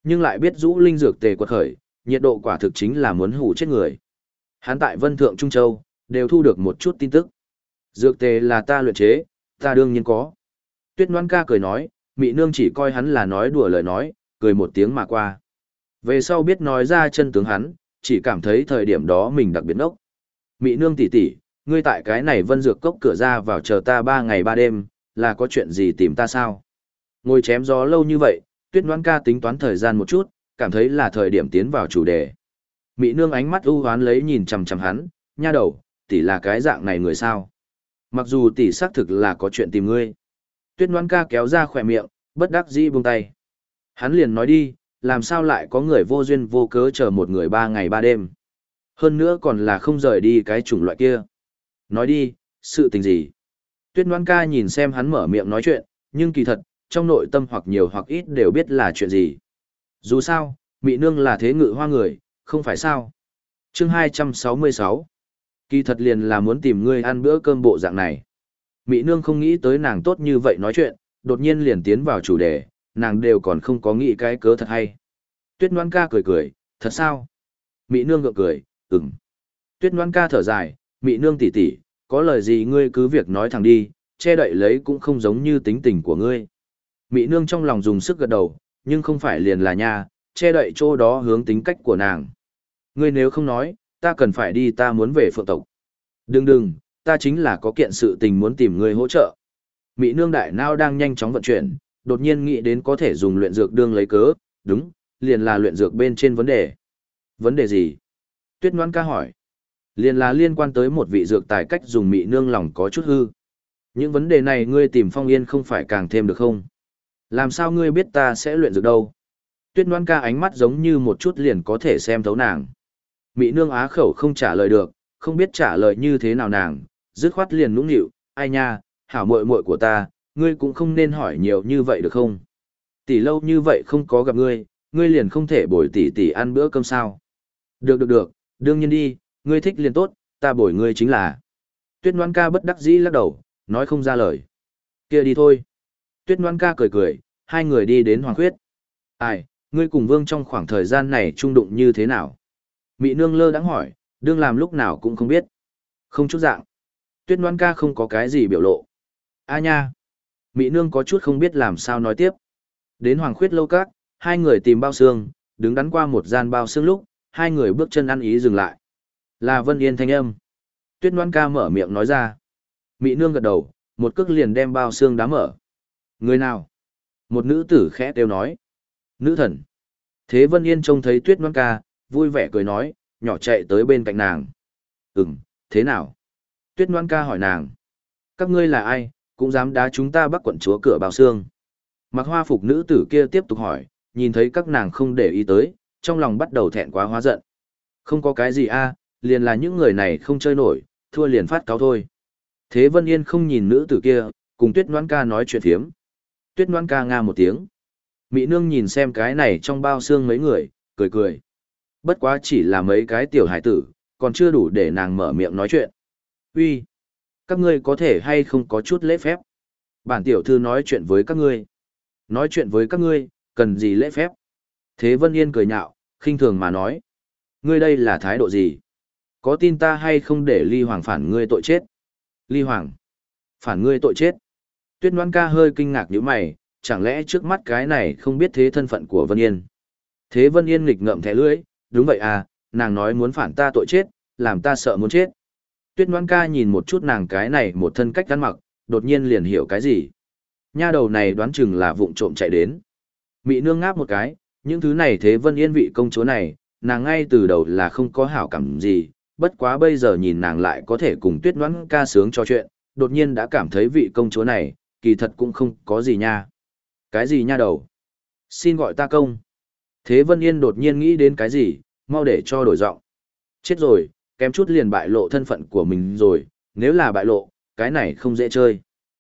Nhưng lại biết rũ linh dược tề quật khởi, nhiệt độ quả thực chính là muốn hủ chết người. Hắn tại Vân Thượng Trung Châu, đều thu được một chút tin tức. Dược tề là ta luyện chế, ta đương nhiên có. Tuyết Ngoan ca cười nói, Mị Nương chỉ coi hắn là nói đùa lời nói, cười một tiếng mà qua. Về sau biết nói ra chân tướng hắn, chỉ cảm thấy thời điểm đó mình đặc biệt ốc. Mị Nương tỷ tỷ, ngươi tại cái này Vân Dược Cốc cửa ra vào chờ ta 3 ngày 3 đêm, là có chuyện gì tìm ta sao? Ngồi chém gió lâu như vậy, Tuyết Ngoan ca tính toán thời gian một chút, cảm thấy là thời điểm tiến vào chủ đề. Mị Nương ánh mắt u hoán lấy nhìn chằm chằm hắn, nha đầu, tỷ là cái dạng này người sao? Mặc dù tỷ xác thực là có chuyện tìm ngươi. Tuyết Ngoan ca kéo ra khỏe miệng, bất đắc dĩ buông tay. Hắn liền nói đi, làm sao lại có người vô duyên vô cớ chờ một người 3 ngày 3 đêm. Hơn nữa còn là không rời đi cái chủng loại kia. Nói đi, sự tình gì? Tuyết Ngoan ca nhìn xem hắn mở miệng nói chuyện, nhưng kỳ thật, trong nội tâm hoặc nhiều hoặc ít đều biết là chuyện gì. Dù sao, Mị Nương là thế ngự hoa người, không phải sao? Chương 266. Kỳ thật liền là muốn tìm ngươi ăn bữa cơm bộ dạng này. Mị Nương không nghĩ tới nàng tốt như vậy nói chuyện, đột nhiên liền tiến vào chủ đề, nàng đều còn không có nghĩ cái cớ thật hay. Tuyết Ngoan ca cười cười, thật sao? Mị Nương gượng cười, ừm. Tuyết Ngoan ca thở dài, Mị Nương tỷ tỷ, có lời gì ngươi cứ việc nói thẳng đi, che đậy lấy cũng không giống như tính tình của ngươi. Mị Nương trong lòng dùng sức gật đầu, nhưng không phải liền là nha, che đậy chỗ đó hướng tính cách của nàng. Ngươi nếu không nói, ta cần phải đi, ta muốn về Phượng tộc. Đừng, ta chính là có kiện sự tình muốn tìm ngươi hỗ trợ. Mị Nương đại nao đang nhanh chóng vận chuyển, đột nhiên nghĩ đến có thể dùng luyện dược đương lấy cớ, đúng, liền là luyện dược bên trên vấn đề. Vấn đề gì? Tuyết Ngoan ca hỏi. Liền là liên quan tới một vị dược tài cách dùng. Mị Nương lòng có chút hư. Những vấn đề này ngươi tìm Phong Yên không phải càng thêm được không? Làm sao ngươi biết ta sẽ luyện dược đâu? Tuyết Ngoan ca ánh mắt giống như một chút liền có thể xem thấu nàng. Mị Nương á khẩu không trả lời được, không biết trả lời như thế nào nàng, dứt khoát liền nũng nịu, ai nha, hảo muội muội của ta, ngươi cũng không nên hỏi nhiều như vậy được không? Tỷ lâu như vậy không có gặp ngươi, ngươi liền không thể bồi tỷ ăn bữa cơm sao? Được, đương nhiên đi, ngươi thích liền tốt, ta bồi ngươi chính là. Tuyết Ngoan ca bất đắc dĩ lắc đầu, nói không ra lời. Kia đi thôi. Tuyết Ngoan ca cười, hai người đi đến Hoàng Khuyết. Ai, ngươi cùng Vương trong khoảng thời gian này trung đụng như thế nào? Mị Nương lơ đãng hỏi, đương làm lúc nào cũng không biết. Không chút dạng. Tuyết Ngoan ca không có cái gì biểu lộ. A nha. Mị Nương có chút không biết làm sao nói tiếp. Đến Hoàng Khuyết lâu các, hai người tìm bao xương, đứng đắn qua một gian bao xương lúc, hai người bước chân ăn ý dừng lại. Là Vân Yên thanh âm. Tuyết Ngoan ca mở miệng nói ra. Mị Nương gật đầu, một cước liền đem bao xương đá mở. Người nào? Một nữ tử khẽ kêu nói. Nữ thần. Thế Vân Yên trông thấy Tuyết Ngoan ca, vui vẻ cười nói, nhỏ chạy tới bên cạnh nàng. Thế nào? Tuyết Ngoan ca hỏi nàng. Các ngươi là ai, cũng dám đá chúng ta Bắc quận chúa cửa bao xương. Mặc hoa phục nữ tử kia tiếp tục hỏi, nhìn thấy các nàng không để ý tới, trong lòng bắt đầu thẹn quá hóa giận. Không có cái gì a, liền là những người này không chơi nổi, thua liền phát cáo thôi. Thế Vân Yên không nhìn nữ tử kia, cùng Tuyết Ngoan ca nói chuyện phiếm. Tuyết Ngoan ca nga một tiếng. Mị Nương nhìn xem cái này trong bao xương mấy người, cười. Bất quá chỉ là mấy cái tiểu hải tử, còn chưa đủ để nàng mở miệng nói chuyện. Uy, các ngươi có thể hay không có chút lễ phép? Bản tiểu thư nói chuyện với các ngươi. Nói chuyện với các ngươi, cần gì lễ phép? Thế Vân Yên cười nhạo, khinh thường mà nói. Ngươi đây là thái độ gì? Có tin ta hay không để Ly Hoàng phản ngươi tội chết? Ly Hoàng, phản ngươi tội chết? Tuyết Ngoan ca hơi kinh ngạc như mày, chẳng lẽ trước mắt cái này không biết thế thân phận của Vân Yên? Thế Vân Yên nghịch ngợm thẻ lưỡi, đúng vậy à, nàng nói muốn phản ta tội chết, làm ta sợ muốn chết. Tuyết Ngoan ca nhìn một chút nàng cái này một thân cách ăn mặc, đột nhiên liền hiểu cái gì. Nha đầu này đoán chừng là vụng trộm chạy đến. Mị Nương ngáp một cái, những thứ này Thế Vân Yên vị công chúa này, nàng ngay từ đầu là không có hảo cảm gì, bất quá bây giờ nhìn nàng lại có thể cùng Tuyết Ngoan ca sướng trò chuyện, đột nhiên đã cảm thấy vị công chúa này, kỳ thật cũng không có gì nha. Cái gì nha đầu? Xin gọi ta công. Thế Vân Yên đột nhiên nghĩ đến cái gì, mau để cho đổi giọng. Chết rồi, kém chút liền bại lộ thân phận của mình rồi, nếu là bại lộ, cái này không dễ chơi.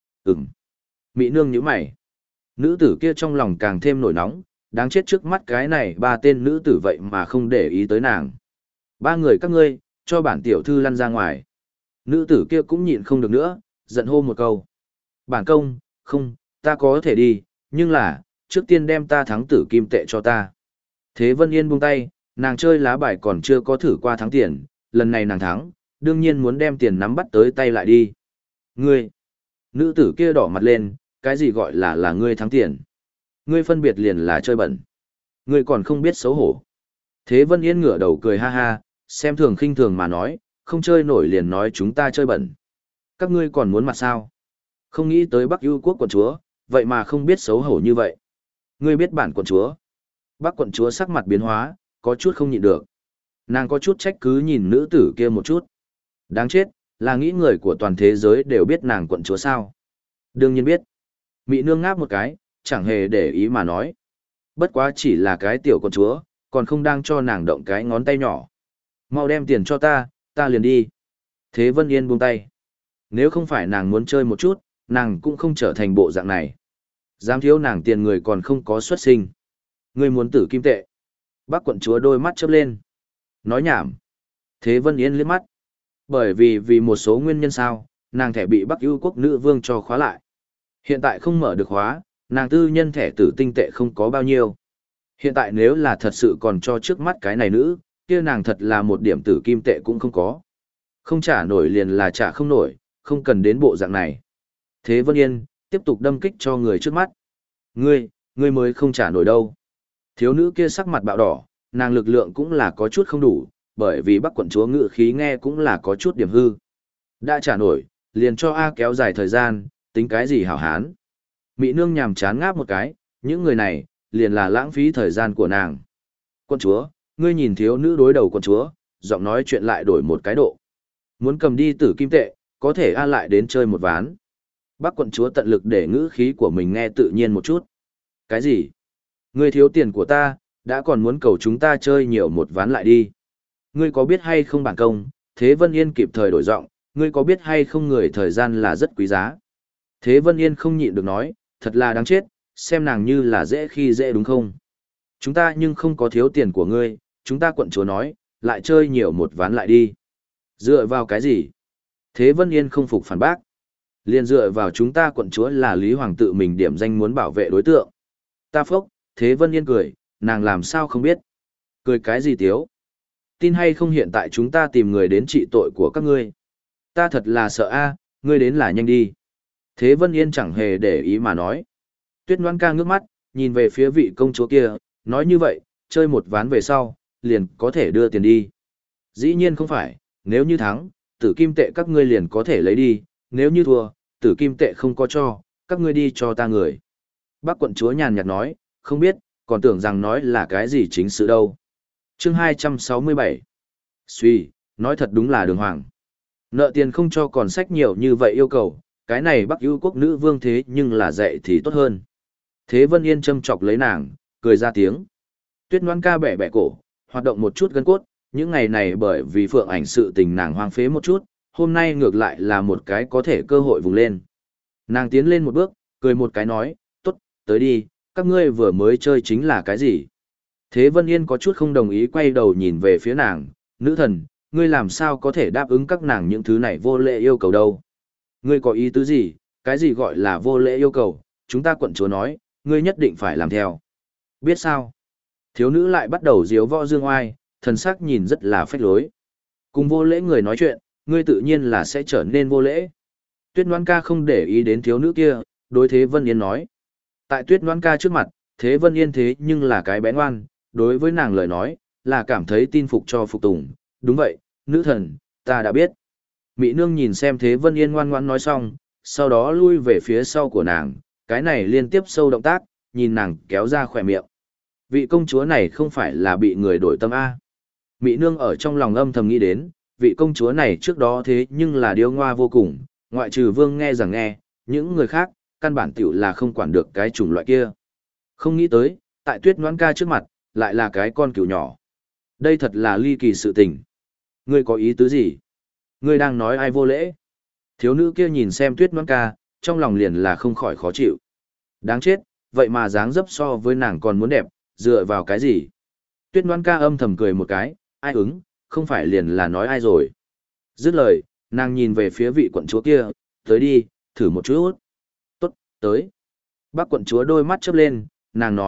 Mị Nương nhíu mày. Nữ tử kia trong lòng càng thêm nổi nóng, đáng chết trước mắt cái này ba tên nữ tử vậy mà không để ý tới nàng. Ba người các ngươi, cho bản tiểu thư lăn ra ngoài. Nữ tử kia cũng nhịn không được nữa, giận hô một câu. Bản công, không, ta có thể đi, nhưng là, trước tiên đem ta thắng tử kim tệ cho ta. Thế Vân Yên buông tay, nàng chơi lá bài còn chưa có thử qua thắng tiền, lần này nàng thắng, đương nhiên muốn đem tiền nắm bắt tới tay lại đi. Ngươi! Nữ tử kia đỏ mặt lên, cái gì gọi là ngươi thắng tiền? Ngươi phân biệt liền là chơi bẩn. Ngươi còn không biết xấu hổ. Thế Vân Yên ngửa đầu cười ha ha, xem thường khinh thường mà nói, không chơi nổi liền nói chúng ta chơi bẩn. Các ngươi còn muốn mặt sao? Không nghĩ tới Bắc Ưu quốc quận chúa, vậy mà không biết xấu hổ như vậy. Ngươi biết bản quận chúa. Bắc quận chúa sắc mặt biến hóa, có chút không nhịn được. Nàng có chút trách cứ nhìn nữ tử kia một chút. Đáng chết, là nghĩ người của toàn thế giới đều biết nàng quận chúa sao. Đương nhiên biết. Mị nương ngáp một cái, chẳng hề để ý mà nói. Bất quá chỉ là cái tiểu quận chúa, còn không đang cho nàng động cái ngón tay nhỏ. Mau đem tiền cho ta liền đi. Thế Vân Yên buông tay. Nếu không phải nàng muốn chơi một chút, nàng cũng không trở thành bộ dạng này. Dám thiếu nàng tiền người còn không có xuất sinh. Ngươi muốn tử kim tệ. Bác quận chúa đôi mắt chớp lên. Nói nhảm. Thế Vân Yên liếc mắt. Bởi vì một số nguyên nhân sao, nàng thẻ bị Bắc Ưu quốc nữ vương cho khóa lại. Hiện tại không mở được khóa, nàng tư nhân thẻ tử tinh tệ không có bao nhiêu. Hiện tại nếu là thật sự còn cho trước mắt cái này nữ, kia nàng thật là một điểm tử kim tệ cũng không có. Không trả nổi liền là trả không nổi, không cần đến bộ dạng này. Thế Vân Yên, tiếp tục đâm kích cho người trước mắt. Ngươi mới không trả nổi đâu. Thiếu nữ kia sắc mặt bạo đỏ, nàng lực lượng cũng là có chút không đủ, bởi vì Bắc quận chúa ngự khí nghe cũng là có chút điểm hư. Đã trả nổi, liền cho A kéo dài thời gian, tính cái gì hảo hán. Mị nương nhàm chán ngáp một cái, những người này, liền là lãng phí thời gian của nàng. Quận chúa, ngươi nhìn thiếu nữ đối đầu quận chúa, giọng nói chuyện lại đổi một cái độ. Muốn cầm đi tử kim tệ, có thể A lại đến chơi một ván. Bắc quận chúa tận lực để ngữ khí của mình nghe tự nhiên một chút. Cái gì? Ngươi thiếu tiền của ta, đã còn muốn cầu chúng ta chơi nhiều một ván lại đi. Ngươi có biết hay không bản công, Thế Vân Yên kịp thời đổi giọng, ngươi có biết hay không người thời gian là rất quý giá. Thế Vân Yên không nhịn được nói, thật là đáng chết, xem nàng như là dễ khi dễ đúng không? Chúng ta nhưng không có thiếu tiền của ngươi, chúng ta quận chúa nói, lại chơi nhiều một ván lại đi. Dựa vào cái gì? Thế Vân Yên không phục phản bác. Liên dựa vào chúng ta quận chúa là Lý Hoàng tự mình điểm danh muốn bảo vệ đối tượng. Ta phốc, Thế Vân Yên cười, nàng làm sao không biết. Cười cái gì tiếu? Tin hay không hiện tại chúng ta tìm người đến trị tội của các ngươi. Ta thật là sợ a, ngươi đến là nhanh đi. Thế Vân Yên chẳng hề để ý mà nói. Tuyết Ngoan ca ngước mắt, nhìn về phía vị công chúa kia, nói như vậy, chơi một ván về sau, liền có thể đưa tiền đi. Dĩ nhiên không phải, nếu như thắng, tử kim tệ các ngươi liền có thể lấy đi, nếu như thua, tử kim tệ không có cho, các ngươi đi cho ta người. Bác quận chúa nhàn nhạt nói, không biết, còn tưởng rằng nói là cái gì chính sự đâu. Chương 267. Suy, nói thật đúng là đường hoàng. Nợ tiền không cho còn sách nhiều như vậy yêu cầu, cái này Bắc Ưu quốc nữ vương thế nhưng là dạy thì tốt hơn. Thế Vân Yên châm chọc lấy nàng, cười ra tiếng. Tuyết Ngoan ca bẻ bẻ cổ, hoạt động một chút gân cốt, những ngày này bởi vì Phượng Ảnh sự tình nàng hoang phế một chút, hôm nay ngược lại là một cái có thể cơ hội vùng lên. Nàng tiến lên một bước, cười một cái nói, tốt, tới đi, các ngươi vừa mới chơi chính là cái gì? Thế Vân Yên có chút không đồng ý quay đầu nhìn về phía nàng, nữ thần, ngươi làm sao có thể đáp ứng các nàng những thứ này vô lễ yêu cầu đâu? Ngươi có ý tứ gì, cái gì gọi là vô lễ yêu cầu, chúng ta quận chúa nói, ngươi nhất định phải làm theo. Biết sao? Thiếu nữ lại bắt đầu diếu võ dương oai, thần sắc nhìn rất là phách lối. Cùng vô lễ người nói chuyện, ngươi tự nhiên là sẽ trở nên vô lễ. Tuyết Ngoan ca không để ý đến thiếu nữ kia, đối Thế Vân Yên nói. Tại Tuyết Ngoan ca trước mặt, Thế Vân Yên thế nhưng là cái bé ngoan, đối với nàng lời nói, là cảm thấy tin phục cho phục tùng. Đúng vậy, nữ thần, ta đã biết. Mỹ nương nhìn xem Thế Vân Yên ngoan ngoan nói xong, sau đó lui về phía sau của nàng, cái này liên tiếp sâu động tác, nhìn nàng kéo ra khỏe miệng. Vị công chúa này không phải là bị người đổi tâm A. Mỹ nương ở trong lòng âm thầm nghĩ đến, vị công chúa này trước đó thế nhưng là điêu ngoa vô cùng, ngoại trừ vương nghe rằng nghe, những người khác, căn bản tiểu là không quản được cái chủng loại kia. Không nghĩ tới, tại Tuyết Ngoan ca trước mặt, lại là cái con cừu nhỏ. Đây thật là ly kỳ sự tình. Ngươi có ý tứ gì? Ngươi đang nói ai vô lễ? Thiếu nữ kia nhìn xem Tuyết Ngoan ca, trong lòng liền là không khỏi khó chịu. Đáng chết, vậy mà dáng dấp so với nàng còn muốn đẹp, dựa vào cái gì? Tuyết Ngoan ca âm thầm cười một cái, ai ứng, không phải liền là nói ai rồi. Dứt lời, nàng nhìn về phía vị quận chúa kia, tới đi, thử một chút. Tốt, tới. Bác quận chúa đôi mắt chớp lên, nàng nói,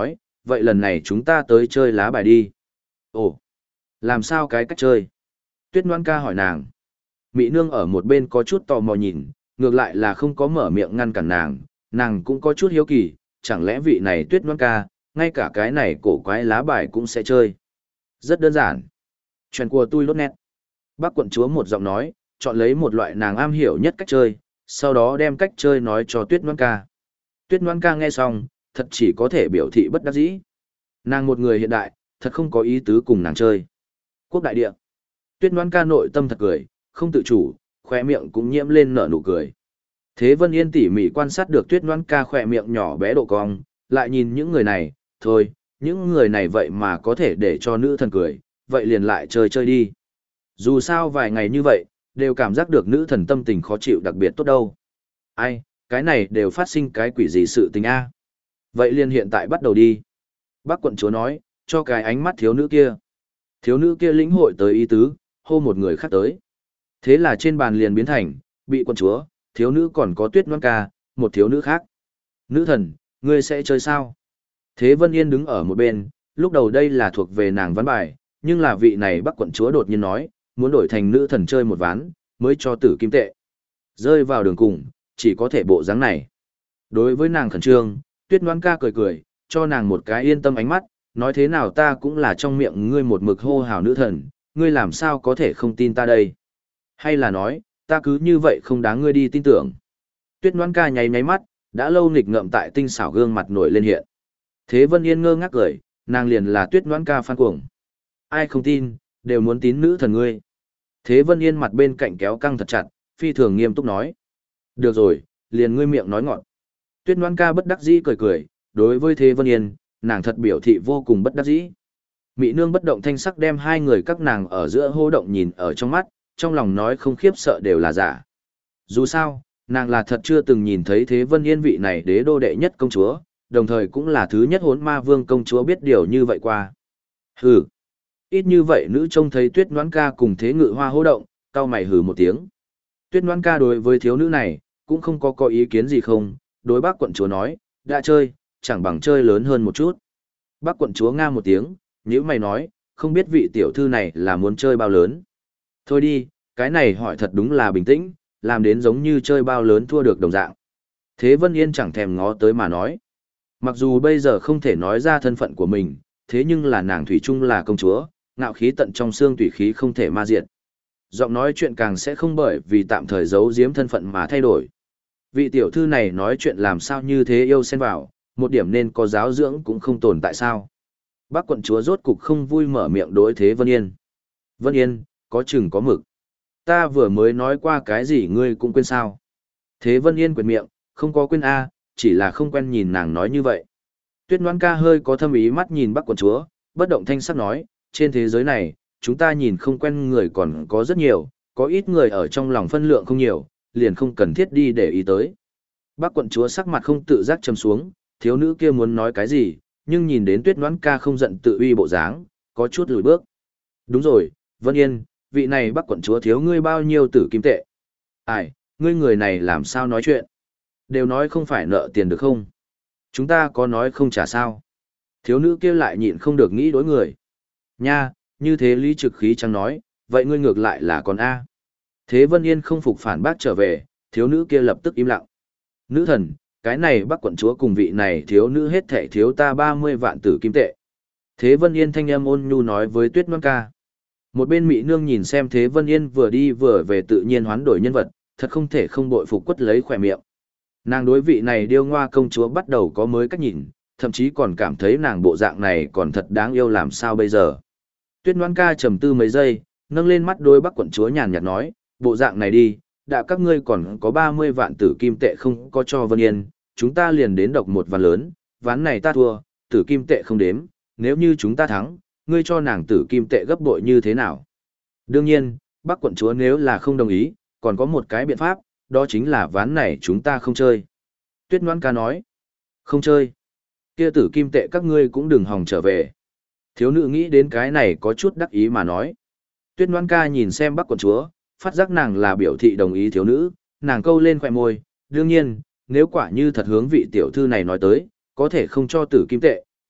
vậy lần này chúng ta tới chơi lá bài đi. Ồ, làm sao cái cách chơi? Tuyết Ngoan ca hỏi nàng. Mỹ nương ở một bên có chút tò mò nhìn, ngược lại là không có mở miệng ngăn cản nàng cũng có chút hiếu kỳ, chẳng lẽ vị này Tuyết Ngoan ca, ngay cả cái này cổ quái lá bài cũng sẽ chơi. Rất đơn giản. Chuyện của tôi lốt nét. Bác quận chúa một giọng nói, chọn lấy một loại nàng am hiểu nhất cách chơi, sau đó đem cách chơi nói cho Tuyết Ngoan ca. Tuyết Ngoan ca nghe xong, thật chỉ có thể biểu thị bất đắc dĩ. Nàng một người hiện đại, thật không có ý tứ cùng nàng chơi. Quốc đại địa. Tuyết Ngoan ca nội tâm thật cười, không tự chủ, khoe miệng cũng nhiễm lên nở nụ cười. Thế Vân Yên tỉ mỉ quan sát được Tuyết Ngoan ca khoe miệng nhỏ bé độ cong, lại nhìn những người này, thôi, những người này vậy mà có thể để cho nữ thần cười, vậy liền lại chơi chơi đi. Dù sao vài ngày như vậy, đều cảm giác được nữ thần tâm tình khó chịu đặc biệt tốt đâu. Ai, cái này đều phát sinh cái quỷ gì sự tình a? Vậy liền hiện tại bắt đầu đi. Bác quận chúa nói, cho cái ánh mắt thiếu nữ kia. Thiếu nữ kia lĩnh hội tới ý tứ, hô một người khác tới. Thế là trên bàn liền biến thành, bị quận chúa, thiếu nữ còn có Tuyết Ngoan ca, một thiếu nữ khác. Nữ thần, ngươi sẽ chơi sao? Thế Vân Yên đứng ở một bên, lúc đầu đây là thuộc về nàng ván bài, nhưng là vị này Bắc quận chúa đột nhiên nói, muốn đổi thành nữ thần chơi một ván, mới cho tử kim tệ. Rơi vào đường cùng, chỉ có thể bộ dáng này. Đối với nàng khẩn trương, Tuyết Ngoan ca cười cười, cho nàng một cái yên tâm ánh mắt, nói thế nào ta cũng là trong miệng ngươi một mực hô hào nữ thần, ngươi làm sao có thể không tin ta đây? Hay là nói, ta cứ như vậy không đáng ngươi đi tin tưởng. Tuyết Ngoan ca nháy nháy mắt, đã lâu nghịch ngợm tại tinh xảo gương mặt nổi lên hiện. Thế Vân Yên ngơ ngác cười, nàng liền là Tuyết Ngoan ca fan cuồng. Ai không tin, đều muốn tín nữ thần ngươi. Thế Vân Yên mặt bên cạnh kéo căng thật chặt, phi thường nghiêm túc nói. Được rồi, liền ngươi miệng nói ngọn. Tuyết Ngoan ca bất đắc dĩ cười cười, đối với Thế Vân Yên, nàng thật biểu thị vô cùng bất đắc dĩ. Mị nương bất động thanh sắc đem hai người các nàng ở giữa hô động nhìn ở trong mắt, trong lòng nói không khiếp sợ đều là giả. Dù sao, nàng là thật chưa từng nhìn thấy Thế Vân Yên vị này đế đô đệ nhất công chúa, đồng thời cũng là thứ nhất Hỗn Ma Vương công chúa biết điều như vậy qua. Hừ. Ít như vậy nữ trông thấy Tuyết Ngoãn ca cùng Thế Ngự Hoa hô động, cau mày hừ một tiếng. Tuyết Ngoãn ca đối với thiếu nữ này, cũng không có ý kiến gì không, đối bác quận chúa nói, đã chơi, chẳng bằng chơi lớn hơn một chút. Bác quận chúa nga một tiếng, nhíu mày nói, không biết vị tiểu thư này là muốn chơi bao lớn. Thôi đi, cái này hỏi thật đúng là bình tĩnh, làm đến giống như chơi bao lớn thua được đồng dạng. Thế Vân Yên chẳng thèm ngó tới mà nói. Mặc dù bây giờ không thể nói ra thân phận của mình, thế nhưng là nàng thủy chung là công chúa, ngạo khí tận trong xương tùy khí không thể ma diệt. Giọng nói chuyện càng sẽ không bởi vì tạm thời giấu giếm thân phận mà thay đổi. Vị tiểu thư này nói chuyện làm sao như thế yêu xen vào, một điểm nên có giáo dưỡng cũng không tồn tại sao. Bác quận chúa rốt cục không vui mở miệng đối Thế Vân Yên. Vân Yên, có chừng có mực. Ta vừa mới nói qua cái gì ngươi cũng quên sao. Thế Vân Yên quyệt miệng, không có quên a, chỉ là không quen nhìn nàng nói như vậy. Tuyết Ngoãn ca hơi có thâm ý mắt nhìn bác quận chúa, bất động thanh sắc nói, trên thế giới này, chúng ta nhìn không quen người còn có rất nhiều, có ít người ở trong lòng phân lượng không nhiều, liền không cần thiết đi để ý tới. Bác quận chúa sắc mặt không tự giác trầm xuống, thiếu nữ kia muốn nói cái gì, nhưng nhìn đến Tuyết Ngoãn ca không giận tự uy bộ dáng, có chút lùi bước. Đúng rồi, Vân Yên, vị này bác quận chúa thiếu ngươi bao nhiêu tử kim tệ? Ai, ngươi người này làm sao nói chuyện? Đều nói không phải nợ tiền được không? Chúng ta có nói không trả sao? Thiếu nữ kia lại nhịn không được nghĩ đối người. Nha, như thế Lý Trực Khí chẳng nói, vậy ngươi ngược lại là con A. Thế Vân Yên không phục phản bác trở về, thiếu nữ kia lập tức im lặng. Nữ thần, cái này bác quận chúa cùng vị này thiếu nữ hết thảy thiếu ta 30 vạn tử kim tệ. Thế Vân Yên thanh âm ôn nhu nói với Tuyết Ngoãn ca. Một bên Mỹ Nương nhìn xem Thế Vân Yên vừa đi vừa về tự nhiên hoán đổi nhân vật, thật không thể không bội phục quất lấy khỏe miệng. Nàng đối vị này điêu ngoa công chúa bắt đầu có mới cách nhìn, thậm chí còn cảm thấy nàng bộ dạng này còn thật đáng yêu làm sao bây giờ. Tuyết Ngoãn ca trầm tư mấy giây, nâng lên mắt đôi bác quận chúa nhàn nhạt nói, bộ dạng này đi, đã các ngươi còn có 30 vạn tử kim tệ không có cho Vân Yên, chúng ta liền đến độc một ván lớn, ván này ta thua, tử kim tệ không đếm, nếu như chúng ta thắng, ngươi cho nàng tử kim tệ gấp bội như thế nào? Đương nhiên, bác quận chúa nếu là không đồng ý, còn có một cái biện pháp, đó chính là ván này chúng ta không chơi. Tuyết Ngoãn ca nói, không chơi. Kia tử kim tệ các ngươi cũng đừng hòng trở về. Thiếu nữ nghĩ đến cái này có chút đắc ý mà nói. Tuyết Ngoãn ca nhìn xem bác quận chúa, phát giác nàng là biểu thị đồng ý thiếu nữ, nàng câu lên khỏe môi, đương nhiên, nếu quả như thật hướng vị tiểu thư này nói tới, có thể không cho tử kim tệ,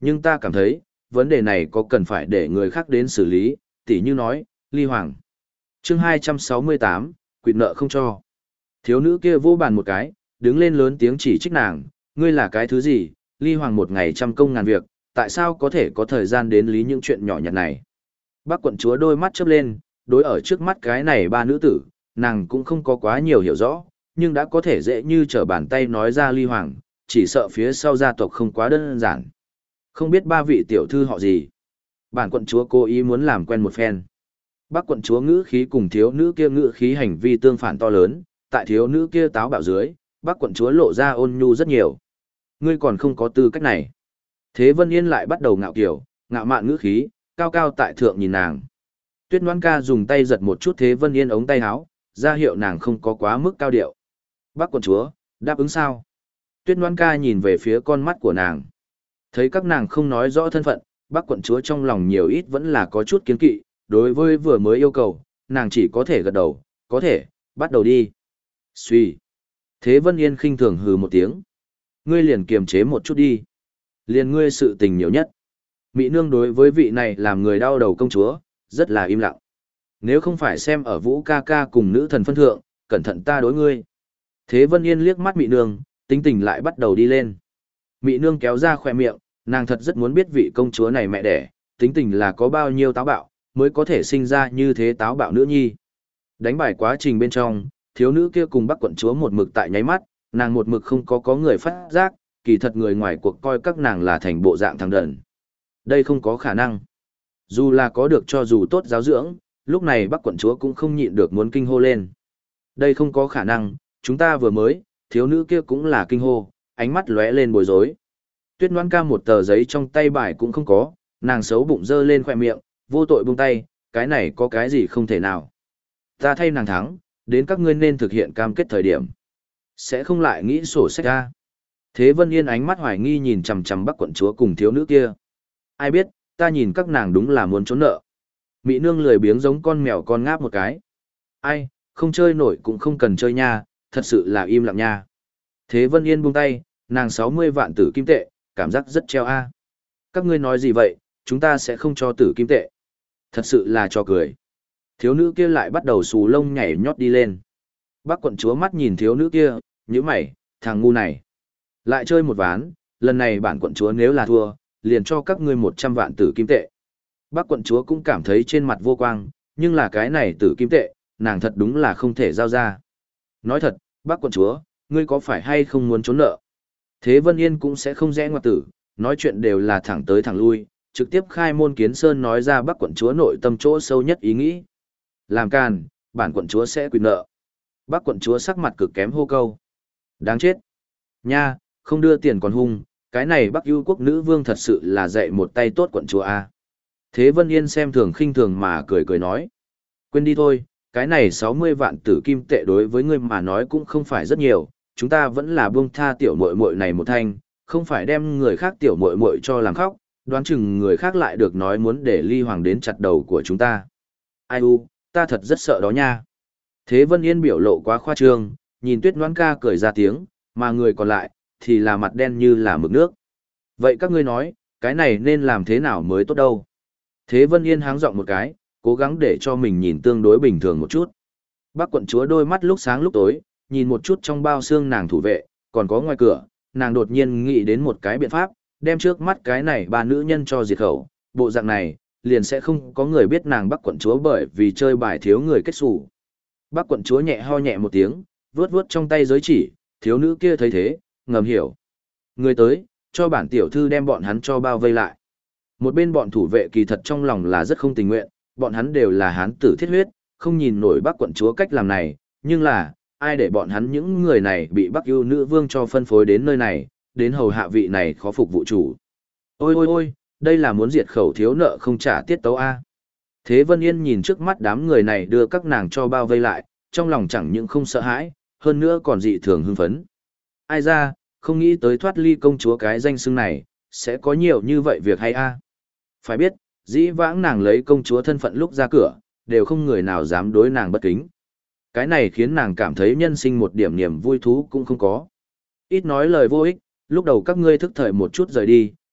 Nhưng ta cảm thấy, vấn đề này có cần phải để người khác đến xử lý, tỉ như nói, Ly Hoàng. Chương 268, quỵt nợ không cho. Thiếu nữ kia vô bàn một cái, đứng lên lớn tiếng chỉ trích nàng, ngươi là cái thứ gì, Ly Hoàng một ngày trăm công ngàn việc, tại sao có thể có thời gian đến lý những chuyện nhỏ nhặt này. Bác quận chúa đôi mắt chớp lên, đối ở trước mắt cái này ba nữ tử, nàng cũng không có quá nhiều hiểu rõ, nhưng đã có thể dễ như trở bàn tay nói ra Ly Hoàng, chỉ sợ phía sau gia tộc không quá đơn giản. Không biết ba vị tiểu thư họ gì. Bản quận chúa cố ý muốn làm quen một phen. Bác quận chúa ngữ khí cùng thiếu nữ kia ngữ khí hành vi tương phản to lớn, tại thiếu nữ kia táo bạo dưới, bác quận chúa lộ ra ôn nhu rất nhiều. Ngươi còn không có tư cách này. Thế Vân Yên lại bắt đầu ngạo kiểu, ngạo mạn ngữ khí, cao cao tại thượng nhìn nàng. Tuyết Ngoan Ca dùng tay giật một chút Thế Vân Yên ống tay áo, ra hiệu nàng không có quá mức cao điệu. Bác quận chúa, đáp ứng sao? Tuyết Ngoan Ca nhìn về phía con mắt của nàng. Thấy các nàng không nói rõ thân phận, bác quận chúa trong lòng nhiều ít vẫn là có chút kiêng kỵ, đối với vừa mới yêu cầu, nàng chỉ có thể gật đầu, có thể, bắt đầu đi. Suy. Thế Vân Yên khinh thường hừ một tiếng. Ngươi liền kiềm chế một chút đi. Liền ngươi sự tình nhiều nhất. Mỹ nương đối với vị này làm người đau đầu công chúa, rất là im lặng. Nếu không phải xem ở Vũ ca ca cùng nữ thần phân thượng, cẩn thận ta đối ngươi. Thế Vân Yên liếc mắt Mỹ nương, tính tình lại bắt đầu đi lên. Mỹ nương kéo ra khỏe miệng, nàng thật rất muốn biết vị công chúa này mẹ đẻ, tính tình là có bao nhiêu táo bạo, mới có thể sinh ra như thế táo bạo nữ nhi. Đánh bài quá trình bên trong, thiếu nữ kia cùng Bắc quận chúa một mực tại nháy mắt, nàng một mực không có người phát giác, kỳ thật người ngoài cuộc coi các nàng là thành bộ dạng thằng đần. Đây không có khả năng. Dù là có được cho dù tốt giáo dưỡng, lúc này Bắc quận chúa cũng không nhịn được muốn kinh hô lên. Đây không có khả năng, chúng ta vừa mới, thiếu nữ kia cũng là kinh hô, ánh mắt lóe lên bối rối. Tuyết Ngoan Ca một tờ giấy trong tay bài cũng không có, nàng xấu bụng dơ lên khoe miệng, vô tội buông tay, cái này có cái gì không thể nào. Ta thay nàng thắng, đến các ngươi nên thực hiện cam kết thời điểm. Sẽ không lại nghĩ sổ sách ra. Thế Vân Yên ánh mắt hoài nghi nhìn chằm chằm Bắc quận chúa cùng thiếu nữ kia. Ai biết, ta nhìn các nàng đúng là muốn trốn nợ. Mỹ nương lười biếng giống con mèo con ngáp một cái. Ai, không chơi nổi cũng không cần chơi nha, thật sự là im lặng nha. Thế Vân Yên buông tay, nàng 60 vạn tử kim tệ, cảm giác rất treo a. Các ngươi nói gì vậy, chúng ta sẽ không cho tử kim tệ. Thật sự là cho cười. Thiếu nữ kia lại bắt đầu xù lông nhảy nhót đi lên. Bác quận chúa mắt nhìn thiếu nữ kia, nhíu mày, thằng ngu này. Lại chơi một ván, lần này bản quận chúa nếu là thua, liền cho các ngươi 100 vạn tử kim tệ. Bác quận chúa cũng cảm thấy trên mặt vô quang, nhưng là cái này tử kim tệ, nàng thật đúng là không thể giao ra. Nói thật, bác quận chúa, ngươi có phải hay không muốn trốn nợ? Thế Vân Yên cũng sẽ không rẽ ngoặt tử, nói chuyện đều là thẳng tới thẳng lui, trực tiếp khai môn kiến sơn nói ra bác quận chúa nội tâm chỗ sâu nhất ý nghĩ. Làm càn, bản quận chúa sẽ quỵt nợ. Bác quận chúa sắc mặt cực kém hô câu. Đáng chết. Nha, không đưa tiền còn hung, cái này Bắc Ưu quốc nữ vương thật sự là dạy một tay tốt quận chúa a. Thế Vân Yên xem thường khinh thường mà cười cười nói. Quên đi thôi, cái này 60 vạn tử kim tệ đối với ngươi mà nói cũng không phải rất nhiều, chúng ta vẫn là buông tha tiểu muội muội này một thanh, không phải đem người khác tiểu muội muội cho làm khóc, đoán chừng người khác lại được nói muốn để Ly Hoàng đến chặt đầu của chúng ta. Ai u, ta thật rất sợ đó nha. Thế Vân Yên biểu lộ quá khoa trương, nhìn Tuyết Ngoãn Ca cười ra tiếng, mà người còn lại thì là mặt đen như là mực nước. Vậy các ngươi nói, cái này nên làm thế nào mới tốt đâu? Thế Vân Yên háng giọng một cái, cố gắng để cho mình nhìn tương đối bình thường một chút. Bác quận chúa đôi mắt lúc sáng lúc tối, nhìn một chút trong bao xương nàng thủ vệ, còn có ngoài cửa, nàng đột nhiên nghĩ đến một cái biện pháp, đem trước mắt cái này ba nữ nhân cho diệt khẩu, bộ dạng này, liền sẽ không có người biết nàng Bắc quận chúa bởi vì chơi bài thiếu người kết xù. Bắc quận chúa nhẹ ho nhẹ một tiếng, vuốt vuốt trong tay giới chỉ, thiếu nữ kia thấy thế, ngầm hiểu. Người tới, cho bản tiểu thư đem bọn hắn cho bao vây lại. Một bên bọn thủ vệ kỳ thật trong lòng là rất không tình nguyện, bọn hắn đều là hán tử thiết huyết, không nhìn nổi Bắc quận chúa cách làm này, nhưng là, ai để bọn hắn những người này bị Bắc Ưu nữ vương cho phân phối đến nơi này, đến hầu hạ vị này khó phục vụ chủ. Ôi ôi ôi, đây là muốn diệt khẩu thiếu nợ không trả tiết tấu a. Thế Vân Yên nhìn trước mắt đám người này đưa các nàng cho bao vây lại, trong lòng chẳng những không sợ hãi, hơn nữa còn dị thường hưng phấn. Ai ra, không nghĩ tới thoát ly công chúa cái danh xưng này, sẽ có nhiều như vậy việc hay a. Phải biết, dĩ vãng nàng lấy công chúa thân phận lúc ra cửa, đều không người nào dám đối nàng bất kính. Cái này khiến nàng cảm thấy nhân sinh một điểm niềm vui thú cũng không có. Ít nói lời vô ích, lúc đầu các ngươi thức thời một chút rời đi,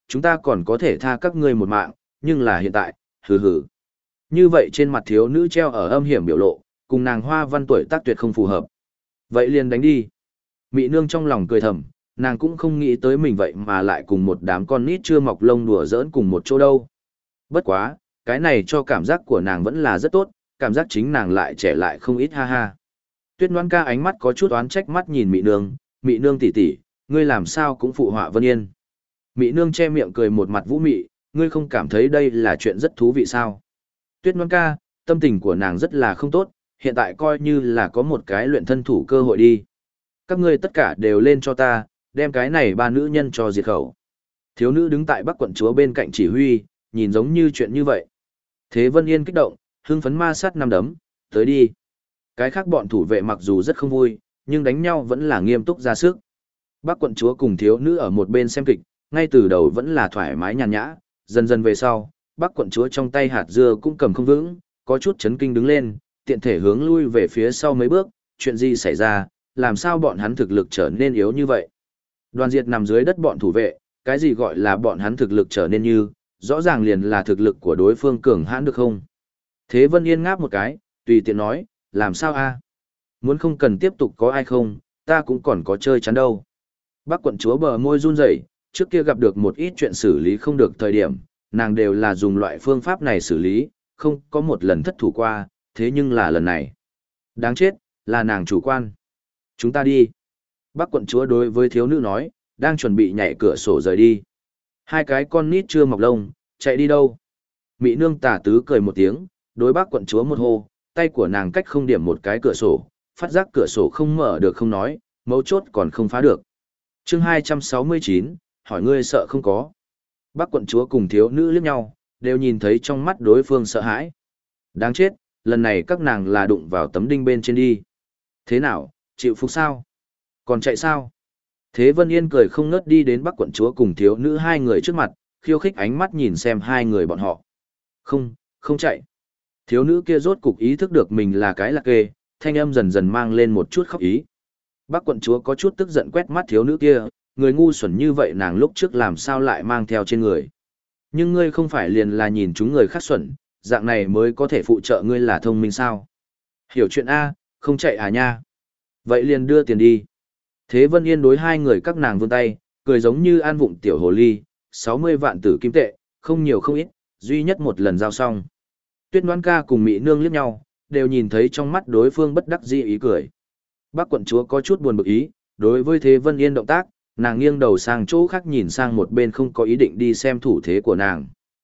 chúng ta còn có thể tha các ngươi một mạng, nhưng là hiện tại, hừ hừ. Như vậy trên mặt thiếu nữ treo ở âm hiểm biểu lộ, cùng nàng hoa văn tuổi tác tuyệt không phù hợp. Vậy liền đánh đi. Mị nương trong lòng cười thầm, nàng cũng không nghĩ tới mình vậy mà lại cùng một đám con nít chưa mọc lông đùa giỡn cùng một chỗ đâu. Bất quá, cái này cho cảm giác của nàng vẫn là rất tốt, cảm giác chính nàng lại trẻ lại không ít ha ha. Tuyết Ngoan ca ánh mắt có chút oán trách mắt nhìn Mị nương tỷ tỷ, ngươi làm sao cũng phụ họa Vân Yên. Mị nương che miệng cười một mặt vũ mị, ngươi không cảm thấy đây là chuyện rất thú vị sao? Tuyết Ngoan ca, tâm tình của nàng rất là không tốt, hiện tại coi như là có một cái luyện thân thủ cơ hội đi. Các ngươi tất cả đều lên cho ta, đem cái này ba nữ nhân cho diệt khẩu. Thiếu nữ đứng tại Bắc quận chúa bên cạnh chỉ huy, nhìn giống như chuyện như vậy. Thế Vân Yên kích động, hưng phấn ma sát năm đấm, tới đi. Cái khác bọn thủ vệ mặc dù rất không vui, nhưng đánh nhau vẫn là nghiêm túc ra sức. Bắc quận chúa cùng thiếu nữ ở một bên xem kịch, ngay từ đầu vẫn là thoải mái nhàn nhã, dần dần về sau, Bắc quận chúa trong tay hạt dưa cũng cầm không vững, có chút chấn kinh đứng lên, tiện thể hướng lui về phía sau mấy bước, chuyện gì xảy ra, làm sao bọn hắn thực lực trở nên yếu như vậy. Đoàn diệt nằm dưới đất bọn thủ vệ, cái gì gọi là bọn hắn thực lực trở nên như, rõ ràng liền là thực lực của đối phương cường hãn được không. Thế Vân Yên ngáp một cái, tùy tiện nói, làm sao a? Muốn không cần tiếp tục có ai không, ta cũng còn có chơi chắn đâu. Bắc quận chúa bờ môi run rẩy, trước kia gặp được một ít chuyện xử lý không được thời điểm, nàng đều là dùng loại phương pháp này xử lý, không có một lần thất thủ qua, thế nhưng là lần này. Đáng chết, là nàng chủ quan. Chúng ta đi. Bắc quận chúa đối với thiếu nữ nói, đang chuẩn bị nhảy cửa sổ rời đi. Hai cái con nít chưa mọc lông, chạy đi đâu? Mị nương tà tứ cười một tiếng, đối Bắc quận chúa một hô, tay của nàng cách không điểm một cái cửa sổ, phát giác cửa sổ không mở được không nói, mấu chốt còn không phá được. Chương 269, hỏi ngươi sợ không có. Bắc quận chúa cùng thiếu nữ liếc nhau, đều nhìn thấy trong mắt đối phương sợ hãi. Đáng chết, lần này các nàng là đụng vào tấm đinh bên trên đi. Thế nào, chịu phục sao? Còn chạy sao? Thế Vân Yên cười không ngớt đi đến Bắc quận chúa cùng thiếu nữ hai người trước mặt, khiêu khích ánh mắt nhìn xem hai người bọn họ. Không, không chạy. Thiếu nữ kia rốt cục ý thức được mình là cái lạc kê, thanh âm dần dần mang lên một chút khóc ý. Bắc quận chúa có chút tức giận quét mắt thiếu nữ kia, người ngu xuẩn như vậy nàng lúc trước làm sao lại mang theo trên người. Nhưng ngươi không phải liền là nhìn chúng người khác xuẩn, dạng này mới có thể phụ trợ ngươi là thông minh sao. Hiểu chuyện A, không chạy à nha. Vậy liền đưa tiền đi. Thế Vân Yên đối hai người các nàng vươn tay, cười giống như an vụng tiểu hồ ly, 60 vạn tử kim tệ, không nhiều không ít, duy nhất một lần giao xong. Tuyết Ngoan ca cùng Mị nương liếc nhau, đều nhìn thấy trong mắt đối phương bất đắc dĩ ý cười. Bắc quận chúa có chút buồn bực ý, đối với Thế Vân Yên động tác, nàng nghiêng đầu sang chỗ khác nhìn sang một bên không có ý định đi xem thủ thế của nàng.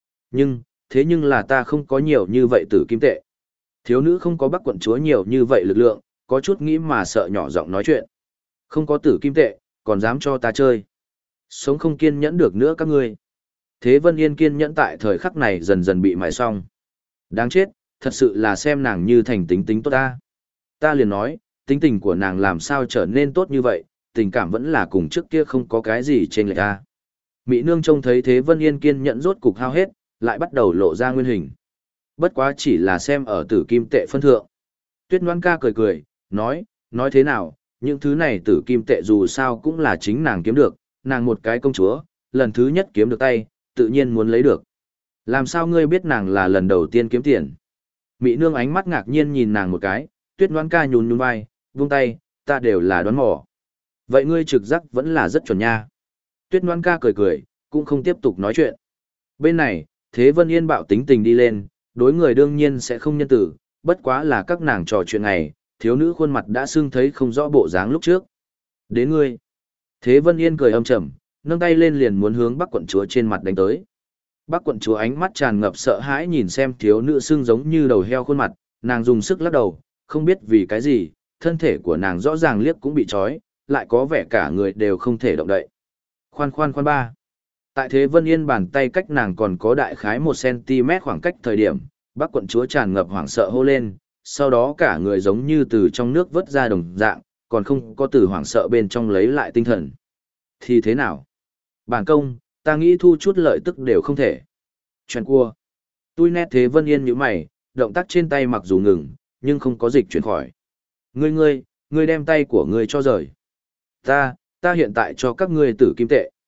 Thế nhưng là ta không có nhiều như vậy tử kim tệ. Thiếu nữ không có Bắc quận chúa nhiều như vậy lực lượng, có chút nghĩ mà sợ nhỏ giọng nói chuyện. Không có tử kim tệ, còn dám cho ta chơi. Sống không kiên nhẫn được nữa các ngươi. Thế Vân Yên kiên nhẫn tại thời khắc này dần dần bị mài xong. Đáng chết, thật sự là xem nàng như thành tính tính tốt ta. Ta liền nói, tính tình của nàng làm sao trở nên tốt như vậy, tình cảm vẫn là cùng trước kia không có cái gì trên lệch ta. Mỹ nương trông thấy Thế Vân Yên kiên nhẫn rốt cục hao hết, lại bắt đầu lộ ra nguyên hình. Bất quá chỉ là xem ở tử kim tệ phân thượng. Tuyết Ngoan ca cười cười, nói thế nào, những thứ này tử kim tệ dù sao cũng là chính nàng kiếm được, nàng một cái công chúa, lần thứ nhất kiếm được tay, tự nhiên muốn lấy được. Làm sao ngươi biết nàng là lần đầu tiên kiếm tiền? Mỹ nương ánh mắt ngạc nhiên nhìn nàng một cái, Tuyết Ngoan ca nhún nhún vai, vung tay, ta đều là đoán mò. Vậy ngươi trực giác vẫn là rất chuẩn nha. Tuyết Ngoan ca cười cười, cũng không tiếp tục nói chuyện. Bên này, Thế Vân Yên bạo tính tình đi lên, đối người đương nhiên sẽ không nhân tử, bất quá là các nàng trò chuyện này, thiếu nữ khuôn mặt đã sưng thấy không rõ bộ dáng lúc trước. Đến ngươi. Thế Vân Yên cười âm trầm, nâng tay lên liền muốn hướng Bắc quận chúa trên mặt đánh tới. Bắc quận chúa ánh mắt tràn ngập sợ hãi nhìn xem thiếu nữ sưng giống như đầu heo khuôn mặt, nàng dùng sức lắc đầu, không biết vì cái gì, thân thể của nàng rõ ràng liếc cũng bị trói, lại có vẻ cả người đều không thể động đậy. Khoan ba. Tại Thế Vân Yên bàn tay cách nàng còn có đại khái 1 cm khoảng cách thời điểm, Bắc quận chúa tràn ngập hoảng sợ hô lên, sau đó cả người giống như từ trong nước vớt ra đồng dạng, còn không có từ hoảng sợ bên trong lấy lại tinh thần. Thì thế nào? Bản công, ta nghĩ thu chút lợi tức đều không thể. Chuyện cua. Tui nét Thế Vân Yên như mày, động tác trên tay mặc dù ngừng, nhưng không có dịch chuyển khỏi. Ngươi đem tay của ngươi cho rời. Ta hiện tại cho các ngươi tử kim tệ.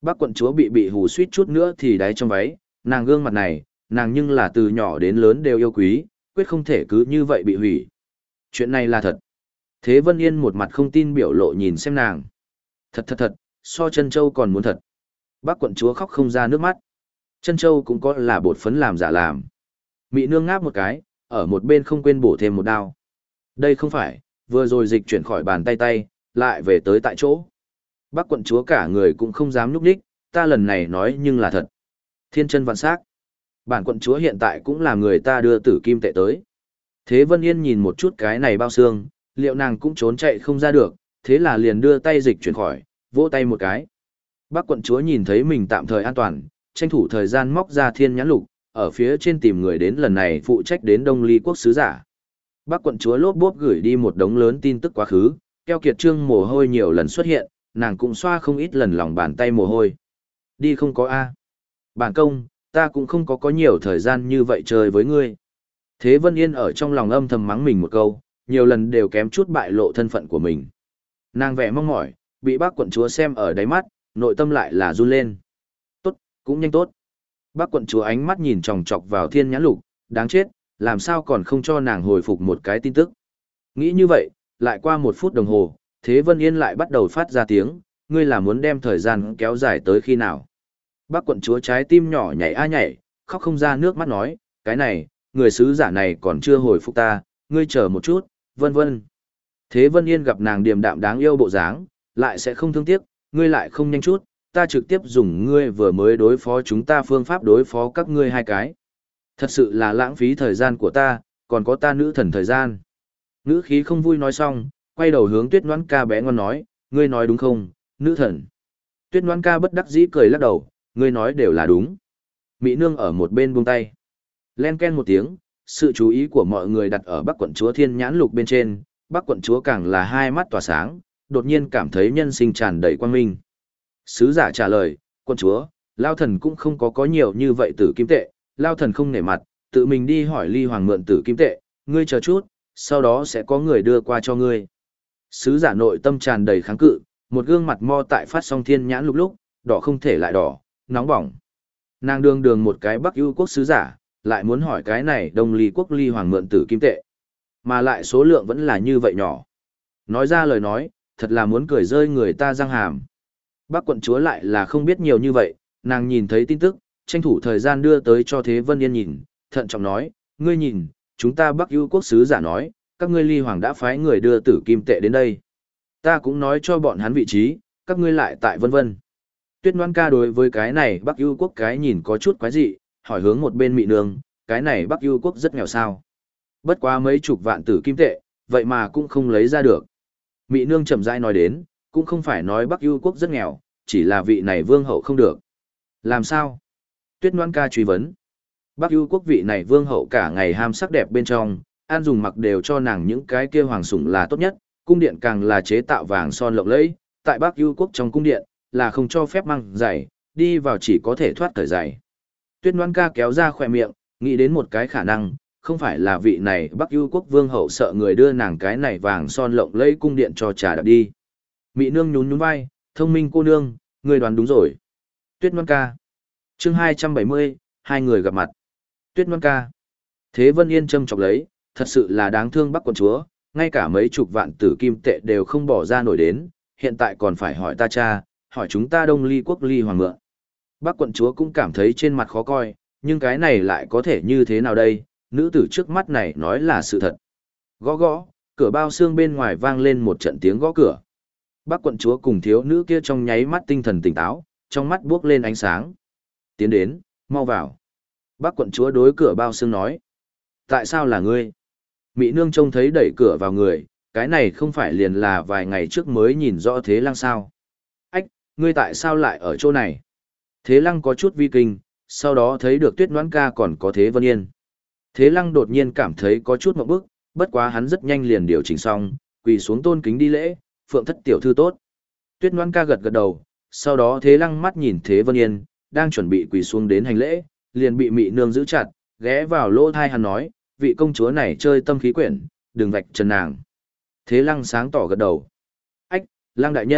Bác quận chúa bị hù suýt chút nữa thì đáy trong váy, nàng gương mặt này, nàng nhưng là từ nhỏ đến lớn đều yêu quý, quyết không thể cứ như vậy bị hủy. Chuyện này là thật. Thế Vân Yên một mặt không tin biểu lộ nhìn xem nàng. Thật, so chân châu còn muốn thật. Bác quận chúa khóc không ra nước mắt. Chân châu cũng có là bột phấn làm giả làm. Mị nương ngáp một cái, ở một bên không quên bổ thêm một đao. Đây không phải, vừa rồi dịch chuyển khỏi bàn tay, lại về tới tại chỗ. Bác quận chúa cả người cũng không dám nhúc nhích, ta lần này nói nhưng là thật. Thiên chân vạn sắc. Bản quận chúa hiện tại cũng là người ta đưa tử kim tệ tới. Thế Vân Yên nhìn một chút cái này bao xương, liệu nàng cũng trốn chạy không ra được, thế là liền đưa tay dịch chuyển khỏi, vỗ tay một cái. Bác quận chúa nhìn thấy mình tạm thời an toàn, tranh thủ thời gian móc ra thiên nhãn lục, ở phía trên tìm người đến lần này phụ trách đến Đông Ly quốc sứ giả. Bác quận chúa lốp bốp gửi đi một đống lớn tin tức quá khứ, keo kiệt trương mồ hôi nhiều lần xuất hiện, nàng cũng xoa không ít lần lòng bàn tay mồ hôi. Đi không có A. Bản công, ta cũng không có nhiều thời gian như vậy chơi với ngươi. Thế Vân Yên ở trong lòng âm thầm mắng mình một câu, nhiều lần đều kém chút bại lộ thân phận của mình. Nàng vẻ mong mỏi, bị bác quận chúa xem ở đáy mắt, nội tâm lại là run lên. Tốt, cũng nhanh tốt. Bác quận chúa ánh mắt nhìn chòng chọc vào thiên nhãn lục, đáng chết, làm sao còn không cho nàng hồi phục một cái tin tức. Nghĩ như vậy, lại qua 1 phút đồng hồ, Thế Vân Yên lại bắt đầu phát ra tiếng, ngươi là muốn đem thời gian kéo dài tới khi nào. Bác quận chúa trái tim nhỏ nhảy a nhảy, khóc không ra nước mắt nói, cái này, người sứ giả này còn chưa hồi phục ta, ngươi chờ một chút, vân vân. Thế Vân Yên gặp nàng điềm đạm đáng yêu bộ dáng, lại sẽ không thương tiếc, ngươi lại không nhanh chút, ta trực tiếp dùng ngươi vừa mới đối phó chúng ta phương pháp đối phó các ngươi hai cái. Thật sự là lãng phí thời gian của ta, còn có ta nữ thần thời gian. Nữ khí không vui nói xong, quay đầu hướng Tuyết Noãn Ca bé ngon nói, ngươi nói đúng không, nữ thần. Tuyết Noãn Ca bất đắc dĩ cười lắc đầu, ngươi nói đều là đúng. Mỹ nương ở một bên buông tay. Len ken một tiếng, sự chú ý của mọi người đặt ở Bắc quận chúa thiên nhãn lục bên trên, Bắc quận chúa càng là hai mắt tỏa sáng, đột nhiên cảm thấy nhân sinh tràn đầy quang minh. Sứ giả trả lời, quận chúa, Lao thần cũng không có nhiều như vậy tử kim tệ, Lao thần không nể mặt, tự mình đi hỏi Ly Hoàng mượn tử kim tệ, ngươi chờ chút, sau đó sẽ có người đưa qua cho ngươi. Sứ giả nội tâm tràn đầy kháng cự, một gương mặt mo tại phát song thiên nhãn lúc, đỏ không thể lại đỏ, nóng bỏng. Nàng đường một cái Bắc ưu quốc sứ giả, lại muốn hỏi cái này Đông Ly quốc Ly Hoàng mượn tử kim tệ. Mà lại số lượng vẫn là như vậy nhỏ. Nói ra lời nói, thật là muốn cười rơi người ta răng hàm. Bắc quận chúa lại là không biết nhiều như vậy, nàng nhìn thấy tin tức, tranh thủ thời gian đưa tới cho Thế Vân Yên nhìn, thận trọng nói, ngươi nhìn, chúng ta Bắc ưu quốc sứ giả nói, các ngươi Ly Hoàng đã phái người đưa tử kim tệ đến đây. Ta cũng nói cho bọn hắn vị trí, các ngươi lại tại vân vân. Tuyết Noãn Ca đối với cái này Bắc ưu quốc cái nhìn có chút quái dị, hỏi hướng một bên Mị nương, cái này Bắc ưu quốc rất nghèo sao. Bất quá mấy chục vạn tử kim tệ, vậy mà cũng không lấy ra được. Mị nương chậm rãi nói đến, cũng không phải nói Bắc ưu quốc rất nghèo, chỉ là vị này vương hậu không được. Làm sao? Tuyết Noãn Ca truy vấn. Bắc ưu quốc vị này vương hậu cả ngày ham sắc đẹp bên trong, ăn dùng mặc đều cho nàng những cái kia hoàng sủng là tốt nhất, cung điện càng là chế tạo vàng son lộng lẫy, tại Bắc ưu quốc trong cung điện là không cho phép mang giày, đi vào chỉ có thể thoát cởi giày. Tuyết Noãn Ca kéo ra khỏe miệng, nghĩ đến một cái khả năng, không phải là vị này Bắc ưu quốc vương hậu sợ người đưa nàng cái này vàng son lộng lẫy cung điện cho trà đạp đi. Mị nương nhún nhún vai, thông minh cô nương, người đoán đúng rồi. Tuyết Noãn Ca. Chương 270, hai người gặp mặt. Tuyết Noãn Ca. Thế Vân Yên châm chọc lấy, thật sự là đáng thương Bắc quận chúa, ngay cả mấy chục vạn tử kim tệ đều không bỏ ra nổi đến, hiện tại còn phải hỏi ta cha, hỏi chúng ta Đông Ly quốc Ly Hoàng mượn. Bắc quận chúa cũng cảm thấy trên mặt khó coi, nhưng cái này lại có thể như thế nào đây, nữ tử trước mắt này nói là sự thật. Gõ gõ, cửa bao xương bên ngoài vang lên một trận tiếng gõ cửa. Bắc quận chúa cùng thiếu nữ kia trong nháy mắt tinh thần tỉnh táo, trong mắt buốc lên ánh sáng. Tiến đến, mau vào. Bắc quận chúa đối cửa bao xương nói. Tại sao là ngươi? Mị nương trông thấy đẩy cửa vào người, cái này không phải liền là vài ngày trước mới nhìn rõ Thế Lăng sao. Ách, ngươi tại sao lại ở chỗ này? Thế Lăng có chút vi kinh, sau đó thấy được Tuyết Noãn Ca còn có Thế Vân Yên. Thế Lăng đột nhiên cảm thấy có chút ngượng bức, bất quá hắn rất nhanh liền điều chỉnh xong, quỳ xuống tôn kính đi lễ, phượng thất tiểu thư tốt. Tuyết Noãn Ca gật gật đầu, sau đó Thế Lăng mắt nhìn Thế Vân Yên, đang chuẩn bị quỳ xuống đến hành lễ, liền bị Mị nương giữ chặt, ghé vào lỗ thai hắn nói, vị công chúa này chơi tâm khí quyển, đừng vạch trần nàng. Thế Lăng sáng tỏ gật đầu. Ách, Lăng đại nhân,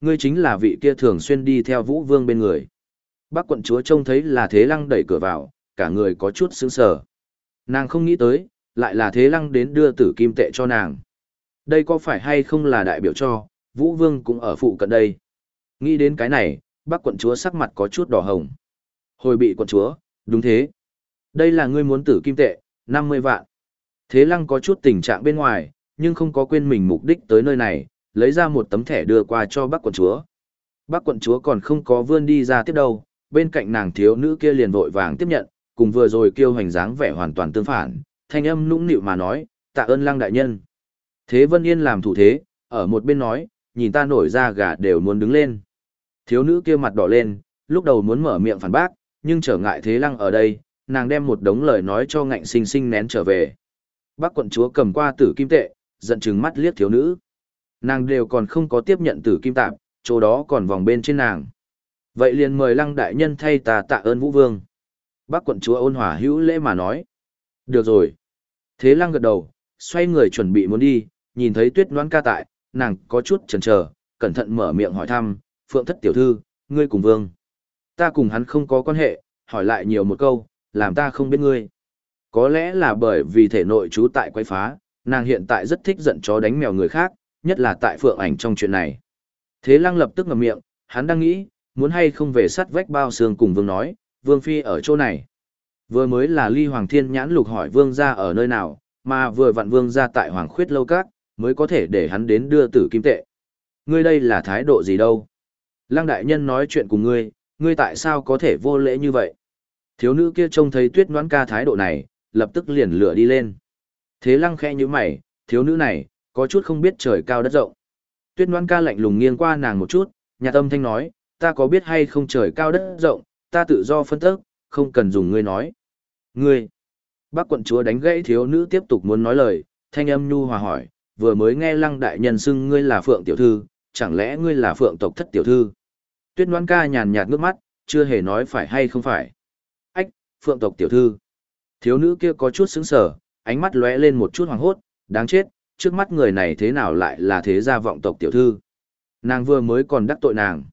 ngươi chính là vị kia thường xuyên đi theo Vũ Vương bên người. Bác quận chúa trông thấy là Thế Lăng đẩy cửa vào, cả người có chút sững sờ. Nàng không nghĩ tới, lại là Thế Lăng đến đưa tử kim tệ cho nàng. Đây có phải hay không là đại biểu cho, Vũ Vương cũng ở phụ cận đây. Nghĩ đến cái này, bác quận chúa sắc mặt có chút đỏ hồng. Hồi bị quận chúa, đúng thế. Đây là ngươi muốn tử kim tệ, 50 vạn. Thế Lăng có chút tình trạng bên ngoài, nhưng không có quên mình mục đích tới nơi này, lấy ra một tấm thẻ đưa qua cho bác quận chúa. Bác quận chúa còn không có vươn đi ra tiếp đâu, bên cạnh nàng thiếu nữ kia liền vội vàng tiếp nhận, cùng vừa rồi kêu hành dáng vẻ hoàn toàn tương phản, thanh âm nũng nịu mà nói, tạ ơn Lăng đại nhân. Thế Vân Yên làm thủ thế, ở một bên nói, nhìn ta nổi da gà đều muốn đứng lên. Thiếu nữ kia mặt đỏ lên, lúc đầu muốn mở miệng phản bác, nhưng trở ngại Thế Lăng ở đây, nàng đem một đống lời nói cho ngạnh sinh sinh nén trở về. Bác quận chúa cầm qua tử kim tệ, giận chừng mắt liếc thiếu nữ. Nàng đều còn không có tiếp nhận tử kim tạp, chỗ đó còn vòng bên trên nàng. Vậy liền mời Lăng đại nhân thay ta tạ ơn Vũ Vương. Bác quận chúa ôn hòa hữu lễ mà nói. Được rồi. Thế Lăng gật đầu, xoay người chuẩn bị muốn đi, nhìn thấy Tuyết Noãn Ca tại, nàng có chút chần chờ, cẩn thận mở miệng hỏi thăm, Phượng thất tiểu thư, ngươi cùng Vương. Ta cùng hắn không có quan hệ, hỏi lại nhiều một câu, làm ta không biết ngươi. Có lẽ là bởi vì thể nội trú tại quấy phá, nàng hiện tại rất thích giận chó đánh mèo người khác, nhất là tại Phượng ảnh trong chuyện này. Thế Lăng lập tức ngậm miệng, hắn đang nghĩ, muốn hay không về sắt vách bao xương cùng Vương nói, Vương phi ở chỗ này. Vừa mới là Ly Hoàng Thiên Nhãn Lục hỏi Vương gia ở nơi nào, mà vừa vặn Vương gia tại Hoàng Khuyết lâu các, mới có thể để hắn đến đưa tử kim tệ. Ngươi đây là thái độ gì đâu? Lăng đại nhân nói chuyện cùng ngươi tại sao có thể vô lễ như vậy? Thiếu nữ kia trông thấy Tuyết Noãn Ca thái độ này, lập tức liền lửa đi lên. Thế Lăng khẽ nhíu mày, thiếu nữ này, có chút không biết trời cao đất rộng. Tuyết Noãn Ca lạnh lùng nghiêng qua nàng một chút, nhạt âm thanh nói, ta có biết hay không trời cao đất rộng, ta tự do phân tích, không cần dùng ngươi nói. Ngươi! Bác quận chúa đánh gãy thiếu nữ tiếp tục muốn nói lời, thanh âm nhu hòa hỏi, vừa mới nghe Lăng đại nhân xưng ngươi là Phượng tiểu thư, chẳng lẽ ngươi là Phượng tộc thất tiểu thư? Tuyết Noãn Ca nhàn nhạt ngước mắt, chưa hề nói phải hay không phải. Ách, Phượng tộc tiểu thư. Thiếu nữ kia có chút sững sờ, ánh mắt lóe lên một chút hoảng hốt, đáng chết, trước mắt người này thế nào lại là thế gia vọng tộc tiểu thư. Nàng vừa mới còn đắc tội nàng.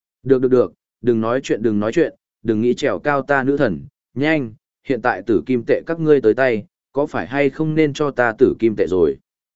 Được, đừng nói chuyện, đừng nghĩ trèo cao ta nữ thần, nhanh, hiện tại tử kim tệ các ngươi tới tay, có phải hay không nên cho ta tử kim tệ rồi.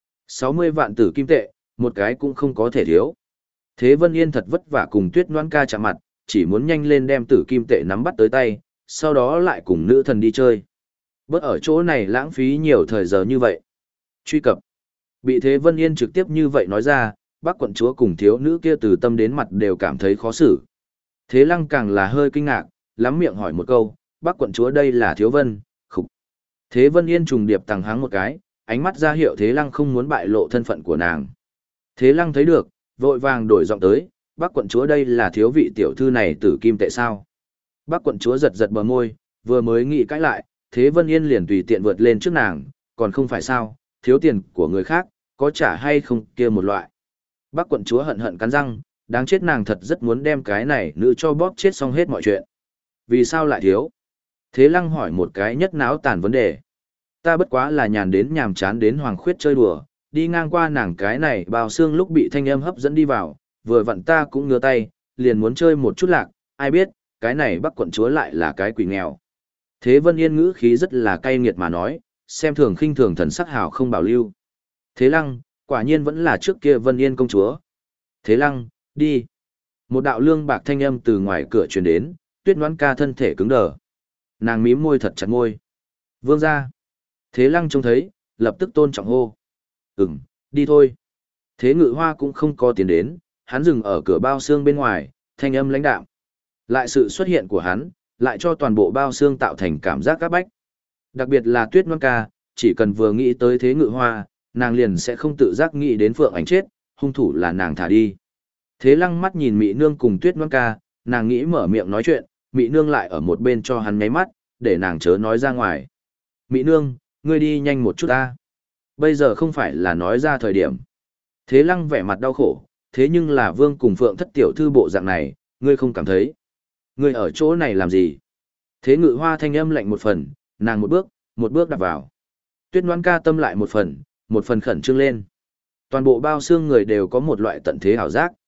60 vạn tử kim tệ, một cái cũng không có thể thiếu. Thế Vân Yên thật vất vả cùng Tuyết Noãn Ca chạm mặt, chỉ muốn nhanh lên đem tử kim tệ nắm bắt tới tay, sau đó lại cùng nữ thần đi chơi. Bớt ở chỗ này lãng phí nhiều thời giờ như vậy. Truy cập. Bị Thế Vân Yên trực tiếp như vậy nói ra, bác quận chúa cùng thiếu nữ kia từ tâm đến mặt đều cảm thấy khó xử. Thế Lăng càng là hơi kinh ngạc, lắm miệng hỏi một câu, bác quận chúa đây là Thiếu Vân, khục. Thế Vân Yên trùng điệp tàng háng một cái, ánh mắt ra hiệu Thế Lăng không muốn bại lộ thân phận của nàng. Thế Lăng thấy được, vội vàng đổi giọng tới, bác quận chúa đây là thiếu vị tiểu thư này tử kim tệ sao. Bác quận chúa giật giật bờ môi, vừa mới nghĩ cãi lại, Thế Vân Yên liền tùy tiện vượt lên trước nàng, còn không phải sao, thiếu tiền của người khác, có trả hay không kia một loại. Bác quận chúa hận hận cắn răng, đáng chết nàng thật rất muốn đem cái này nữ cho bóp chết xong hết mọi chuyện. Vì sao lại thiếu? Thế Lăng hỏi một cái nhất náo tàn vấn đề. Ta bất quá là nhàn đến nhàm chán đến Hoàng Khuyết chơi đùa, đi ngang qua nàng cái này bao xương lúc bị thanh âm hấp dẫn đi vào, vừa vặn ta cũng ngửa tay, liền muốn chơi một chút lạc, ai biết, cái này Bắc quận chúa lại là cái quỷ nghèo. Thế Vân Yên ngữ khí rất là cay nghiệt mà nói, xem thường khinh thường thần sắc hào không bảo lưu. Thế Lăng, quả nhiên vẫn là trước kia Vân Yên công chúa. Thế Lăng, đi. Một đạo lương bạc thanh âm từ ngoài cửa truyền đến, Tuyết Noãn Ca thân thể cứng đờ. Nàng mím môi thật chặt môi. Vương gia. Thế Lăng trông thấy, lập tức tôn trọng hô. Đi thôi. Thế Ngự Hoa cũng không có tiến đến, hắn dừng ở cửa bao xương bên ngoài, thanh âm lãnh đạm. Lại sự xuất hiện của hắn, lại cho toàn bộ bao xương tạo thành cảm giác các bách. Đặc biệt là Tuyết Noãn Ca, chỉ cần vừa nghĩ tới Thế Ngự Hoa, nàng liền sẽ không tự giác nghĩ đến Phượng Ảnh chết, hung thủ là nàng thả đi. Thế Lăng mắt nhìn Mị Nương cùng Tuyết Noãn Ca, nàng nghĩ mở miệng nói chuyện, Mị Nương lại ở một bên cho hắn nháy mắt, để nàng chớ nói ra ngoài. Mị Nương, ngươi đi nhanh một chút ta. Bây giờ không phải là nói ra thời điểm. Thế Lăng vẻ mặt đau khổ, thế nhưng là Vương cùng Phượng thất tiểu thư bộ dạng này, ngươi không cảm thấy. Ngươi ở chỗ này làm gì? Thế Ngự Hoa thanh âm lạnh một phần, nàng một bước đạp vào. Tuyết Noãn Ca tâm lại một phần khẩn trương lên. Toàn bộ bao xương người đều có một loại tận thế hảo giác.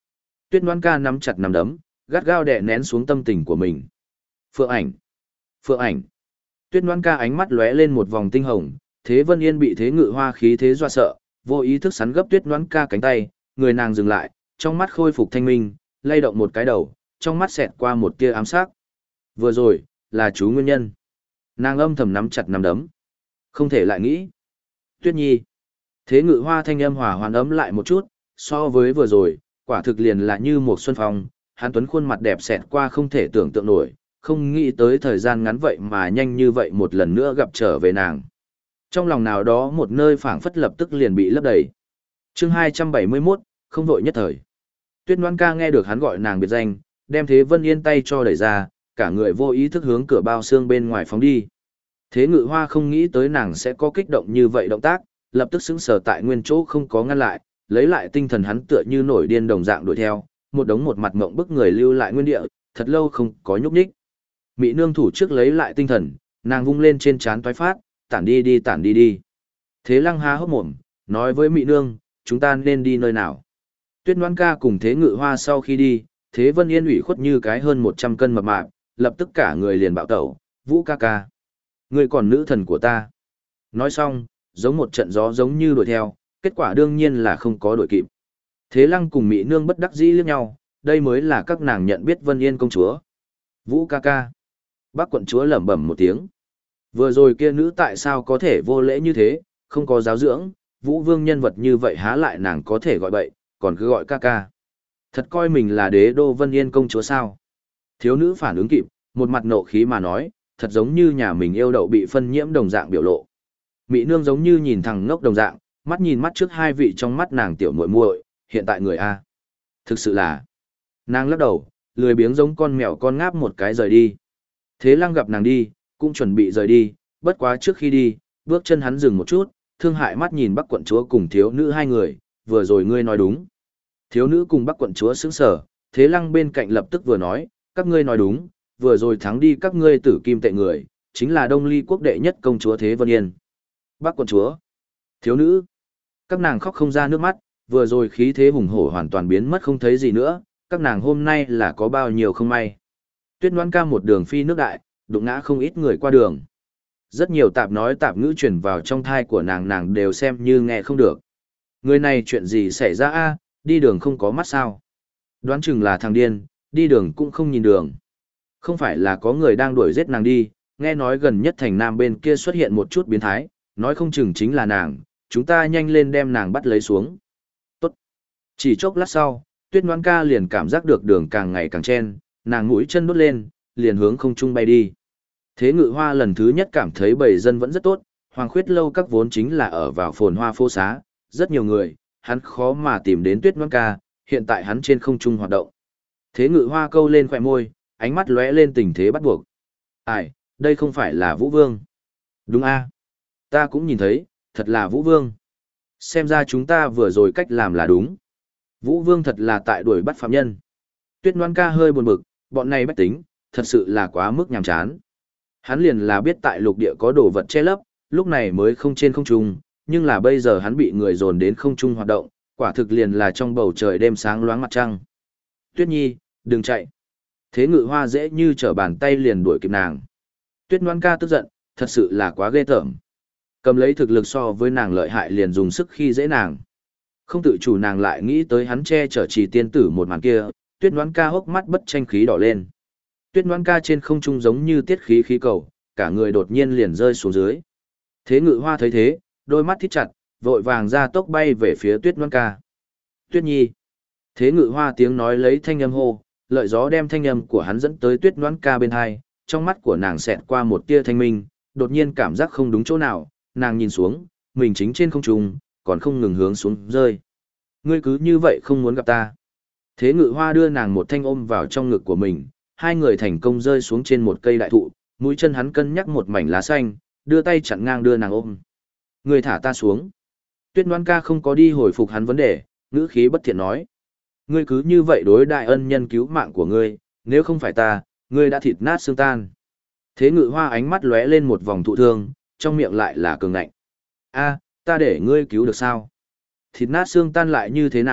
Tuyết Ngoan Ca nắm chặt nắm đấm, gắt gao đè nén xuống tâm tình của mình. Phượng ảnh, Phượng ảnh. Tuyết Ngoan Ca ánh mắt lóe lên một vòng tinh hồng, Thế Vân Yên bị Thế Ngự Hoa khí thế dọa sợ, vô ý thức sắn gấp Tuyết Ngoan Ca cánh tay, người nàng dừng lại, trong mắt khôi phục thanh minh, lay động một cái đầu, trong mắt xẹt qua một tia ám sắc. Vừa rồi, là chú nguyên nhân. Nàng âm thầm nắm chặt nắm đấm. Không thể lại nghĩ. Tuyết Nhi. Thế Ngự Hoa thanh âm hòa hoan ấm lại một chút, so với vừa rồi, quả thực liền là như một xuân phong, Hàn Tuấn khuôn mặt đẹp xẹt qua không thể tưởng tượng nổi, không nghĩ tới thời gian ngắn vậy mà nhanh như vậy một lần nữa gặp trở về nàng. Trong lòng nào đó một nơi phảng phất lập tức liền bị lấp đầy. Chương 271, không vội nhất thời. Tuyết Ngoan Ca nghe được hắn gọi nàng biệt danh, đem Thế Vân Yên tay cho đẩy ra, cả người vô ý thức hướng cửa bao xương bên ngoài phóng đi. Thế Ngự Hoa không nghĩ tới nàng sẽ có kích động như vậy động tác, lập tức sững sờ tại nguyên chỗ không có ngăn lại, lấy lại tinh thần hắn tựa như nổi điên đồng dạng đuổi theo, một đống một mặt mộng bức người lưu lại nguyên địa, thật lâu không có nhúc nhích. Mị nương thủ trước lấy lại tinh thần, nàng vung lên trên trán toái phát, tản đi đi tản đi đi. Thế Lăng há hốc mồm, nói với Mị nương, chúng ta nên đi nơi nào. Tuyết Ngoan Ca cùng Thế Ngự Hoa sau khi đi, Thế Vân Yên ủy khuất như cái hơn 100 cân mập mạp, lập tức cả người liền bạo tẩu, Vũ ca ca. Ngươi còn nữ thần của ta. Nói xong, giống một trận gió giống như đuổi theo, kết quả đương nhiên là không có đuổi kịp. Thế Lăng cùng Mị nương bất đắc dĩ liếc nhau, đây mới là các nàng nhận biết Vân Yên công chúa. Vũ ca ca. Bác quận chúa lẩm bẩm một tiếng. Vừa rồi kia nữ tại sao có thể vô lễ như thế, không có giáo dưỡng, Vũ Vương nhân vật như vậy há lại nàng có thể gọi bậy, còn cứ gọi ca ca. Thật coi mình là đế đô Vân Yên công chúa sao? Thiếu nữ phản ứng kịp, một mặt nộ khí mà nói, thật giống như nhà mình yêu đậu bị phân nhiễm đồng dạng biểu lộ. Mị nương giống như nhìn thằng ngốc đồng dạng, mắt nhìn mắt trước hai vị trong mắt nàng tiểu muội muội, hiện tại người A. Thực sự là, nàng lắc đầu, lười biếng giống con mèo con ngáp một cái rời đi. Thế Lăng gặp nàng đi, cũng chuẩn bị rời đi, bất quá trước khi đi, bước chân hắn dừng một chút, thương hại mắt nhìn Bắc quận chúa cùng thiếu nữ hai người, vừa rồi ngươi nói đúng. Thiếu nữ cùng Bắc quận chúa sững sờ, Thế Lăng bên cạnh lập tức vừa nói, các ngươi nói đúng, vừa rồi thắng đi các ngươi tử kim tệ người, chính là Đông Ly quốc đệ nhất công chúa Thế Vân Yên. Bắc quận chúa, thiếu nữ, các nàng khóc không ra nước mắt, vừa rồi khí thế hùng hổ hoàn toàn biến mất không thấy gì nữa, các nàng hôm nay là có bao nhiêu không may. Tuyết Ngoan Ca một đường phi nước đại, đụng ngã không ít người qua đường. Rất nhiều tạp nói tạp ngữ truyền vào trong thai của nàng đều xem như nghe không được. Người này chuyện gì xảy ra a? Đi đường không có mắt sao? Đoán chừng là thằng điên, đi đường cũng không nhìn đường. Không phải là có người đang đuổi giết nàng đi, nghe nói gần nhất thành nam bên kia xuất hiện một chút biến thái, nói không chừng chính là nàng, chúng ta nhanh lên đem nàng bắt lấy xuống. Tốt. Chỉ chốc lát sau, Tuyết Ngoan Ca liền cảm giác được đường càng ngày càng chen, nàng mũi chân đốt lên, liền hướng không trung bay đi. Thế Ngự Hoa lần thứ nhất cảm thấy bầy dân vẫn rất tốt, Hoàng Khuyết lâu các vốn chính là ở vào phồn hoa phố xá, rất nhiều người, hắn khó mà tìm đến Tuyết Ngoan Ca, hiện tại hắn trên không trung hoạt động. Thế Ngự Hoa câu lên khóe môi, ánh mắt lóe lên tình thế bắt buộc. Ai, đây không phải là Vũ Vương. Đúng a, ta cũng nhìn thấy, thật là Vũ Vương. Xem ra chúng ta vừa rồi cách làm là đúng. Vũ Vương thật là tại đuổi bắt phạm nhân. Tuyết Ngoan Ca hơi buồn bực, bọn này bách tính, thật sự là quá mức nhàm chán. Hắn liền là biết tại lục địa có đồ vật che lấp, lúc này mới không trên không trung, nhưng là bây giờ hắn bị người dồn đến không trung hoạt động, quả thực liền là trong bầu trời đêm sáng loáng mặt trăng. Tuyết Nhi, đừng chạy. Thế Ngự Hoa dễ như trở bàn tay liền đuổi kịp nàng. Tuyết Ngoan Ca tức giận, thật sự là quá ghê tởm. Cầm lấy thực lực so với nàng lợi hại liền dùng sức khi dễ nàng. Không tự chủ nàng lại nghĩ tới hắn che chở Trì tiên tử một màn kia, Tuyết Ngoan Ca hốc mắt bất tranh khí đỏ lên. Tuyết Ngoan Ca trên không trung giống như tiết khí khí cầu, cả người đột nhiên liền rơi xuống dưới. Thế Ngự Hoa thấy thế, đôi mắt thít chặt, vội vàng ra tốc bay về phía Tuyết Ngoan Ca. Tuyết Nhi. Thế Ngự Hoa tiếng nói lấy thanh âm hô, lợi gió đem thanh âm của hắn dẫn tới Tuyết Ngoan Ca bên hai, trong mắt của nàng xẹt qua một tia thanh minh, đột nhiên cảm giác không đúng chỗ nào, nàng nhìn xuống, mình chính trên không trung, còn không ngừng hướng xuống rơi. Ngươi cứ như vậy không muốn gặp ta. Thế Ngự Hoa đưa nàng một thanh ôm vào trong ngực của mình, hai người thành công rơi xuống trên một cây đại thụ, mũi chân hắn cân nhắc một mảnh lá xanh, đưa tay chặn ngang đưa nàng ôm. Ngươi thả ta xuống. Tuyết Ngoan Ca không có đi hồi phục hắn vấn đề, ngữ khí bất thiện nói. Ngươi cứ như vậy đối đại ân nhân cứu mạng của ngươi, nếu không phải ta, ngươi đã thịt nát xương tan. Thế Ngự Hoa ánh mắt lóe lên một vòng thụ thương, trong miệng lại là cường ngạnh. A, ta để ngươi cứu được sao? Thịt nát xương tan lại như thế nào,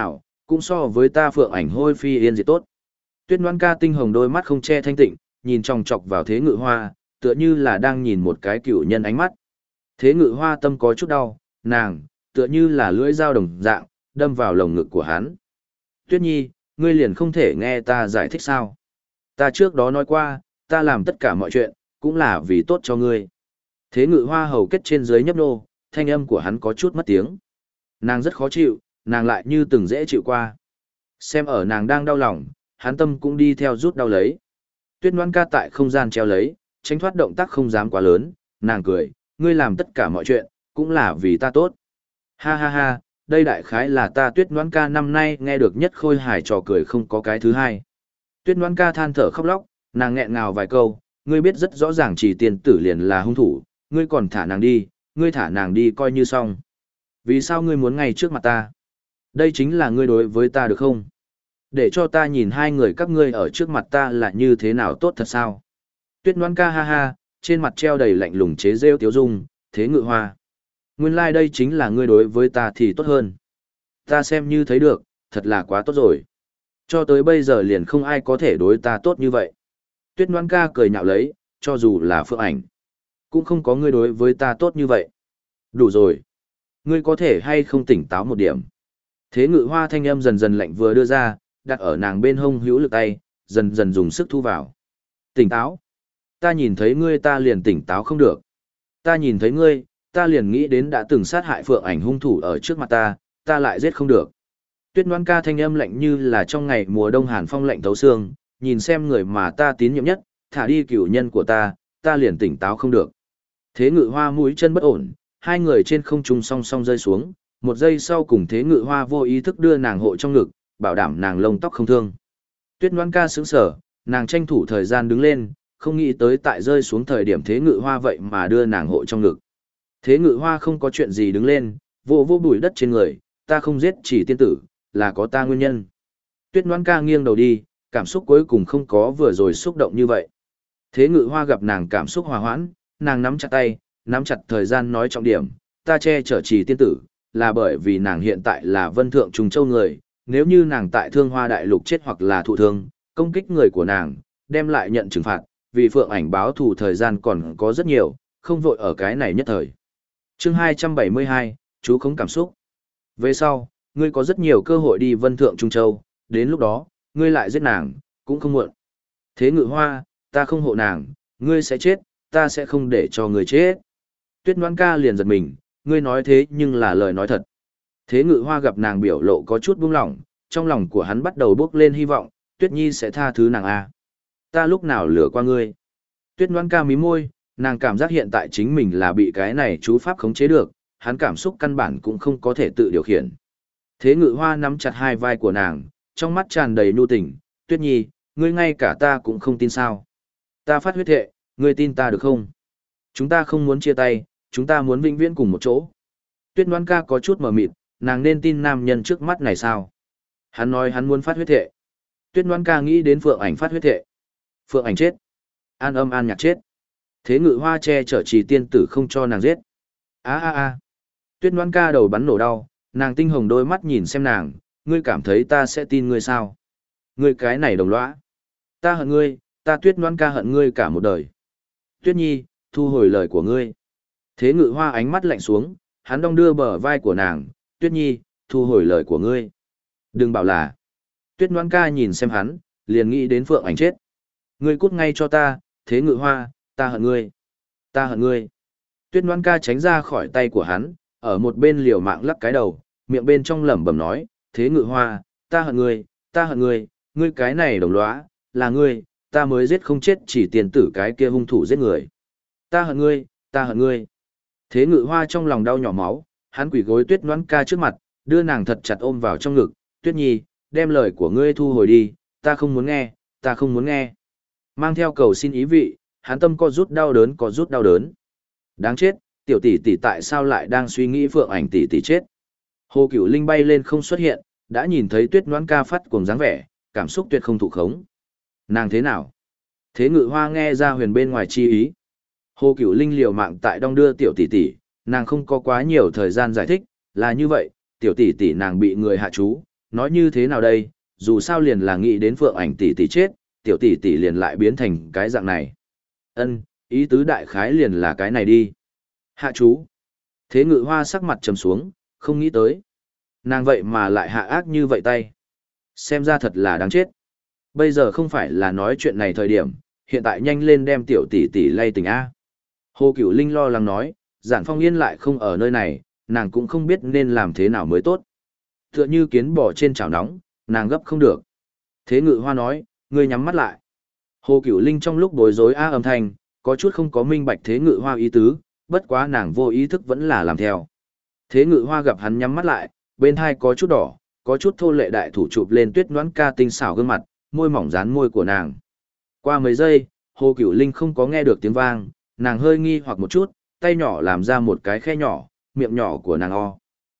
cũng so với ta Phượng Ảnh hôi phi yên diệt tốt. Tuyết Ngoan Ca tinh hồng đôi mắt không che thanh tịnh, nhìn chòng chọc vào Thế Ngự Hoa, tựa như là đang nhìn một cái cựu nhân ánh mắt. Thế Ngự Hoa tâm có chút đau, nàng, tựa như là lưỡi dao đồng dạng, đâm vào lồng ngực của hắn. Tuyết Nhi, ngươi liền không thể nghe ta giải thích sao? Ta trước đó nói qua, ta làm tất cả mọi chuyện, cũng là vì tốt cho ngươi. Thế Ngự Hoa hầu kết trên dưới nhấp nô, thanh âm của hắn có chút mất tiếng. Nàng rất khó chịu, nàng lại như từng dễ chịu qua. Xem ở nàng đang đau lòng, hắn tâm cũng đi theo rút đau lấy. Tuyết Ngoan Ca tại không gian treo lấy, tránh thoát động tác không dám quá lớn, nàng cười, ngươi làm tất cả mọi chuyện, cũng là vì ta tốt. Ha ha ha, đây đại khái là ta Tuyết Ngoan Ca năm nay nghe được nhất khôi hài trò cười không có cái thứ hai. Tuyết Ngoan Ca than thở khóc lóc, nàng nghẹn ngào vài câu, ngươi biết rất rõ ràng chỉ tiền tử liền là hung thủ, ngươi còn thả nàng đi, ngươi thả nàng đi coi như xong. Vì sao ngươi muốn ngay trước mặt ta? Đây chính là ngươi đối với ta được không? Để cho ta nhìn hai người các ngươi ở trước mặt ta là như thế nào tốt thật sao? Tuyết Ngoan Ca ha ha, trên mặt treo đầy lạnh lùng chế rêu tiếu dung, Thế Ngự Hoa. Nguyên lai đây chính là ngươi đối với ta thì tốt hơn. Ta xem như thấy được, thật là quá tốt rồi. Cho tới bây giờ liền không ai có thể đối ta tốt như vậy. Tuyết Ngoan Ca cười nhạo lấy, cho dù là Phượng Ảnh, cũng không có ngươi đối với ta tốt như vậy. Đủ rồi. Ngươi có thể hay không tỉnh táo một điểm. Thế Ngự Hoa thanh âm dần dần lạnh vừa đưa ra, đặt ở nàng bên hông hữu lực tay, dần dần dùng sức thu vào. Tỉnh táo. Ta nhìn thấy ngươi ta liền tỉnh táo không được. Ta nhìn thấy ngươi, ta liền nghĩ đến đã từng sát hại Phượng Ảnh hung thủ ở trước mặt ta lại giết không được. Tuyết Ngoan Ca thanh âm lạnh như là trong ngày mùa đông hàn phong lạnh thấu xương, nhìn xem người mà ta tín nhiệm nhất, thả đi cửu nhân của ta liền tỉnh táo không được. Thế Ngự Hoa mũi chân bất ổn, hai người trên không trung song song rơi xuống, một giây sau cùng Thế Ngự Hoa vô ý thức đưa nàng hộ trong ngực, bảo đảm nàng lông tóc không thương. Tuyết Ngoan Ca sững sờ, nàng tranh thủ thời gian đứng lên, không nghĩ tới tại rơi xuống thời điểm Thế Ngự Hoa vậy mà đưa nàng hộ trong ngực. Thế Ngự Hoa không có chuyện gì đứng lên, vô vô bụi đất trên người, ta không giết chỉ tiên tử, là có ta nguyên nhân. Tuyết Ngoan Ca nghiêng đầu đi, cảm xúc cuối cùng không có vừa rồi xúc động như vậy. Thế Ngự Hoa gặp nàng cảm xúc hòa hoãn, nàng nắm chặt tay, nắm chặt thời gian nói trọng điểm, ta che chở chỉ tiên tử, là bởi vì nàng hiện tại là Vân Thượng Trùng Châu người, nếu như nàng tại Thương Hoa Đại Lục chết hoặc là thụ thương, công kích người của nàng, đem lại nhận trừng phạt, vì Phượng Ảnh báo thù thời gian còn có rất nhiều, không vội ở cái này nhất thời. Chương 272, chú không cảm xúc. Về sau, ngươi có rất nhiều cơ hội đi Vân Thượng Trung Châu, đến lúc đó, ngươi lại giết nàng, cũng không muộn. Thế Ngự Hoa, ta không hộ nàng, ngươi sẽ chết, ta sẽ không để cho ngươi chết. Tuyết Ngoan Ca liền giật mình, ngươi nói thế nhưng là lời nói thật. Thế Ngự Hoa gặp nàng biểu lộ có chút buông lỏng, trong lòng của hắn bắt đầu bước lên hy vọng, Tuyết Nhi sẽ tha thứ nàng à. Ta lúc nào lừa qua ngươi. Tuyết Ngoan Ca mím môi, nàng cảm giác hiện tại chính mình là bị cái này chú pháp khống chế được, hắn cảm xúc căn bản cũng không có thể tự điều khiển. Thế Ngự Hoa nắm chặt hai vai của nàng, trong mắt tràn đầy nhu tình, Tuyết Nhi, ngươi ngay cả ta cũng không tin sao. Ta phát huyết thệ, ngươi tin ta được không? Chúng ta không muốn chia tay, chúng ta muốn vĩnh viễn cùng một chỗ. Tuyết Ngoan Ca có chút mờ mịt, nàng nên tin nam nhân trước mắt này sao? Hắn nói hắn muốn phát huyết thệ. Tuyết Ngoan Ca nghĩ đến Phượng Ảnh phát huyết thệ. Phượng Ảnh chết. An Âm An Nhạc chết. Thế Ngự Hoa che chở Trì tiên tử không cho nàng giết. A. Tuyết Ngoan Ca đầu bắn nổ đau, nàng tinh hồng đôi mắt nhìn xem nàng, ngươi cảm thấy ta sẽ tin ngươi sao? Ngươi cái này đồng lõa. Ta hận ngươi, ta Tuyết Ngoan Ca hận ngươi cả một đời. Tuyết Nhi, thu hồi lời của ngươi. Thế Ngự Hoa ánh mắt lạnh xuống, hắn đong đưa bờ vai của nàng, Tuyết Nhi, thu hồi lời của ngươi. Đừng bảo là. Tuyết Ngoan Ca nhìn xem hắn, liền nghĩ đến Phượng Ảnh chết. Ngươi cút ngay cho ta, Thế Ngự Hoa, ta hận ngươi. Ta hận ngươi. Tuyết Ngoan Ca tránh ra khỏi tay của hắn, ở một bên liều mạng lắc cái đầu, miệng bên trong lẩm bẩm nói, Thế Ngự Hoa, ta hận ngươi, ta hận ngươi, ngươi cái này đồng lõa, là ngươi, ta mới giết không chết chỉ tiền tử cái kia hung thủ giết người. Ta hận ngươi, ta hận ngươi. Thế Ngự Hoa trong lòng đau nhỏ máu, hắn quỳ gối Tuyết Ngoan Ca trước mặt, đưa nàng thật chặt ôm vào trong ngực, Tuyết Nhi, đem lời của ngươi thu hồi đi, ta không muốn nghe, ta không muốn nghe. Mang theo cầu xin ý vị, hắn tâm có rút đau đớn có rút đau đớn. Đáng chết, tiểu tỷ tỷ tại sao lại đang suy nghĩ Phượng Ảnh tỷ tỷ chết. Hồ Cửu Linh bay lên không xuất hiện, đã nhìn thấy Tuyết Ngoan Ca phát cuồng dáng vẻ, cảm xúc tuyệt không thụ khống. Nàng thế nào? Thế Ngự Hoa nghe ra huyền bên ngoài chi ý. Hồ Cửu Linh liều mạng tại đong đưa tiểu tỷ tỷ, nàng không có quá nhiều thời gian giải thích, là như vậy, tiểu tỷ tỷ nàng bị người hạ chú, nói như thế nào đây, dù sao liền là nghĩ đến Phượng Ảnh tỷ tỷ chết, tiểu tỷ tỷ liền lại biến thành cái dạng này. Ân, ý tứ đại khái liền là cái này đi. Hạ chú. Thế Ngự Hoa sắc mặt trầm xuống, không nghĩ tới. Nàng vậy mà lại hạ ác như vậy tay. Xem ra thật là đáng chết. Bây giờ không phải là nói chuyện này thời điểm, hiện tại nhanh lên đem tiểu tỷ tỷ lay tỉnh A. Hồ Cửu Linh lo lắng nói, Giản Phong Yên lại không ở nơi này, nàng cũng không biết nên làm thế nào mới tốt. Tựa như kiến bò trên chảo nóng, nàng gấp không được. Thế Ngự Hoa nói, ngươi nhắm mắt lại. Hồ Cửu Linh trong lúc bối rối âm thanh, có chút không có minh bạch Thế Ngự Hoa ý tứ, bất quá nàng vô ý thức vẫn là làm theo. Thế Ngự Hoa gặp hắn nhắm mắt lại, bên hai có chút đỏ, có chút thô lệ đại thủ chụp lên Tuyết Noãn Ca tinh xảo gương mặt, môi mỏng dán môi của nàng. Qua mấy giây, Hồ Cửu Linh không có nghe được tiếng vang, nàng hơi nghi hoặc một chút, tay nhỏ làm ra một cái khe nhỏ, miệng nhỏ của nàng o.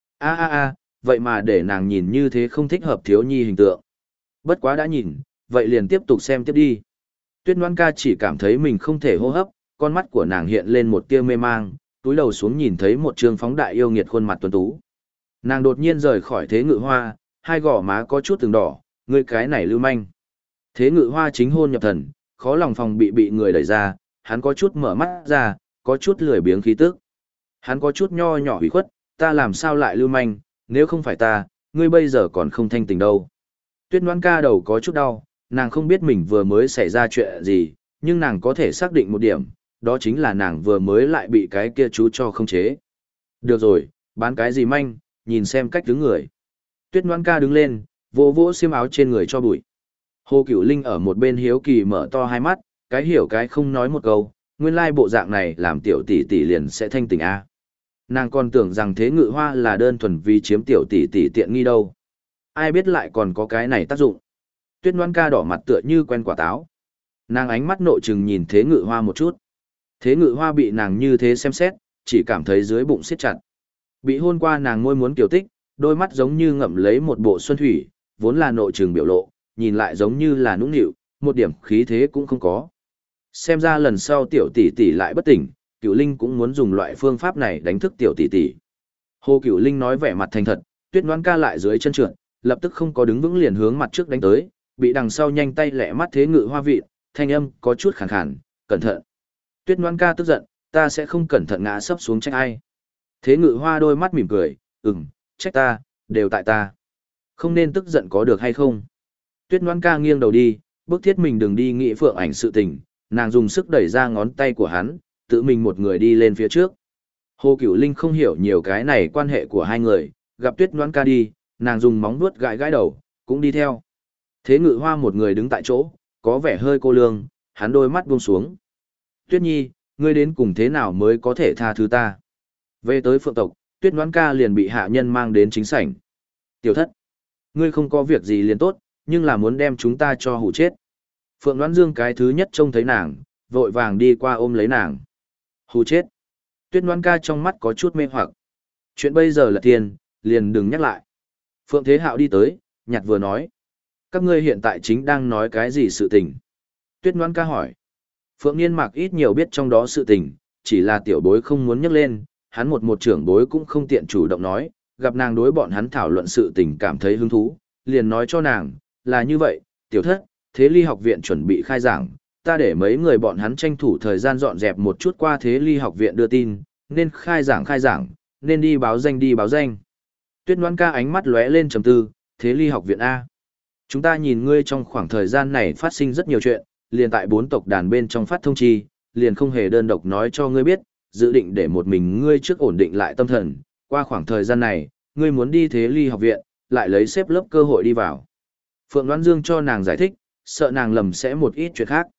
Vậy mà để nàng nhìn như thế không thích hợp thiếu nhi hình tượng. Bất quá đã nhìn, vậy liền tiếp tục xem tiếp đi. Tuyết Noãn Ca chỉ cảm thấy mình không thể hô hấp, con mắt của nàng hiện lên một tia mê mang, túi đầu xuống nhìn thấy một trương phóng đại yêu nghiệt khuôn mặt tuấn tú. Nàng đột nhiên rời khỏi Thế Ngự Hoa, hai gò má có chút từng đỏ, ngươi cái này lưu manh. Thế Ngự Hoa chính hôn nhập thần, khó lòng phòng bị người đẩy ra, hắn có chút mở mắt ra, có chút lười biếng khí tức. Hắn có chút nho nhỏ hủy khuất, ta làm sao lại lưu manh, nếu không phải ta, ngươi bây giờ còn không thanh tỉnh đâu. Tuyết Noãn Ca đầu có chút đau, nàng không biết mình vừa mới xảy ra chuyện gì, nhưng nàng có thể xác định một điểm, đó chính là nàng vừa mới lại bị cái kia chú cho khống chế. Được rồi, bán cái gì manh, nhìn xem cách đứng người. Tuyết Noãn Ca đứng lên, vỗ vỗ xiêm áo trên người cho bụi. Hồ Cửu Linh ở một bên hiếu kỳ mở to hai mắt, cái hiểu cái không nói một câu, nguyên lai bộ dạng này làm tiểu tỷ tỷ liền sẽ thanh tỉnh a. Nàng còn tưởng rằng Thế Ngự Hoa là đơn thuần vì chiếm tiểu tỷ tỷ tiện nghi đâu. Ai biết lại còn có cái này tác dụng. Tuyết Noãn Ca đỏ mặt tựa như quen quả táo. Nàng ánh mắt nội trừng nhìn Thế Ngự Hoa một chút. Thế Ngự Hoa bị nàng như thế xem xét, chỉ cảm thấy dưới bụng siết chặt. Bị hôn qua nàng môi muốn kiều tích, đôi mắt giống như ngậm lấy một bộ xuân thủy, vốn là nội trừng biểu lộ, nhìn lại giống như là nũng nịu, một điểm khí thế cũng không có. Xem ra lần sau tiểu tỷ tỷ lại bất tỉnh, Cửu Linh cũng muốn dùng loại phương pháp này đánh thức tiểu tỷ tỷ. Hồ Cửu Linh nói vẻ mặt thành thật, Tuyết Noãn Ca lại dưới chân trượt, lập tức không có đứng vững liền hướng mặt trước đánh tới, bị đằng sau nhanh tay lẹ mắt Thế Ngự Hoa vị, thanh âm có chút khàn khàn, cẩn thận. Tuyết Noãn Ca tức giận, ta sẽ không cẩn thận ngã sấp xuống trách ai. Thế Ngự Hoa đôi mắt mỉm cười, trách ta, đều tại ta. Không nên tức giận có được hay không? Tuyết Noãn Ca nghiêng đầu đi, bức thiết mình đừng đi nghĩ Phượng Ảnh sự tình, nàng dùng sức đẩy ra ngón tay của hắn, tự mình một người đi lên phía trước. Hồ Cửu Linh không hiểu nhiều cái này quan hệ của hai người, gặp Tuyết Noãn Ca đi, nàng dùng móng vuốt gãi gãi đầu, cũng đi theo. Thế Ngự Hoa một người đứng tại chỗ, có vẻ hơi cô lương, hắn đôi mắt buông xuống. Tuyết Nhi, ngươi đến cùng thế nào mới có thể tha thứ ta? Về tới Phượng tộc, Tuyết Noãn Ca liền bị hạ nhân mang đến chính sảnh. Tiểu thất, ngươi không có việc gì liền tốt, nhưng là muốn đem chúng ta cho hủ chết. Phượng Noãn Dương cái thứ nhất trông thấy nàng, vội vàng đi qua ôm lấy nàng. Hù chết. Tuyết Noãn Ca trong mắt có chút mê hoặc. Chuyện bây giờ là tiền, liền đừng nhắc lại. Phượng Thế Hạo đi tới, nhặt vừa nói. Các ngươi hiện tại chính đang nói cái gì sự tình? Tuyết Noãn Ca hỏi. Phượng Niên Mạc ít nhiều biết trong đó sự tình, chỉ là tiểu bối không muốn nhắc lên, hắn một trưởng bối cũng không tiện chủ động nói, gặp nàng đối bọn hắn thảo luận sự tình cảm thấy hứng thú, liền nói cho nàng, là như vậy, tiểu thất, Thế Ly học viện chuẩn bị khai giảng, ta để mấy người bọn hắn tranh thủ thời gian dọn dẹp một chút qua Thế Ly học viện đưa tin, nên khai giảng, nên đi báo danh. Tuyết Noãn Ca ánh mắt lóe lên trầm tư, Thế Ly học viện A. Chúng ta nhìn ngươi trong khoảng thời gian này phát sinh rất nhiều chuyện, liền tại 4 tộc đàn bên trong phát thông chi, liền không hề đơn độc nói cho ngươi biết, dự định để một mình ngươi trước ổn định lại tâm thần, qua khoảng thời gian này, ngươi muốn đi Thế Ly học viện, lại lấy xếp lớp cơ hội đi vào. Phượng Noãn Dương cho nàng giải thích, sợ nàng lầm sẽ một ít chuyện khác.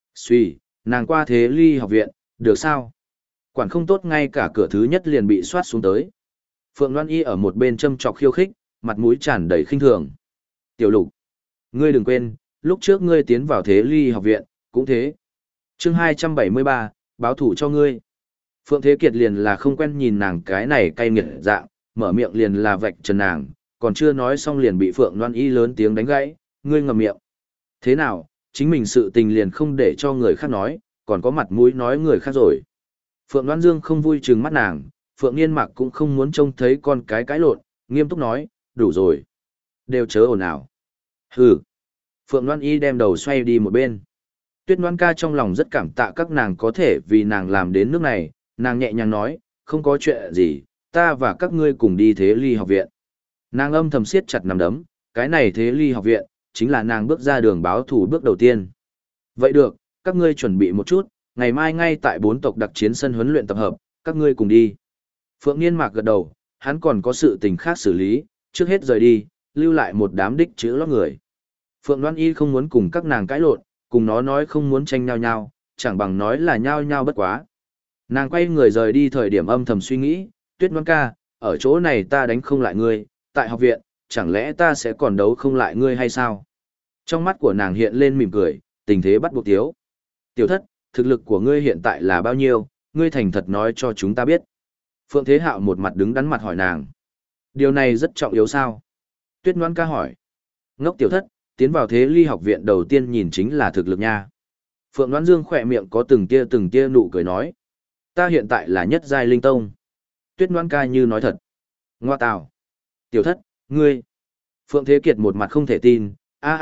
Nàng qua Thế Ly học viện, được sao? Quản không tốt ngay cả cửa thứ nhất liền bị soát xuống tới. Phượng Loan Y ở một bên châm chọc khiêu khích, mặt mũi tràn đầy khinh thường. Tiểu Lục, ngươi đừng quên, lúc trước ngươi tiến vào Thế Ly học viện, cũng thế. Chương 273, báo thủ cho ngươi. Phượng Thế Kiệt liền là không quen nhìn nàng cái này cay nghiệt dạng, mở miệng liền là vạch trần nàng, còn chưa nói xong liền bị Phượng Loan Y lớn tiếng đánh gãy, ngươi ngậm miệng. Thế nào, chính mình sự tình liền không để cho người khác nói, còn có mặt mũi nói người khác rồi. Phượng Loan Dương không vui trừng mắt nàng, Phượng Niên Mạc cũng không muốn trông thấy con cái cãi lộn, nghiêm túc nói, đủ rồi. Đều chớ ồn ào. Hừ. Phượng Loan Y đem đầu xoay đi một bên. Tuyết Loan ca trong lòng rất cảm tạ các nàng có thể vì nàng làm đến nước này, nàng nhẹ nhàng nói, không có chuyện gì, ta và các ngươi cùng đi Thế Ly học viện. Nàng âm thầm siết chặt nắm đấm, cái này Thế Ly học viện, chính là nàng bước ra đường báo thù bước đầu tiên. Vậy được, các ngươi chuẩn bị một chút, ngày mai ngay tại 4 tộc đặc chiến sân huấn luyện tập hợp, các ngươi cùng đi. Phượng Niên Mạc gật đầu, hắn còn có sự tình khác xử lý, trước hết rời đi, lưu lại một đám đích chữ lót người. Phượng Loan Y không muốn cùng các nàng cãi lộn, cùng nó nói không muốn tranh nhau nhau, chẳng bằng nói là nhau nhau bất quá. Nàng quay người rời đi thời điểm âm thầm suy nghĩ, Tuyết Loan ca, ở chỗ này ta đánh không lại ngươi, tại học viện, chẳng lẽ ta sẽ còn đấu không lại ngươi hay sao? Trong mắt của nàng hiện lên mỉm cười, tình thế bắt buộc tiếu. Tiểu thất, thực lực của ngươi hiện tại là bao nhiêu, ngươi thành thật nói cho chúng ta biết. Phượng Thế Hạo một mặt đứng đắn mặt hỏi nàng. Điều này rất trọng yếu sao? Tuyết Loan ca hỏi. Ngốc tiểu thất, tiến vào Thế Ly học viện đầu tiên nhìn chính là thực lực nha. Phượng Loan Dương khỏe miệng có từng tia nụ cười nói. Ta hiện tại là nhất giai linh tông. Tuyết Loan ca như nói thật. Ngoa tào. Tiểu thất, ngươi. Phượng Thế Kiệt một mặt không thể tin.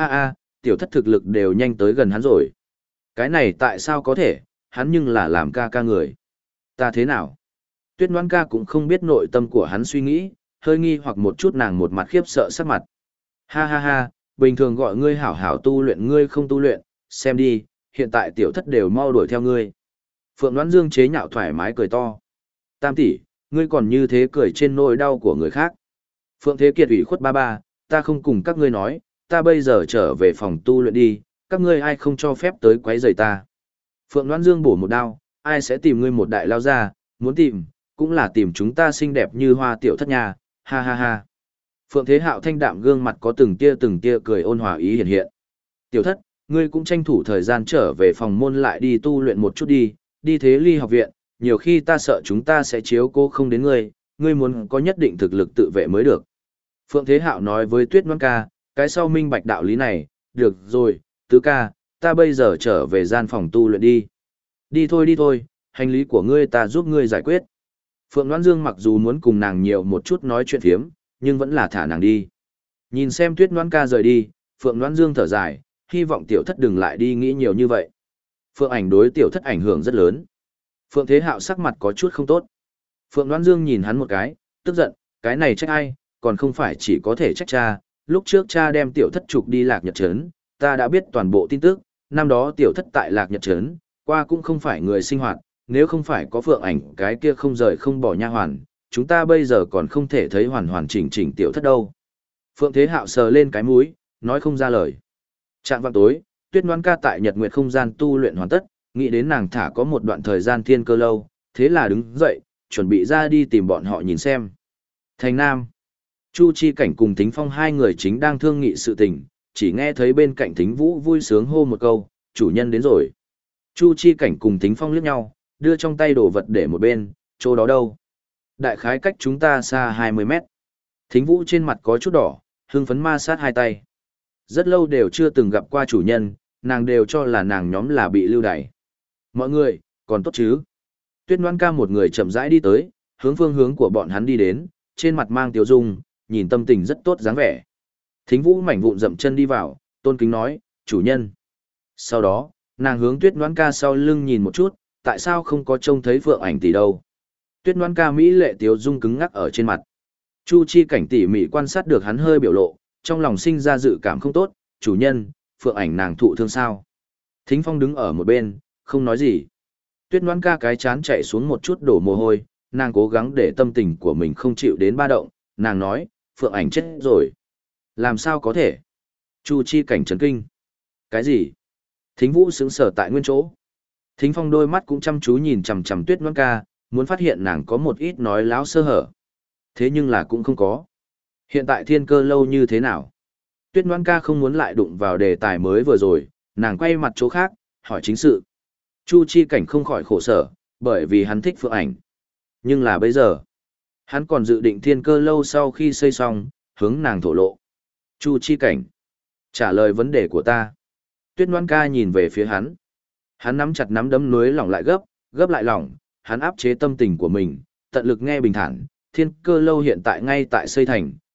Tiểu thất thực lực đều nhanh tới gần hắn rồi. Cái này tại sao có thể, hắn nhưng là làm ca ca người. Ta thế nào? Tuyết Loan ca cũng không biết nội tâm của hắn suy nghĩ, hơi nghi hoặc một chút nàng một mặt khiếp sợ sắc mặt. Ha, bình thường gọi ngươi hảo hảo tu luyện ngươi không tu luyện, xem đi, hiện tại tiểu thất đều mau đuổi theo ngươi. Phượng Loan Dương chế nhạo thoải mái cười to. Tam tỷ, ngươi còn như thế cười trên nỗi đau của người khác. Phượng Thế Kiệt ủy khuất ba, ta không cùng các ngươi nói, ta bây giờ trở về phòng tu luyện đi, các ngươi ai không cho phép tới quấy rầy ta. Phượng Loan Dương bổ một đao, ai sẽ tìm ngươi một đại lao ra, muốn tìm, cũng là tìm chúng ta xinh đẹp như hoa tiểu thất nhà, ha. Phượng Thế Hạo thanh đạm gương mặt có từng tia cười ôn hòa ý hiện hiện. Tiểu thất, ngươi cũng tranh thủ thời gian trở về phòng môn lại đi tu luyện một chút đi Thế Ly học viện, nhiều khi ta sợ chúng ta sẽ chiếu cố không đến ngươi muốn có nhất định thực lực tự vệ mới được. Phượng Thế Hạo nói với Tuyết Loan ca, cái sau minh bạch đạo lý này, được rồi, tứ ca, ta bây giờ trở về gian phòng tu luyện đi. Đi thôi, hành lý của ngươi ta giúp ngươi giải quyết. Phượng Loan Dương mặc dù muốn cùng nàng nhiều một chút nói chuyện phiếm, nhưng vẫn là thả nàng đi. Nhìn xem Tuyết Loan ca rời đi, Phượng Loan Dương thở dài, hy vọng tiểu thất đừng lại đi nghĩ nhiều như vậy. Phượng ảnh đối tiểu thất ảnh hưởng rất lớn. Phượng Thế Hạo sắc mặt có chút không tốt. Phượng Loan Dương nhìn hắn một cái, tức giận, cái này trách ai, còn không phải chỉ có thể trách cha. Lúc trước cha đem tiểu thất trục đi Lạc Nhật Trấn, ta đã biết toàn bộ tin tức, năm đó tiểu thất tại Lạc Nhật Trấn, qua cũng không phải người sinh hoạt, nếu không phải có Phượng ảnh cái kia không rời không bỏ nha hoàn, chúng ta bây giờ còn không thể thấy hoàn chỉnh tiểu thất đâu. Phượng Thế Hạo sờ lên cái mũi, nói không ra lời. Trạng vạng tối, Tuyết Loan ca tại Nhật Nguyệt không gian tu luyện hoàn tất, nghĩ đến nàng thả có một đoạn thời gian thiên cơ lâu, thế là đứng dậy, chuẩn bị ra đi tìm bọn họ nhìn xem. Thành Nam, Chu Chi Cảnh cùng Thính Phong hai người chính đang thương nghị sự tình, chỉ nghe thấy bên cạnh Thính Vũ vui sướng hô một câu, chủ nhân đến rồi. Chu Chi Cảnh cùng Thính Phong liếc nhau, đưa trong tay đồ vật để một bên, chỗ đó đâu? Đại khái cách chúng ta xa 20 mét. Thính Vũ trên mặt có chút đỏ, hưng phấn ma sát hai tay. Rất lâu đều chưa từng gặp qua chủ nhân, nàng đều cho là nàng nhóm là bị lưu đày. Mọi người, còn tốt chứ? Tuyết Loan ca một người chậm rãi đi tới, hướng phương hướng của bọn hắn đi đến, trên mặt mang tiêu dung, nhìn tâm tình rất tốt dáng vẻ. Thính Vũ mảnh vụn dậm chân đi vào, tôn kính nói, chủ nhân. Sau đó, nàng hướng Tuyết Loan ca sau lưng nhìn một chút, tại sao không có trông thấy Phượng ảnh tỷ đâu. Tuyết Loan ca mỹ lệ tiêu dung cứng ngắc ở trên mặt. Chu Chi Cảnh tỉ mỉ quan sát được hắn hơi biểu lộ, trong lòng sinh ra dự cảm không tốt, chủ nhân, Phượng ảnh nàng thụ thương sao. Thính Phong đứng ở một bên, không nói gì. Tuyết Loan ca cái chán chạy xuống một chút đổ mồ hôi, nàng cố gắng để tâm tình của mình không chịu đến ba động, nàng nói, Phượng ảnh chết rồi. Làm sao có thể? Chu Chi Cảnh chấn kinh. Cái gì? Thính Vũ sững sờ tại nguyên chỗ. Thính Phong đôi mắt cũng chăm chú nhìn chằm chằm Tuyết Loan ca, muốn phát hiện nàng có một ít nói láo sơ hở. Thế nhưng là cũng không có. Hiện tại thiên cơ lâu như thế nào? Tuyết Loan ca không muốn lại đụng vào đề tài mới vừa rồi, nàng quay mặt chỗ khác, hỏi chính sự. Chu Chi Cảnh không khỏi khổ sở, bởi vì hắn thích Phượng ảnh. Nhưng là bây giờ, hắn còn dự định thiên cơ lâu sau khi xây xong, hướng nàng thổ lộ. Chu Chi Cảnh, trả lời vấn đề của ta. Tuyết Loan ca nhìn về phía hắn. Hắn nắm chặt nắm đấm núi lỏng lại gấp lại lỏng, hắn áp chế tâm tình của mình, tận lực nghe bình thản. Thiên cơ lâu hiện tại ngay tại xây thành,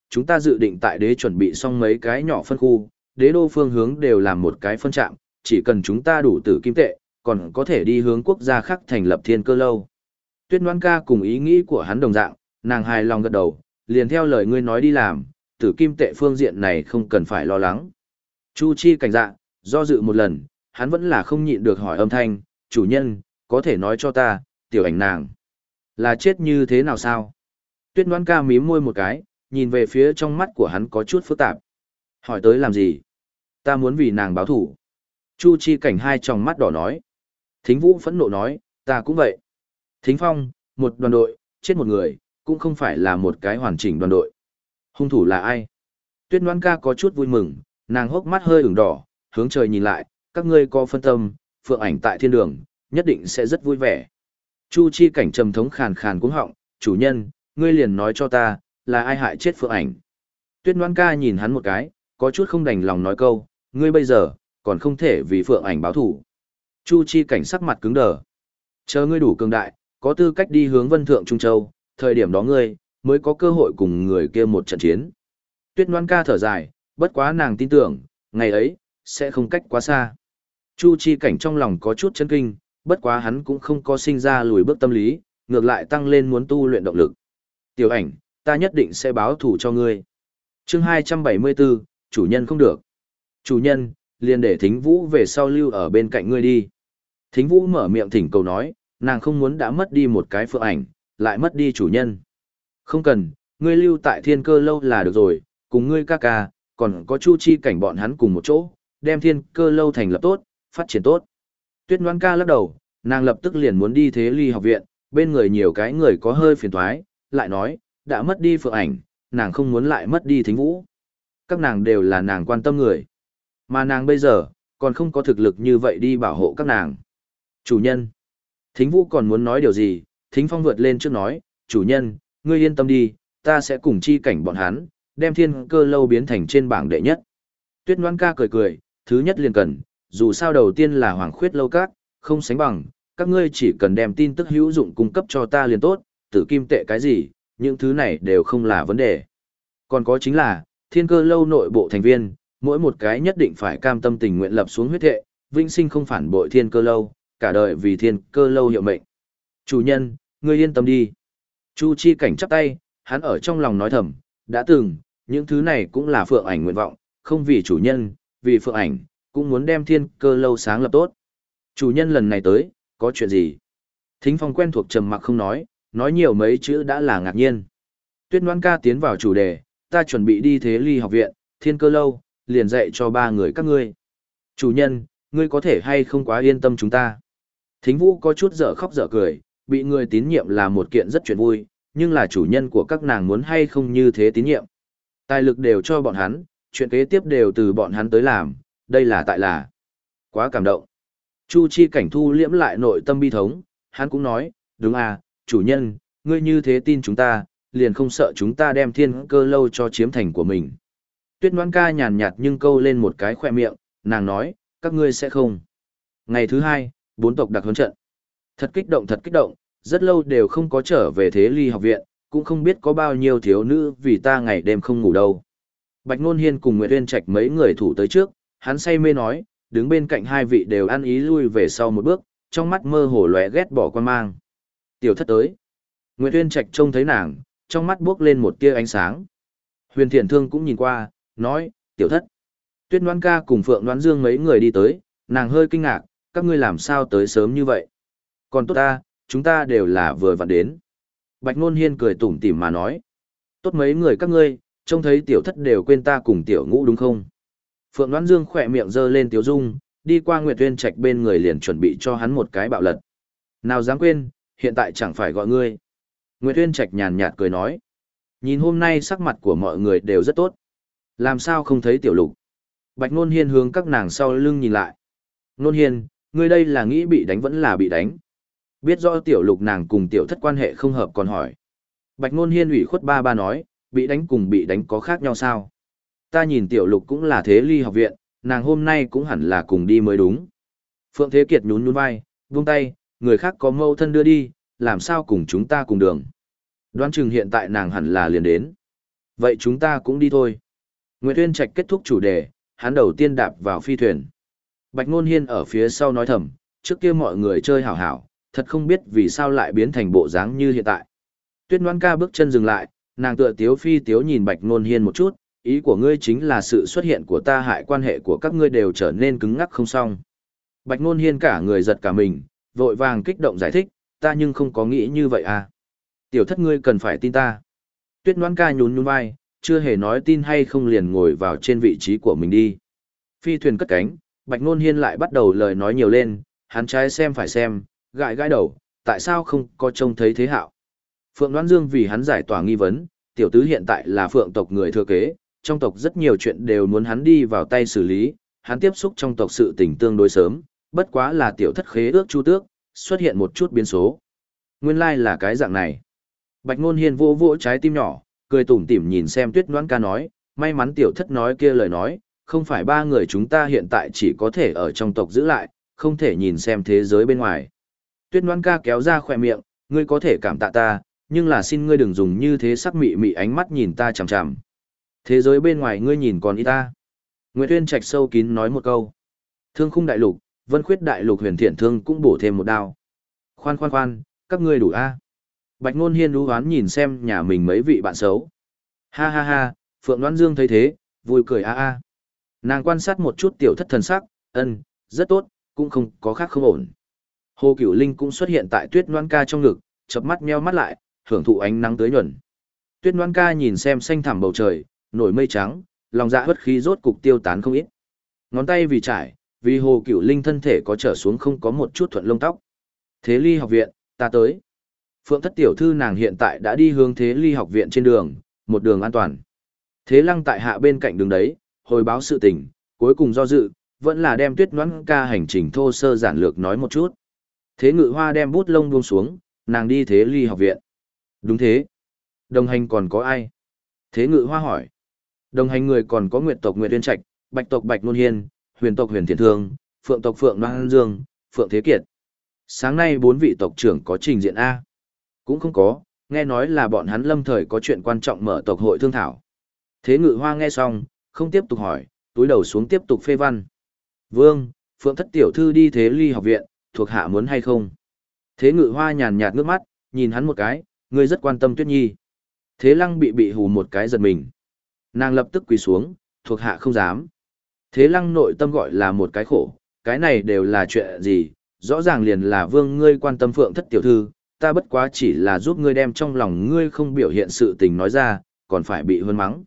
chúng ta dự định tại đế chuẩn bị xong mấy cái nhỏ phân khu, đế đô phương hướng đều làm một cái phân trạm, chỉ cần chúng ta đủ tử kim tệ, còn có thể đi hướng quốc gia khác thành lập thiên cơ lâu. Tuyết Ngoan ca cùng ý nghĩ của hắn đồng dạng, nàng hài lòng gật đầu, liền theo lời ngươi nói đi làm, tử kim tệ phương diện này không cần phải lo lắng. Chu Chi cảnh dạ, do dự một lần, hắn vẫn là không nhịn được hỏi âm thanh, chủ nhân, có thể nói cho ta, tiểu ảnh nàng, là chết như thế nào sao? Tuyết Ngoan ca mím môi một cái, nhìn về phía trong mắt của hắn có chút phức tạp. Hỏi tới làm gì? Ta muốn vì nàng báo thủ. Chu Chi cảnh hai tròng mắt đỏ nói. Thính Vũ phẫn nộ nói, ta cũng vậy. Thính Phong, một đoàn đội, chết một người, cũng không phải là một cái hoàn chỉnh đoàn đội. Hung thủ là ai? Tuyết Ngoan ca có chút vui mừng, nàng hốc mắt hơi ửng đỏ, hướng trời nhìn lại, các ngươi có phân tâm, phượng ảnh tại thiên đường, nhất định sẽ rất vui vẻ. Chu Chi cảnh trầm thống khàn khàn cuống họng, chủ nhân, ngươi liền nói cho ta, là ai hại chết phượng ảnh. Tuyết Ngoan ca nhìn hắn một cái, có chút không đành lòng nói câu, ngươi bây giờ, còn không thể vì phượng ảnh báo thủ. Chu Chi cảnh sắc mặt cứng đờ. Chờ ngươi đủ cường đại, có tư cách đi hướng Vân Thượng Trung Châu, thời điểm đó ngươi, mới có cơ hội cùng người kia một trận chiến. Tuyết Ngoan ca thở dài, bất quá nàng tin tưởng, ngày ấy, sẽ không cách quá xa. Chu Chi cảnh trong lòng có chút chấn kinh, bất quá hắn cũng không có sinh ra lùi bước tâm lý, ngược lại tăng lên muốn tu luyện động lực. Tiểu ảnh, ta nhất định sẽ báo thù cho ngươi. Chương 274, chủ nhân không được. Chủ nhân, liền để Thính Vũ về sau lưu ở bên cạnh ngươi đi. Thính Vũ mở miệng thỉnh cầu nói, nàng không muốn đã mất đi một cái phượng ảnh, lại mất đi chủ nhân. Không cần, ngươi lưu tại thiên cơ lâu là được rồi, cùng ngươi ca ca, còn có Chu Chi cảnh bọn hắn cùng một chỗ, đem thiên cơ lâu thành lập tốt, phát triển tốt. Tuyết Ngoan ca lắc đầu, nàng lập tức liền muốn đi Thế Ly học viện, bên người nhiều cái người có hơi phiền toái, lại nói, đã mất đi phượng ảnh, nàng không muốn lại mất đi Thính Vũ. Các nàng đều là nàng quan tâm người. Mà nàng bây giờ, còn không có thực lực như vậy đi bảo hộ các nàng. Chủ nhân. Thính Vũ còn muốn nói điều gì, Thính Phong vượt lên trước nói, chủ nhân, ngươi yên tâm đi, ta sẽ cùng chi cảnh bọn hắn, đem thiên cơ lâu biến thành trên bảng đệ nhất. Tuyết Ngoan ca cười cười, thứ nhất liền cần, dù sao đầu tiên là Hoàng Khuyết lâu các, không sánh bằng, các ngươi chỉ cần đem tin tức hữu dụng cung cấp cho ta liền tốt, tử kim tệ cái gì, những thứ này đều không là vấn đề. Còn có chính là, thiên cơ lâu nội bộ thành viên, mỗi một cái nhất định phải cam tâm tình nguyện lập xuống huyết thệ, vĩnh sinh không phản bội thiên cơ lâu, cả đời vì thiên cơ lâu hiệu mệnh. Chủ nhân, ngươi yên tâm đi. Chu Chi cảnh chắp tay, hắn ở trong lòng nói thầm, đã từng, những thứ này cũng là phượng ảnh nguyện vọng, không vì chủ nhân, vì phượng ảnh, cũng muốn đem thiên cơ lâu sáng lập tốt. Chủ nhân lần này tới, có chuyện gì? Thính Phong quen thuộc trầm mặc không nói nhiều mấy chữ đã là ngạc nhiên. Tuyết Ngoan ca tiến vào chủ đề, ta chuẩn bị đi Thế Ly học viện, thiên cơ lâu, liền dạy cho ba người các ngươi. Chủ nhân, ngươi có thể hay không quá yên tâm chúng ta. Thính Vũ có chút dở khóc dở cười, bị người tín nhiệm là một kiện rất chuyện vui, nhưng là chủ nhân của các nàng muốn hay không như thế tín nhiệm. Tài lực đều cho bọn hắn, chuyện kế tiếp đều từ bọn hắn tới làm, đây là tại là. Quá cảm động. Chu Chi cảnh thu liễm lại nội tâm bi thống, hắn cũng nói, đúng à, chủ nhân, ngươi như thế tin chúng ta, liền không sợ chúng ta đem thiên cơ lâu cho chiếm thành của mình. Tuyết Ngoan ca nhàn nhạt nhưng câu lên một cái khỏe miệng, nàng nói, các ngươi sẽ không. Ngày thứ hai, 4 tộc đặc huấn trận. Thật kích động, rất lâu đều không có trở về Thế Ly học viện, cũng không biết có bao nhiêu thiếu nữ vì ta ngày đêm không ngủ đâu. Bạch Nôn Hiên cùng Nguyệt Uyên Trạch mấy người thủ tới trước, hắn say mê nói, đứng bên cạnh hai vị đều ăn ý lui về sau một bước, trong mắt mơ hồ lóe ghét bỏ quan mang. Tiểu thất tới. Nguyệt Uyên Trạch trông thấy nàng, trong mắt bước lên một tia ánh sáng. Huyền Thiện Thương cũng nhìn qua, nói, tiểu thất. Tuyết Ngoan ca cùng Phượng Đoán Dương mấy người đi tới, nàng hơi kinh ngạc, các ngươi làm sao tới sớm như vậy? Còn tốt ta, chúng ta đều là vừa vặn đến. Bạch Nôn Hiên cười tủm tỉm mà nói. Tốt mấy người các ngươi, trông thấy tiểu thất đều quên ta cùng tiểu ngũ đúng không? Phượng Đoán Dương khỏe miệng giơ lên tiếu dung, đi qua Nguyệt Uyên Trạch bên người liền chuẩn bị cho hắn một cái bạo lật. Nào dám quên, hiện tại chẳng phải gọi ngươi. Nguyệt Uyên Trạch nhàn nhạt cười nói. Nhìn hôm nay sắc mặt của mọi người đều rất tốt. Làm sao không thấy tiểu lục? Bạch Nôn Hiên hướng các nàng sau lưng nhìn lại. Nôn Hiên, ngươi đây là nghĩ bị đánh vẫn là bị đánh. Biết rõ tiểu lục nàng cùng tiểu thất quan hệ không hợp còn hỏi. Bạch Nôn Hiên ủy khuất ba nói, bị đánh cùng bị đánh có khác nhau sao? Ta nhìn tiểu lục cũng là Thế Ly học viện, nàng hôm nay cũng hẳn là cùng đi mới đúng. Phượng Thế Kiệt nhún nhún vai, buông tay, người khác có mâu thân đưa đi, làm sao cùng chúng ta cùng đường. Đoán chừng hiện tại nàng hẳn là liền đến. Vậy chúng ta cũng đi thôi. Nguyệt Tuyên Trạch kết thúc chủ đề, hắn đầu tiên đạp vào phi thuyền. Bạch Ngôn Hiên ở phía sau nói thầm, trước kia mọi người chơi hảo hảo, thật không biết vì sao lại biến thành bộ dáng như hiện tại. Tuyết Ngoan Ca bước chân dừng lại, nàng tựa tiếu phi tiếu nhìn Bạch Ngôn Hiên một chút, ý của ngươi chính là sự xuất hiện của ta hại quan hệ của các ngươi đều trở nên cứng ngắc không xong. Bạch Ngôn Hiên cả người giật cả mình, vội vàng kích động giải thích, ta nhưng không có nghĩ như vậy à. Tiểu thất ngươi cần phải tin ta. Tuyết Ngoan Ca nhún nhún vai, chưa hề nói tin hay không liền ngồi vào trên vị trí của mình đi. Phi thuyền cất cánh, Bạch Ngôn Hiên lại bắt đầu lời nói nhiều lên, hắn trái xem phải xem, gãi gãi đầu, tại sao không có trông thấy Thế Hạo. Phượng Đoán Dương vì hắn giải tỏa nghi vấn, tiểu tứ hiện tại là Phượng tộc người thừa kế, trong tộc rất nhiều chuyện đều muốn hắn đi vào tay xử lý, hắn tiếp xúc trong tộc sự tình tương đối sớm, bất quá là tiểu thất khế ước chu tước, xuất hiện một chút biến số. Nguyên lai là cái dạng này. Bạch Ngôn Hiên vỗ vỗ trái tim nhỏ, cười tủm tỉm nhìn xem Tuyết Ngoãn Ca nói, may mắn tiểu thất nói kia lời nói, không phải ba người chúng ta hiện tại chỉ có thể ở trong tộc giữ lại, không thể nhìn xem thế giới bên ngoài. Tuyết Ngoãn Ca kéo ra khỏe miệng, ngươi có thể cảm tạ ta, nhưng là xin ngươi đừng dùng như thế sắc mị mị ánh mắt nhìn ta chằm chằm. Thế giới bên ngoài ngươi nhìn còn ít ta. Nguyệt Tuyên Trạch sâu kín nói một câu. Thương khung đại lục, Vân Khuyết đại lục Huyền Thiện Thương cũng bổ thêm một đao. Khoan khoan khoan, các ngươi đủ a. Bạch Ngôn Hiên đú hoán nhìn xem nhà mình mấy vị bạn xấu. Ha ha ha, Phượng Đoán Dương thấy thế, vui cười a a. Nàng quan sát một chút tiểu thất thần sắc, rất tốt, cũng không có khác không ổn. Hồ Cửu Linh cũng xuất hiện tại Tuyết Ngoãn Ca trong ngực, chớp mắt nheo mắt lại, hưởng thụ ánh nắng tưới nhuần. Tuyết Ngoãn Ca nhìn xem xanh thẳm bầu trời, nổi mây trắng, lòng dạ bất khí rốt cục tiêu tán không ít. Ngón tay vì trải, vì Hồ Cửu Linh thân thể có trở xuống không có một chút thuận lông tóc. Thế Ly học viện, ta tới. Phượng thất tiểu thư nàng hiện tại đã đi hướng Thế Ly học viện trên đường, một đường an toàn. Thế Lăng tại hạ bên cạnh đường đấy, hồi báo sự tình, cuối cùng do dự, vẫn là đem Tuyết Ngoãn Ca hành trình thô sơ giản lược nói một chút. Thế Ngự Hoa đem bút lông buông xuống, nàng đi Thế Ly học viện. Đúng thế. Đồng hành còn có ai? Thế Ngự Hoa hỏi. Đồng hành người còn có Nguyệt tộc Nguyệt Tuyên Trạch, Bạch tộc Bạch Ngôn Hiên, Huyền tộc Huyền Thiện Thương, Phượng tộc Phượng Đoan Dương, Phượng Thế Kiệt. Sáng nay 4 vị tộc trưởng có trình diện A. Cũng không có, nghe nói là bọn hắn lâm thời có chuyện quan trọng mở tộc hội thương thảo. Thế Ngự Hoa nghe xong, không tiếp tục hỏi, túi đầu xuống tiếp tục phê văn. Vương, Phượng thất tiểu thư đi Thế Ly học viện, thuộc hạ muốn hay không? Thế Ngự Hoa nhàn nhạt nước mắt, nhìn hắn một cái, ngươi rất quan tâm Tuyết Nhi. Thế Lăng bị hù một cái giật mình. Nàng lập tức quỳ xuống, thuộc hạ không dám. Thế Lăng nội tâm gọi là một cái khổ, cái này đều là chuyện gì, rõ ràng liền là Vương ngươi quan tâm Phượng thất tiểu thư, ta bất quá chỉ là giúp ngươi đem trong lòng ngươi không biểu hiện sự tình nói ra, còn phải bị hơn mắng.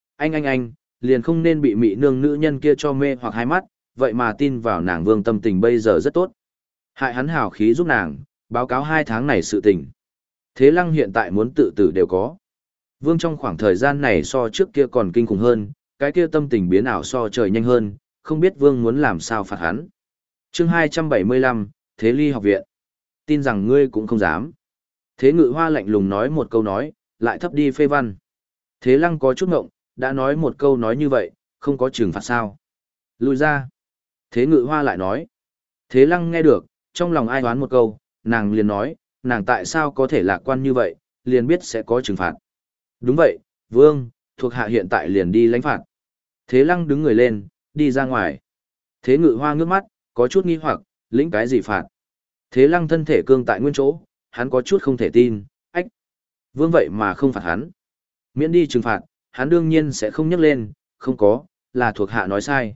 Anh, liền không nên bị mị nương nữ nhân kia cho mê hoặc hai mắt, vậy mà tin vào nàng Vương tâm tình bây giờ rất tốt. Hại hắn hào khí giúp nàng, báo cáo 2 tháng này sự tình. Thế Lăng hiện tại muốn tự tử đều có. Vương trong khoảng thời gian này so trước kia còn kinh khủng hơn, cái kia tâm tình biến ảo so trời nhanh hơn, không biết Vương muốn làm sao phạt hắn. Chương 275, Thế Ly học viện. Tin rằng ngươi cũng không dám. Thế Ngự Hoa lạnh lùng nói một câu nói, lại thấp đi phê văn. Thế Lăng có chút ngộng, đã nói một câu nói như vậy, không có trừng phạt sao. Lùi ra. Thế Ngự Hoa lại nói. Thế Lăng nghe được, trong lòng ai đoán một câu, nàng liền nói, nàng tại sao có thể lạc quan như vậy, liền biết sẽ có trừng phạt. Đúng vậy, Vương, thuộc hạ hiện tại liền đi lãnh phạt. Thế Lăng đứng người lên, đi ra ngoài. Thế Ngự Hoa ngước mắt, có chút nghi hoặc, lĩnh cái gì phạt. Thế Lăng thân thể cương tại nguyên chỗ, hắn có chút không thể tin, ách. Vương vậy mà không phạt hắn. Miễn đi trừng phạt, hắn đương nhiên sẽ không nhắc lên, không có, là thuộc hạ nói sai.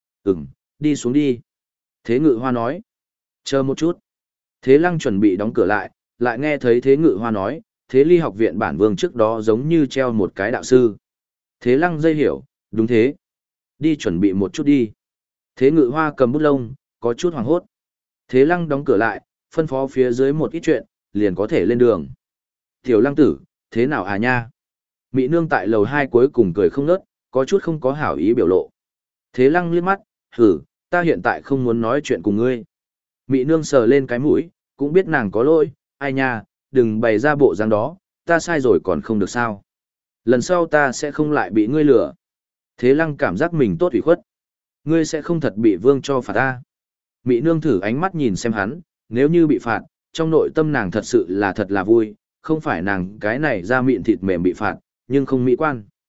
Đi xuống đi. Thế Ngự Hoa nói. Chờ một chút. Thế Lăng chuẩn bị đóng cửa lại, lại nghe thấy Thế Ngự Hoa nói, Thế Ly học viện bản vương trước đó giống như treo một cái đạo sư. Thế Lăng dây hiểu, đúng thế. Đi chuẩn bị một chút đi. Thế Ngự Hoa cầm bút lông, có chút hoảng hốt. Thế Lăng đóng cửa lại, phân phó phía dưới một ít chuyện, liền có thể lên đường. Tiểu Lăng tử, thế nào à nha? Mị nương tại lầu 2 cuối cùng cười không nớt, có chút không có hảo ý biểu lộ. Thế Lăng liếc mắt, ta hiện tại không muốn nói chuyện cùng ngươi. Mị nương sờ lên cái mũi, cũng biết nàng có lỗi, ai nha, đừng bày ra bộ dáng đó, ta sai rồi còn không được sao. Lần sau ta sẽ không lại bị ngươi lừa. Thế Lăng cảm giác mình tốt ủy khuất. Ngươi sẽ không thật bị Vương cho phạt ta. Mị nương thử ánh mắt nhìn xem hắn, nếu như bị phạt, trong nội tâm nàng thật sự là thật là vui, không phải nàng cái này ra mịn thịt mềm bị phạt, nhưng không mỹ quan.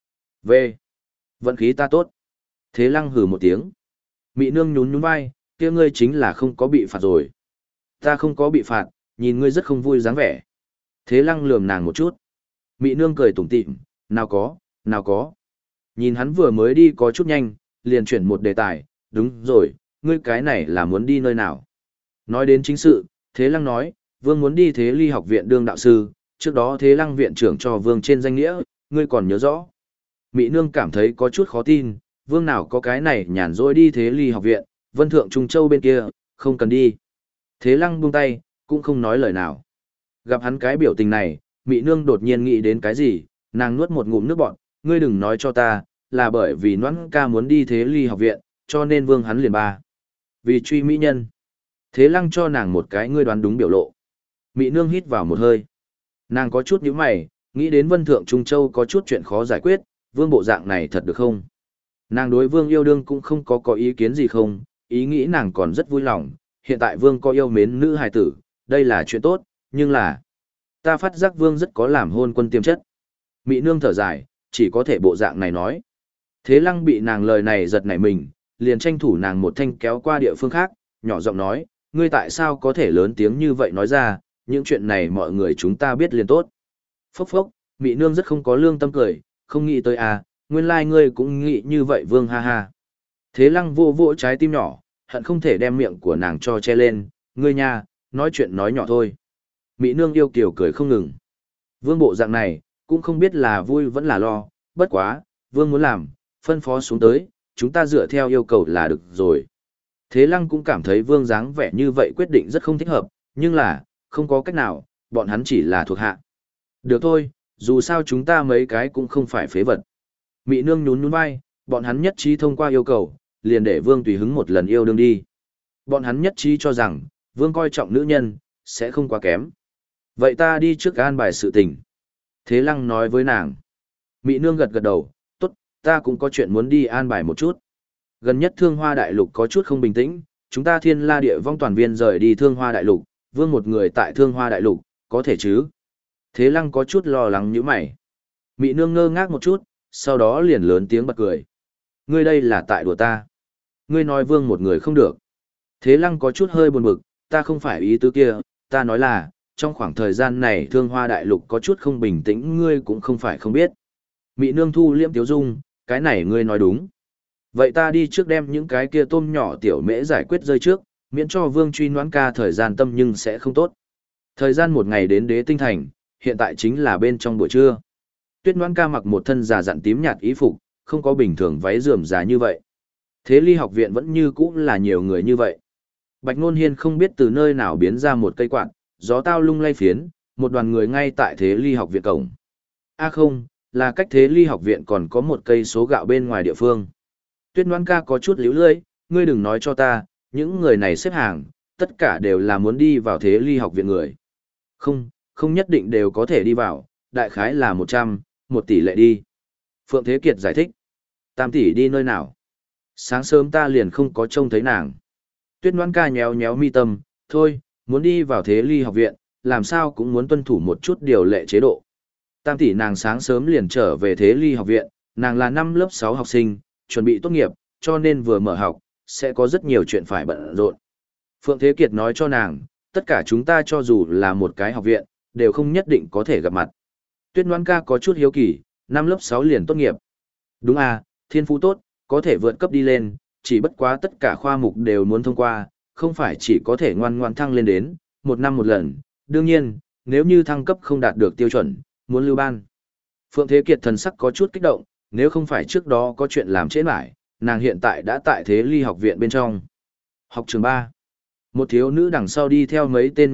Về. Vận khí ta tốt. Thế Lăng hừ một tiếng. Mị nương nhún nhún vai, kia ngươi chính là không có bị phạt rồi. Ta không có bị phạt, nhìn ngươi rất không vui dáng vẻ. Thế Lăng lườm nàng một chút. Mị nương cười tủm tỉm, nào có, nào có. Nhìn hắn vừa mới đi có chút nhanh, liền chuyển một đề tài, đúng rồi, ngươi cái này là muốn đi nơi nào. Nói đến chính sự, Thế Lăng nói, Vương muốn đi Thế Ly học viện đương đạo sư, trước đó Thế Lăng viện trưởng cho Vương trên danh nghĩa, ngươi còn nhớ rõ. Mị nương cảm thấy có chút khó tin, Vương nào có cái này nhàn rỗi đi Thế Ly học viện, Vân Thượng Trung Châu bên kia, không cần đi. Thế Lăng buông tay, cũng không nói lời nào. Gặp hắn cái biểu tình này, Mị nương đột nhiên nghĩ đến cái gì, nàng nuốt một ngụm nước bọt, ngươi đừng nói cho ta, là bởi vì Noãn ca muốn đi Thế Ly học viện, cho nên Vương hắn liền ba. Vì truy mỹ nhân. Thế Lăng cho nàng một cái ngươi đoán đúng biểu lộ. Mị nương hít vào một hơi. Nàng có chút nhíu mày, nghĩ đến Vân Thượng Trung Châu có chút chuyện khó giải quyết, Vương bộ dạng này thật được không? Nàng đối Vương yêu đương cũng không có ý kiến gì không, ý nghĩ nàng còn rất vui lòng, hiện tại Vương có yêu mến nữ hài tử, đây là chuyện tốt, nhưng là ta phát giác Vương rất có làm hôn quân tiềm chất. Mị nương thở dài, chỉ có thể bộ dạng này nói. Thế Lăng bị nàng lời này giật nảy mình, liền tranh thủ nàng một thanh kéo qua địa phương khác, nhỏ giọng nói, ngươi tại sao có thể lớn tiếng như vậy nói ra, những chuyện này mọi người chúng ta biết liền tốt. Phốc phốc, Mị nương rất không có lương tâm cười, không nghĩ tới à, nguyên lai ngươi cũng nghĩ như vậy Vương ha ha. Thế Lăng vô vỗ trái tim nhỏ, hận không thể đem miệng của nàng cho che lên, ngươi nha, nói chuyện nói nhỏ thôi. Mị nương yêu kiều cười không ngừng. Vương bộ dạng này, cũng không biết là vui vẫn là lo, bất quá, Vương muốn làm, phân phó xuống tới, chúng ta dựa theo yêu cầu là được rồi. Thế Lăng cũng cảm thấy Vương dáng vẻ như vậy quyết định rất không thích hợp, nhưng là, không có cách nào, bọn hắn chỉ là thuộc hạ. Được thôi, dù sao chúng ta mấy cái cũng không phải phế vật. Mị nương nhún nhún vai, bọn hắn nhất trí thông qua yêu cầu, liền để Vương tùy hứng một lần yêu đương đi. Bọn hắn nhất trí cho rằng, Vương coi trọng nữ nhân, sẽ không quá kém. Vậy ta đi trước an bài sự tình. Thế Lăng nói với nàng. Mị nương gật gật đầu, tốt, ta cũng có chuyện muốn đi an bài một chút. Gần nhất Thương Hoa Đại Lục có chút không bình tĩnh, chúng ta Thiên La Địa Vong toàn viên rời đi Thương Hoa Đại Lục, Vương một người tại Thương Hoa Đại Lục, có thể chứ? Thế Lăng có chút lo lắng như mày. Mị nương ngơ ngác một chút, sau đó liền lớn tiếng bật cười. Ngươi đây là tại đùa ta. Ngươi nói Vương một người không được. Thế Lăng có chút hơi buồn bực, ta không phải ý tứ kia, ta nói là, trong khoảng thời gian này Thương Hoa Đại Lục có chút không bình tĩnh ngươi cũng không phải không biết. Mị nương thu liễm tiếu dung, cái này ngươi nói đúng. Vậy ta đi trước đem những cái kia tôm nhỏ tiểu mễ giải quyết rơi trước, miễn cho Vương truy Noãn ca thời gian tâm nhưng sẽ không tốt. Thời gian một ngày đến Đế Tinh Thành, hiện tại chính là bên trong buổi trưa. Tuyết Noãn ca mặc một thân già dặn tím nhạt y phục, không có bình thường váy rườm rà như vậy. Thế Ly học viện vẫn như cũ là nhiều người như vậy. Bạch Nôn Hiên không biết từ nơi nào biến ra một cây quạt, gió tao lung lay phiến, một đoàn người ngay tại Thế Ly học viện cổng. À không, là cách Thế Ly học viện còn có một cây số gạo bên ngoài địa phương. Tuyết Noãn ca có chút líu lưỡi, ngươi đừng nói cho ta, những người này xếp hàng, tất cả đều là muốn đi vào Thế Ly học viện người. Không, không nhất định đều có thể đi vào, đại khái là 100, 1 tỷ lệ đi. Phượng Thế Kiệt giải thích. Tam tỷ đi nơi nào? Sáng sớm ta liền không có trông thấy nàng. Tuyết Noãn ca nhéo nhéo mi tâm, thôi, muốn đi vào Thế Ly học viện, làm sao cũng muốn tuân thủ một chút điều lệ chế độ. Tam tỷ nàng sáng sớm liền trở về Thế Ly học viện, nàng là năm lớp 6 học sinh, chuẩn bị tốt nghiệp, cho nên vừa mở học, sẽ có rất nhiều chuyện phải bận rộn. Phượng Thế Kiệt nói cho nàng, tất cả chúng ta cho dù là một cái học viện, đều không nhất định có thể gặp mặt. Tuyết Noãn ca có chút hiếu kỳ, năm lớp 6 liền tốt nghiệp. Đúng à, thiên phú tốt, có thể vượt cấp đi lên, chỉ bất quá tất cả khoa mục đều muốn thông qua, không phải chỉ có thể ngoan ngoan thăng lên đến, 1 năm một lần. Đương nhiên, nếu như thăng cấp không đạt được tiêu chuẩn, muốn lưu ban. Phượng Thế Kiệt thần sắc có chút kích động, nếu không phải trước đó có chuyện làm trễ mãi, nàng hiện tại đã tại Thế Ly học viện bên trong. Học trường 3. Một thiếu nữ đằng sau đi theo mấy tên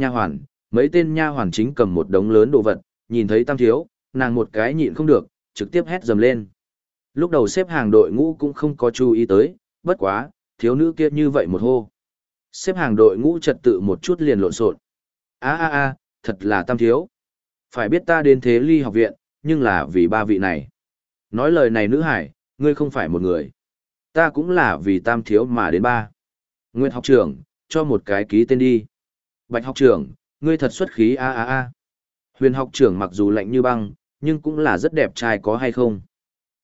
nha hoàn chính cầm một đống lớn đồ vật, nhìn thấy Tam thiếu, nàng một cái nhịn không được, trực tiếp hét dầm lên. Lúc đầu xếp hàng đội ngũ cũng không có chú ý tới, bất quá, thiếu nữ kia như vậy một hô. Xếp hàng đội ngũ trật tự một chút liền lộn xộn. Thật là Tam thiếu. Phải biết ta đến Thế Ly học viện, nhưng là vì 3 vị này. Nói lời này nữ hải, ngươi không phải một người. Ta cũng là vì Tam thiếu mà đến 3. Nguyệt học trưởng, cho một cái ký tên đi. Bạch học trưởng, ngươi thật xuất khí Huyền học trưởng mặc dù lạnh như băng, nhưng cũng là rất đẹp trai có hay không?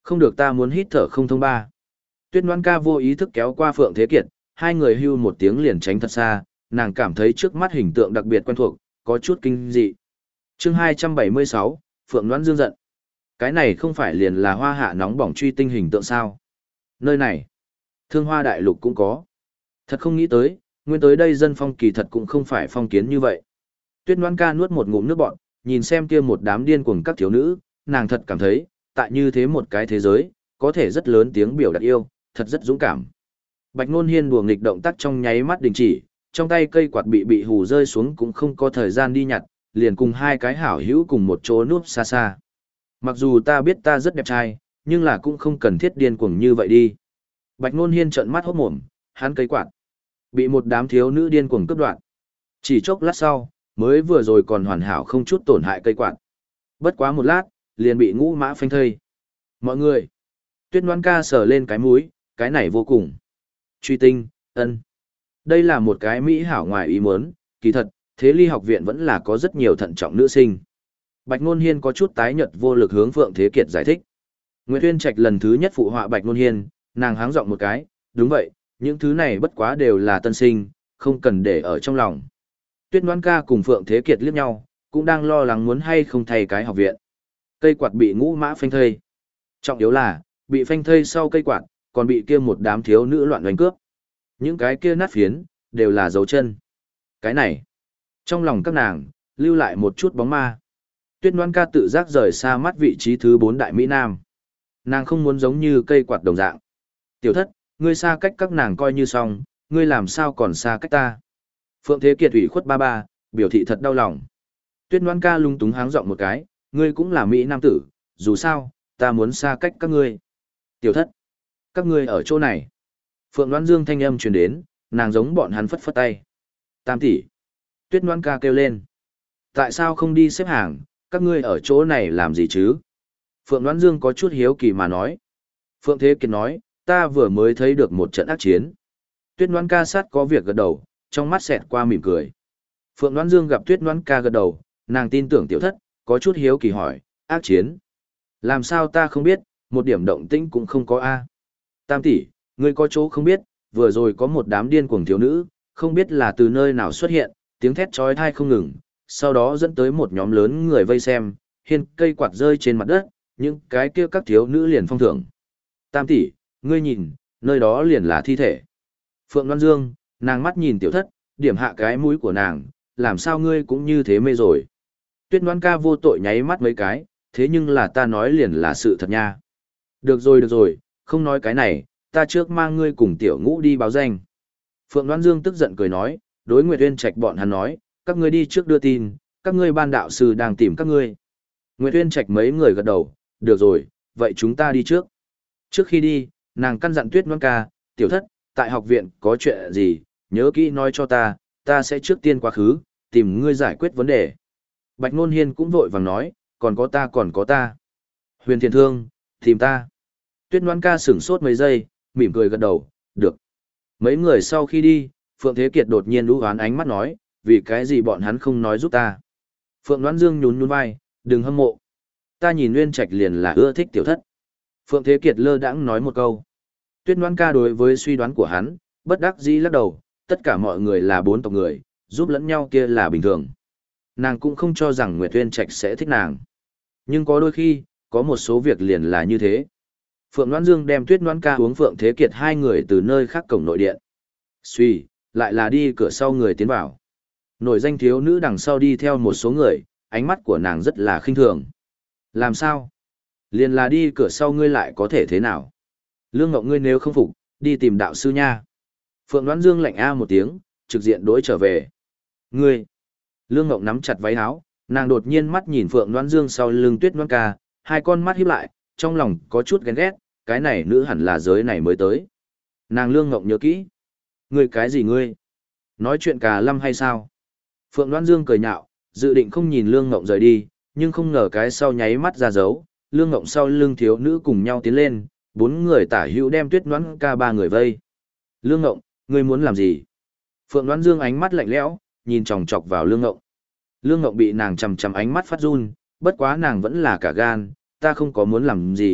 Không được, ta muốn hít thở không thông ba. Tuyết Ngoan Ca vô ý thức kéo qua Phượng Thế Kiệt, hai người hưu một tiếng liền tránh thật xa, nàng cảm thấy trước mắt hình tượng đặc biệt quen thuộc, có chút kinh dị. Chương 276, Phượng Ngoan Dương giận. Cái này không phải liền là hoa hạ nóng bỏng truy tinh hình tượng sao? Nơi này, Thương Hoa Đại Lục cũng có. Thật không nghĩ tới, nguyên tới đây dân phong kỳ thật cũng không phải phong kiến như vậy. Tuyết Ngoan Ca nuốt một ngụm nước bọt, nhìn xem kia một đám điên cuồng các thiếu nữ, nàng thật cảm thấy, tại như thế một cái thế giới, có thể rất lớn tiếng biểu đạt yêu, thật rất dũng cảm. Bạch Nôn Hiên đùa nghịch động tác trong nháy mắt đình chỉ, trong tay cây quạt bị hù rơi xuống cũng không có thời gian đi nhặt, liền cùng hai cái hảo hữu cùng một chỗ núp xa xa. Mặc dù ta biết ta rất đẹp trai, nhưng là cũng không cần thiết điên cuồng như vậy đi. Bạch Nôn Hiên trợn mắt hốt mồm, hắn cây quạt bị một đám thiếu nữ điên cuồng cướp đoạt. Chỉ chốc lát sau, mới vừa rồi còn hoàn hảo không chút tổn hại cây quạt. Bất quá một lát, liền bị Ngũ Mã phanh thây. Mọi người, Tuyết Ngoan Ca sờ lên cái mũi, cái này vô cùng. Truy tinh, ân. Đây là một cái mỹ hảo ngoài ý muốn, kỳ thật, Thế Ly học viện vẫn là có rất nhiều thận trọng nữ sinh. Bạch Nôn Hiên có chút tái nhợt vô lực hướng Phượng Thế Kiệt giải thích. Nguyệt Uyên Trạch lần thứ nhất phụ họa Bạch Nôn Hiên, nàng háng giọng một cái, đúng vậy, những thứ này bất quá đều là tân sinh, không cần để ở trong lòng. Tuyết Ngoan Ca cùng Phượng Thế Kiệt liếc nhau, cũng đang lo lắng muốn hay không thay cái học viện. Cây quạt bị Ngũ Mã phanh thây. Trọng yếu là, bị phanh thây sau cây quạt, còn bị kia một đám thiếu nữ loạn đánh cướp. Những cái kia nát phiến, đều là dấu chân. Cái này, trong lòng các nàng, lưu lại một chút bóng ma. Tuyết Ngoan Ca tự giác rời xa mắt vị trí thứ 4 đại Mỹ Nam. Nàng không muốn giống như cây quạt đồng dạng. Tiểu thất, ngươi xa cách các nàng coi như xong, ngươi làm sao còn xa cách ta. Phượng Thế Kiệt ủy khuất ba ba, biểu thị thật đau lòng. Tuyết Ngoan Ca lung túng háng giọng một cái, ngươi cũng là Mỹ Nam tử, dù sao, ta muốn xa cách các ngươi. Tiểu thất, các ngươi ở chỗ này. Phượng Loan Dương thanh âm truyền đến, nàng giống bọn hắn phất phất tay. Tam tỷ. Tuyết Ngoan Ca kêu lên. Tại sao không đi xếp hàng, các ngươi ở chỗ này làm gì chứ? Phượng Loan Dương có chút hiếu kỳ mà nói. Phượng Thế Kiệt nói, ta vừa mới thấy được một trận ác chiến. Tuyết Ngoan Ca sát có việc gật đầu, trong mắt xẹt qua mỉm cười. Phượng Loan Dương gặp Tuyết Ngoan Ca gật đầu, nàng tin tưởng tiểu thất, có chút hiếu kỳ hỏi, ác chiến. Làm sao ta không biết, một điểm động tĩnh cũng không có a. Tam tỷ, ngươi có chỗ không biết, vừa rồi có một đám điên cuồng thiếu nữ, không biết là từ nơi nào xuất hiện, tiếng thét chói tai không ngừng, sau đó dẫn tới một nhóm lớn người vây xem, hiên cây quạt rơi trên mặt đất, những cái kia các thiếu nữ liền phong thưởng. Tam tỷ, ngươi nhìn, nơi đó liền là thi thể. Phượng Loan Dương, nàng mắt nhìn tiểu thất, điểm hạ cái mũi của nàng, làm sao ngươi cũng như thế mê rồi. Tuyết Ngoan Ca vô tội nháy mắt mấy cái, thế nhưng là ta nói liền là sự thật nha. Được rồi, không nói cái này, ta trước mang ngươi cùng tiểu ngũ đi báo danh. Phượng Loan Dương tức giận cười nói, đối Nguyệt Uyên Trạch bọn hắn nói, các ngươi đi trước đưa tin, các ngươi ban đạo sư đang tìm các ngươi. Nguyệt Uyên Trạch mấy người gật đầu, được rồi, vậy chúng ta đi trước. Trước khi đi, nàng căn dặn Tuyết Ngoan Ca, tiểu thất, tại học viện có chuyện gì, nhớ kỹ nói cho ta sẽ trước tiên quá khứ, tìm ngươi giải quyết vấn đề. Bạch Nôn Hiên cũng vội vàng nói, còn có ta. Huyền Thiền Thương, tìm ta. Tuyết Ngoan Ca sửng sốt mấy giây, mỉm cười gật đầu, được. Mấy người sau khi đi, Phượng Thế Kiệt đột nhiên lũ hoán ánh mắt nói, vì cái gì bọn hắn không nói giúp ta. Phượng Đoán Dương nhún vai, đừng hâm mộ. Ta nhìn Nguyên Trạch liền là ưa thích tiểu thất. Phượng Thế Kiệt lơ đãng nói một câu. Tuyết Ngoan Ca đối với suy đoán của hắn, bất đắc dĩ lắc đầu, tất cả mọi người là 4 tộc người, giúp lẫn nhau kia là bình thường. Nàng cũng không cho rằng Nguyệt Uyên Trạch sẽ thích nàng. Nhưng có đôi khi, có một số việc liền là như thế. Phượng Loan Dương đem Tuyết Ngoan Ca uống Phượng Thế Kiệt hai người từ nơi khác cổng nội điện. Suy, lại là đi cửa sau người tiến vào. Nổi danh thiếu nữ đằng sau đi theo một số người, ánh mắt của nàng rất là khinh thường. Làm sao? Liền là đi cửa sau ngươi lại có thể thế nào? Lương Ngọc ngươi nếu không phục, đi tìm đạo sư nha. Phượng Loan Dương lạnh a một tiếng, trực diện đối trở về. Ngươi! Lương Ngọc nắm chặt váy áo, nàng đột nhiên mắt nhìn Phượng Loan Dương sau lưng Tuyết Ngoan Ca, hai con mắt híp lại, trong lòng có chút ghen ghét, cái này nữ hẳn là giới này mới tới. Nàng Lương Ngọc nhớ kỹ. Ngươi cái gì ngươi? Nói chuyện cà lâm hay sao? Phượng Loan Dương cười nhạo, dự định không nhìn Lương Ngọc rời đi, nhưng không ngờ cái sau nháy mắt ra dấu, Lương Ngọc sau lưng thiếu nữ cùng nhau tiến lên, 4 người tả hữu đem Tuyết Ngoan Ca 3 người vây. Lương Ngọc, ngươi muốn làm gì? Phượng Loan Dương ánh mắt lạnh lẽo, nhìn chòng chọc vào Lương Ngọc. Lương Ngọc bị nàng chằm chằm ánh mắt phát run, bất quá nàng vẫn là cả gan, ta không có muốn làm gì,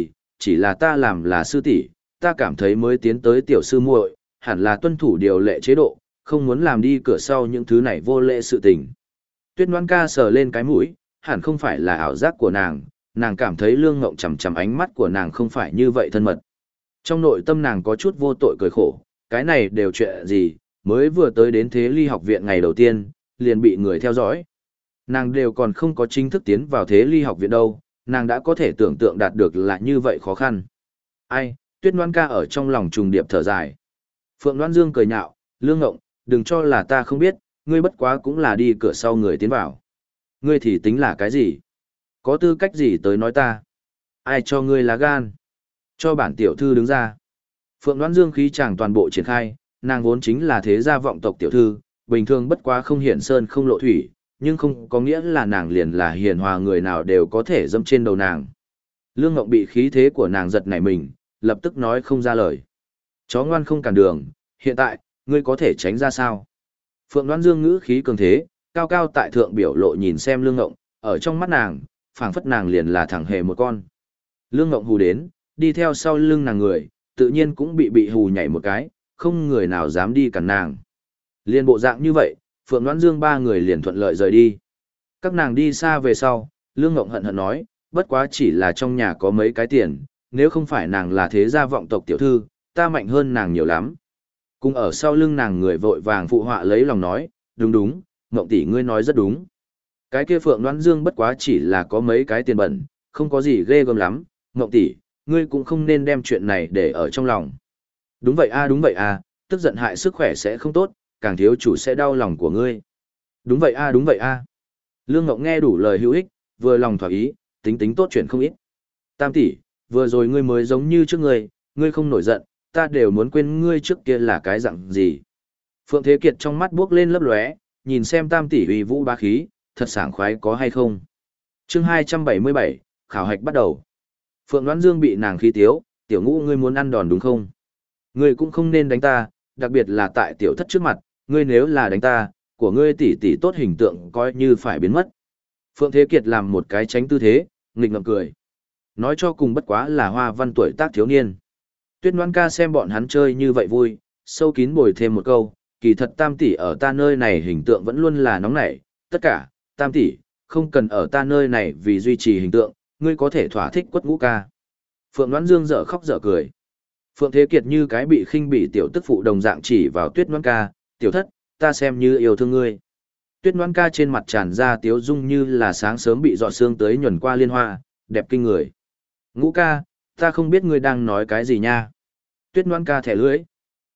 chỉ là ta làm là sư tỷ, ta cảm thấy mới tiến tới tiểu sư muội, hẳn là tuân thủ điều lệ chế độ, không muốn làm đi cửa sau những thứ này vô lễ sự tình. Tuyết Ngoan ca sờ lên cái mũi, hẳn không phải là ảo giác của nàng cảm thấy Lương Ngộng chằm chằm ánh mắt của nàng không phải như vậy thân mật. Trong nội tâm nàng có chút vô tội cười khổ, cái này đều chuyện gì, mới vừa tới đến Thế Ly học viện ngày đầu tiên, liền bị người theo dõi. Nàng đều còn không có chính thức tiến vào Thế Ly học viện đâu, nàng đã có thể tưởng tượng đạt được là như vậy khó khăn. Ai, Tuyết Ngoan ca ở trong lòng trùng điệp thở dài. Phượng Loan Dương cười nhạo, Lương Ngộng, đừng cho là ta không biết, ngươi bất quá cũng là đi cửa sau người tiến vào. Ngươi thì tính là cái gì? Có tư cách gì tới nói ta? Ai cho ngươi lá gan? Cho bản tiểu thư đứng ra. Phượng Loan Dương khí chàng toàn bộ triển khai, nàng vốn chính là thế gia vọng tộc tiểu thư, bình thường bất quá không hiển sơn không lộ thủy, nhưng không có nghĩa là nàng liền là hiền hòa người nào đều có thể dẫm trên đầu nàng. Lương Ngộng bị khí thế của nàng giật nảy mình, lập tức nói không ra lời. Chó ngoan không cản đường, hiện tại, ngươi có thể tránh ra sao? Phượng Loan Dương ngữ khí cường thế, cao cao tại thượng biểu lộ nhìn xem Lương Ngộng, ở trong mắt nàng, phảng phất nàng liền là thẳng hề một con. Lương Ngộng hù đến, đi theo sau lưng nàng người, tự nhiên cũng bị hù nhảy một cái, không người nào dám đi cản nàng. Liên bộ dạng như vậy, Phượng Loan Dương ba người liền thuận lợi rời đi. Các nàng đi xa về sau, Lương Ngộng hận hận nói, bất quá chỉ là trong nhà có mấy cái tiền, nếu không phải nàng là thế gia vọng tộc tiểu thư, ta mạnh hơn nàng nhiều lắm. Cùng ở sau lưng nàng người vội vàng phụ họa lấy lòng nói, đúng đúng, Ngộng tỷ ngươi nói rất đúng. Cái kia Phượng Loan Dương bất quá chỉ là có mấy cái tiền bẩn, không có gì ghê gớm lắm, Ngộng tỷ, ngươi cũng không nên đem chuyện này để ở trong lòng. Đúng vậy a, tức giận hại sức khỏe sẽ không tốt, càng thiếu chủ sẽ đau lòng của ngươi. Đúng vậy a. Lương Ngộng nghe đủ lời hữu ích, vừa lòng thỏa ý, tính tốt chuyện không ít. Tam tỷ, vừa rồi ngươi mới giống như trước ngươi không nổi giận, ta đều muốn quên ngươi trước kia là cái dạng gì. Phượng Thế Kiệt trong mắt buốc lên lấp lóe, nhìn xem Tam tỷ uy vũ bá khí, thật sảng khoái có hay không. Chương 277, khảo hạch bắt đầu. Phượng Loan Dương bị nàng khí tiếu, tiểu ngũ ngươi muốn ăn đòn đúng không? Ngươi cũng không nên đánh ta, đặc biệt là tại tiểu thất trước mặt, ngươi nếu là đánh ta, của ngươi tỷ tỷ tốt hình tượng coi như phải biến mất. Phượng Thế Kiệt làm một cái tránh tư thế, nghịch ngợm cười. Nói cho cùng bất quá là hoa văn tuổi tác thiếu niên. Tuyết Ngoan ca xem bọn hắn chơi như vậy vui, sâu kín bồi thêm một câu, kỳ thật Tam tỷ ở ta nơi này hình tượng vẫn luôn là nóng nảy, tất cả, Tam tỷ, không cần ở ta nơi này vì duy trì hình tượng, ngươi có thể thỏa thích quất ngũ ca. Phượng Loan Dương dở khóc dở cười. Phượng Thế Kiệt như cái bị khinh bỉ tiểu tức phụ đồng dạng chỉ vào Tuyết Ngoan ca, tiểu thất, ta xem như yêu thương ngươi. Tuyết Ngoan ca trên mặt tràn ra tiếu dung như là sáng sớm bị giọt sương tới nhuần qua liên hoa, đẹp kinh người. Ngũ ca, ta không biết ngươi đang nói cái gì nha. Tuyết Ngoan ca thẻ lưỡi.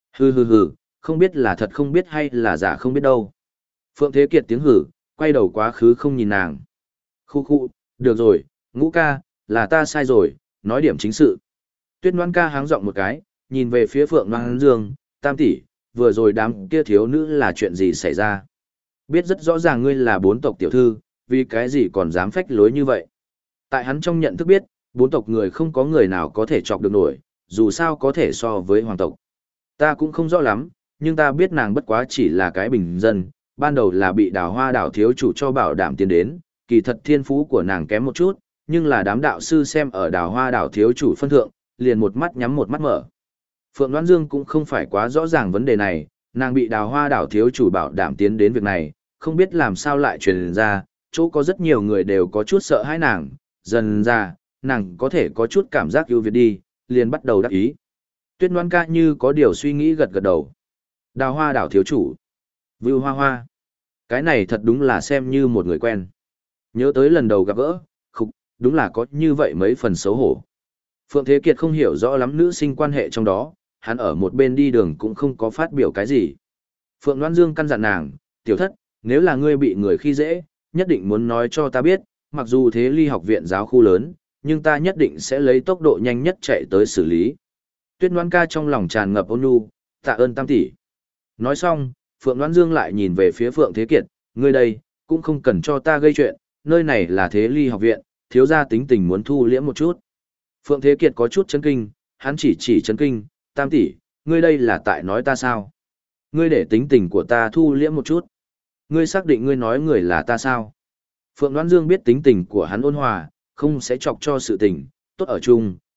Hừ, không biết là thật không biết hay là giả không biết đâu. Phượng Thế Kiệt tiếng hử, quay đầu quá khứ không nhìn nàng. Khu, được rồi, Ngũ ca, là ta sai rồi, nói điểm chính sự. Tuyết Ngoan ca háng giọng một cái, nhìn về phía Phượng Loan Dương, Tam tỷ, vừa rồi đám kia thiếu nữ là chuyện gì xảy ra? Biết rất rõ ràng ngươi là bốn tộc tiểu thư, vì cái gì còn dám phách lối như vậy? Tại hắn trong nhận thức biết, bốn tộc người không có người nào có thể chọc được nổi, dù sao có thể so với hoàng tộc. Ta cũng không rõ lắm, nhưng ta biết nàng bất quá chỉ là cái bình dân, ban đầu là bị Đào Hoa đảo thiếu chủ cho bảo đảm tiến đến, kỳ thật thiên phú của nàng kém một chút, nhưng là đám đạo sư xem ở Đào Hoa đảo thiếu chủ phân thượng, liền một mắt nhắm một mắt mở. Phượng Loan Dương cũng không phải quá rõ ràng vấn đề này, nàng bị Đào Hoa đảo thiếu chủ bảo đảm tiến đến việc này, không biết làm sao lại truyền ra, chỗ có rất nhiều người đều có chút sợ hãi nàng, dần ra, nàng có thể có chút cảm giác ưu việt đi, liền bắt đầu đắc ý. Tuyết Ngoan ca như có điều suy nghĩ gật gật đầu. Đào Hoa đảo thiếu chủ. Vưu Hoa Hoa. Cái này thật đúng là xem như một người quen. Nhớ tới lần đầu gặp gỡ, đúng là có như vậy mấy phần xấu hổ. Phượng Thế Kiệt không hiểu rõ lắm nữ sinh quan hệ trong đó, hắn ở một bên đi đường cũng không có phát biểu cái gì. Phượng Loan Dương căn dặn nàng, tiểu thất, nếu là ngươi bị người khi dễ, nhất định muốn nói cho ta biết, mặc dù Thế Ly học viện giáo khu lớn, nhưng ta nhất định sẽ lấy tốc độ nhanh nhất chạy tới xử lý. Tuyết Ngoan ca trong lòng tràn ngập ôn nhu, tạ ơn Tam tỷ. Nói xong, Phượng Loan Dương lại nhìn về phía Phượng Thế Kiệt, ngươi đây, cũng không cần cho ta gây chuyện, nơi này là Thế Ly học viện, thiếu gia tính tình muốn thu liễm một chút. Phượng Thế Kiệt có chút chấn kinh, hắn chỉ chấn kinh, Tam tỷ, ngươi đây là tại nói ta sao? Ngươi để tính tình của ta thu liễm một chút. Ngươi xác định ngươi nói người là ta sao? Phượng Loan Dương biết tính tình của hắn ôn hòa, không sẽ chọc cho sự tình, tốt ở chung,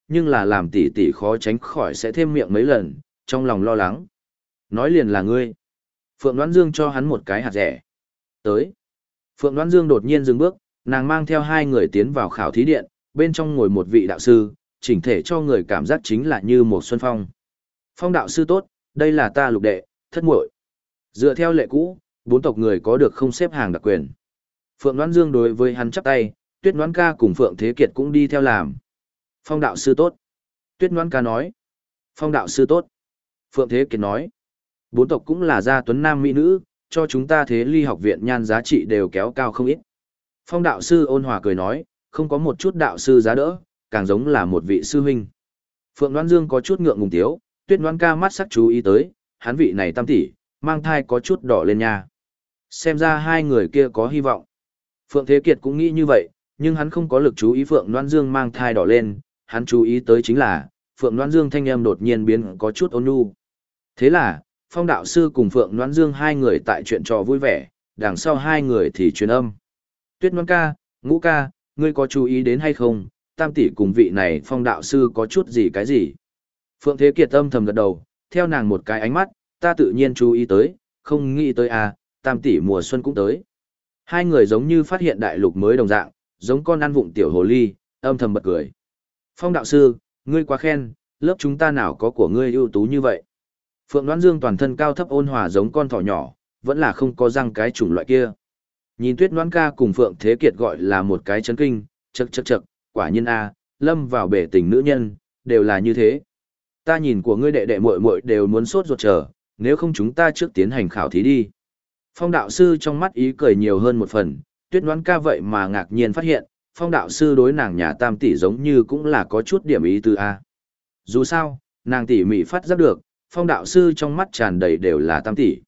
nhưng là làm tỷ tỷ khó tránh khỏi sẽ thêm miệng mấy lần, trong lòng lo lắng. Nói liền là ngươi. Phượng Đoán Dương cho hắn một cái hạt rẻ. Tới. Phượng Đoán Dương đột nhiên dừng bước, nàng mang theo hai người tiến vào khảo thí điện, bên trong ngồi một vị đạo sư, chỉnh thể cho người cảm giác chính là như một xuân phong. Phong đạo sư tốt, đây là ta Lục đệ, Thất muội. Dựa theo lệ cũ, 4 tộc người có được không xếp hàng đặc quyền. Phượng Đoán Dương đối với hắn chắp tay, Tuyết Đoán ca cùng Phượng Thế Kiệt cũng đi theo làm. Phong đạo sư tốt. Tuyết Đoán ca nói. Phong đạo sư tốt. Phượng Thế Kiệt nói. 4 tộc cũng là gia tuấn nam mỹ nữ, cho chúng ta Thế Ly học viện nhan giá trị đều kéo cao không ít. Phong đạo sư ôn hòa cười nói, không có một chút đạo sư giá đỡ, càng giống là một vị sư huynh. Phượng Đoán Dương có chút ngượng ngùng tiếu, Tuyết Đoán ca mắt sắc chú ý tới, hắn vị này tam tỷ, mang thai có chút đỏ lên nha. Xem ra hai người kia có hy vọng. Phượng Thế Kiệt cũng nghĩ như vậy, nhưng hắn không có lực chú ý Phượng Đoán Dương mang thai đỏ lên, hắn chú ý tới chính là, Phượng Đoán Dương thanh âm đột nhiên biến có chút ôn nhu. Thế là, Phong đạo sư cùng Phượng Đoán Dương hai người tại chuyện trò vui vẻ, đằng sau hai người thì truyền âm. Tuyết Đoán ca, Ngũ ca, ngươi có chú ý đến hay không, tam tỷ cùng vị này Phong đạo sư có chút gì cái gì? Phượng Thế Kiệt âm thầm gật đầu, theo nàng một cái ánh mắt, ta tự nhiên chú ý tới, không nghĩ tới à, tam tỷ mùa xuân cũng tới. Hai người giống như phát hiện đại lục mới đồng dạng, giống con ăn vụng tiểu hồ ly, âm thầm bật cười. Phong đạo sư, ngươi quá khen, lớp chúng ta nào có của ngươi ưu tú như vậy. Phượng Đoán Dương toàn thân cao thấp ôn hòa giống con thỏ nhỏ, vẫn là không có răng cái chủng loại kia. Nhìn Tuyết Đoán ca cùng Phượng Thế Kiệt gọi là một cái chấn kinh, chậc, quả nhiên a, lâm vào bể tình nữ nhân, đều là như thế. Ta nhìn của ngươi đệ đệ muội muội đều muốn sốt ruột chờ, nếu không chúng ta trước tiến hành khảo thí đi. Phong đạo sư trong mắt ý cười nhiều hơn một phần, Tuyết Đoán ca vậy mà ngạc nhiên phát hiện, Phong đạo sư đối nàng nhà tam tỷ giống như cũng là có chút điểm ý tứ a. Dù sao, nàng tỉ mỉ phát giác được, Phong đạo sư trong mắt tràn đầy đều là tam tỷ.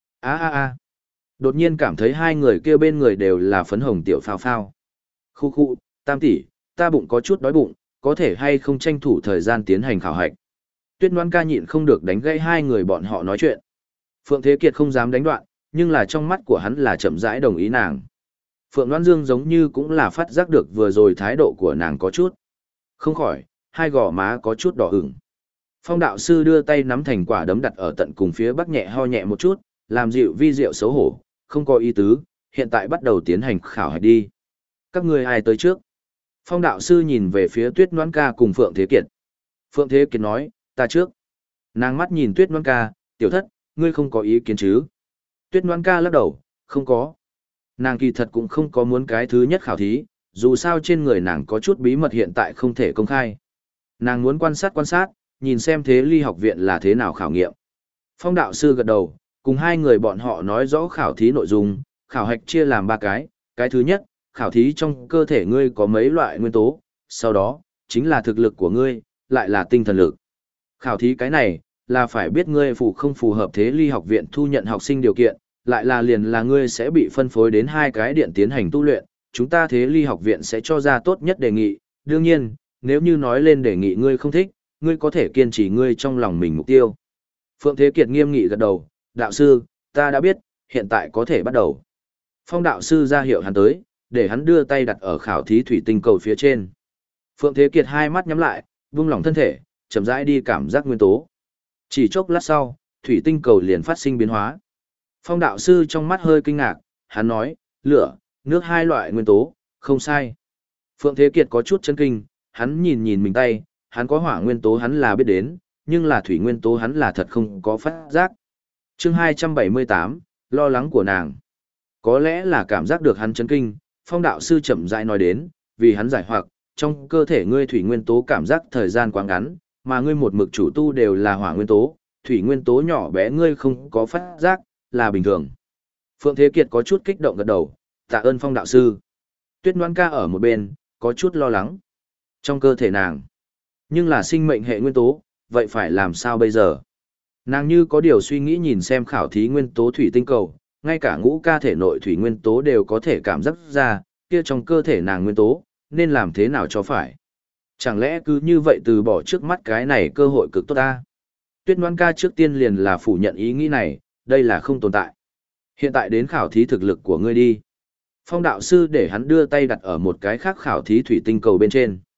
A. Đột nhiên cảm thấy hai người kia bên người đều là phấn hồng tiểu phao phao. Khu, tam tỷ, ta bụng có chút đói bụng, có thể hay không tranh thủ thời gian tiến hành khảo hạch. Tuyết Đoán ca nhịn không được đánh gây hai người bọn họ nói chuyện. Phượng Thế Kiệt không dám đánh đoạn, nhưng là trong mắt của hắn là chậm rãi đồng ý nàng. Phượng Đoán Dương giống như cũng là phát giác được vừa rồi thái độ của nàng có chút. Không khỏi, hai gò má có chút đỏ ửng. Phong đạo sư đưa tay nắm thành quả đấm đặt ở tận cùng phía bắc nhẹ ho nhẹ một chút, làm dịu vi diệu xấu hổ, không có ý tứ, hiện tại bắt đầu tiến hành khảo hạch đi. Các ngươi ai tới trước? Phong đạo sư nhìn về phía Tuyết Đoán ca cùng Phượng Thế Kiệt. Phượng Thế Kiệt nói, ta trước. Nàng mắt nhìn Tuyết Đoán ca, tiểu thất, ngươi không có ý kiến chứ? Tuyết Đoán ca lắc đầu, không có. Nàng kỳ thật cũng không có muốn cái thứ nhất khảo thí, dù sao trên người nàng có chút bí mật hiện tại không thể công khai. Nàng muốn quan sát, nhìn xem Thế Ly học viện là thế nào khảo nghiệm. Phong đạo sư gật đầu, cùng hai người bọn họ nói rõ khảo thí nội dung, khảo hạch chia làm 3 cái. Cái thứ nhất, khảo thí trong cơ thể ngươi có mấy loại nguyên tố, sau đó, chính là thực lực của ngươi, lại là tinh thần lực. Khảo thí cái này, là phải biết ngươi không phù hợp Thế Ly học viện thu nhận học sinh điều kiện, lại là liền là ngươi sẽ bị phân phối đến 2 cái điện tiến hành tu luyện, chúng ta Thế Ly học viện sẽ cho ra tốt nhất đề nghị, đương nhiên, nếu như nói lên đề nghị ngươi không thích, ngươi có thể kiên trì ngươi trong lòng mình mục tiêu. Phượng Thế Kiệt nghiêm nghị gật đầu, đạo sư, ta đã biết, hiện tại có thể bắt đầu. Phong đạo sư ra hiệu hắn tới, để hắn đưa tay đặt ở khảo thí thủy tinh cầu phía trên. Phượng Thế Kiệt hai mắt nhắm lại, buông lỏng thân thể, chậm rãi đi cảm giác nguyên tố. Chỉ chốc lát sau, thủy tinh cầu liền phát sinh biến hóa. Phong đạo sư trong mắt hơi kinh ngạc, hắn nói, lửa, nước 2 loại nguyên tố, không sai. Phượng Thế Kiệt có chút chấn kinh, hắn nhìn mình tay, hắn có hỏa nguyên tố hắn là biết đến, nhưng là thủy nguyên tố hắn là thật không có phát giác. Chương 278, lo lắng của nàng. Có lẽ là cảm giác được hắn chấn kinh, Phong đạo sư chậm rãi nói đến, vì hắn giải hoặc, trong cơ thể ngươi thủy nguyên tố cảm giác thời gian quá ngắn, mà ngươi một mực chủ tu đều là hỏa nguyên tố, thủy nguyên tố nhỏ bé ngươi không có phát giác, là bình thường. Phượng Thế Kiệt có chút kích động gật đầu, tạ ơn Phong đạo sư. Tuyết Đoán ca ở một bên, có chút lo lắng. Trong cơ thể nàng, nhưng là sinh mệnh hệ nguyên tố, vậy phải làm sao bây giờ? Nàng như có điều suy nghĩ nhìn xem khảo thí nguyên tố thủy tinh cầu, ngay cả Ngũ ca thể nội thủy nguyên tố đều có thể cảm giác ra, kia trong cơ thể nàng nguyên tố, nên làm thế nào cho phải? Chẳng lẽ cứ như vậy từ bỏ trước mắt cái này cơ hội cực tốt ta? Tuyết Đoán ca trước tiên liền là phủ nhận ý nghĩ này, đây là không tồn tại. Hiện tại đến khảo thí thực lực của ngươi đi. Phong đạo sư để hắn đưa tay đặt ở một cái khác khảo thí thủy tinh cầu bên trên.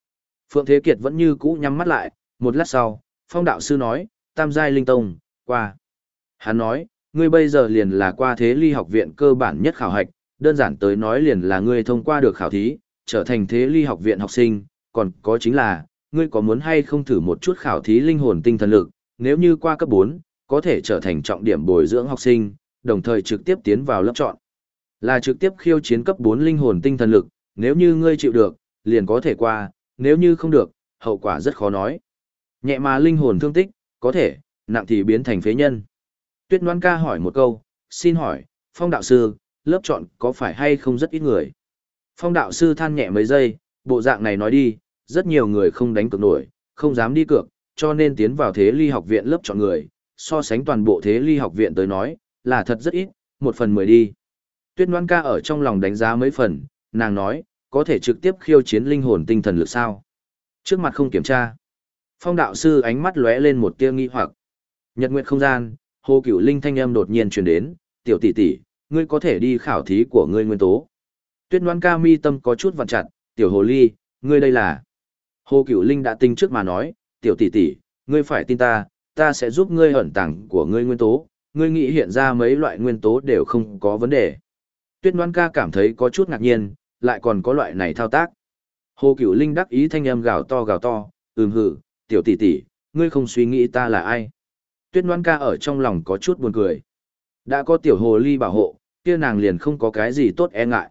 Phượng Thế Kiệt vẫn như cũ nhắm mắt lại, một lát sau, Phong đạo sư nói, tam giai linh tông, qua. Hắn nói, ngươi bây giờ liền là qua thế ly học viện cơ bản nhất khảo hạch, đơn giản tới nói liền là ngươi thông qua được khảo thí, trở thành thế ly học viện học sinh, còn có chính là, ngươi có muốn hay không thử một chút khảo thí linh hồn tinh thần lực, nếu như qua cấp 4, có thể trở thành trọng điểm bồi dưỡng học sinh, đồng thời trực tiếp tiến vào lớp chọn. Là trực tiếp khiêu chiến cấp 4 linh hồn tinh thần lực, nếu như ngươi chịu được, liền có thể qua, nếu như không được, hậu quả rất khó nói. Nhẹ mà linh hồn thương tích, có thể, nặng thì biến thành phế nhân. Tuyết Loan ca hỏi một câu, xin hỏi, Phong đạo sư, lớp chọn có phải hay không rất ít người? Phong đạo sư than nhẹ mấy giây, bộ dạng này nói đi, rất nhiều người không đánh cược nổi, không dám đi cược, cho nên tiến vào thế ly học viện lớp chọn người, so sánh toàn bộ thế ly học viện tới nói, là thật rất ít, 1/10 đi. Tuyết Loan ca ở trong lòng đánh giá mấy phần, nàng nói, có thể trực tiếp khiêu chiến linh hồn tinh thần lực sao? Trước mặt không kiểm tra. Phong đạo sư ánh mắt lóe lên một tia nghi hoặc. Nhật nguyệt không gian, Hồ Cửu Linh thanh âm đột nhiên truyền đến, "Tiểu tỷ tỷ, ngươi có thể đi khảo thí của ngươi nguyên tố." Tuyết Loan ca mi tâm có chút vặn chặt, "Tiểu hồ ly, ngươi đây là?" Hồ Cửu Linh đã tinh trước mà nói, "Tiểu tỷ tỷ, ngươi phải tin ta, ta sẽ giúp ngươi ẩn tàng của ngươi nguyên tố, ngươi nghĩ hiện ra mấy loại nguyên tố đều không có vấn đề." Tuyết Loan ca cảm thấy có chút ngạc nhiên, lại còn có loại này thao tác. Hồ Cửu Linh đắc ý thanh âm gào to, hừ, "Tiểu tỷ tỷ, ngươi không suy nghĩ ta là ai?" Tuyết Loan ca ở trong lòng có chút buồn cười. Đã có tiểu hồ ly bảo hộ, kia nàng liền không có cái gì tốt e ngại.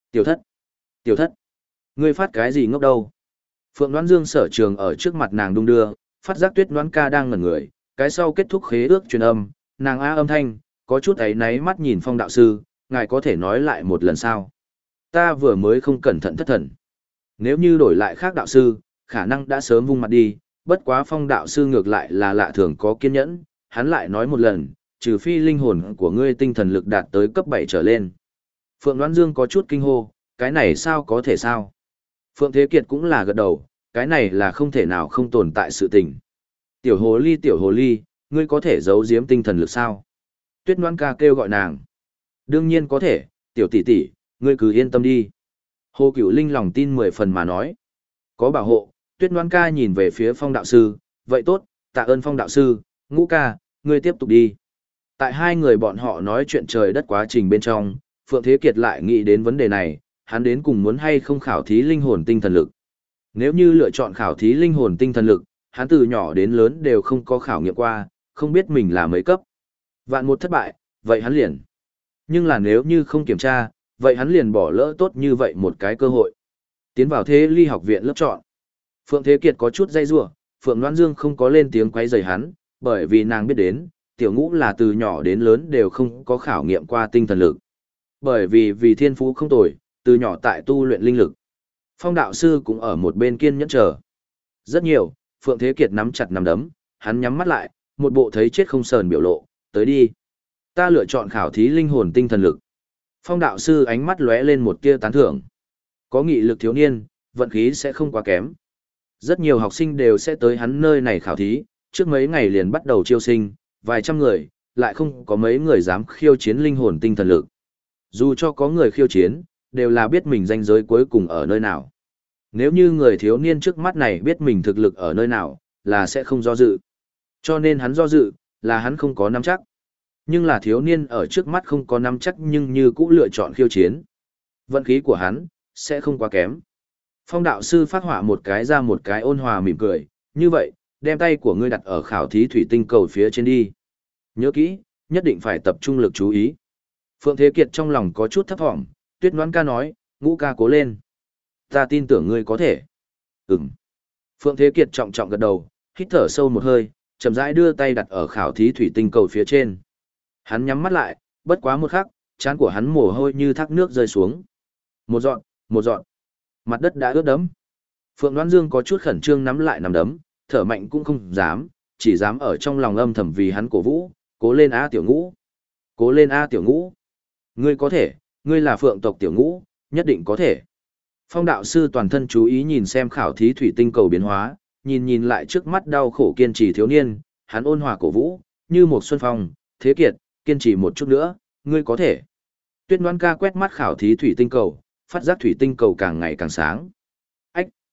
Tiểu thất, ngươi phát cái gì ngốc đâu? Phượng Loan Dương sở trường ở trước mặt nàng đung đưa, phát giác Tuyết Loan ca đang ngẩn người, cái sau kết thúc khế ước truyền âm, nàng a âm thanh, có chút ấy náy mắt nhìn Phong đạo sư, ngài có thể nói lại một lần sao? Ta vừa mới không cẩn thận thất thần. Nếu như đổi lại khác đạo sư, khả năng đã sớm vung mặt đi, bất quá Phong đạo sư ngược lại là lạ thường có kiên nhẫn, hắn lại nói một lần, trừ phi linh hồn của ngươi tinh thần lực đạt tới cấp 7 trở lên. Phượng Loan Dương có chút kinh hô, cái này sao có thể sao? Phượng Thế Kiệt cũng là gật đầu, cái này là không thể nào không tồn tại sự tình. Tiểu hồ ly, ngươi có thể giấu giếm tinh thần lực sao? Tuyết Loan ca kêu gọi nàng. Đương nhiên có thể, tiểu tỷ tỷ, ngươi cứ yên tâm đi. Hồ Cửu Linh lòng tin 10 phần mà nói. Có bảo hộ, Tuyết Loan ca nhìn về phía Phong đạo sư, vậy tốt, tạ ơn Phong đạo sư, Ngũ ca, ngươi tiếp tục đi. Tại hai người bọn họ nói chuyện trời đất quá trình bên trong, Phượng Thế Kiệt lại nghĩ đến vấn đề này, hắn đến cùng muốn hay không khảo thí linh hồn tinh thần lực. Nếu như lựa chọn khảo thí linh hồn tinh thần lực, hắn từ nhỏ đến lớn đều không có khảo nghiệm qua, không biết mình là mấy cấp. Vạn một thất bại, vậy hắn liền. Nhưng là nếu như không kiểm tra, vậy hắn liền bỏ lỡ tốt như vậy một cái cơ hội. Tiến vào thế ly học viện lớp chọn. Phượng Thế Kiệt có chút dây rủa, Phượng Loan Dương không có lên tiếng quấy rầy hắn, bởi vì nàng biết đến, tiểu ngũ là từ nhỏ đến lớn đều không có khảo nghiệm qua tinh thần lực. Bởi vì thiên phú không tồi, từ nhỏ tại tu luyện linh lực. Phong đạo sư cũng ở một bên kiên nhẫn chờ. Rất nhiều, Phượng Thế Kiệt nắm chặt nắm đấm, hắn nhắm mắt lại, một bộ thấy chết không sờn biểu lộ, tới đi. Ta lựa chọn khảo thí linh hồn tinh thần lực. Phong đạo sư ánh mắt lóe lên một tia tán thưởng. Có nghị lực thiếu niên, vận khí sẽ không quá kém. Rất nhiều học sinh đều sẽ tới hắn nơi này khảo thí, trước mấy ngày liền bắt đầu chiêu sinh, vài trăm người, lại không có mấy người dám khiêu chiến linh hồn tinh thần lực. Dù cho có người khiêu chiến, đều là biết mình ranh giới cuối cùng ở nơi nào. Nếu như người thiếu niên trước mắt này biết mình thực lực ở nơi nào, là sẽ không do dự. Cho nên hắn do dự, là hắn không có nắm chắc. Nhưng là thiếu niên ở trước mắt không có nắm chắc nhưng như cũ lựa chọn khiêu chiến. Vận khí của hắn, sẽ không quá kém. Phong đạo sư phát họa một cái ra một cái ôn hòa mỉm cười, như vậy, đem tay của ngươi đặt ở khảo thí thủy tinh cầu phía trên đi. Nhớ kỹ, nhất định phải tập trung lực chú ý. Phượng Thế Kiệt trong lòng có chút thấp thỏm, Tuyết Loan ca nói, Ngũ ca cố lên. Ta tin tưởng ngươi có thể. Ừm. Phượng Thế Kiệt trọng trọng gật đầu, hít thở sâu một hơi, chậm rãi đưa tay đặt ở khảo thí thủy tinh cầu phía trên. Hắn nhắm mắt lại, bất quá một khắc, trán của hắn mồ hôi như thác nước rơi xuống. Một giọt. Mặt đất đã ướt đẫm. Phượng Loan Dương có chút khẩn trương nắm lại nắm đấm, thở mạnh cũng không dám, chỉ dám ở trong lòng âm thầm vì hắn cổ vũ, cố lên a tiểu ngũ. Cố lên a tiểu ngũ. Ngươi có thể, ngươi là Phượng tộc tiểu ngũ, nhất định có thể. Phong đạo sư toàn thân chú ý nhìn xem khảo thí thủy tinh cầu biến hóa, nhìn lại trước mắt đau khổ kiên trì thiếu niên, hắn ôn hòa cổ vũ, như một xuân phong, Thế Kiệt, kiên trì một chút nữa, ngươi có thể. Tuyết Loan ca quét mắt khảo thí thủy tinh cầu, phát giác thủy tinh cầu càng ngày càng sáng. Ách!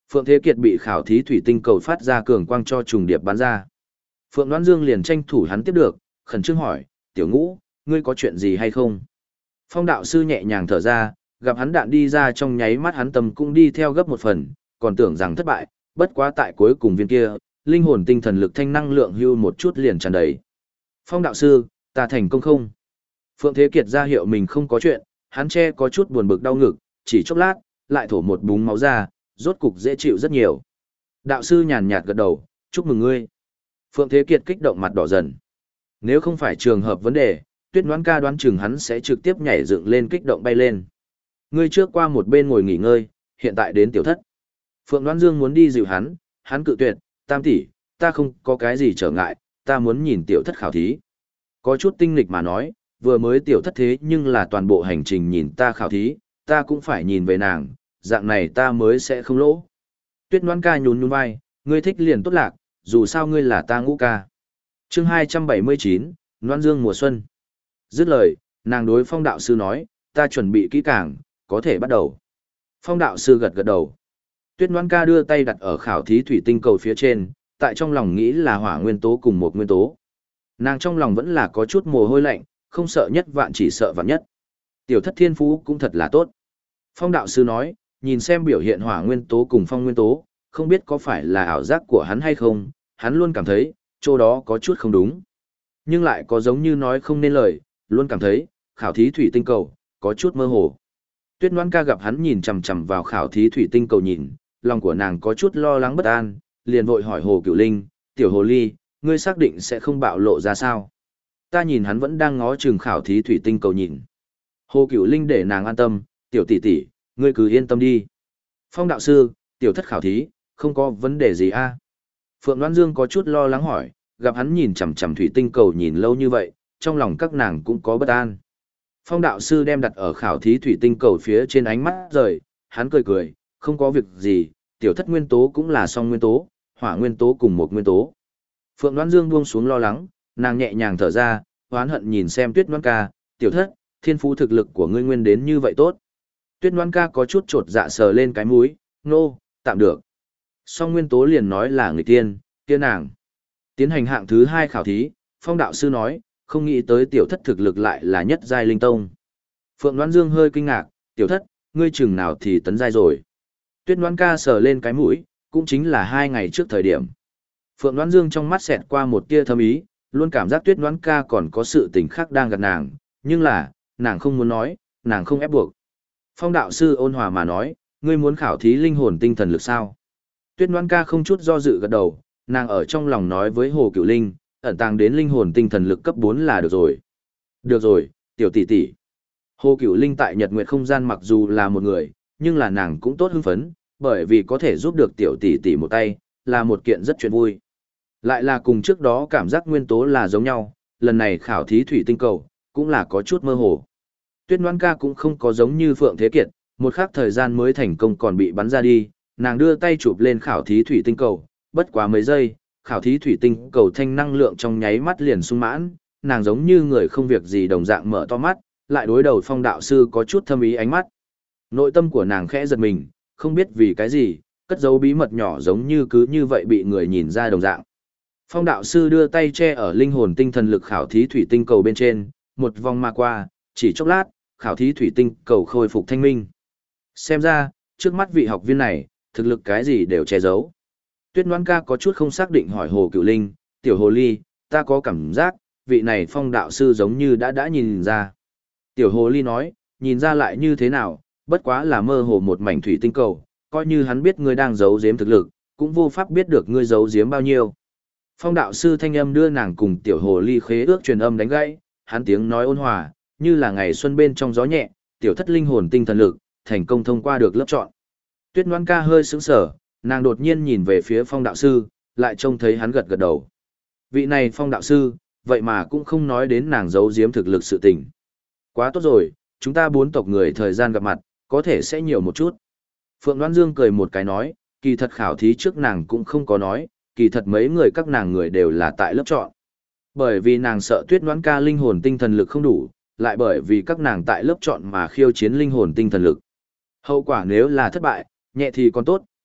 Phượng Thế Kiệt bị khảo thí thủy tinh cầu phát ra cường quang cho trùng điệp bắn ra. Phượng Đoán Dương liền tranh thủ hắn tiếp được, khẩn trương hỏi, tiểu ngũ, ngươi có chuyện gì hay không? Phong đạo sư nhẹ nhàng thở ra, gặp hắn đạn đi ra trong nháy mắt hắn tâm cũng đi theo gấp một phần, còn tưởng rằng thất bại, bất quá tại cuối cùng viên kia, linh hồn tinh thần lực thanh năng lượng hưu một chút liền tràn đầy. Phong đạo sư, ta thành công không? Phượng Thế Kiệt ra hiệu mình không có chuyện, hắn che có chút buồn bực đau ngực, chỉ chốc lát, lại thổ một búng máu ra, rốt cục dễ chịu rất nhiều. Đạo sư nhàn nhạt gật đầu, chúc mừng ngươi. Phượng Thế Kiệt kích động mặt đỏ dần. Nếu không phải trường hợp vấn đề, Tuyết Ngoãn ca đoán chừng hắn sẽ trực tiếp nhảy dựng lên kích động bay lên. Ngươi trước qua một bên ngồi nghỉ ngơi, hiện tại đến tiểu thất. Phượng Đoán Dương muốn đi dịu hắn cự tuyệt, Tam tỷ, ta không có cái gì trở ngại, ta muốn nhìn tiểu thất khảo thí. Có chút tinh nghịch mà nói, vừa mới tiểu thất thế nhưng là toàn bộ hành trình nhìn ta khảo thí, ta cũng phải nhìn về nàng, dạng này ta mới sẽ không lỗ. Tuyết Ngoãn ca nhún nhún vai, ngươi thích liền tốt lạc, dù sao ngươi là ta ngũ ca. Chương 279, Ngoãn Dương mùa xuân. Dứt lời, nàng đối Phong đạo sư nói, ta chuẩn bị kỹ càng, có thể bắt đầu. Phong đạo sư gật gật đầu. Tuyết Ngoãn ca đưa tay đặt ở khảo thí thủy tinh cầu phía trên, tại trong lòng nghĩ là hỏa nguyên tố cùng một nguyên tố. Nàng trong lòng vẫn là có chút mồ hôi lạnh, không sợ nhất vạn chỉ sợ vạn nhất. Tiểu thất thiên phú cũng thật là tốt. Phong đạo sư nói, nhìn xem biểu hiện hỏa nguyên tố cùng phong nguyên tố, không biết có phải là ảo giác của hắn hay không, hắn luôn cảm thấy, chỗ đó có chút không đúng. Nhưng lại có giống như nói không nên lời, luôn cảm thấy, khảo thí thủy tinh cầu, có chút mơ hồ. Tuyết Ngoãn ca gặp hắn nhìn chằm chằm vào khảo thí thủy tinh cầu nhìn, lòng của nàng có chút lo lắng bất an, liền vội hỏi Hồ Cửu Linh, tiểu hồ ly, ngươi xác định sẽ không bạo lộ ra sao? Ta nhìn hắn vẫn đang ngó chừng khảo thí thủy tinh cầu nhìn. Hồ Cửu Linh để nàng an tâm, tiểu tỷ tỷ, ngươi cứ yên tâm đi. Phong đạo sư, tiểu thất khảo thí, không có vấn đề gì a? Phượng Đoán Dương có chút lo lắng hỏi, gặp hắn nhìn chằm chằm thủy tinh cầu nhìn lâu như vậy, trong lòng các nàng cũng có bất an. Phong đạo sư đem đặt ở khảo thí thủy tinh cầu phía trên ánh mắt rời, hắn cười cười, không có việc gì, tiểu thất nguyên tố cũng là song nguyên tố, hỏa nguyên tố cùng một nguyên tố. Phượng Đoán Dương buông xuống lo lắng, nàng nhẹ nhàng thở ra, oán hận nhìn xem Tuyết Ngoãn ca, tiểu thất, thiên phú thực lực của ngươi nguyên đến như vậy tốt. Tuyết Ngoãn ca có chút trột dạ sờ lên cái mũi, nô, tạm được. Song nguyên tố liền nói là người tiên, kia nàng. Tiến hành hạng thứ 2 khảo thí, Phong đạo sư nói, không nghĩ tới tiểu thất thực lực lại là nhất giai linh tông. Phượng Đoán Dương hơi kinh ngạc, tiểu thất, ngươi chừng nào thì tấn giai rồi. Tuyết Ngoãn ca sờ lên cái mũi, cũng chính là 2 ngày trước thời điểm. Phượng Đoán Dương trong mắt xẹt qua một tia thâm ý, luôn cảm giác Tuyết Ngoãn ca còn có sự tình khác đang gạt nàng, nhưng là, nàng không muốn nói, nàng không ép buộc. Phong đạo sư ôn hòa mà nói, ngươi muốn khảo thí linh hồn tinh thần lực sao? Tuyết Ngoãn ca không chút do dự gật đầu, nàng ở trong lòng nói với Hồ Cửu Linh, ẩn tàng đến linh hồn tinh thần lực cấp 4 là được rồi. Được rồi, tiểu tỷ tỷ. Hồ Cửu Linh tại Nhật Nguyệt không gian mặc dù là một người, nhưng là nàng cũng tốt hưng phấn, bởi vì có thể giúp được tiểu tỷ tỷ một tay, là một kiện rất chuyện vui. Lại là cùng trước đó cảm giác nguyên tố là giống nhau, lần này khảo thí thủy tinh cầu, cũng là có chút mơ hồ. Tuyết Ngoãn ca cũng không có giống như Phượng Thế Kiệt, một khắc thời gian mới thành công còn bị bắn ra đi, nàng đưa tay chụp lên khảo thí thủy tinh cầu, bất quá mấy giây, khảo thí thủy tinh cầu thanh năng lượng trong nháy mắt liền sung mãn, nàng giống như người không việc gì đồng dạng mở to mắt, lại đối đầu Phong đạo sư có chút thâm ý ánh mắt. Nội tâm của nàng khẽ giật mình, không biết vì cái gì, cất giấu bí mật nhỏ giống như cứ như vậy bị người nhìn ra đồng dạng. Phong đạo sư đưa tay che ở linh hồn tinh thần lực khảo thí thủy tinh cầu bên trên, một vòng mà qua, chỉ chốc lát, khảo thí thủy tinh cầu khôi phục thanh minh. Xem ra, trước mắt vị học viên này, thực lực cái gì đều che giấu. Tuyết Ngoãn ca có chút không xác định hỏi Hồ Cửu Linh, tiểu hồ ly, ta có cảm giác, vị này Phong đạo sư giống như đã nhìn ra. Tiểu hồ ly nói, nhìn ra lại như thế nào, bất quá là mơ hồ một mảnh thủy tinh cầu, coi như hắn biết ngươi đang giấu giếm thực lực, cũng vô pháp biết được ngươi giấu giếm bao nhiêu. Phong đạo sư thanh âm đưa nàng cùng tiểu hồ ly khế ước truyền âm đánh gãy, hắn tiếng nói ôn hòa, như là ngày xuân bên trong gió nhẹ, tiểu thất linh hồn tinh thần lực, thành công thông qua được lớp chọn. Tuyết Ngoãn ca hơi sững sờ, nàng đột nhiên nhìn về phía Phong đạo sư, lại trông thấy hắn gật gật đầu. Vị này Phong đạo sư, vậy mà cũng không nói đến nàng giấu giếm thực lực sự tình. Quá tốt rồi, chúng ta 4 tộc người thời gian gặp mặt, có thể sẽ nhiều một chút. Phượng Đoán Dương cười một cái nói, kỳ thật khảo thí trước nàng cũng không có nói, kỳ thật mấy người các nàng người đều là tại lớp chọn. Bởi vì nàng sợ Tuyết Ngoãn ca linh hồn tinh thần lực không đủ, lại bởi vì các nàng tại lớp chọn mà khiêu chiến linh hồn tinh thần lực. Hậu quả nếu là thất bại, nhẹ thì còn tốt,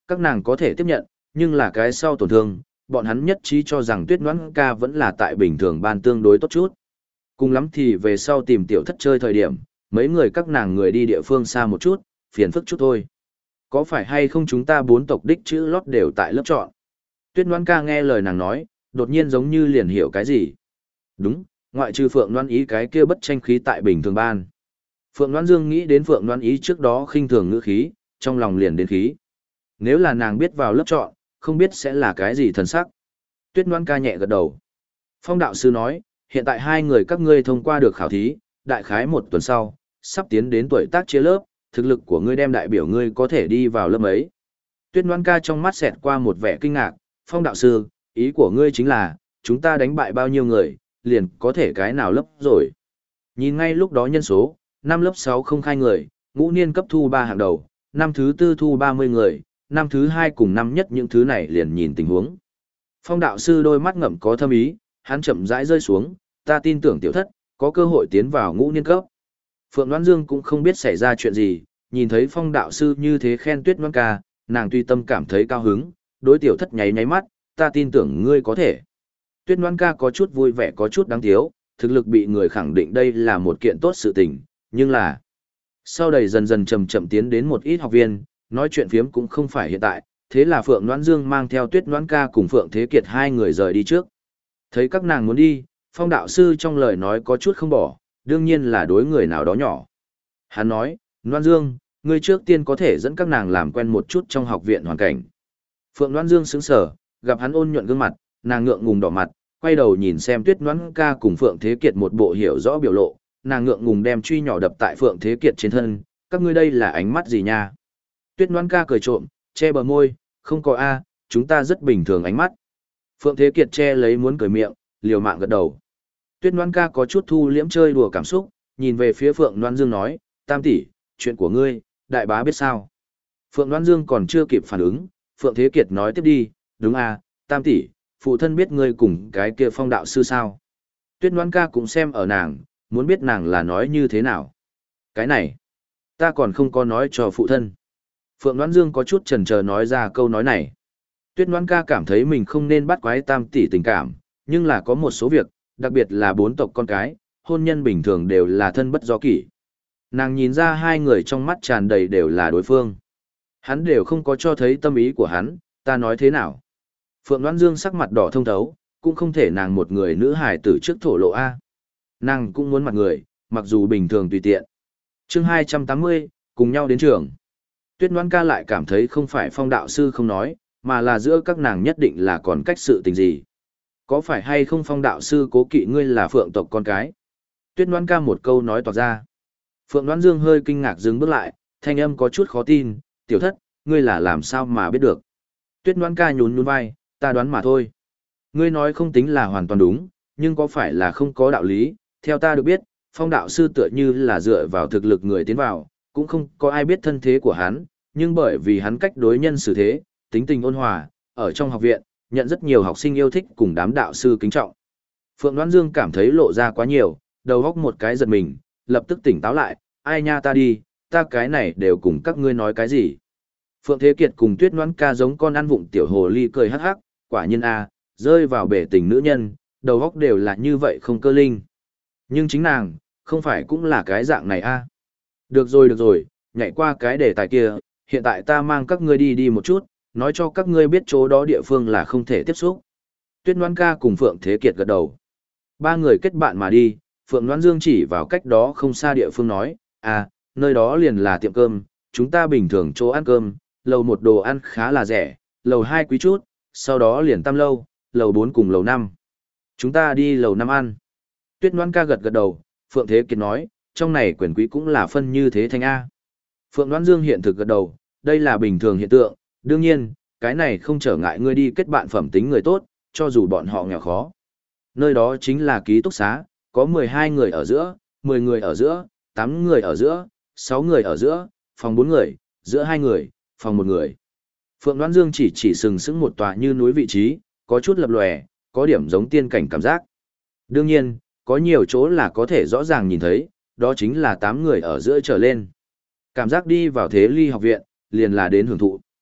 các nàng có thể tiếp nhận, nhưng là cái sau tổn thương, bọn hắn nhất trí cho rằng Tuyết Ngoãn ca vẫn là tại bình thường ban tương đối tốt chút. Cùng lắm thì về sau tìm tiểu thất chơi thời điểm, mấy người các nàng người đi địa phương xa một chút, phiền phức chút thôi. Có phải hay không chúng ta bốn tộc đích chữ lót đều tại lớp chọn? Tuyết Ngoãn ca nghe lời nàng nói, đột nhiên giống như liền hiểu cái gì. Đúng, ngoại trừ Phượng Loan Ý cái kia bất tranh khí tại bình thường ban. Phượng Loan Dương nghĩ đến Phượng Loan Ý trước đó khinh thường ngữ khí, trong lòng liền đến khí. Nếu là nàng biết vào lớp chọn, không biết sẽ là cái gì thần sắc. Tuyết Loan ca nhẹ gật đầu. Phong đạo sư nói, hiện tại hai người các ngươi thông qua được khảo thí, đại khái một tuần sau, sắp tiến đến tuổi tác chia lớp, thực lực của ngươi đem đại biểu ngươi có thể đi vào lớp ấy. Tuyết Loan ca trong mắt xẹt qua một vẻ kinh ngạc, Phong đạo sư, ý của ngươi chính là, chúng ta đánh bại bao nhiêu người, liền có thể cái nào lớp rồi. Nhìn ngay lúc đó nhân số, năm lớp 6 không khai người, ngũ niên cấp thu 3 hàng đầu, năm thứ tư thu 30 người, năm thứ 2 cùng năm nhất những thứ này liền nhìn tình huống. Phong đạo sư đôi mắt ngậm có thâm ý, hắn chậm rãi rơi xuống, ta tin tưởng tiểu thất, có cơ hội tiến vào ngũ niên cấp. Phượng Đoán Dương cũng không biết xảy ra chuyện gì, nhìn thấy phong đạo sư như thế khen Tuyết Đoán ca, nàng tuy tâm cảm thấy cao hứng, đối tiểu thất nháy nháy mắt, ta tin tưởng ngươi có thể. Tuyết Đoán ca có chút vui vẻ có chút đáng thiếu, thực lực bị người khẳng định đây là một kiện tốt sự tình, nhưng là sau đây dần dần chậm chậm tiến đến một ít học viên, nói chuyện phiếm cũng không phải hiện tại, thế là Phượng Đoán Dương mang theo Tuyết Đoán ca cùng Phượng Thế Kiệt hai người rời đi trước. Thấy các nàng muốn đi, phong đạo sư trong lời nói có chút không bỏ, đương nhiên là đối người nào đó nhỏ. Hắn nói, Đoán Dương, ngươi trước tiên có thể dẫn các nàng làm quen một chút trong học viện hoàn cảnh. Phượng Đoán Dương sững sờ, gặp hắn ôn nhuận gương mặt, nàng ngượng ngùng đỏ mặt, quay đầu nhìn xem Tuyết Đoán ca cùng Phượng Thế Kiệt một bộ hiểu rõ biểu lộ, nàng ngượng ngùng đem truy nhỏ đập tại Phượng Thế Kiệt trên thân, các ngươi đây là ánh mắt gì nha? Tuyết Đoán ca cười trộm, che bờ môi, không có a, chúng ta rất bình thường ánh mắt. Phượng Thế Kiệt che lấy muốn cười miệng, liều mạng gật đầu. Tuyết Đoán ca có chút thu liễm chơi đùa cảm xúc, nhìn về phía Phượng Đoán Dương nói, Tam tỷ, chuyện của ngươi, đại bá biết sao? Phượng Đoán Dương còn chưa kịp phản ứng, Phượng Thế Kiệt nói tiếp đi, đúng a, Tam tỷ, phụ thân biết ngươi cùng cái kia phong đạo sư sao? Tuyết Đoán ca cũng xem ở nàng, muốn biết nàng là nói như thế nào. Cái này, ta còn không có nói cho phụ thân. Phượng Đoán Dương có chút chần chờ nói ra câu nói này. Tuyết Đoán ca cảm thấy mình không nên bắt quái Tam tỷ tình cảm, nhưng là có một số việc, đặc biệt là bốn tộc con cái, hôn nhân bình thường đều là thân bất do kỷ. Nàng nhìn ra hai người trong mắt tràn đầy đều là đối phương. Hắn đều không có cho thấy tâm ý của hắn, ta nói thế nào? Phượng Đoán Dương sắc mặt đỏ thông thấu, cũng không thể nàng một người nữ hài tử trước thổ lộ A. Nàng cũng muốn mặt người, mặc dù bình thường tùy tiện. Chương 280, cùng nhau đến trường. Tuyết Đoán ca lại cảm thấy không phải phong đạo sư không nói, mà là giữa các nàng nhất định là còn cách sự tình gì. Có phải hay không phong đạo sư cố kỵ ngươi là phượng tộc con cái? Tuyết Đoán ca một câu nói toạc ra. Phượng Đoán Dương hơi kinh ngạc dừng bước lại, thanh âm có chút khó tin, tiểu thất, ngươi là làm sao mà biết được? Tuyết Đoán ca nhún nhún vai, ta đoán mà thôi. Ngươi nói không tính là hoàn toàn đúng, nhưng có phải là không có đạo lý, theo ta được biết, phong đạo sư tựa như là dựa vào thực lực người tiến vào, cũng không có ai biết thân thế của hắn, nhưng bởi vì hắn cách đối nhân xử thế, tính tình ôn hòa, ở trong học viện, nhận rất nhiều học sinh yêu thích cùng đám đạo sư kính trọng. Phượng Đoán Dương cảm thấy lộ ra quá nhiều, đầu góc một cái giật mình, lập tức tỉnh táo lại, ai nha ta đi, ta cái này đều cùng các ngươi nói cái gì. Phượng Thế Kiệt cùng Tuyết Đoán ca giống con ăn vụng tiểu hồ ly cười hắc hắc, quả nhiên a, rơi vào bể tình nữ nhân, đầu góc đều là như vậy không cơ linh. Nhưng chính nàng, không phải cũng là cái dạng này a. Được rồi, nhảy qua cái đề tài kia, hiện tại ta mang các ngươi đi một chút, nói cho các ngươi biết chỗ đó địa phương là không thể tiếp xúc. Tuyết Đoán ca cùng Phượng Thế Kiệt gật đầu. Ba người kết bạn mà đi, Phượng Đoán Dương chỉ vào cách đó không xa địa phương nói, nơi đó liền là tiệm cơm, chúng ta bình thường chỗ ăn cơm, lầu 1 đồ ăn khá là rẻ, lầu 2 quý chút, sau đó liền tam lâu, lầu 4 cùng lầu 5. Chúng ta đi lầu 5 ăn. Tuyết Đoán ca gật đầu, Phượng Thế Kiệt nói, trong này quyền quý cũng là phân như thế thanh A. Phượng Đoán Dương hiện thực gật đầu, đây là bình thường hiện tượng, đương nhiên, cái này không trở ngại ngươi đi kết bạn phẩm tính người tốt, cho dù bọn họ nghèo khó. Nơi đó chính là ký túc xá, có 12 người ở giữa, 10 người ở giữa, 8 người ở giữa, 6 người ở giữa, phòng 4 người, giữa 2 người, phòng 1 người. Phượng Đoán Dương chỉ sừng sững một tòa như núi vị trí, có chút lập lòe, có điểm giống tiên cảnh cảm giác. Đương nhiên, có nhiều chỗ là có thể rõ ràng nhìn thấy, đó chính là 8 người ở giữa trở lên. Cảm giác đi vào thế ly học viện, liền là đến hưởng thụ.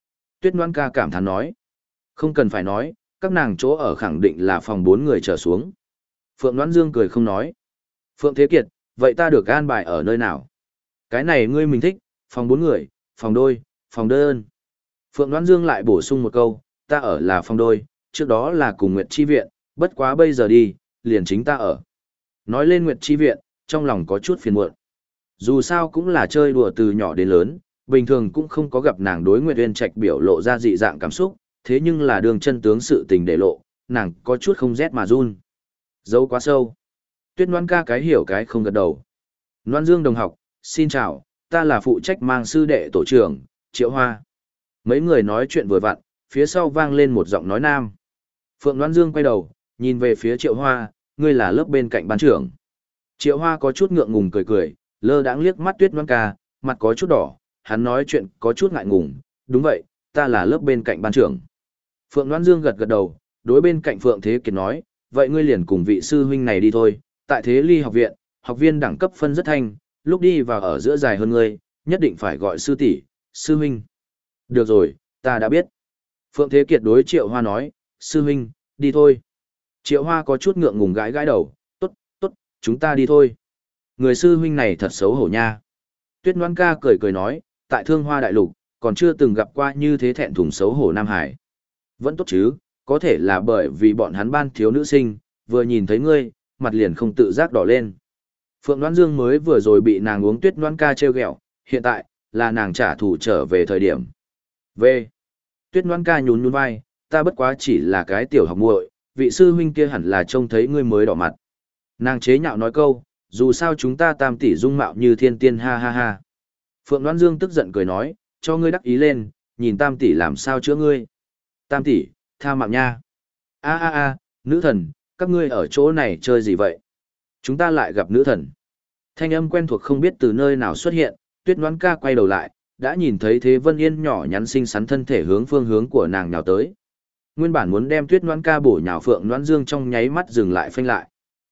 Tuyết Ngoan ca cảm thán nói. Không cần phải nói, các nàng chỗ ở khẳng định là phòng 4 người trở xuống. Phượng Ngoãn Dương cười không nói. Phượng Thế Kiệt, vậy ta được an bài ở nơi nào? Cái này ngươi mình thích, phòng 4 người, phòng đôi, phòng đơn. Phượng Ngoãn Dương lại bổ sung một câu, ta ở là phòng đôi, trước đó là cùng Nguyệt Chi Viện, bất quá bây giờ đi, liền chính ta ở. Nói lên Nguyệt Chi Viện, trong lòng có chút phiền muộn. Dù sao cũng là chơi đùa từ nhỏ đến lớn, bình thường cũng không có gặp nàng đối Nguyệt Uyên Trạch biểu lộ ra dị dạng cảm xúc, thế nhưng là đường chân tướng sự tình để lộ, nàng có chút không rét mà run. Dấu quá sâu. Tuyết Ngoan ca cái hiểu cái không gật đầu. Loan Dương đồng học, xin chào, ta là phụ trách mang sư đệ tổ trưởng, Triệu Hoa. Mấy người nói chuyện vừa vặn, phía sau vang lên một giọng nói nam. Phượng Loan Dương quay đầu, nhìn về phía Triệu Hoa, ngươi là lớp bên cạnh ban trưởng. Triệu Hoa có chút ngượng ngùng cười cười, lơ đãng liếc mắt Tuyết Ngoan ca, mặt có chút đỏ, hắn nói chuyện có chút ngại ngùng, đúng vậy, ta là lớp bên cạnh ban trưởng. Phượng Loan Dương gật gật đầu, đối bên cạnh Phượng Thế Kiệt nói, vậy ngươi liền cùng vị sư huynh này đi thôi, tại Thế Ly học viện, học viên đẳng cấp phân rất thanh, lúc đi vào ở giữa dài hơn ngươi, nhất định phải gọi sư tỷ, sư huynh. Được rồi, ta đã biết. Phượng Thế Kiệt đối Triệu Hoa nói, sư huynh, đi thôi. Triệu Hoa có chút ngượng ngùng gãi gãi đầu, tốt, tốt, chúng ta đi thôi. Người sư huynh này thật xấu hổ nha. Tuyết Ngoan ca cười cười nói, tại Thương Hoa Đại Lục, còn chưa từng gặp qua như thế thẹn thùng xấu hổ Nam Hải. Vẫn tốt chứ, có thể là bởi vì bọn hắn ban thiếu nữ sinh, vừa nhìn thấy ngươi, mặt liền không tự giác đỏ lên. Phượng Đoan Dương mới vừa rồi bị nàng uống Tuyết Ngoan ca trêu ghẹo, hiện tại là nàng trả thù trở về thời điểm. Về. Tuyết Ngoan ca nhún nhún vai, ta bất quá chỉ là cái tiểu học muội, vị sư huynh kia hẳn là trông thấy ngươi mới đỏ mặt. Nàng chế nhạo nói câu, dù sao chúng ta tam tỷ dung mạo như thiên tiên ha ha ha. Phượng Đoan Dương tức giận cười nói, cho ngươi đắc ý lên, nhìn tam tỷ làm sao chữa ngươi. Tam tỷ, tha mạng nha. A a a, nữ thần, các ngươi ở chỗ này chơi gì vậy? Chúng ta lại gặp nữ thần. Thanh âm quen thuộc không biết từ nơi nào xuất hiện, Tuyết Ngoãn ca quay đầu lại, đã nhìn thấy Thế Vân Yên nhỏ nhắn xinh xắn thân thể hướng phương hướng của nàng nhào tới. Nguyên bản muốn đem Tuyết Ngoãn ca bổ nhào Phượng Ngoãn Dương trong nháy mắt dừng lại phanh lại.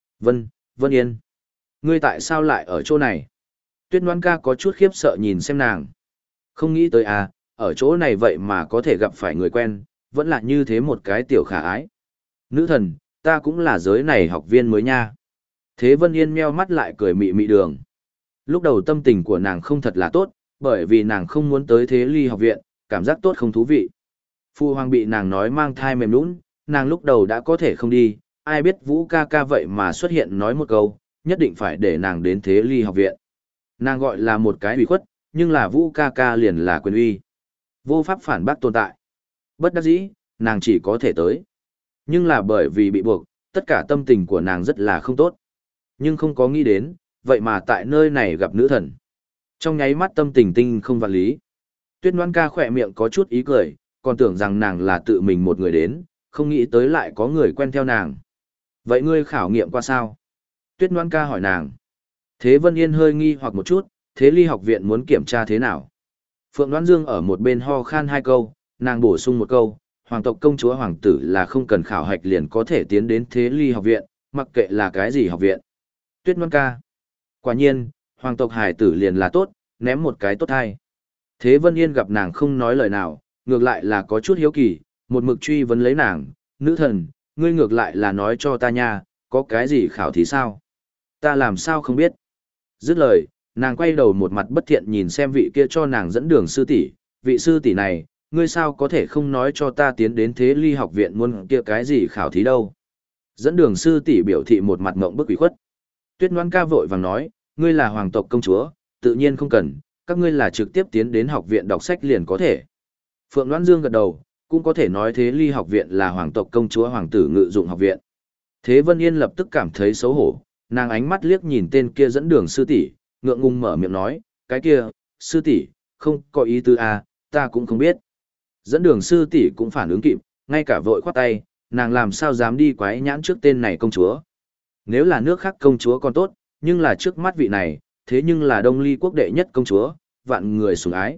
Vân Yên, ngươi tại sao lại ở chỗ này? Tuyết Ngoãn ca có chút khiếp sợ nhìn xem nàng. Không nghĩ tới à, ở chỗ này vậy mà có thể gặp phải người quen, vẫn là như thế một cái tiểu khả ái. Nữ thần, ta cũng là giới này học viên mới nha. Thế Vân Yên meo mắt lại cười mị mị đường. Lúc đầu tâm tình của nàng không thật là tốt, bởi vì nàng không muốn tới Thế Ly học viện, cảm giác tốt không thú vị. Phu hoàng bị nàng nói mang thai mềm nũng, nàng lúc đầu đã có thể không đi, ai biết Vũ ca ca vậy mà xuất hiện nói một câu, nhất định phải để nàng đến Thế Ly học viện. Nàng gọi là một cái ủy khuất, nhưng là Vũ ca ca liền là quyền uy. Vô pháp phản bác tồn tại. Bất đắc dĩ, nàng chỉ có thể tới. Nhưng là bởi vì bị buộc, tất cả tâm tình của nàng rất là không tốt. Nhưng không có nghĩ đến, vậy mà tại nơi này gặp nữ thần. Trong nháy mắt tâm tình tinh không vạn lý. Tuyết Ngoãn ca khỏe miệng có chút ý cười, còn tưởng rằng nàng là tự mình một người đến, không nghĩ tới lại có người quen theo nàng. Vậy ngươi khảo nghiệm qua sao? Tuyết Ngoãn ca hỏi nàng. Thế Vân Yên hơi nghi hoặc một chút, Thế Ly học viện muốn kiểm tra thế nào? Phượng Đoan Dương ở một bên ho khan hai câu, nàng bổ sung một câu, hoàng tộc công chúa hoàng tử là không cần khảo hạch liền có thể tiến đến Thế Ly học viện, mặc kệ là cái gì học viện. Tuyết Ngoãn ca. Quả nhiên, hoàng tộc hải tử liền là tốt, ném một cái tốt hay. Thế Vân Yên gặp nàng không nói lời nào, ngược lại là có chút hiếu kỳ, một mực truy vấn lấy nàng, nữ thần, ngươi ngược lại là nói cho ta nha, có cái gì khảo thí sao? Ta làm sao không biết? Dứt lời, nàng quay đầu một mặt bất thiện nhìn xem vị kia cho nàng dẫn đường sư tỷ, vị sư tỷ này, ngươi sao có thể không nói cho ta tiến đến Thế Ly học viện muốn kia cái gì khảo thí đâu? Dẫn đường sư tỷ biểu thị một mặt ngộng bức ủy khuất. Tuyết Ngoãn ca vội vàng nói, ngươi là hoàng tộc công chúa, tự nhiên không cần, các ngươi là trực tiếp tiến đến học viện đọc sách liền có thể. Phượng Ngoãn Dương gật đầu, cũng có thể nói Thế Ly học viện là hoàng tộc công chúa hoàng tử ngự dụng học viện. Thế Vân Yên lập tức cảm thấy xấu hổ, nàng ánh mắt liếc nhìn tên kia dẫn đường sư tỷ, ngượng ngùng mở miệng nói, cái kia, sư tỷ, không có ý tứ à, ta cũng không biết. Dẫn đường sư tỷ cũng phản ứng kịp, ngay cả vội khoát tay, nàng làm sao dám đi quái nhãn trước tên này công chúa. Nếu là nước khác công chúa còn tốt, nhưng là trước mắt vị này, thế nhưng là Đông Ly quốc đệ nhất công chúa, vạn người sủng ái.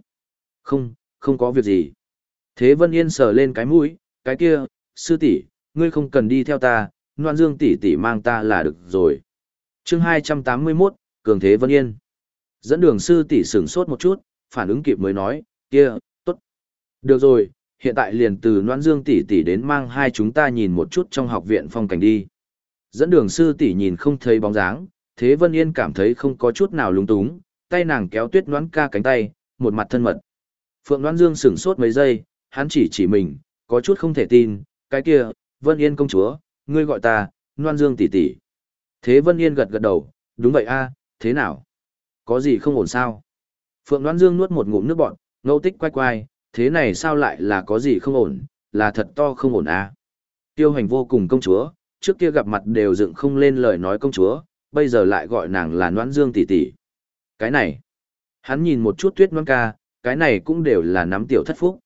Không có việc gì. Thế Vân Yên sờ lên cái mũi, cái kia, sư tỷ, ngươi không cần đi theo ta, Loan Dương tỷ tỷ mang ta là được rồi. Chương 281, Cường Thế Vân Yên. Dẫn đường sư tỷ sửng sốt một chút, phản ứng kịp mới nói, kia, tốt. Được rồi, Hiện tại liền từ Noãn Dương tỷ tỷ đến mang hai chúng ta nhìn một chút trong học viện phong cảnh đi. Dẫn đường sư tỷ nhìn không thấy bóng dáng, Thế Vân Yên cảm thấy không có chút nào lung túng, tay nàng kéo Tuyết Noãn ca cánh tay, một mặt thân mật. Phượng Noãn Dương sửng sốt mấy giây, hắn chỉ mình, có chút không thể tin, cái kia, Vân Yên công chúa, ngươi gọi ta, Noãn Dương tỷ tỷ. Thế Vân Yên gật gật đầu, đúng vậy a, thế nào? Có gì không ổn sao? Phượng Noãn Dương nuốt một ngụm nước bọt, ngâu tích quay quay, thế này sao lại là có gì không ổn, là thật to không ổn a. Tiêu Hành vô cùng công chúa, trước kia gặp mặt đều dựng không lên lời nói công chúa, bây giờ lại gọi nàng là Noãn Dương tỷ tỷ. Cái này, hắn nhìn một chút Tuyết Noãn ca, cái này cũng đều là nắm tiểu thất phúc.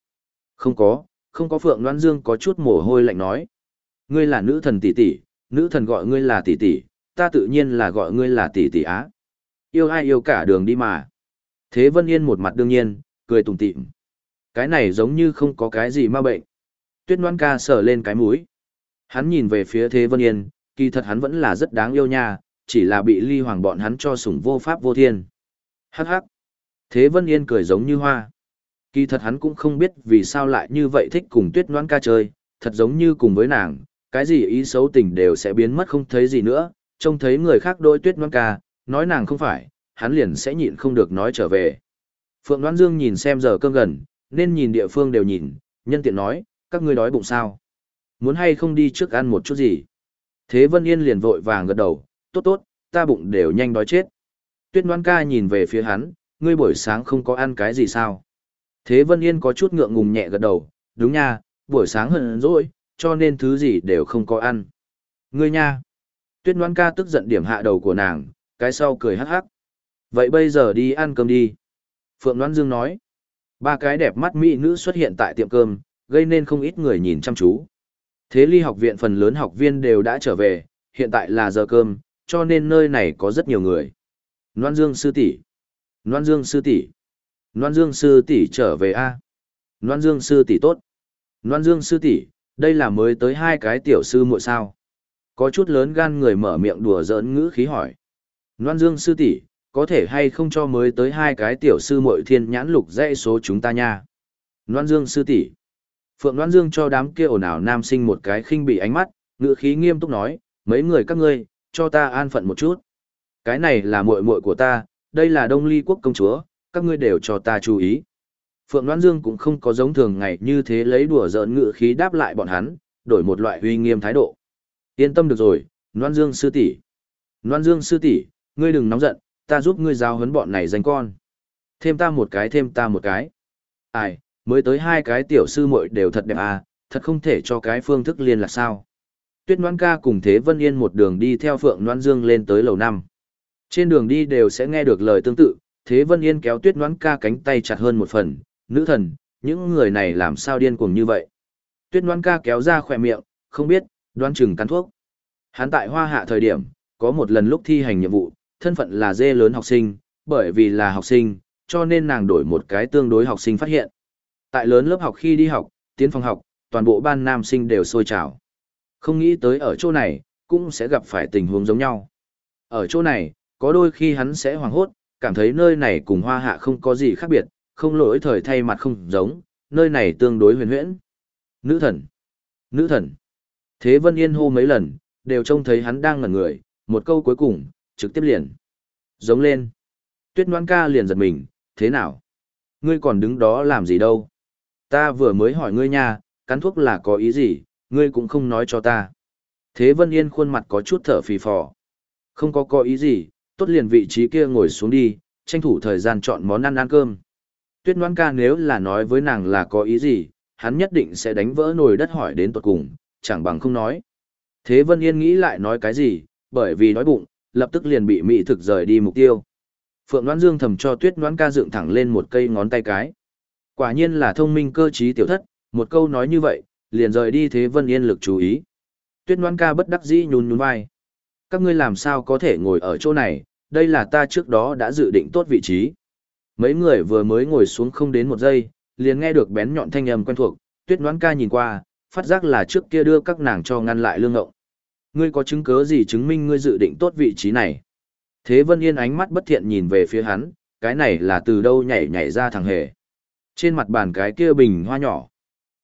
Không có Phượng Noãn Dương có chút mồ hôi lạnh nói. Ngươi là nữ thần tỷ tỷ, nữ thần gọi ngươi là tỷ tỷ, ta tự nhiên là gọi ngươi là tỷ tỷ á. Yêu ai yêu cả đường đi mà. Thế Vân Yên một mặt đương nhiên, cười tủm tỉm. Cái này giống như không có cái gì ma bệnh. Tuyết Noãn ca sờ lên cái mũi. Hắn nhìn về phía Thế Vân Yên, kỳ thật hắn vẫn là rất đáng yêu nha, chỉ là bị Ly Hoàng bọn hắn cho sủng vô pháp vô thiên. Hắc hắc. Thế Vân Yên cười giống như hoa. Kỳ thật hắn cũng không biết vì sao lại như vậy thích cùng Tuyết Noãn ca chơi, thật giống như cùng với nàng, cái gì ý xấu tình đều sẽ biến mất không thấy gì nữa, trông thấy người khác đối Tuyết Noãn ca, nói nàng không phải, hắn liền sẽ nhịn không được nói trở về. Phượng Noãn Dương nhìn xem giờ cơm gần, nên nhìn địa phương đều nhìn, nhân tiện nói, các ngươi đói bụng sao? Muốn hay không đi trước ăn một chút gì? Thế Vân Yên liền vội vàng gật đầu, tốt tốt, ta bụng đều nhanh đói chết. Tuyết Noãn ca nhìn về phía hắn, ngươi buổi sáng không có ăn cái gì sao? Thế Vân Yên có chút ngượng ngùng nhẹ gật đầu, đúng nha, buổi sáng hận rồi, cho nên thứ gì đều không có ăn. Ngươi nha. Tuyết Noãn ca tức giận điểm hạ đầu của nàng, cái sau cười hắc hắc. Vậy bây giờ đi ăn cơm đi. Phượng Noãn Dương nói. Ba cái đẹp mắt mỹ nữ xuất hiện tại tiệm cơm, gây nên không ít người nhìn chăm chú. Thế Ly học viện phần lớn học viên đều đã trở về, hiện tại là giờ cơm, cho nên nơi này có rất nhiều người. Noãn Dương sư tỷ, Noãn Dương sư tỷ, Noãn Dương sư tỷ trở về a. Noãn Dương sư tỷ tốt. Noãn Dương sư tỷ, đây là mới tới hai cái tiểu sư muội sao? Có chút lớn gan người mở miệng đùa giỡn ngữ khí hỏi. Noãn Dương sư tỷ, có thể hay không cho mới tới hai cái tiểu sư muội thiên nhãn lục dãy số chúng ta nha? Noãn Dương sư tỷ. Phượng Noãn Dương cho đám kia ồn ào nam sinh một cái khinh bị ánh mắt, ngữ khí nghiêm túc nói, mấy người các ngươi, cho ta an phận một chút. Cái này là muội muội của ta, đây là Đông Ly quốc công chúa, các ngươi đều cho ta chú ý. Phượng Noãn Dương cũng không có giống thường ngày như thế lấy đùa giỡn ngữ khí đáp lại bọn hắn, đổi một loại uy nghiêm thái độ. Yên tâm được rồi, Noãn Dương sư tỷ. Noãn Dương sư tỷ, ngươi đừng nóng giận, ta giúp ngươi giáo huấn bọn này danh con. Thêm ta một cái, thêm ta một cái. Ai, mới tới hai cái tiểu sư muội đều thật đẹp à, thật không thể cho cái phương thức liên lạc sao. Tuyết Noãn ca cùng Thế Vân Yên một đường đi theo Phượng Noãn Dương lên tới lầu 5. Trên đường đi đều sẽ nghe được lời tương tự, Thế Vân Yên kéo Tuyết Noãn ca cánh tay chặt hơn một phần, nữ thần, những người này làm sao điên cuồng như vậy. Tuyết Noãn ca kéo ra khỏe miệng, không biết, đoán chừng cắn thuốc. Hắn tại Hoa Hạ thời điểm, có một lần lúc thi hành nhiệm vụ, thân phận là dê lớn học sinh, bởi vì là học sinh, cho nên nàng đổi một cái tương đối học sinh phát hiện. Tại lớn lớp học khi đi học, tiến phòng học, toàn bộ ban nam sinh đều sôi trào. Không nghĩ tới ở chỗ này, cũng sẽ gặp phải tình huống giống nhau. Ở chỗ này, có đôi khi hắn sẽ hoảng hốt, cảm thấy nơi này cùng Hoa Hạ không có gì khác biệt, không lỗi thời thay mặt không giống, nơi này tương đối huyền huyễn. Nữ thần! Nữ thần! Thế Vân Yên hô mấy lần, đều trông thấy hắn đang ngẩn người, một câu cuối cùng, trực tiếp liền. Giống lên. Tuyết Noãn ca liền giật mình, thế nào? Ngươi còn đứng đó làm gì đâu? Ta vừa mới hỏi ngươi nha, cắn thuốc là có ý gì, ngươi cũng không nói cho ta. Thế Vân Yên khuôn mặt có chút thở phì phò. Không có ý gì, tốt liền vị trí kia ngồi xuống đi, tranh thủ thời gian chọn món ăn ăn cơm. Tuyết Noãn ca nếu là nói với nàng là có ý gì, hắn nhất định sẽ đánh vỡ nồi đất hỏi đến tuột cùng, chẳng bằng không nói. Thế Vân Yên nghĩ lại nói cái gì, bởi vì đói bụng, lập tức liền bị mỹ thực rời đi mục tiêu. Phượng Noãn Dương thầm cho Tuyết Noãn ca dựng thẳng lên một cây ngón tay cái. Quả nhiên là thông minh cơ trí tiểu thất, một câu nói như vậy, liền rời đi Thế Vân Yên lực chú ý. Tuyết Noãn ca bất đắc dĩ nhún nhún vai. Các ngươi làm sao có thể ngồi ở chỗ này, đây là ta trước đó đã dự định tốt vị trí. Mấy người vừa mới ngồi xuống không đến một giây, liền nghe được bén nhọn thanh âm quen thuộc, Tuyết Noãn ca nhìn qua, phát giác là trước kia đưa các nàng cho ngăn lại Lương Ngộng. Ngươi có chứng cứ gì chứng minh ngươi dự định tốt vị trí này? Thế Vân Yên ánh mắt bất thiện nhìn về phía hắn, cái này là từ đâu nhảy ra thằng hề. Trên mặt bàn cái kia bình hoa nhỏ.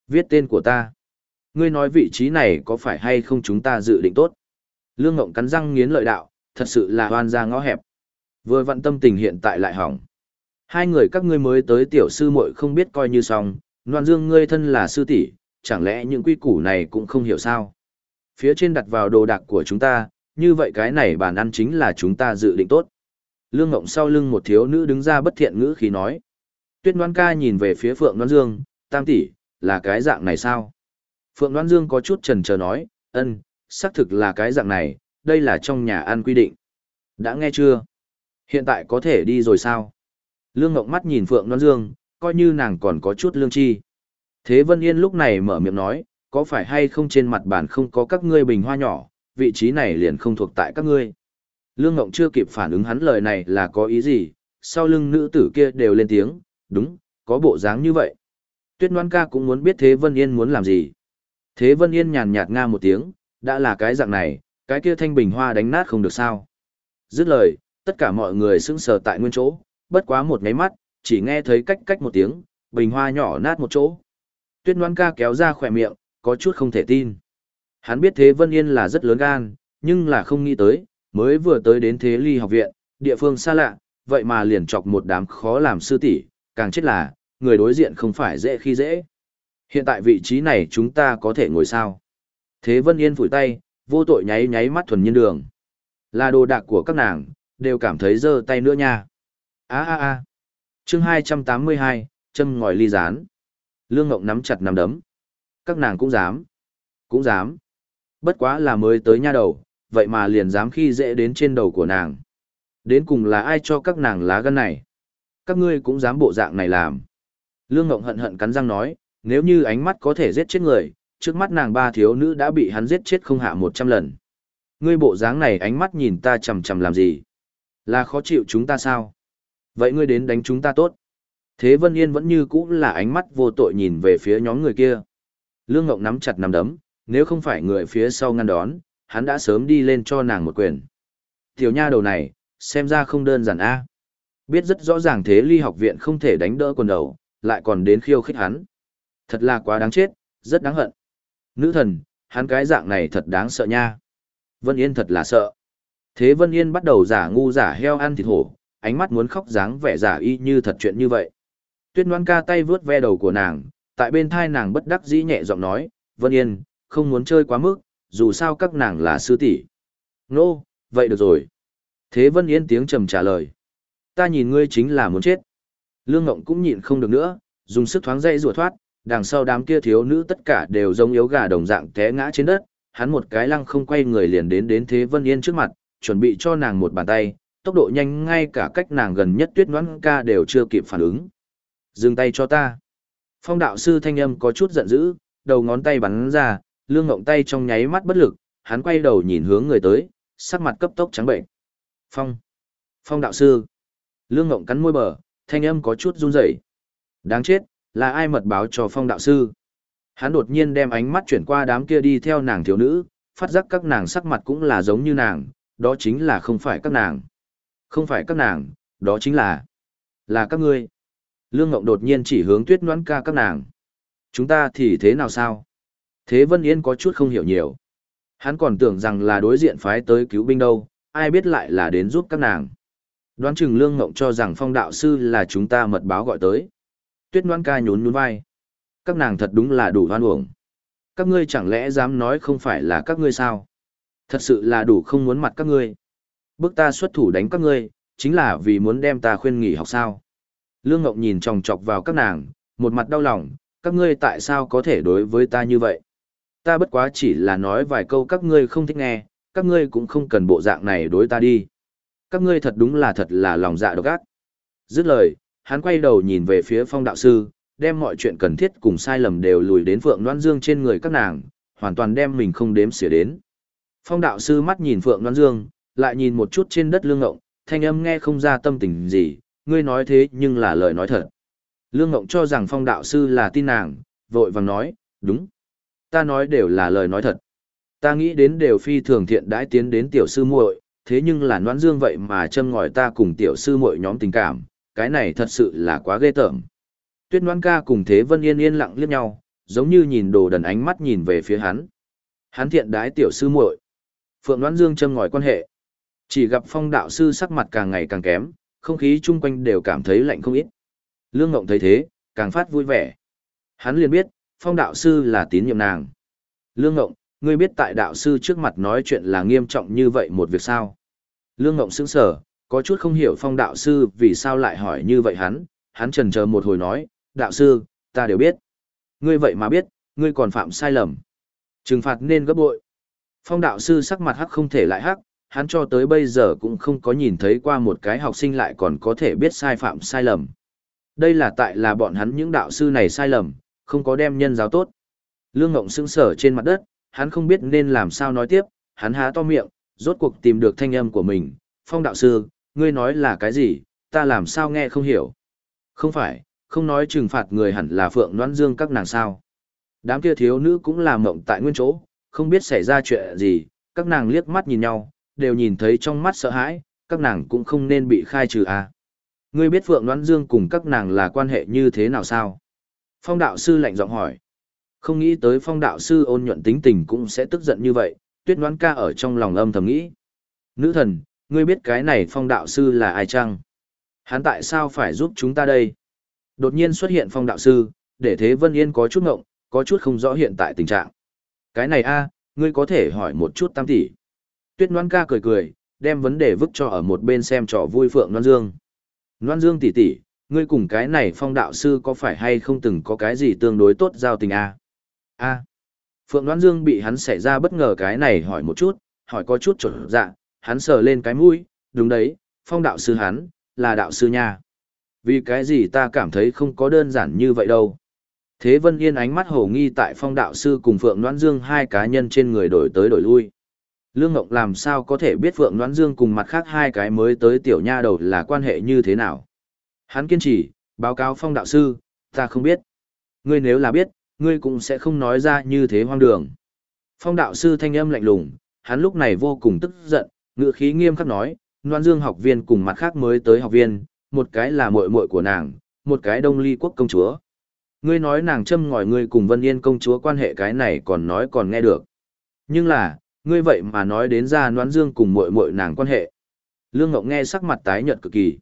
Viết tên của ta. Ngươi nói vị trí này có phải hay không chúng ta dự định tốt? Lương Ngộng cắn răng nghiến lợi đạo, thật sự là hoan ra ngõ hẹp. Vừa vặn tâm tình hiện tại lại hỏng. Hai người các ngươi mới tới tiểu sư muội không biết coi như xong, Loan Dương ngươi thân là sư tỷ, chẳng lẽ những quy củ này cũng không hiểu sao? Phía trên đặt vào đồ đạc của chúng ta, như vậy cái này bàn ăn chính là chúng ta dự định tốt. Lương Ngộng sau lưng một thiếu nữ đứng ra bất thiện ngữ khí nói. Tuyết Loan ca nhìn về phía Phượng Loan Dương, tam tỷ, là cái dạng này sao? Phượng Loan Dương có chút chần chờ nói, xác thực là cái dạng này, đây là trong nhà ăn quy định. Đã nghe chưa? Hiện tại có thể đi rồi sao? Lương Ngộng mắt nhìn Phượng Loan Dương, coi như nàng còn có chút lương tri. Thế Vân Yên lúc này mở miệng nói, có phải hay không trên mặt bàn không có các ngươi bình hoa nhỏ, vị trí này liền không thuộc tại các ngươi. Lương Ngộng chưa kịp phản ứng hắn lời này là có ý gì, sau lưng nữ tử kia đều lên tiếng, đúng, có bộ dáng như vậy. Tuyết Loan ca cũng muốn biết Thế Vân Yên muốn làm gì. Thế Vân Yên nhàn nhạt nga một tiếng, đã là cái dạng này, cái kia thanh bình hoa đánh nát không được sao. Dứt lời, tất cả mọi người sững sờ tại nguyên chỗ, bất quá một nháy mắt, chỉ nghe thấy cách cách một tiếng, bình hoa nhỏ nát một chỗ. Tuyết Loan ca kéo ra khỏe miệng, có chút không thể tin. Hắn biết Thế Vân Yên là rất lớn gan, nhưng là không nghĩ tới, mới vừa tới đến Thế Ly học viện, địa phương xa lạ, vậy mà liền chọc một đám khó làm sư tỷ, càng chết là, người đối diện không phải dễ khi dễ. Hiện tại vị trí này chúng ta có thể ngồi sao? Thế Vân Yên phủi tay, vô tội nháy nháy mắt thuần nhiên đường. Là đồ đạc của các nàng, đều cảm thấy giơ tay nữa nha. Chương 282, châm ngòi ly rán. Lương Ngộng nắm chặt nắm đấm. Các nàng cũng dám. Cũng dám. Bất quá là mới tới nha đầu, vậy mà liền dám khi dễ đến trên đầu của nàng. Đến cùng là ai cho các nàng lá gan này? Các ngươi cũng dám bộ dạng này làm. Lương Ngộng hận hận cắn răng nói, nếu như ánh mắt có thể giết chết người, trước mắt nàng ba thiếu nữ đã bị hắn giết chết không hạ 100 lần. Ngươi bộ dáng này ánh mắt nhìn ta chằm chằm làm gì? Là khó chịu chúng ta sao? Vậy ngươi đến đánh chúng ta tốt. Thế Vân Yên vẫn như cũ là ánh mắt vô tội nhìn về phía nhóm người kia. Lương Ngộng nắm chặt nắm đấm, nếu không phải người phía sau ngăn đón, hắn đã sớm đi lên cho nàng một quyền. Tiểu nha đầu này, xem ra không đơn giản a. Biết rất rõ ràng Thế Ly học viện không thể đánh đỡ quần đầu, lại còn đến khiêu khích hắn. Thật là quá đáng chết, rất đáng hận. Nữ thần, hắn cái dạng này thật đáng sợ nha. Vân Yên thật là sợ. Thế Vân Yên bắt đầu giả ngu giả heo ăn thịt hổ, ánh mắt muốn khóc dáng vẻ giả y như thật chuyện như vậy. Tuyết Loan ca tay vướt ve đầu của nàng, tại bên thai nàng bất đắc dĩ nhẹ giọng nói, Vân Yên, không muốn chơi quá mức, dù sao các nàng là sư tỷ. Nô, vậy được rồi. Thế Vân Yên tiếng trầm trả lời. Ta nhìn ngươi chính là muốn chết. Lương Ngộng cũng nhịn không được nữa, dùng sức thoáng dậy rùa thoát, đằng sau đám kia thiếu nữ tất cả đều giống yếu gà đồng dạng té ngã trên đất, hắn một cái lăng không quay người liền đến Thế Vân Yên trước mặt, chuẩn bị cho nàng một bàn tay, tốc độ nhanh ngay cả cách nàng gần nhất Tuyết Loan ca đều chưa kịp phản ứng. Dừng tay cho ta. Phong đạo sư thanh âm có chút giận dữ, đầu ngón tay bắn ra, Lương Ngộng tay trong nháy mắt bất lực, hắn quay đầu nhìn hướng người tới, sắc mặt cấp tốc trắng bệnh. Phong đạo sư. Lương Ngộng cắn môi bờ, thanh âm có chút run rẩy. Đáng chết, là ai mật báo cho Phong đạo sư? Hắn đột nhiên đem ánh mắt chuyển qua đám kia đi theo nàng thiếu nữ, phát giác các nàng sắc mặt cũng là giống như nàng, đó chính là không phải các nàng. Không phải các nàng, đó chính là các ngươi. Lương Ngộng đột nhiên chỉ hướng Tuyết Loan ca các nàng. Chúng ta thì thế nào sao? Thế Vân Yên có chút không hiểu nhiều. Hắn còn tưởng rằng là đối diện phái tới cứu binh đâu, ai biết lại là đến giúp các nàng. Đoán chừng Lương Ngộng cho rằng Phong đạo sư là chúng ta mật báo gọi tới. Tuyết Loan ca nhún nhún vai. Các nàng thật đúng là đủ hoan uổng. Các ngươi chẳng lẽ dám nói không phải là các ngươi sao? Thật sự là đủ không muốn mặt các ngươi. Bức ta xuất thủ đánh các ngươi, chính là vì muốn đem ta khuyên nghỉ học sao? Lương Ngộng nhìn chòng chọc vào các nàng, một mặt đau lòng, các ngươi tại sao có thể đối với ta như vậy? Ta bất quá chỉ là nói vài câu các ngươi không thích nghe, các ngươi cũng không cần bộ dạng này đối ta đi. Các ngươi thật là lòng dạ độc ác. Dứt lời, hắn quay đầu nhìn về phía Phong đạo sư, đem mọi chuyện cần thiết cùng sai lầm đều lùi đến Phượng Loan Dương trên người các nàng, hoàn toàn đem mình không đếm xỉa đến. Phong đạo sư mắt nhìn Phượng Loan Dương, lại nhìn một chút trên đất Lương Ngộng, thanh âm nghe không ra tâm tình gì, ngươi nói thế nhưng là lời nói thật. Lương Ngộng cho rằng Phong đạo sư là tin nàng, vội vàng nói, đúng. Ta nói đều là lời nói thật. Ta nghĩ đến đều phi thường thiện đãi tiến đến tiểu sư muội, thế nhưng là Loan Dương vậy mà châm ngòi ta cùng tiểu sư muội nhóm tình cảm, cái này thật sự là quá ghê tởm. Tuyết Loan ca cùng Thế Vân Yên yên lặng liếc nhau, giống như nhìn đồ đần ánh mắt nhìn về phía hắn. Hắn thiện đái tiểu sư muội. Phượng Đoán Dương châm ngòi quan hệ. Chỉ gặp Phong đạo sư sắc mặt càng ngày càng kém, không khí chung quanh đều cảm thấy lạnh không ít. Lương Ngộng thấy thế, càng phát vui vẻ. Hắn liền biết, Phong đạo sư là tín nhiệm nàng. Lương Ngộng, ngươi biết tại đạo sư trước mặt nói chuyện là nghiêm trọng như vậy một việc sao? Lương Ngộng sững sờ, có chút không hiểu Phong đạo sư vì sao lại hỏi như vậy hắn chần chờ một hồi nói, đạo sư, ta đều biết. Ngươi vậy mà biết, ngươi còn phạm sai lầm. Trừng phạt nên gấp bội. Phong đạo sư sắc mặt hắc không thể lại hắc, hắn cho tới bây giờ cũng không có nhìn thấy qua một cái học sinh lại còn có thể biết sai phạm sai lầm. Đây là tại là bọn hắn những đạo sư này sai lầm, không có đem nhân giáo tốt. Lương Ngộng sững sờ trên mặt đất, hắn không biết nên làm sao nói tiếp, hắn há to miệng, rốt cuộc tìm được thanh âm của mình. Phong đạo sư, ngươi nói là cái gì, ta làm sao nghe không hiểu. Không phải, không nói trừng phạt người hẳn là Phượng Noãn Dương các nàng sao. Đám kia thiếu nữ cũng làm mộng tại nguyên chỗ, không biết xảy ra chuyện gì, các nàng liếc mắt nhìn nhau, đều nhìn thấy trong mắt sợ hãi, các nàng cũng không nên bị khai trừ à. Ngươi biết Phượng Noãn Dương cùng các nàng là quan hệ như thế nào sao? Phong đạo sư lạnh giọng hỏi. Không nghĩ tới Phong đạo sư ôn nhuận tính tình cũng sẽ tức giận như vậy, Tuyết Noãn ca ở trong lòng âm thầm nghĩ. Nữ thần, ngươi biết cái này Phong đạo sư là ai chăng? Hắn tại sao phải giúp chúng ta đây? Đột nhiên xuất hiện Phong đạo sư, để Thế Vân Yên có chút ngộng, có chút không rõ hiện tại tình trạng. Cái này a, ngươi có thể hỏi một chút Tam tỷ. Tuyết Noãn ca cười cười, đem vấn đề vứt cho ở một bên xem trò vui Phượng Noãn Dương. Noãn Dương tỷ tỷ, ngươi cùng cái này Phong đạo sư có phải hay không từng có cái gì tương đối tốt giao tình a? A. Phượng Noãn Dương bị hắn xảy ra bất ngờ cái này hỏi một chút, hỏi có chút chột dạ, hắn sờ lên cái mũi, đúng đấy, Phong đạo sư hắn, là đạo sư nha. Vì cái gì ta cảm thấy không có đơn giản như vậy đâu. Thế Vân Yên ánh mắt hồ nghi tại Phong đạo sư cùng Phượng Noãn Dương hai cá nhân trên người đổi tới đổi lui. Lương Ngộng làm sao có thể biết Phượng Noãn Dương cùng mặt khác hai cái mới tới tiểu nha đầu là quan hệ như thế nào. Hắn kiên trì, báo cáo Phong đạo sư, ta không biết. Ngươi nếu là biết, ngươi cũng sẽ không nói ra như thế hoang đường. Phong đạo sư thanh âm lạnh lùng, hắn lúc này vô cùng tức giận, ngữ khí nghiêm khắc nói, Noãn Dương học viên cùng mặt khác mới tới học viên, một cái là muội muội của nàng, một cái Đông Ly quốc công chúa. Ngươi nói nàng châm ngòi ngươi cùng Vân Yên công chúa quan hệ cái này còn nói còn nghe được. Nhưng là, ngươi vậy mà nói đến ra Noãn Dương cùng muội muội nàng quan hệ. Lương Ngộng nghe sắc mặt tái nhợt cực kỳ.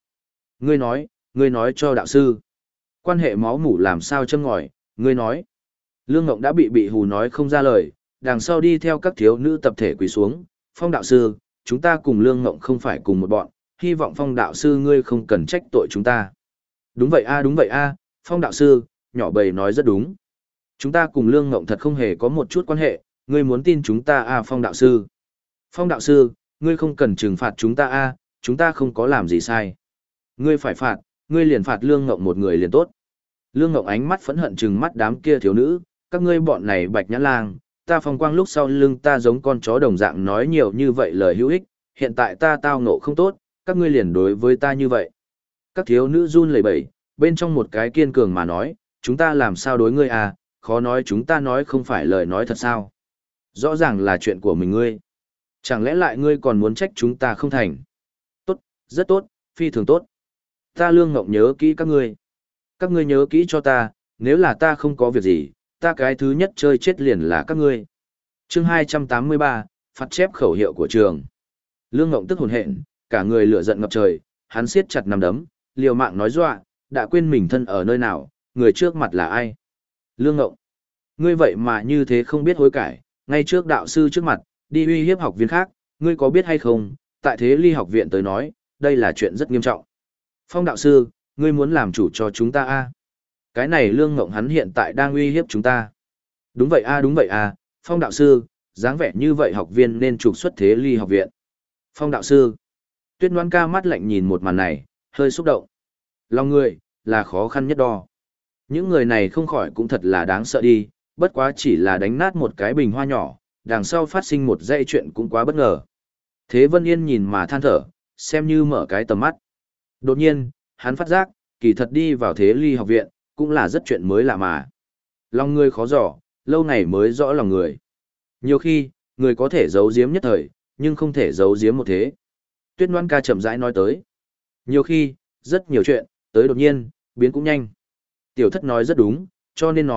Ngươi nói cho đạo sư. Quan hệ máu mủ làm sao châm ngòi, ngươi nói. Lương Ngộng đã bị hù nói không ra lời, đằng sau đi theo các thiếu nữ tập thể quỳ xuống. Phong đạo sư, chúng ta cùng Lương Ngộng không phải cùng một bọn, hy vọng Phong đạo sư ngươi không cần trách tội chúng ta. Đúng vậy a, Phong đạo sư, nhỏ bầy nói rất đúng. Chúng ta cùng Lương Ngộng thật không hề có một chút quan hệ, ngươi muốn tin chúng ta a, Phong đạo sư. Phong đạo sư, ngươi không cần trừng phạt chúng ta a, chúng ta không có làm gì sai. Ngươi phải phạt, ngươi liền phạt Lương Ngộng một người liền tốt. Lương Ngộng ánh mắt phẫn hận trừng mắt đám kia thiếu nữ, các ngươi bọn này bạch nhãn lang, ta Phong quang lúc sau lưng ta giống con chó đồng dạng nói nhiều như vậy lời hữu ích, hiện tại ta tao ngộ không tốt, các ngươi liền đối với ta như vậy. Các thiếu nữ run lẩy bẩy, bên trong một cái kiên cường mà nói, chúng ta làm sao đối ngươi à, khó nói chúng ta nói không phải lời nói thật sao. Rõ ràng là chuyện của mình ngươi. Chẳng lẽ lại ngươi còn muốn trách chúng ta không thành? Tốt, rất tốt, phi thường tốt. Ta Lương Ngộng nhớ kỹ các ngươi. Các ngươi nhớ kỹ cho ta, nếu là ta không có việc gì, ta cái thứ nhất chơi chết liền là các ngươi. Chương 283, phạt chép khẩu hiệu của trường. Lương Ngộng tức hồn hện, cả người lửa giận ngập trời, hắn siết chặt nắm đấm, liều mạng nói dọa, đã quên mình thân ở nơi nào, người trước mặt là ai. Lương Ngộng, ngươi vậy mà như thế không biết hối cải, ngay trước đạo sư trước mặt, đi uy hiếp học viên khác, ngươi có biết hay không, tại Thế Ly học viện tới nói, đây là chuyện rất nghiêm trọng. Phong đạo sư, ngươi muốn làm chủ cho chúng ta a? Cái này Lương Ngộng hắn hiện tại đang uy hiếp chúng ta. Đúng vậy a, Phong đạo sư, dáng vẻ như vậy học viên nên trục xuất Thế Ly học viện. Phong đạo sư. Tuyết Noãn ca mắt lạnh nhìn một màn này, hơi xúc động. Lòng người, là khó khăn nhất đo. Những người này không khỏi cũng thật là đáng sợ đi, bất quá chỉ là đánh nát một cái bình hoa nhỏ, đằng sau phát sinh một dãy chuyện cũng quá bất ngờ. Thế Vân Yên nhìn mà than thở, xem như mở cái tầm mắt. Đột nhiên, hắn phát giác, kỳ thật đi vào Thế Ly học viện, cũng là rất chuyện mới lạ mà. Lòng người khó dò, lâu ngày mới rõ lòng người. Nhiều khi, người có thể giấu giếm nhất thời, nhưng không thể giấu giếm một thế. Tuyết Noãn ca chậm rãi nói tới. Nhiều khi, rất nhiều chuyện, tới đột nhiên, biến cũng nhanh. Tiểu thất nói rất đúng, cho nên nói,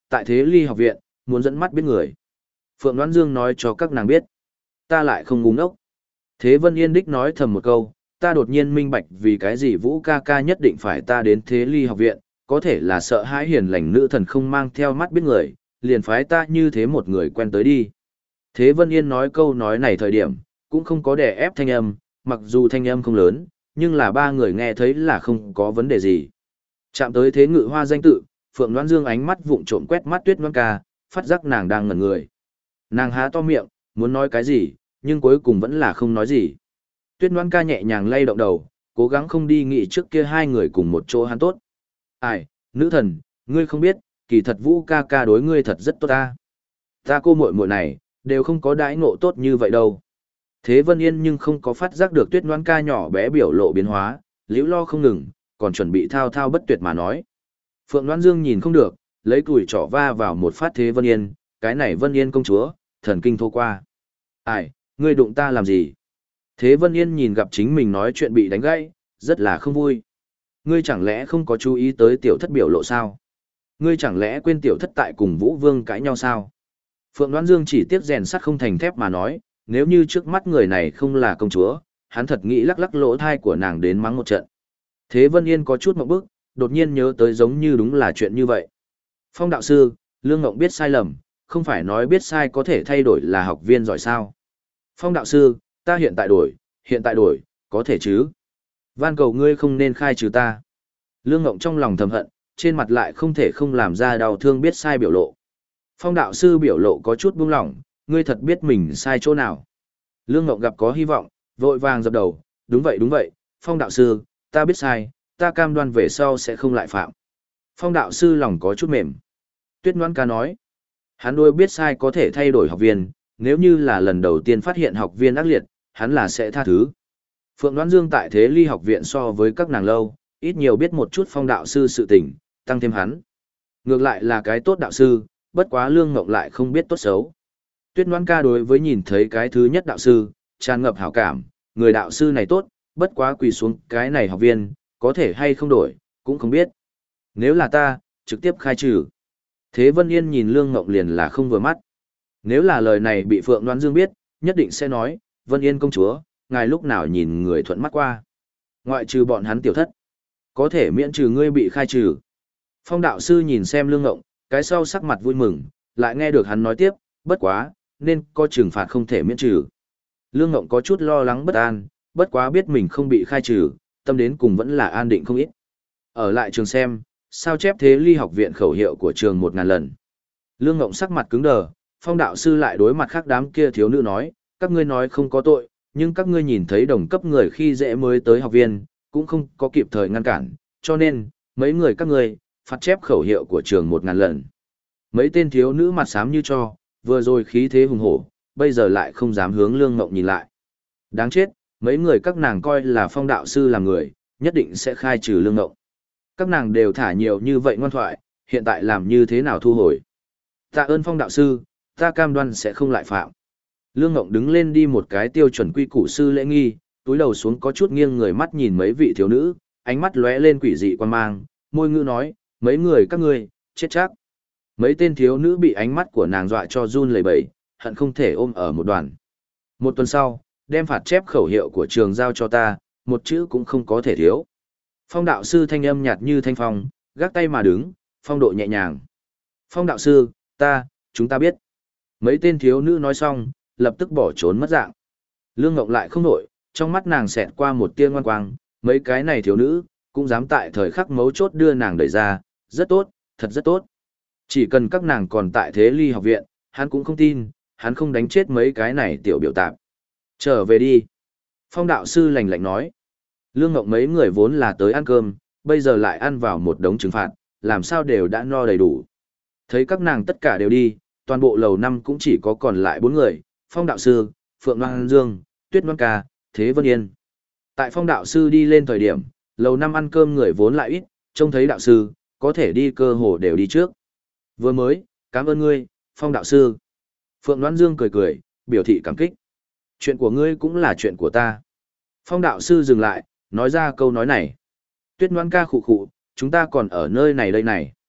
tại Thế Ly học viện, muốn dẫn mắt biết người. Phượng Đoán Dương nói cho các nàng biết. Ta lại không ngu ngốc. Thế Vân Yên đích nói thầm một câu, ta đột nhiên minh bạch vì cái gì Vũ ca ca nhất định phải ta đến Thế Ly học viện, có thể là sợ hãi hiền lành nữ thần không mang theo mắt biết người, liền phái ta như thế một người quen tới đi. Thế Vân Yên nói câu nói này thời điểm, cũng không có đè ép thanh âm, mặc dù thanh âm không lớn, nhưng là ba người nghe thấy là không có vấn đề gì. Chạm tới Thế Ngự Hoa danh tự, Phượng Đoán Dương ánh mắt vụng trộm quét mắt Tuyết Ngoan Ca, phát giác nàng đang ngẩn người. Nàng há to miệng, muốn nói cái gì, nhưng cuối cùng vẫn là không nói gì. Tuyết Ngoan Ca nhẹ nhàng lay động đầu, cố gắng không đi nghĩ trước kia hai người cùng một chỗ hắn tốt. Ai, nữ thần, ngươi không biết, kỳ thật Vũ ca ca đối ngươi thật rất tốt ta. Ta cô muội muội này, đều không có đãi ngộ tốt như vậy đâu. Thế Vân Yên nhưng không có phát giác được Tuyết Ngoan Ca nhỏ bé biểu lộ biến hóa, liễu lo không ngừng, còn chuẩn bị thao thao bất tuyệt mà nói. Phượng Đoán Dương nhìn không được, lấy tuổi trỏ va vào một phát Thế Vân Yên, cái này Vân Yên công chúa, thần kinh thô qua. Ai, ngươi đụng ta làm gì? Thế Vân Yên nhìn gặp chính mình nói chuyện bị đánh gãy, rất là không vui. Ngươi chẳng lẽ không có chú ý tới tiểu thất biểu lộ sao? Ngươi chẳng lẽ quên tiểu thất tại cùng Vũ Vương cãi nhau sao? Phượng Đoán Dương chỉ tiếc rèn sắt không thành thép mà nói, nếu như trước mắt người này không là công chúa, hắn thật nghĩ lắc lắc lỗ thai của nàng đến mắng một trận. Thế Vân Yên có chút mộng bức, đột nhiên nhớ tới giống như đúng là chuyện như vậy. Phong đạo sư, Lương Ngộng biết sai lầm, không phải nói biết sai có thể thay đổi là học viên giỏi sao? Phong đạo sư, ta hiện tại đổi, có thể chứ? Van cầu ngươi không nên khai trừ ta. Lương Ngộng trong lòng thầm hận, trên mặt lại không thể không làm ra đau thương biết sai biểu lộ. Phong đạo sư biểu lộ có chút buông lỏng, ngươi thật biết mình sai chỗ nào. Lương Ngộng gặp có hy vọng, vội vàng dập đầu, đúng vậy, Phong đạo sư, ta biết sai, ta cam đoan về sau sẽ không lại phạm. Phong đạo sư lòng có chút mềm. Tuyết Ngoan Ca nói, hắn đôi biết sai có thể thay đổi học viên, nếu như là lần đầu tiên phát hiện học viên ác liệt, hắn là sẽ tha thứ. Phượng Đoán Dương tại Thế Ly học viện so với các nàng lâu, ít nhiều biết một chút Phong đạo sư sự tình, tăng thêm hắn. Ngược lại là cái tốt đạo sư, bất quá Lương Ngộng lại không biết tốt xấu. Tuyết Ngoan Ca đối với nhìn thấy cái thứ nhất đạo sư, tràn ngập hảo cảm, người đạo sư này tốt, bất quá quỳ xuống cái này học viên, có thể hay không đổi, cũng không biết. Nếu là ta, trực tiếp khai trừ. Thế Vân Yên nhìn Lương Ngộng liền là không vừa mắt. Nếu là lời này bị Phượng Đoán Dương biết, nhất định sẽ nói, Vân Yên công chúa, ngài lúc nào nhìn người thuận mắt qua. Ngoại trừ bọn hắn tiểu thất, có thể miễn trừ ngươi bị khai trừ. Phong đạo sư nhìn xem Lương Ngộng, cái sau sắc mặt vui mừng, lại nghe được hắn nói tiếp, bất quá, nên có trừng phạt không thể miễn trừ. Lương Ngộng có chút lo lắng bất an, bất quá biết mình không bị khai trừ, tâm đến cùng vẫn là an định không ít. Ở lại trường xem, sao chép Thế Ly học viện khẩu hiệu của trường 1000 lần. Lương Ngộng sắc mặt cứng đờ, Phong đạo sư lại đối mặt khác đám kia thiếu nữ nói, các ngươi nói không có tội, nhưng các ngươi nhìn thấy đồng cấp người khi dễ mới tới học viên, cũng không có kịp thời ngăn cản, cho nên, mấy người các ngươi, phạt chép khẩu hiệu của trường 1000 lần. Mấy tên thiếu nữ mặt xám như cho, vừa rồi khí thế hùng hổ, bây giờ lại không dám hướng Lương Ngộng nhìn lại. Đáng chết, mấy người các nàng coi là Phong đạo sư làm người, nhất định sẽ khai trừ Lương Ngộng. Các nàng đều thả nhiều như vậy ngoan thoại, hiện tại làm như thế nào thu hồi. Tạ ơn Phong đạo sư, ta cam đoan sẽ không lại phạm. Lương Ngộng đứng lên đi một cái tiêu chuẩn quy củ sư lễ nghi, túi đầu xuống có chút nghiêng người mắt nhìn mấy vị thiếu nữ, ánh mắt lóe lên quỷ dị quan mang, môi ngữ nói, mấy người các ngươi, chết chắc. Mấy tên thiếu nữ bị ánh mắt của nàng dọa cho run lẩy bẩy, hận không thể ôm ở một đoàn. Một tuần sau, đem phạt chép khẩu hiệu của trường giao cho ta, một chữ cũng không có thể thiếu. Phong đạo sư thanh âm nhạt như thanh phong, gác tay mà đứng, phong độ nhẹ nhàng. Phong đạo sư, chúng ta biết. Mấy tên thiếu nữ nói xong, lập tức bỏ trốn mất dạng. Lương Ngộng lại không nổi, trong mắt nàng xẹt qua một tia ngoan quang, mấy cái này thiếu nữ, cũng dám tại thời khắc mấu chốt đưa nàng đẩy ra, rất tốt, thật rất tốt. Chỉ cần các nàng còn tại Thế Ly học viện, hắn cũng không tin, hắn không đánh chết mấy cái này tiểu biểu tạp. Trở về đi. Phong đạo sư lạnh lạnh nói. Lương Ngộng mấy người vốn là tới ăn cơm, bây giờ lại ăn vào một đống trừng phạt, làm sao đều đã no đầy đủ. Thấy các nàng tất cả đều đi, toàn bộ lầu 5 cũng chỉ có còn lại 4 người, Phong đạo sư, Phượng Đoan Dương, Tuyết Ngoan Ca, Thế Vân Yên. Tại Phong đạo sư đi lên thời điểm, lầu 5 ăn cơm người vốn lại ít, trông thấy đạo sư, có thể đi cơ hồ đều đi trước. Vừa mới, cảm ơn ngươi, Phong đạo sư. Phượng Đoan Dương cười cười, biểu thị cảm kích. Chuyện của ngươi cũng là chuyện của ta. Phong đạo sư dừng lại, nói ra câu nói này. Tuyết Ngoan Ca khụ khụ, chúng ta còn ở nơi này đây này.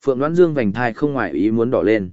Phượng Đoán Dương vành thai không ngoại ý muốn đỏ lên.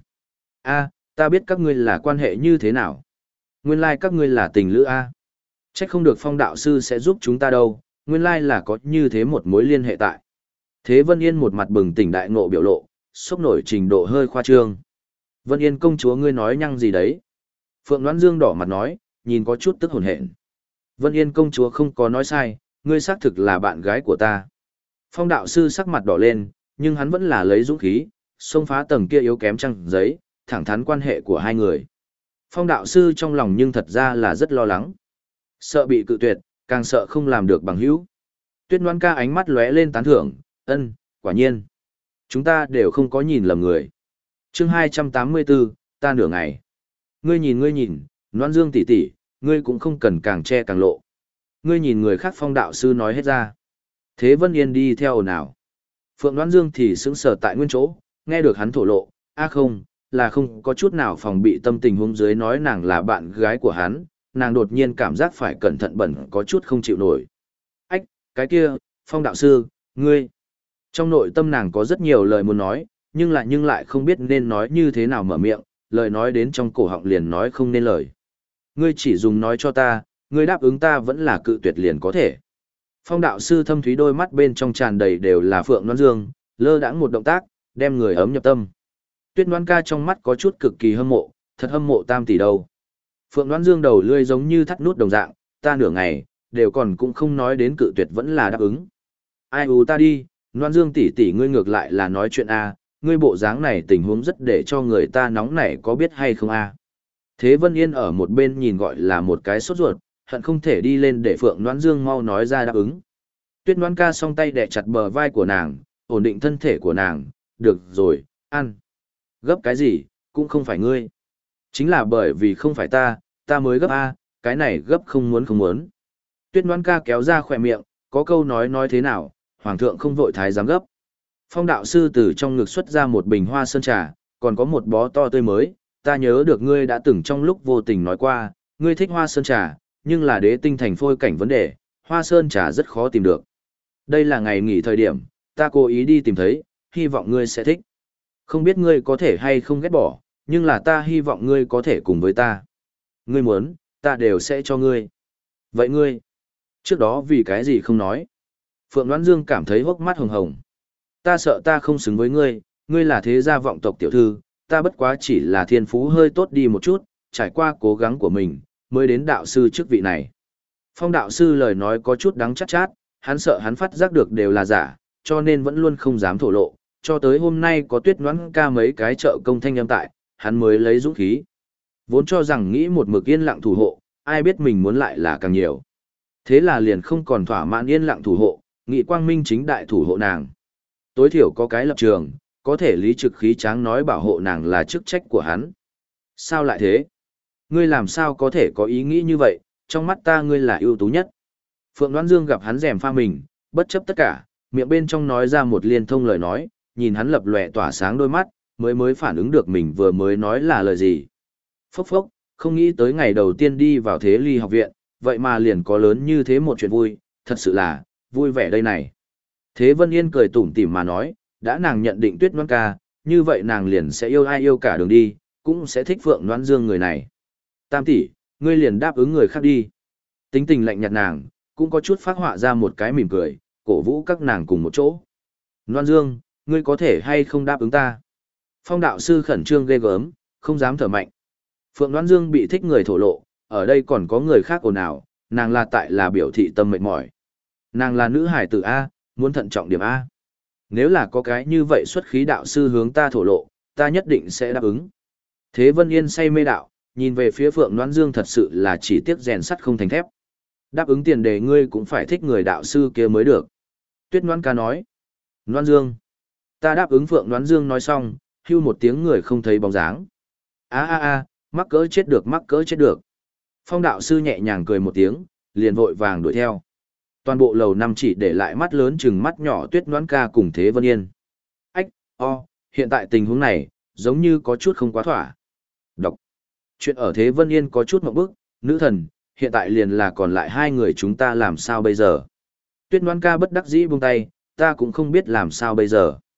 A, ta biết các ngươi là quan hệ như thế nào. Nguyên lai các ngươi là tình lữ A. Chắc không được Phong đạo sư sẽ giúp chúng ta đâu, nguyên lai là có như thế một mối liên hệ tại. Thế Vân Yên một mặt bừng tỉnh đại ngộ biểu lộ, sốc nổi trình độ hơi khoa trương. Vân Yên công chúa ngươi nói nhăng gì đấy? Phượng Đoán Dương đỏ mặt nói, nhìn có chút tức hồn hển. Vân Yên công chúa không có nói sai, ngươi xác thực là bạn gái của ta. Phong đạo sư sắc mặt đỏ lên, nhưng hắn vẫn là lấy dũng khí, xông phá tầng kia yếu kém trăng giấy, thẳng thắn quan hệ của hai người. Phong đạo sư trong lòng nhưng thật ra là rất lo lắng. Sợ bị cự tuyệt, càng sợ không làm được bằng hữu. Tuyết Loan ca ánh mắt lóe lên tán thưởng, ân, quả nhiên. Chúng ta đều không có nhìn lầm người. Chương 284, ta nửa ngày. Ngươi nhìn, Loan Dương tỷ tỷ, ngươi cũng không cần càng che càng lộ. Ngươi nhìn người khác Phong đạo sư nói hết ra. Thế Vân Yên đi theo ồn ào. Phượng Loan Dương thì sững sờ tại nguyên chỗ, nghe được hắn thổ lộ, không, là không có chút nào phòng bị tâm tình huống dưới nói nàng là bạn gái của hắn, nàng đột nhiên cảm giác phải cẩn thận bẩn có chút không chịu nổi. Ách, cái kia, Phong đạo sư, ngươi. Trong nội tâm nàng có rất nhiều lời muốn nói, nhưng lại không biết nên nói như thế nào mở miệng, lời nói đến trong cổ họng liền nói không nên lời. Ngươi chỉ dùng nói cho ta, ngươi đáp ứng ta vẫn là cự tuyệt liền có thể. Phong đạo sư thâm thúy đôi mắt bên trong tràn đầy đều là Phượng Loan Dương, lơ đãng một động tác, đem người ấm nhập tâm. Tuyết Loan ca trong mắt có chút cực kỳ hâm mộ, thật hâm mộ tam tỷ đâu. Phượng Loan Dương đầu lươi giống như thắt nút đồng dạng, ta nửa ngày, đều còn cũng không nói đến cự tuyệt vẫn là đáp ứng. Ai ta đi, Loan Dương tỷ tỷ ngươi ngược lại là nói chuyện A, ngươi bộ dáng này tình huống rất để cho người ta nóng nảy có biết hay không A. Thế Vân Yên ở một bên nhìn gọi là một cái sốt ruột, hận không thể đi lên để Phượng Loan Dương mau nói ra đáp ứng. Tuyết Loan ca song tay đè chặt bờ vai của nàng, ổn định thân thể của nàng, được rồi, ăn. Gấp cái gì, cũng không phải ngươi. Chính là bởi vì không phải ta mới gấp A, cái này gấp không muốn. Tuyết Loan ca kéo ra khỏe miệng, có câu nói thế nào, hoàng thượng không vội thái giám gấp. Phong đạo sư từ trong ngực xuất ra một bình hoa sơn trà, còn có một bó to tươi mới, ta nhớ được ngươi đã từng trong lúc vô tình nói qua, ngươi thích hoa sơn trà, nhưng là đế tinh thành phôi cảnh vấn đề, hoa sơn trà rất khó tìm được. Đây là ngày nghỉ thời điểm, ta cố ý đi tìm thấy, hy vọng ngươi sẽ thích. Không biết ngươi có thể hay không ghét bỏ, nhưng là ta hy vọng ngươi có thể cùng với ta. Ngươi muốn, ta đều sẽ cho ngươi. Vậy ngươi, trước đó vì cái gì không nói? Phượng Loan Dương cảm thấy hốc mắt hồng hồng. Ta sợ ta không xứng với ngươi, ngươi là thế gia vọng tộc tiểu thư, ta bất quá chỉ là thiên phú hơi tốt đi một chút, trải qua cố gắng của mình, mới đến đạo sư chức vị này. Phong đạo sư lời nói có chút đắng chát chát, hắn sợ hắn phát giác được đều là giả, cho nên vẫn luôn không dám thổ lộ, cho tới hôm nay có Tuyết Loan ca mấy cái trợ công thanh âm tại, hắn mới lấy dũng khí. Vốn cho rằng nghĩ một mực yên lặng thủ hộ, ai biết mình muốn lại là càng nhiều. Thế là liền không còn thỏa mãn yên lặng thủ hộ, nghị quang minh chính đại thủ hộ nàng. Tối thiểu có cái lập trường, có thể lý trực khí tráng nói bảo hộ nàng là chức trách của hắn. Sao lại thế? Ngươi làm sao có thể có ý nghĩ như vậy, trong mắt ta ngươi là ưu tú nhất. Phượng Đoán Dương gặp hắn rèm pha mình, bất chấp tất cả, miệng bên trong nói ra một liên thông lời nói, nhìn hắn lập lòe tỏa sáng đôi mắt, mới phản ứng được mình vừa mới nói là lời gì. Phốc phốc, không nghĩ tới ngày đầu tiên đi vào Thế Ly học viện, vậy mà liền có lớn như thế một chuyện vui, thật sự là, vui vẻ đây này. Thế Vân Yên cười tủm tỉm mà nói, đã nàng nhận định Tuyết Loan ca, như vậy nàng liền sẽ yêu ai yêu cả đường đi, cũng sẽ thích Phượng Loan Dương người này. Tam tỷ, ngươi liền đáp ứng người khác đi. Tính tình lạnh nhạt nàng, cũng có chút phát họa ra một cái mỉm cười, cổ vũ các nàng cùng một chỗ. Loan Dương, ngươi có thể hay không đáp ứng ta? Phong đạo sư khẩn trương ghê gớm, không dám thở mạnh. Phượng Loan Dương bị thích người thổ lộ, ở đây còn có người khác ồn ào, nàng là tại là biểu thị tâm mệt mỏi. Nàng là nữ hải tử A, muốn thận trọng điểm A. Nếu là có cái như vậy xuất khí đạo sư hướng ta thổ lộ, ta nhất định sẽ đáp ứng. Thế Vân Yên say mê đạo, nhìn về phía Phượng Loan Dương thật sự là chỉ tiếc rèn sắt không thành thép. Đáp ứng tiền đề ngươi cũng phải thích người đạo sư kia mới được. Tuyết Loan ca nói. Loan Dương. Ta đáp ứng Phượng Loan Dương nói xong, hưu một tiếng người không thấy bóng dáng. Mắc cỡ chết được. Phong đạo sư nhẹ nhàng cười một tiếng, liền vội vàng đuổi theo. Toàn bộ lầu năm chỉ để lại mắt lớn chừng mắt nhỏ Tuyết Loan ca cùng Thế Vân Yên. Hiện tại tình huống này, giống như có chút không quá thỏa. Đọc. Chuyện ở Thế Vân Yên có chút mộng bức, nữ thần, hiện tại liền là còn lại hai người chúng ta làm sao bây giờ. Tuyết Loan ca bất đắc dĩ buông tay, ta cũng không biết làm sao bây giờ.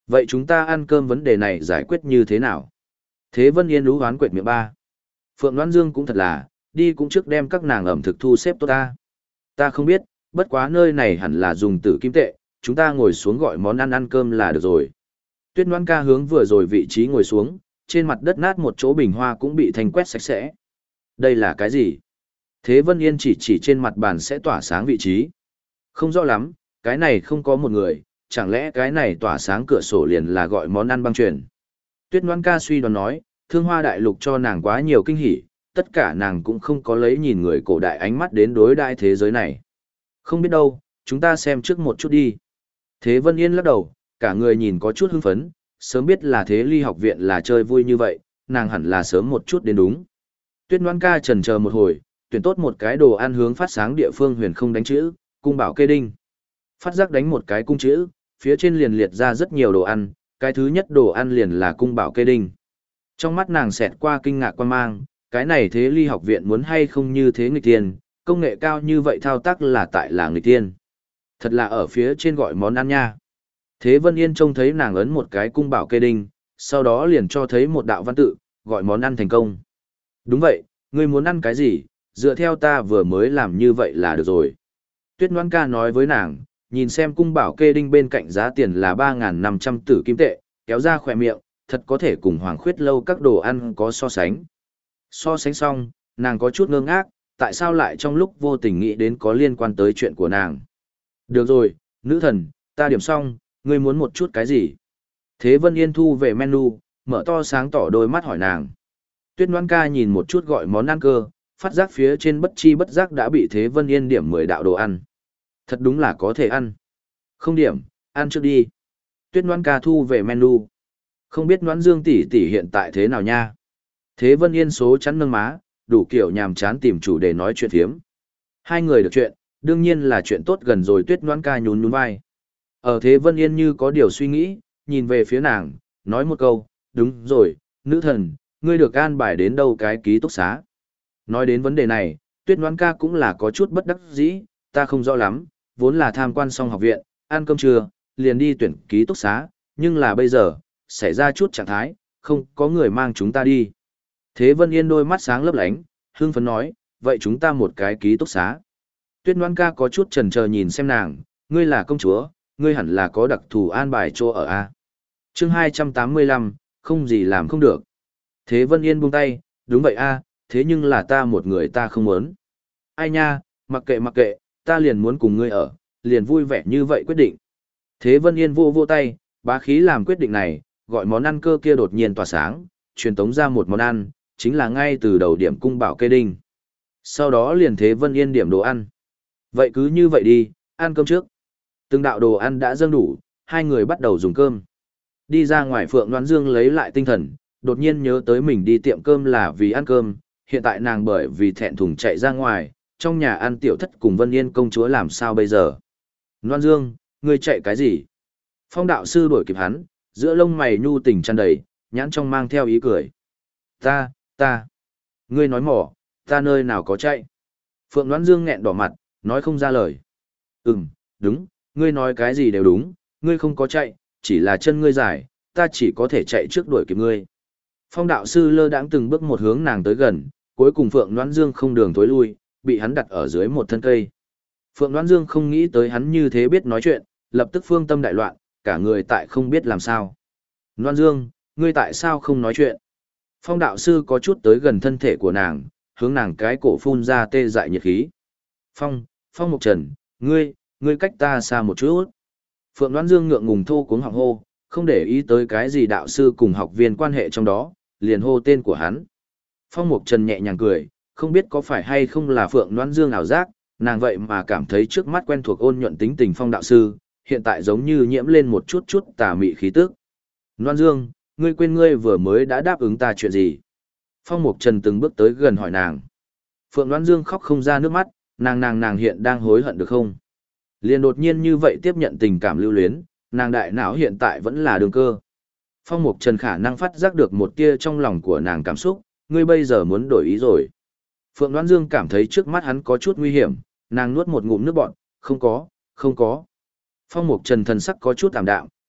Vậy chúng ta ăn cơm vấn đề này giải quyết như thế nào? Thế Vân Yên lú hoán quệt miệng ba. Phượng Đoan Dương cũng thật là, đi cũng trước đem các nàng ẩm thực thu xếp tốt ta. Ta không biết, bất quá nơi này hẳn là dùng tử kim tệ, chúng ta ngồi xuống gọi món ăn ăn cơm là được rồi. Tuyết Ngoan ca hướng vừa rồi vị trí ngồi xuống, trên mặt đất nát một chỗ bình hoa cũng bị thanh quét sạch sẽ. Đây là cái gì? Thế Vân Yên chỉ trên mặt bàn sẽ tỏa sáng vị trí. Không rõ lắm, cái này không có một người, chẳng lẽ cái này tỏa sáng cửa sổ liền là gọi món ăn băng truyền. Tuyết Ngoan ca suy đoán nói, Thương Hoa Đại Lục cho nàng quá nhiều kinh hỉ, tất cả nàng cũng không có lấy nhìn người cổ đại ánh mắt đến đối đại thế giới này. Không biết đâu, chúng ta xem trước một chút đi. Thế Vân Yên lắc đầu, cả người nhìn có chút hưng phấn, sớm biết là Thế Ly học viện là chơi vui như vậy, nàng hẳn là sớm một chút đến đúng. Tuyết Ngoan ca chần chờ một hồi, tuyển tốt một cái đồ ăn hướng phát sáng địa phương huyền không đánh chữ, cung bảo kê đinh. Phát giác đánh một cái cung chữ, phía trên liền liệt ra rất nhiều đồ ăn, cái thứ nhất đồ ăn liền là cung bảo kê đinh. Trong mắt nàng xẹt qua kinh ngạc quan mang, cái này Thế Ly học viện muốn hay không như thế nghịch tiên, công nghệ cao như vậy thao tác là tại là nghịch tiên. Thật là ở phía trên gọi món ăn nha. Thế Vân Yên trông thấy nàng ấn một cái cung bảo kê đinh, sau đó liền cho thấy một đạo văn tự, gọi món ăn thành công. Đúng vậy, ngươi muốn ăn cái gì, dựa theo ta vừa mới làm như vậy là được rồi. Tuyết Ngoan ca nói với nàng, nhìn xem cung bảo kê đinh bên cạnh giá tiền là 3.500 tử kim tệ, kéo ra khỏe miệng, thật có thể cùng Hoàng Khuyết lâu các đồ ăn có so sánh. So sánh xong, nàng có chút ngơ ngác, tại sao lại trong lúc vô tình nghĩ đến có liên quan tới chuyện của nàng. Được rồi, nữ thần, ta điểm xong, ngươi muốn một chút cái gì? Thế Vân Yên thu về menu, mở to sáng tỏ đôi mắt hỏi nàng. Tuyết Ngoan ca nhìn một chút gọi món ăn cơ, phát giác phía trên bất chi bất giác đã bị Thế Vân Yên điểm 10 đạo đồ ăn. Thật đúng là có thể ăn. Không điểm, ăn trước đi. Tuyết Ngoan ca thu về menu. Không biết Ngoãn Dương tỷ tỷ hiện tại thế nào nha? Thế Vân Yên số chắn nâng má, đủ kiểu nhàm chán tìm chủ đề nói chuyện phiếm. Hai người được chuyện, đương nhiên là chuyện tốt gần rồi. Tuyết Ngoan ca nhún nhún vai. Ở Thế Vân Yên như có điều suy nghĩ, nhìn về phía nàng, nói một câu, đúng rồi, nữ thần, ngươi được an bài đến đâu cái ký túc xá. Nói đến vấn đề này, Tuyết Ngoan ca cũng là có chút bất đắc dĩ, ta không rõ lắm, vốn là tham quan xong học viện, ăn cơm trưa, liền đi tuyển ký túc xá, nhưng là bây giờ, xảy ra chút trạng thái, không có người mang chúng ta đi. Thế Vân Yên đôi mắt sáng lấp lánh, hưng phấn nói, vậy chúng ta một cái ký túc xá. Tuyết Ngoan ca có chút chần chờ nhìn xem nàng, ngươi là công chúa, ngươi hẳn là có đặc thù an bài chỗ ở A. Chương 285, không gì làm không được. Thế Vân Yên buông tay, đúng vậy A, thế nhưng là ta một người ta không muốn. Ai nha, mặc kệ, ta liền muốn cùng ngươi ở, liền vui vẻ như vậy quyết định. Thế Vân Yên vô tay, bá khí làm quyết định này, gọi món ăn cơ kia đột nhiên tỏa sáng, truyền tống ra một món ăn, chính là ngay từ đầu điểm cung bảo kê đinh. Sau đó liền Thế Vân Yên điểm đồ ăn. Vậy cứ như vậy đi, ăn cơm trước. Từng đạo đồ ăn đã dâng đủ, hai người bắt đầu dùng cơm. Đi ra ngoài Phượng Đoán Dương lấy lại tinh thần, đột nhiên nhớ tới mình đi tiệm cơm là vì ăn cơm, hiện tại nàng bởi vì thẹn thùng chạy ra ngoài, trong nhà ăn tiểu thất cùng Vân Yên công chúa làm sao bây giờ. Đoán Dương, ngươi chạy cái gì? Phong đạo sư đuổi kịp hắn, giữa lông mày nhu tình tràn đầy, nhãn trong mang theo ý cười. Ta, ngươi nói mỏ, ta nơi nào có chạy? Phượng Đoán Dương nghẹn đỏ mặt, nói không ra lời. Đúng, ngươi nói cái gì đều đúng, ngươi không có chạy, chỉ là chân ngươi dài, ta chỉ có thể chạy trước đuổi kịp ngươi. Phong đạo sư lơ đãng từng bước một hướng nàng tới gần, cuối cùng Phượng Đoán Dương không đường tối lui, bị hắn đặt ở dưới một thân cây. Phượng Đoán Dương không nghĩ tới hắn như thế biết nói chuyện, lập tức phương tâm đại loạn, cả người tại không biết làm sao. Đoán Dương, ngươi tại sao không nói chuyện? Phong đạo sư có chút tới gần thân thể của nàng, hướng nàng cái cổ phun ra tê dại nhiệt khí. Phong Mộc Trần, ngươi cách ta xa một chút. Phượng Đoán Dương ngượng ngùng thô cuống họng hô, không để ý tới cái gì đạo sư cùng học viên quan hệ trong đó, liền hô tên của hắn. Phong Mộc Trần nhẹ nhàng cười, không biết có phải hay không là Phượng Đoán Dương ảo giác, nàng vậy mà cảm thấy trước mắt quen thuộc ôn nhuận tính tình Phong đạo sư, hiện tại giống như nhiễm lên một chút tà mị khí tức. Đoán Dương, ngươi quên ngươi vừa mới đã đáp ứng ta chuyện gì? Phong Mộc Trần từng bước tới gần hỏi nàng. Phượng Đoán Dương khóc không ra nước mắt, nàng hiện đang hối hận được không? Liền đột nhiên như vậy tiếp nhận tình cảm lưu luyến, nàng đại não hiện tại vẫn là đường cơ. Phong Mục Trần khả năng phát giác được một tia trong lòng của nàng cảm xúc, ngươi bây giờ muốn đổi ý rồi. Phượng Đoán Dương cảm thấy trước mắt hắn có chút nguy hiểm, nàng nuốt một ngụm nước bọt, không có. Phong Mục Trần thần sắc có chút tạm đạm,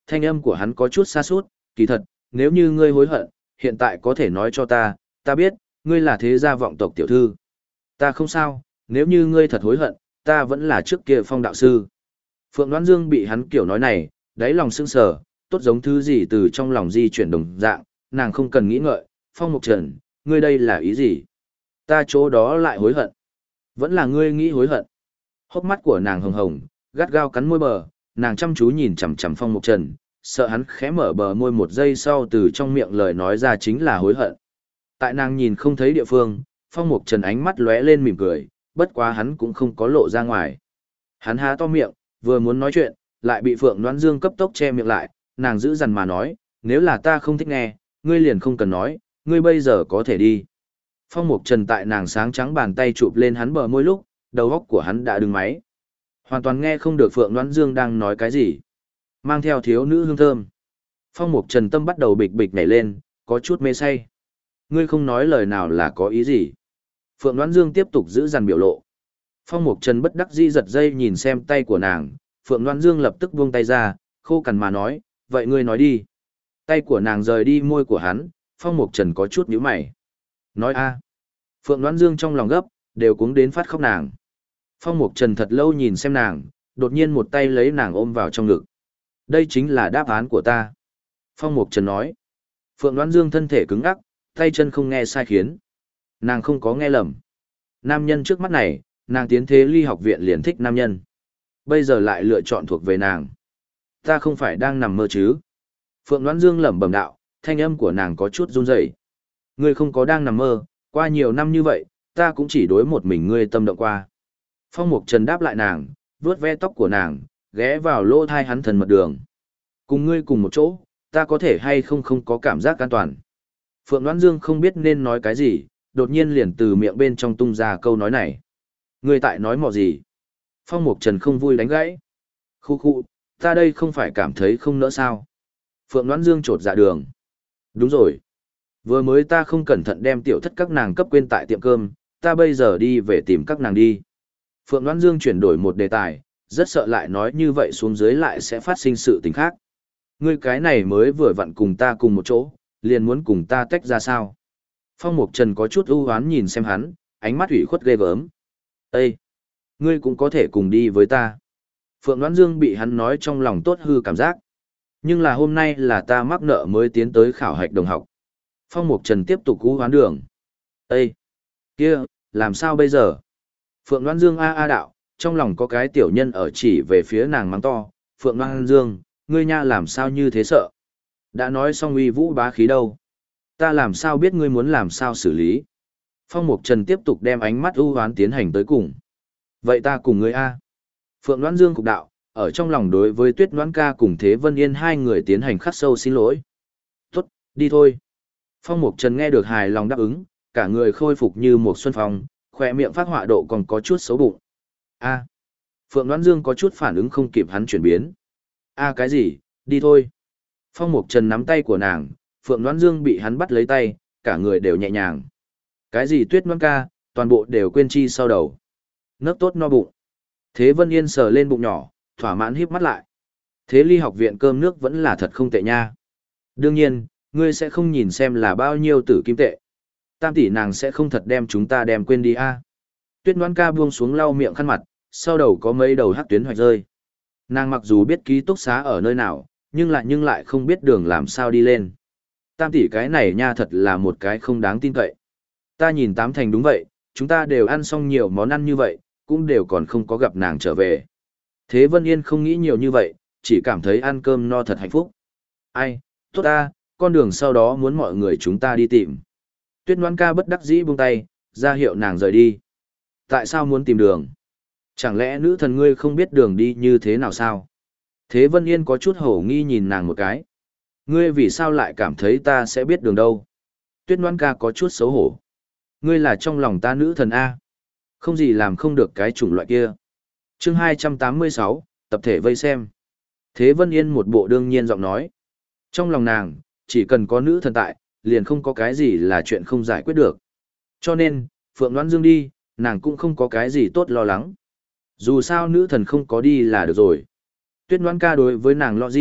thanh âm của hắn có chút xa sút kỳ thật, nếu như ngươi hối hận, hiện tại có thể nói cho ta biết, ngươi là thế gia vọng tộc tiểu thư. Ta không sao, nếu như ngươi thật hối hận, ta vẫn là trước kia Phong đạo sư. Phượng Đoán Dương bị hắn kiểu nói này, đáy lòng sững sờ, tốt giống thứ gì từ trong lòng di chuyển đồng dạng, nàng không cần nghĩ ngợi, Phong Mục Trần, ngươi đây là ý gì? Ta chỗ đó lại hối hận. Vẫn là ngươi nghĩ hối hận. Hốc mắt của nàng hồng hồng, gắt gao cắn môi bờ, nàng chăm chú nhìn chằm chằm Phong Mục Trần, sợ hắn khẽ mở bờ môi một giây sau từ trong miệng lời nói ra chính là hối hận. Tại nàng nhìn không thấy địa phương, Phong Mục Trần ánh mắt lóe lên mỉm cười, bất quá hắn cũng không có lộ ra ngoài. Hắn há to miệng, vừa muốn nói chuyện, lại bị Phượng Đoán Dương cấp tốc che miệng lại, nàng giữ dằn mà nói, nếu là ta không thích nghe, ngươi liền không cần nói, ngươi bây giờ có thể đi. Phong Mục Trần tại nàng sáng trắng bàn tay chụp lên hắn bờ môi lúc, đầu óc của hắn đã đứng máy. Hoàn toàn nghe không được Phượng Đoán Dương đang nói cái gì. Mang theo thiếu nữ hương thơm. Phong Mục Trần tâm bắt đầu bịch bịch nhảy lên, có chút mê say. Ngươi không nói lời nào là có ý gì? Phượng Đoán Dương tiếp tục giữ dằn biểu lộ. Phong Mục Trần bất đắc dĩ giật dây nhìn xem tay của nàng, Phượng Đoán Dương lập tức buông tay ra, khô cằn mà nói, vậy ngươi nói đi. Tay của nàng rời đi môi của hắn, Phong Mục Trần có chút nhíu mày. Nói a. Phượng Đoán Dương trong lòng gấp, đều cuống đến phát khóc nàng. Phong Mục Trần thật lâu nhìn xem nàng, đột nhiên một tay lấy nàng ôm vào trong ngực. Đây chính là đáp án của ta. Phong Mục Trần nói. Phượng Đoán Dương thân thể cứng ngắc, tay chân không nghe sai khiến. Nàng không có nghe lầm. Nam nhân trước mắt này, nàng tiến thế ly học viện liền thích nam nhân. Bây giờ lại lựa chọn thuộc về nàng. Ta không phải đang nằm mơ chứ. Phượng Đoán Dương lẩm bẩm đạo, thanh âm của nàng có chút run rẩy. Ngươi không có đang nằm mơ, qua nhiều năm như vậy, ta cũng chỉ đối một mình ngươi tâm động qua. Phong Mục Trần đáp lại nàng, vuốt ve tóc của nàng, ghé vào lỗ thai hắn thần mật đường. Cùng ngươi cùng một chỗ, ta có thể hay không có cảm giác an toàn. Phượng Đoán Dương không biết nên nói cái gì, đột nhiên liền từ miệng bên trong tung ra câu nói này. Ngươi tại nói mò gì? Phong Mục Trần không vui đánh gãy. Khu khu, ta đây không phải cảm thấy không nỡ sao? Phượng Đoán Dương trột dạ đường. Đúng rồi. Vừa mới ta không cẩn thận đem tiểu thất các nàng cấp quên tại tiệm cơm, ta bây giờ đi về tìm các nàng đi. Phượng Đoán Dương chuyển đổi một đề tài, rất sợ lại nói như vậy xuống dưới lại sẽ phát sinh sự tình khác. Ngươi cái này mới vừa vặn cùng ta cùng một chỗ, liền muốn cùng ta tách ra sao? Phong Mục Trần có chút ưu hoán nhìn xem hắn, ánh mắt ủy khuất ghê gớm. Ê! Ngươi cũng có thể cùng đi với ta. Phượng Đoán Dương bị hắn nói trong lòng tốt hư cảm giác. Nhưng là hôm nay là ta mắc nợ mới tiến tới khảo hạch đồng học. Phong Mục Trần tiếp tục ưu hoán đường. Ê! Kia, làm sao bây giờ? Phượng Đoán Dương a đạo, trong lòng có cái tiểu nhân ở chỉ về phía nàng mắng to. Phượng Đoán Dương, ngươi nha làm sao như thế sợ? Đã nói xong uy vũ bá khí đâu. Ta làm sao biết ngươi muốn làm sao xử lý? Phong Mục Trần tiếp tục đem ánh mắt ưu hoán tiến hành tới cùng. Vậy ta cùng ngươi a. Phượng Đoán Dương cục đạo, ở trong lòng đối với Tuyết Đoán ca cùng Thế Vân Yên hai người tiến hành khắc sâu xin lỗi. Tốt, đi thôi. Phong Mục Trần nghe được hài lòng đáp ứng, cả người khôi phục như một xuân phong, khỏe miệng phát họa độ còn có chút xấu bụng. A. Phượng Đoán Dương có chút phản ứng không kịp hắn chuyển biến. A cái gì, đi thôi. Phong Mục Trần nắm tay của nàng, Phượng Đoán Dương bị hắn bắt lấy tay, cả người đều nhẹ nhàng. Cái gì Tuyết Đoán ca, toàn bộ đều quên chi sau đầu. Nấc tốt no bụng. Thế Vân Yên sờ lên bụng nhỏ, thỏa mãn híp mắt lại. Thế ly học viện cơm nước vẫn là thật không tệ nha. Đương nhiên, ngươi sẽ không nhìn xem là bao nhiêu tử kim tệ. Tam tỷ nàng sẽ không thật đem chúng ta đem quên đi a. Tuyết Đoán ca buông xuống lau miệng khăn mặt, sau đầu có mấy đầu hắc tuyến hoạch rơi. Nàng mặc dù biết ký túc xá ở nơi nào, nhưng lại không biết đường làm sao đi lên. Tam tỷ cái này nha thật là một cái không đáng tin cậy. Ta nhìn tám thành đúng vậy, chúng ta đều ăn xong nhiều món ăn như vậy, cũng đều còn không có gặp nàng trở về. Thế Vân Yên không nghĩ nhiều như vậy, chỉ cảm thấy ăn cơm no thật hạnh phúc. Ai, tốt ta, con đường sau đó muốn mọi người chúng ta đi tìm. Tuyết Đoán ca bất đắc dĩ buông tay, ra hiệu nàng rời đi. Tại sao muốn tìm đường? Chẳng lẽ nữ thần ngươi không biết đường đi như thế nào sao? Thế Vân Yên có chút hổ nghi nhìn nàng một cái. Ngươi vì sao lại cảm thấy ta sẽ biết đường đâu? Tuyết Đoán ca có chút xấu hổ. Ngươi là trong lòng ta nữ thần A. Không gì làm không được cái chủng loại kia. Chương 286, tập thể vây xem. Thế Vân Yên một bộ đương nhiên giọng nói. Trong lòng nàng, chỉ cần có nữ thần tại, liền không có cái gì là chuyện không giải quyết được. Cho nên, Phượng Đoán Dương đi, nàng cũng không có cái gì tốt lo lắng. Dù sao nữ thần không có đi là được rồi. Tuyết Đoán ca đối với nàng logic,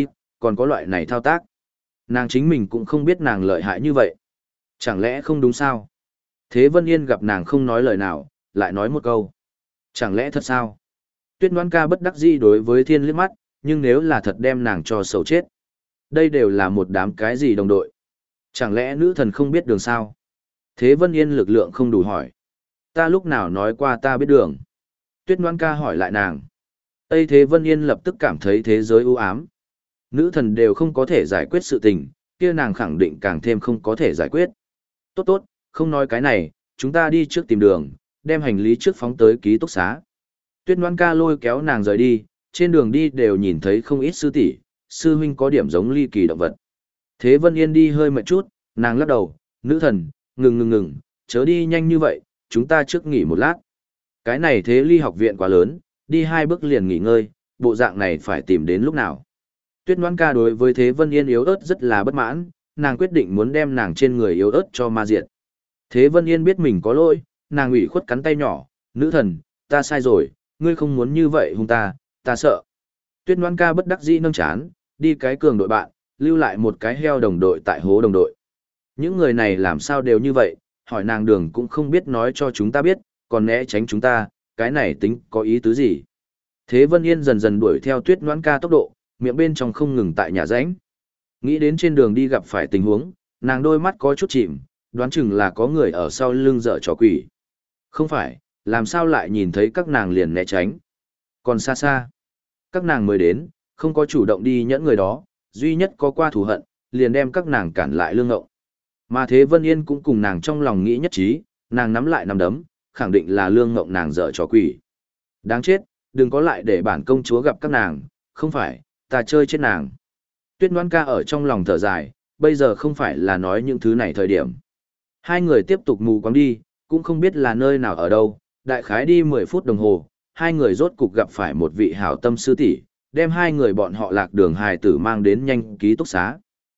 còn có loại này thao tác. Nàng chính mình cũng không biết nàng lợi hại như vậy. Chẳng lẽ không đúng sao? Thế Vân Yên gặp nàng không nói lời nào, lại nói một câu. Chẳng lẽ thật sao? Tuyết Ngoan Ca bất đắc dĩ đối với Thiên liếc mắt, nhưng nếu là thật đem nàng cho sầu chết. Đây đều là một đám cái gì đồng đội. Chẳng lẽ nữ thần không biết đường sao? Thế Vân Yên lực lượng không đủ hỏi. Ta lúc nào nói qua ta biết đường? Tuyết Ngoan Ca hỏi lại nàng. Tây Thế Vân Yên lập tức cảm thấy thế giới u ám. Nữ thần đều không có thể giải quyết sự tình, kia nàng khẳng định càng thêm không có thể giải quyết. Tốt tốt, không nói cái này, chúng ta đi trước tìm đường, đem hành lý trước phóng tới ký túc xá. Tuyết Ngoan Ca lôi kéo nàng rời đi, trên đường đi đều nhìn thấy không ít sư tỷ, sư huynh có điểm giống ly kỳ động vật. Thế Vân Yên đi hơi mệt chút, nàng lắc đầu, nữ thần, ngừng, chớ đi nhanh như vậy, chúng ta trước nghỉ một lát. Cái này thế ly học viện quá lớn, đi 2 bước liền nghỉ ngơi, bộ dạng này phải tìm đến lúc nào. Tuyết Ngoan Ca đối với Thế Vân Yên yếu ớt rất là bất mãn, nàng quyết định muốn đem nàng trên người yếu ớt cho ma diệt. Thế Vân Yên biết mình có lỗi, nàng ủy khuất cắn tay nhỏ, nữ thần, ta sai rồi, ngươi không muốn như vậy hung ta sợ. Tuyết Ngoan Ca bất đắc dĩ nâng chán, đi cái cường đội bạn, lưu lại một cái heo đồng đội tại hố đồng đội. Những người này làm sao đều như vậy, hỏi nàng đường cũng không biết nói cho chúng ta biết, còn né tránh chúng ta, cái này tính có ý tứ gì. Thế Vân Yên dần dần đuổi theo Tuyết Ngoan Ca tốc độ, miệng bên trong không ngừng tại nhà rãnh. Nghĩ đến trên đường đi gặp phải tình huống, nàng đôi mắt có chút chìm, đoán chừng là có người ở sau lưng dở trò quỷ. Không phải, làm sao lại nhìn thấy các nàng liền né tránh. Còn xa xa, các nàng mới đến, không có chủ động đi nhẫn người đó, duy nhất có qua thù hận, liền đem các nàng cản lại Lương Ngộng. Mà Thế Vân Yên cũng cùng nàng trong lòng nghĩ nhất trí, nàng nắm lại nắm đấm, khẳng định là Lương Ngộng nàng dở trò quỷ. Đáng chết, đừng có lại để bản công chúa gặp các nàng, không phải, ta chơi chết nàng. Tuyết Ngoan Ca ở trong lòng thở dài, bây giờ không phải là nói những thứ này thời điểm. Hai người tiếp tục mù quáng đi, cũng không biết là nơi nào ở đâu, đại khái đi 10 phút đồng hồ, hai người rốt cục gặp phải một vị hảo tâm sư tỷ, đem hai người bọn họ lạc đường hài tử mang đến nhanh ký túc xá.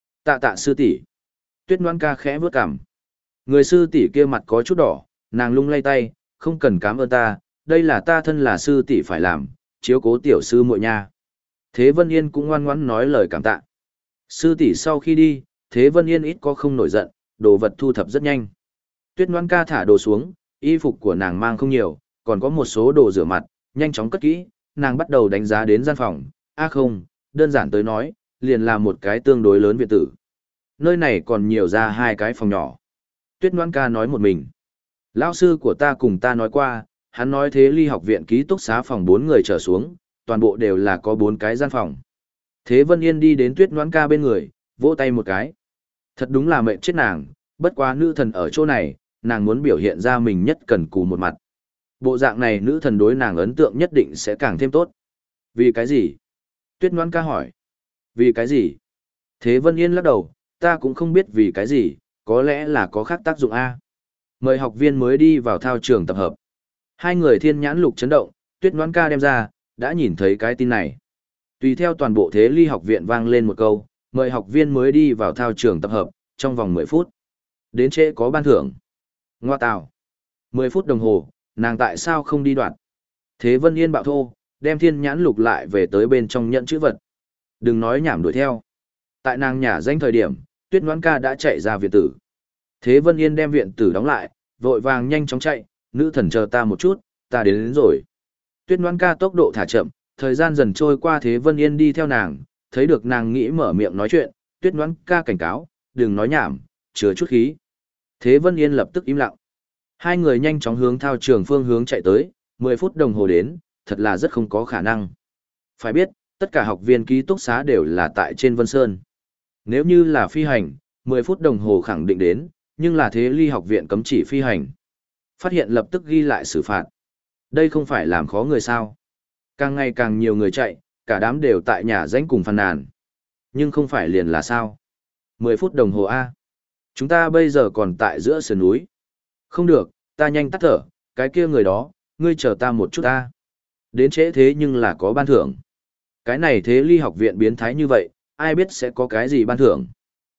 Tạ sư tỷ. Tuyết Ngoan Ca khẽ vướt cằm. Người sư tỷ kia mặt có chút đỏ, nàng lung lay tay, không cần cảm ơn ta, đây là ta thân là sư tỷ phải làm, chiếu cố tiểu sư muội nha. Thế Vân Yên cũng ngoan ngoãn nói lời cảm tạ. Sư tỷ sau khi đi, Thế Vân Yên ít có không nổi giận, đồ vật thu thập rất nhanh. Tuyết Ngoan Ca thả đồ xuống, y phục của nàng mang không nhiều, còn có một số đồ rửa mặt, nhanh chóng cất kỹ, nàng bắt đầu đánh giá đến gian phòng. Không, đơn giản tới nói, liền là một cái tương đối lớn viện tử. Nơi này còn nhiều ra 2 cái phòng nhỏ. Tuyết Ngoan Ca nói một mình. Lão sư của ta cùng ta nói qua, hắn nói thế ly học viện ký túc xá phòng 4 người trở xuống, toàn bộ đều là có 4 cái gian phòng. Thế Vân Yên đi đến Tuyết Ngoan Ca bên người, vỗ tay một cái. Thật đúng là mệnh chết nàng, bất quá nữ thần ở chỗ này, nàng muốn biểu hiện ra mình nhất cần cù một mặt. Bộ dạng này nữ thần đối nàng ấn tượng nhất định sẽ càng thêm tốt. Vì cái gì? Tuyết Ngoan Ca hỏi. Vì cái gì? Thế Vân Yên lắc đầu, ta cũng không biết vì cái gì, có lẽ là có khác tác dụng A. Mời học viên mới đi vào thao trường tập hợp. Hai người thiên nhãn lục chấn động, Tuyết Ngoan Ca đem ra, đã nhìn thấy cái tin này. Tùy theo toàn bộ thế ly học viện vang lên một câu, mời học viên mới đi vào thao trường tập hợp, trong vòng 10 phút. Đến trễ có ban thưởng. Ngoa tào. 10 phút đồng hồ, nàng tại sao không đi đoạn? Thế Vân Yên bạo thô, đem thiên nhãn lục lại về tới bên trong nhận chữ vật. Đừng nói nhảm đuổi theo. Tại nàng nhả danh thời điểm, Tuyết Ngoan Ca đã chạy ra viện tử. Thế Vân Yên đem viện tử đóng lại, vội vàng nhanh chóng chạy, nữ thần chờ ta một chút, ta đến rồi. Tuyết Ngoan Ca tốc độ thả chậm, thời gian dần trôi qua Thế Vân Yên đi theo nàng, thấy được nàng nghĩ mở miệng nói chuyện, Tuyết Ngoan Ca cảnh cáo, đừng nói nhảm, chứa chút khí. Thế Vân Yên lập tức im lặng. Hai người nhanh chóng hướng thao trường phương hướng chạy tới, 10 phút đồng hồ đến, thật là rất không có khả năng. Phải biết, tất cả học viên ký túc xá đều là tại trên Vân Sơn. Nếu như là phi hành, 10 phút đồng hồ khẳng định đến, nhưng là thế ly học viện cấm chỉ phi hành. Phát hiện lập tức ghi lại xử phạt. Đây không phải làm khó người sao. Càng ngày càng nhiều người chạy, cả đám đều tại nhà rãnh cùng phàn nàn. Nhưng không phải liền là sao. 10 phút đồng hồ A. Chúng ta bây giờ còn tại giữa sườn núi. Không được, ta nhanh tắt thở, cái kia người đó, ngươi chờ ta một chút ta. Đến trễ thế nhưng là có ban thưởng. Cái này thế ly học viện biến thái như vậy, ai biết sẽ có cái gì ban thưởng.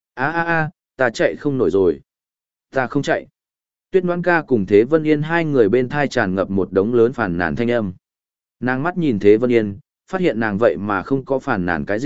Ta chạy không nổi rồi. Ta không chạy. Tuyết Ngoan Ca cùng Thế Vân Yên hai người bên thai tràn ngập một đống lớn phàn nàn thanh âm. Nàng mắt nhìn Thế Vân Yên, phát hiện nàng vậy mà không có phàn nàn cái gì,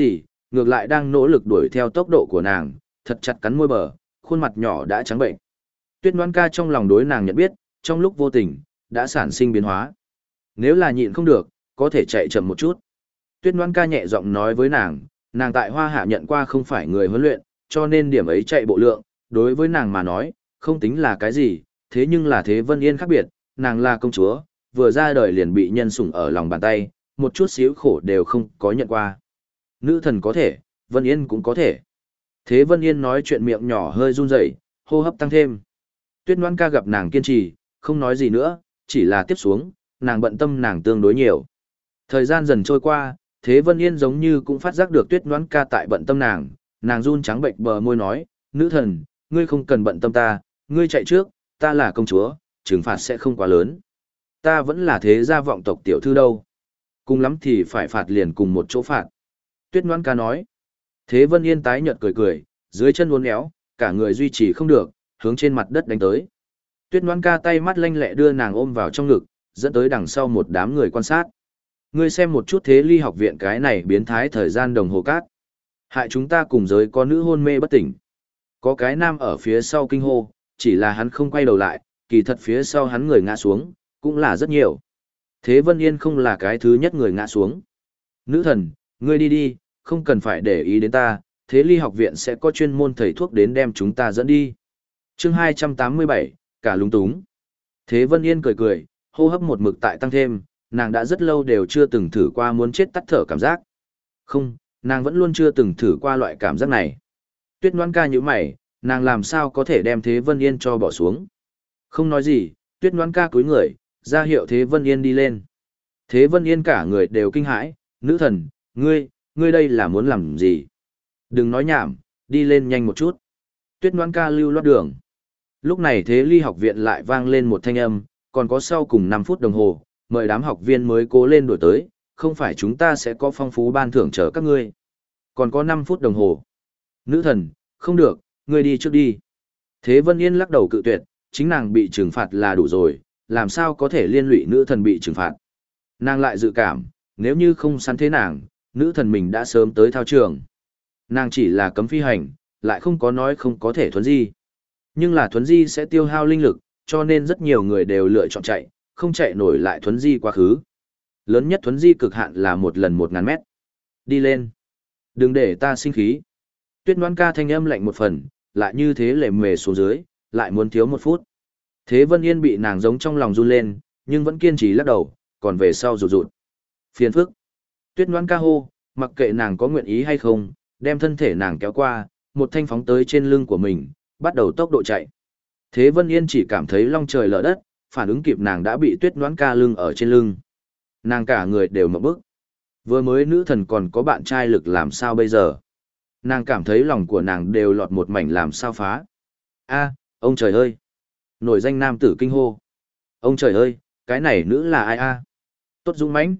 ngược lại đang nỗ lực đuổi theo tốc độ của nàng, thật chặt cắn môi bờ, khuôn mặt nhỏ đã trắng bệnh. Tuyết Ngoan Ca trong lòng đối nàng nhận biết, trong lúc vô tình, đã sản sinh biến hóa. Nếu là nhịn không được, có thể chạy chậm một chút. Tuyết Ngoan Ca nhẹ giọng nói với nàng tại Hoa Hạ nhận qua không phải người huấn luyện, cho nên điểm ấy chạy bộ lượng, đối với nàng mà nói, không tính là cái gì, thế nhưng là Thế Vân Yên khác biệt, nàng là công chúa, vừa ra đời liền bị nhân sủng ở lòng bàn tay, một chút xíu khổ đều không có nhận qua. Nữ thần có thể, Vân Yên cũng có thể. Thế Vân Yên nói chuyện miệng nhỏ hơi run rẩy, hô hấp tăng thêm. Tuyết Ngoan Ca gặp nàng kiên trì, không nói gì nữa, chỉ là tiếp xuống, nàng bận tâm nàng tương đối nhiều. Thời gian dần trôi qua, Thế Vân Yên giống như cũng phát giác được Tuyết Ngoan Ca tại bận tâm nàng run trắng bệnh bờ môi nói, nữ thần, ngươi không cần bận tâm ta, ngươi chạy trước, ta là công chúa, trừng phạt sẽ không quá lớn. Ta vẫn là thế gia vọng tộc tiểu thư đâu. Cùng lắm thì phải phạt liền cùng một chỗ phạt. Tuyết Ngoan Ca nói. Thế Vân Yên tái nhợt cười cười, dưới chân uốn éo, cả người duy trì không được, hướng trên mặt đất đánh tới. Tuyết Ngoan Ca tay mắt lanh lẹ đưa nàng ôm vào trong ngực, dẫn tới đằng sau một đám người quan sát. Ngươi xem một chút Thế Ly học viện cái này biến thái thời gian đồng hồ cát. Hại chúng ta cùng giới có nữ hôn mê bất tỉnh. Có cái nam ở phía sau kinh hô, chỉ là hắn không quay đầu lại, kỳ thật phía sau hắn người ngã xuống, cũng là rất nhiều. Thế Vân Yên không là cái thứ nhất người ngã xuống. Nữ thần, ngươi đi đi, không cần phải để ý đến ta, Thế Ly học viện sẽ có chuyên môn thầy thuốc đến đem chúng ta dẫn đi. Chương 287, cả lúng túng. Thế Vân Yên cười cười, hô hấp một mực tại tăng thêm, nàng đã rất lâu đều chưa từng thử qua muốn chết tắt thở cảm giác. Không, nàng vẫn luôn chưa từng thử qua loại cảm giác này. Tuyết Ngoan Ca như mày, nàng làm sao có thể đem Thế Vân Yên cho bỏ xuống. Không nói gì, Tuyết Ngoan Ca cúi người, ra hiệu Thế Vân Yên đi lên. Thế Vân Yên cả người đều kinh hãi, nữ thần, ngươi đây là muốn làm gì? Đừng nói nhảm, đi lên nhanh một chút. Tuyết Ngoan Ca lưu loát đường. Lúc này Thế Ly học viện lại vang lên một thanh âm, còn có sau cùng 5 phút đồng hồ, mời đám học viên mới cố lên đổi tới, không phải chúng ta sẽ có phong phú ban thưởng chờ các ngươi. Còn có 5 phút đồng hồ. Nữ thần, không được, ngươi đi trước đi. Thế Vân Yên lắc đầu cự tuyệt, chính nàng bị trừng phạt là đủ rồi, làm sao có thể liên lụy nữ thần bị trừng phạt. Nàng lại dự cảm, nếu như không săn thế nàng, nữ thần mình đã sớm tới thao trường. Nàng chỉ là cấm phi hành, lại không có nói không có thể thuấn di. Nhưng là thuấn di sẽ tiêu hao linh lực, cho nên rất nhiều người đều lựa chọn chạy, không chạy nổi lại thuấn di quá khứ. Lớn nhất thuấn di cực hạn là một lần 1000 mét. Đi lên. Đừng để ta sinh khí. Tuyết Ngoan Ca thanh âm lạnh một phần, lại như thế lề mề xuống dưới, lại muốn thiếu 1 phút. Thế Vân Yên bị nàng giống trong lòng run lên, nhưng vẫn kiên trì lắc đầu, còn về sau rụt rụt. Phiền phức. Tuyết Ngoan Ca hô, mặc kệ nàng có nguyện ý hay không, đem thân thể nàng kéo qua, một thanh phóng tới trên lưng của mình, bắt đầu tốc độ chạy. Thế Vân Yên chỉ cảm thấy long trời lở đất, phản ứng kịp nàng đã bị Tuyết Ngoan Ca lưng ở trên lưng. Nàng cả người đều ngộp bức. Vừa mới nữ thần còn có bạn trai lực làm sao bây giờ? Nàng cảm thấy lòng của nàng đều lọt một mảnh làm sao phá. A, ông trời ơi! Nổi danh nam tử kinh hô. Ông trời ơi, cái này nữ là ai a? Tốt dũng mãnh.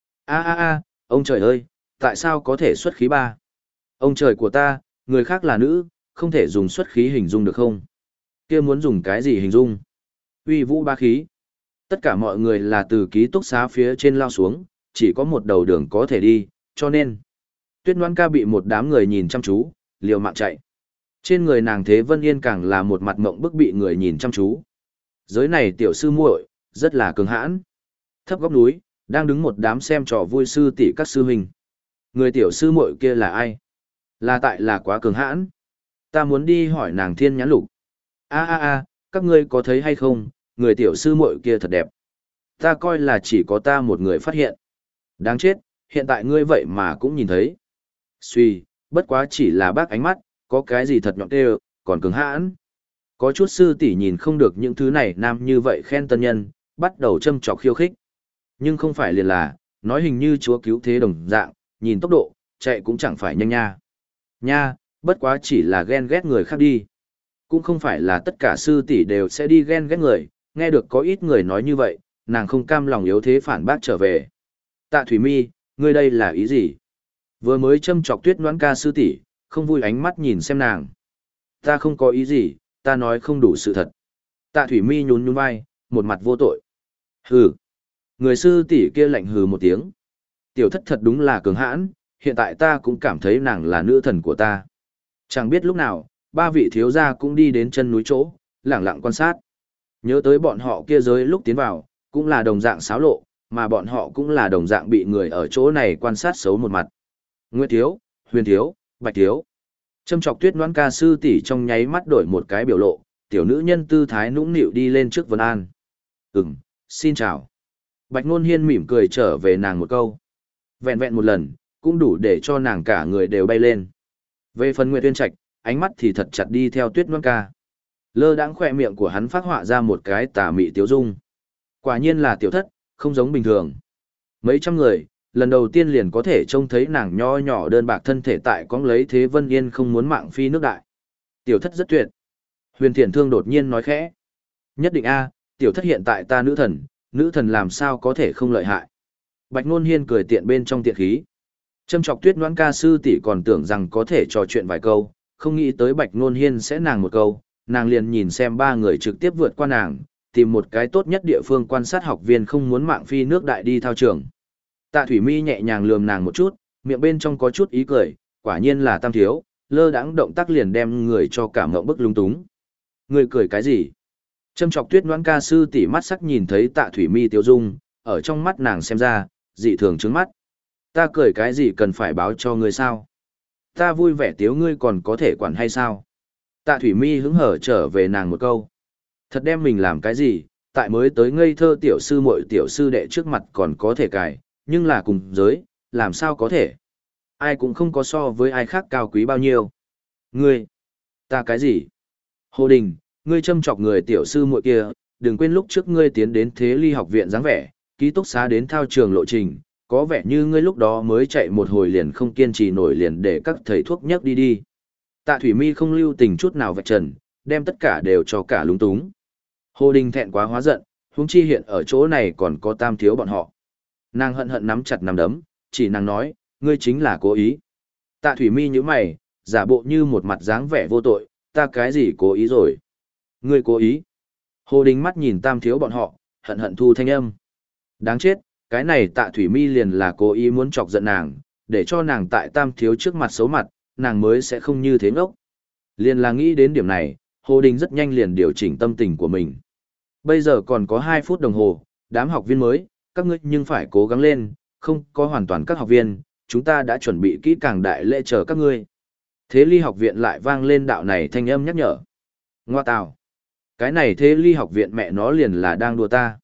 A, ông trời ơi, tại sao có thể xuất khí ba? Ông trời của ta, người khác là nữ, không thể dùng xuất khí hình dung được không? Kia muốn dùng cái gì hình dung? Uy vũ ba khí. Tất cả mọi người là từ ký túc xá phía trên lao xuống, chỉ có một đầu đường có thể đi, cho nên Tuyết Ngoan Ca bị một đám người nhìn chăm chú, liều mạng chạy. Trên người nàng Thế Vân Yên càng là một mặt mộng bức bị người nhìn chăm chú. Giới này tiểu sư muội rất là cường hãn. Thấp góc núi, đang đứng một đám xem trò vui sư tỷ các sư huynh. Người tiểu sư muội kia là ai? Là tại là quá cường hãn. Ta muốn đi hỏi nàng Thiên Nhãn Lục. A, các ngươi có thấy hay không, người tiểu sư muội kia thật đẹp. Ta coi là chỉ có ta một người phát hiện. Đáng chết, hiện tại ngươi vậy mà cũng nhìn thấy. Suy, bất quá chỉ là bác ánh mắt, có cái gì thật nhọn tê, còn cứng hãn. Có chút sư tỷ nhìn không được những thứ này nam như vậy khen tân nhân, bắt đầu châm chọc khiêu khích. Nhưng không phải liền là, nói hình như chúa cứu thế đồng dạng, nhìn tốc độ, chạy cũng chẳng phải nhanh nha. Nha, bất quá chỉ là ghen ghét người khác đi. Cũng không phải là tất cả sư tỷ đều sẽ đi ghen ghét người, nghe được có ít người nói như vậy, nàng không cam lòng yếu thế phản bác trở về. Tạ Thủy Mi, ngươi đây là ý gì? Vừa mới châm chọc Tuyết Ngoan Ca sư tỷ, không vui ánh mắt nhìn xem nàng. Ta không có ý gì, ta nói không đủ sự thật. Tạ Thủy Mi nhún nhún vai, một mặt vô tội. Hừ. Người sư tỷ kia lạnh hừ một tiếng. Tiểu thất thật đúng là cường hãn, hiện tại ta cũng cảm thấy nàng là nữ thần của ta. Chẳng biết lúc nào, ba vị thiếu gia cũng đi đến chân núi chỗ, lẳng lặng quan sát. Nhớ tới bọn họ kia giới lúc tiến vào, cũng là đồng dạng xáo lộ, mà bọn họ cũng là đồng dạng bị người ở chỗ này quan sát xấu một mặt. Nguyệt thiếu, Huyền thiếu, Bạch thiếu. Châm chọc Tuyết Noãn Ca sư tỷ trong nháy mắt đổi một cái biểu lộ, tiểu nữ nhân tư thái nũng nịu đi lên trước Vân An. Xin chào. Bạch Nôn Hiên mỉm cười trở về nàng một câu. Vẹn vẹn một lần, cũng đủ để cho nàng cả người đều bay lên. Về phần Nguyệt Tuyên Trạch, ánh mắt thì thật chặt đi theo Tuyết Noãn Ca. Lơ đãng khỏe miệng của hắn phát họa ra một cái tà mị tiếu dung. Quả nhiên là tiểu thất, không giống bình thường. Mấy trăm người, lần đầu tiên liền có thể trông thấy nàng nho nhỏ đơn bạc thân thể tại cóng lấy Thế Vân Yên không muốn mạng phi nước đại. Tiểu thất rất tuyệt. Huyền Thiện Thương đột nhiên nói khẽ. Nhất định a, tiểu thất hiện tại ta nữ thần làm sao có thể không lợi hại. Bạch Nôn Hiên cười tiện bên trong tiện khí. Châm chọc Tuyết Noãn Ca sư tỷ còn tưởng rằng có thể trò chuyện vài câu, không nghĩ tới Bạch Nôn Hiên sẽ nàng một câu, nàng liền nhìn xem ba người trực tiếp vượt qua nàng, tìm một cái tốt nhất địa phương quan sát học viên không muốn mạng phi nước đại đi thao trường. Tạ Thủy Mi nhẹ nhàng lườm nàng một chút, miệng bên trong có chút ý cười, quả nhiên là tam thiếu, lơ đãng động tác liền đem người cho cả ngộng bức lung túng. Người cười cái gì? Châm chọc Tuyết Noãn Ca sư tỷ mắt sắc nhìn thấy Tạ Thủy Mi tiêu dung, ở trong mắt nàng xem ra, dị thường trướng mắt. Ta cười cái gì cần phải báo cho ngươi sao? Ta vui vẻ tiếu ngươi còn có thể quản hay sao? Tạ Thủy Mi hứng hở trở về nàng một câu. Thật đem mình làm cái gì, tại mới tới ngây thơ tiểu sư muội tiểu sư đệ trước mặt còn có thể cài, nhưng là cùng giới, làm sao có thể? Ai cũng không có so với ai khác cao quý bao nhiêu. Ngươi, ta cái gì? Hồ Đình, ngươi châm chọc người tiểu sư muội kia, đừng quên lúc trước ngươi tiến đến Thế Ly học viện dáng vẻ, ký túc xá đến thao trường lộ trình, có vẻ như ngươi lúc đó mới chạy một hồi liền không kiên trì nổi liền để các thầy thuốc nhấc đi đi. Tạ Thủy Mi không lưu tình chút nào vạch trần, đem tất cả đều cho cả lúng túng. Hồ Đình thẹn quá hóa giận, huống chi hiện ở chỗ này còn có tam thiếu bọn họ. Nàng hận hận nắm chặt nắm đấm, chỉ nàng nói, ngươi chính là cố ý. Tạ Thủy Mi nhíu mày, giả bộ như một mặt dáng vẻ vô tội, ta cái gì cố ý rồi? Ngươi cố ý. Hồ Đình mắt nhìn tam thiếu bọn họ, hận hận thu thanh âm. Đáng chết, cái này Tạ Thủy Mi liền là cố ý muốn chọc giận nàng, để cho nàng tại tam thiếu trước mặt xấu mặt, nàng mới sẽ không như thế ngốc. Liền là nghĩ đến điểm này, Hồ Đình rất nhanh liền điều chỉnh tâm tình của mình. Bây giờ còn có 2 phút đồng hồ, đám học viên mới, các ngươi nhưng phải cố gắng lên, không có hoàn toàn các học viên, chúng ta đã chuẩn bị kỹ càng đại lễ chờ các ngươi. Thế Ly học viện lại vang lên đạo này thanh âm nhắc nhở. Ngoa tào. Cái này Thế Ly học viện mẹ nó liền là đang đùa ta.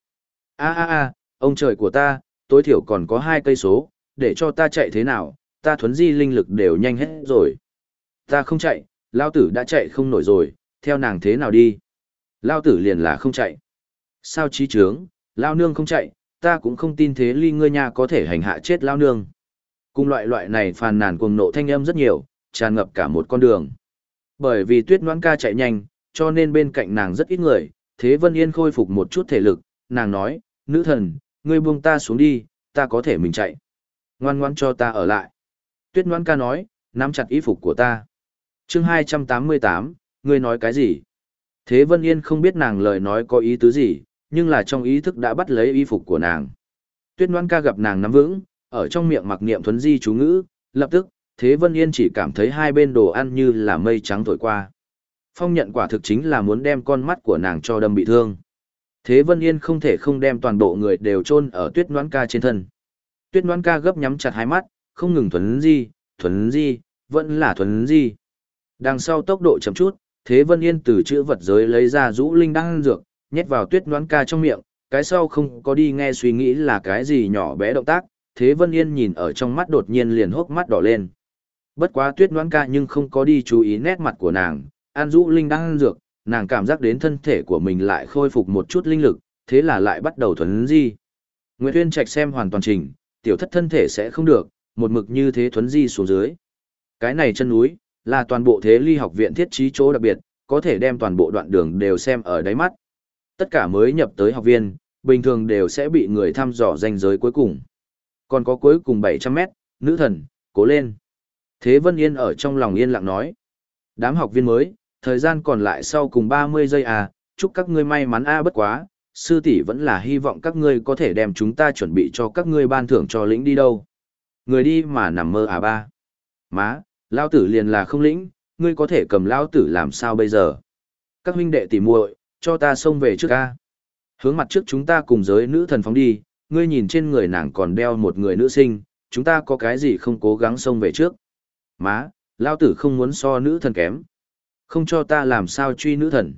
Ông trời của ta, tối thiểu còn có 2 cây số, để cho ta chạy thế nào, ta thuấn di linh lực đều nhanh hết rồi. Ta không chạy, lao tử đã chạy không nổi rồi, theo nàng thế nào đi. Lao tử liền là không chạy. Sao trí trướng, lao nương không chạy, ta cũng không tin Thế Ly ngươi nha có thể hành hạ chết lao nương. Cùng loại này phàn nàn cuồng nộ thanh âm rất nhiều, tràn ngập cả một con đường. Bởi vì Tuyết Noãn Ca chạy nhanh, cho nên bên cạnh nàng rất ít người, Thế Vân Yên khôi phục một chút thể lực, nàng nói, nữ thần, ngươi buông ta xuống đi, ta có thể mình chạy. Ngoan ngoan cho ta ở lại. Tuyết Noãn Ca nói, nắm chặt y phục của ta. Chương 288, ngươi nói cái gì? Thế Vân Yên không biết nàng lời nói có ý tứ gì, nhưng là trong ý thức đã bắt lấy y phục của nàng. Tuyết Noãn Ca gặp nàng nắm vững, ở trong miệng mặc niệm thuấn di chú ngữ, lập tức, Thế Vân Yên chỉ cảm thấy hai bên đồ ăn như là mây trắng thổi qua. Phong nhận quả thực chính là muốn đem con mắt của nàng cho đâm bị thương. Thế Vân Yên không thể không đem toàn bộ người đều chôn ở Tuyết Noãn Ca trên thân. Tuyết Noãn Ca gấp nhắm chặt hai mắt, không ngừng thuấn di, vẫn là thuấn di. Đằng sau tốc độ chậm chút, Thế Vân Yên từ chữ vật giới lấy ra rũ linh đan dược, nhét vào Tuyết Noãn Ca trong miệng, cái sau không có đi nghe suy nghĩ là cái gì nhỏ bé động tác, Thế Vân Yên nhìn ở trong mắt đột nhiên liền hốc mắt đỏ lên. Bất quá Tuyết Noãn Ca nhưng không có đi chú ý nét mặt của nàng, ăn rũ linh đan dược, nàng cảm giác đến thân thể của mình lại khôi phục một chút linh lực, thế là lại bắt đầu thuấn di. Nguyệt Uyên Trạch xem hoàn toàn trình, tiểu thất thân thể sẽ không được, một mực như thế thuấn di xuống dưới. Cái này chân núi, là toàn bộ Thế Ly học viện thiết trí chỗ đặc biệt, có thể đem toàn bộ đoạn đường đều xem ở đáy mắt. Tất cả mới nhập tới học viên, bình thường đều sẽ bị người thăm dò ranh giới cuối cùng. Còn có cuối cùng 700 mét, nữ thần, cố lên. Thế Vân Yên ở trong lòng yên lặng nói. Đám học viên mới, thời gian còn lại sau cùng 30 giây à, chúc các ngươi may mắn a bất quá, sư tỷ vẫn là hy vọng các ngươi có thể đem chúng ta chuẩn bị cho các ngươi ban thưởng cho lĩnh đi đâu. Người đi mà nằm mơ à ba. Má, lao tử liền là không lĩnh, ngươi có thể cầm lao tử làm sao bây giờ? Các huynh đệ tỉ muội, cho ta xông về trước ca. Hướng mặt trước chúng ta cùng giới nữ thần phóng đi, ngươi nhìn trên người nàng còn đeo một người nữ sinh, chúng ta có cái gì không cố gắng xông về trước. Má, lao tử không muốn so nữ thần kém. Không cho ta làm sao truy nữ thần.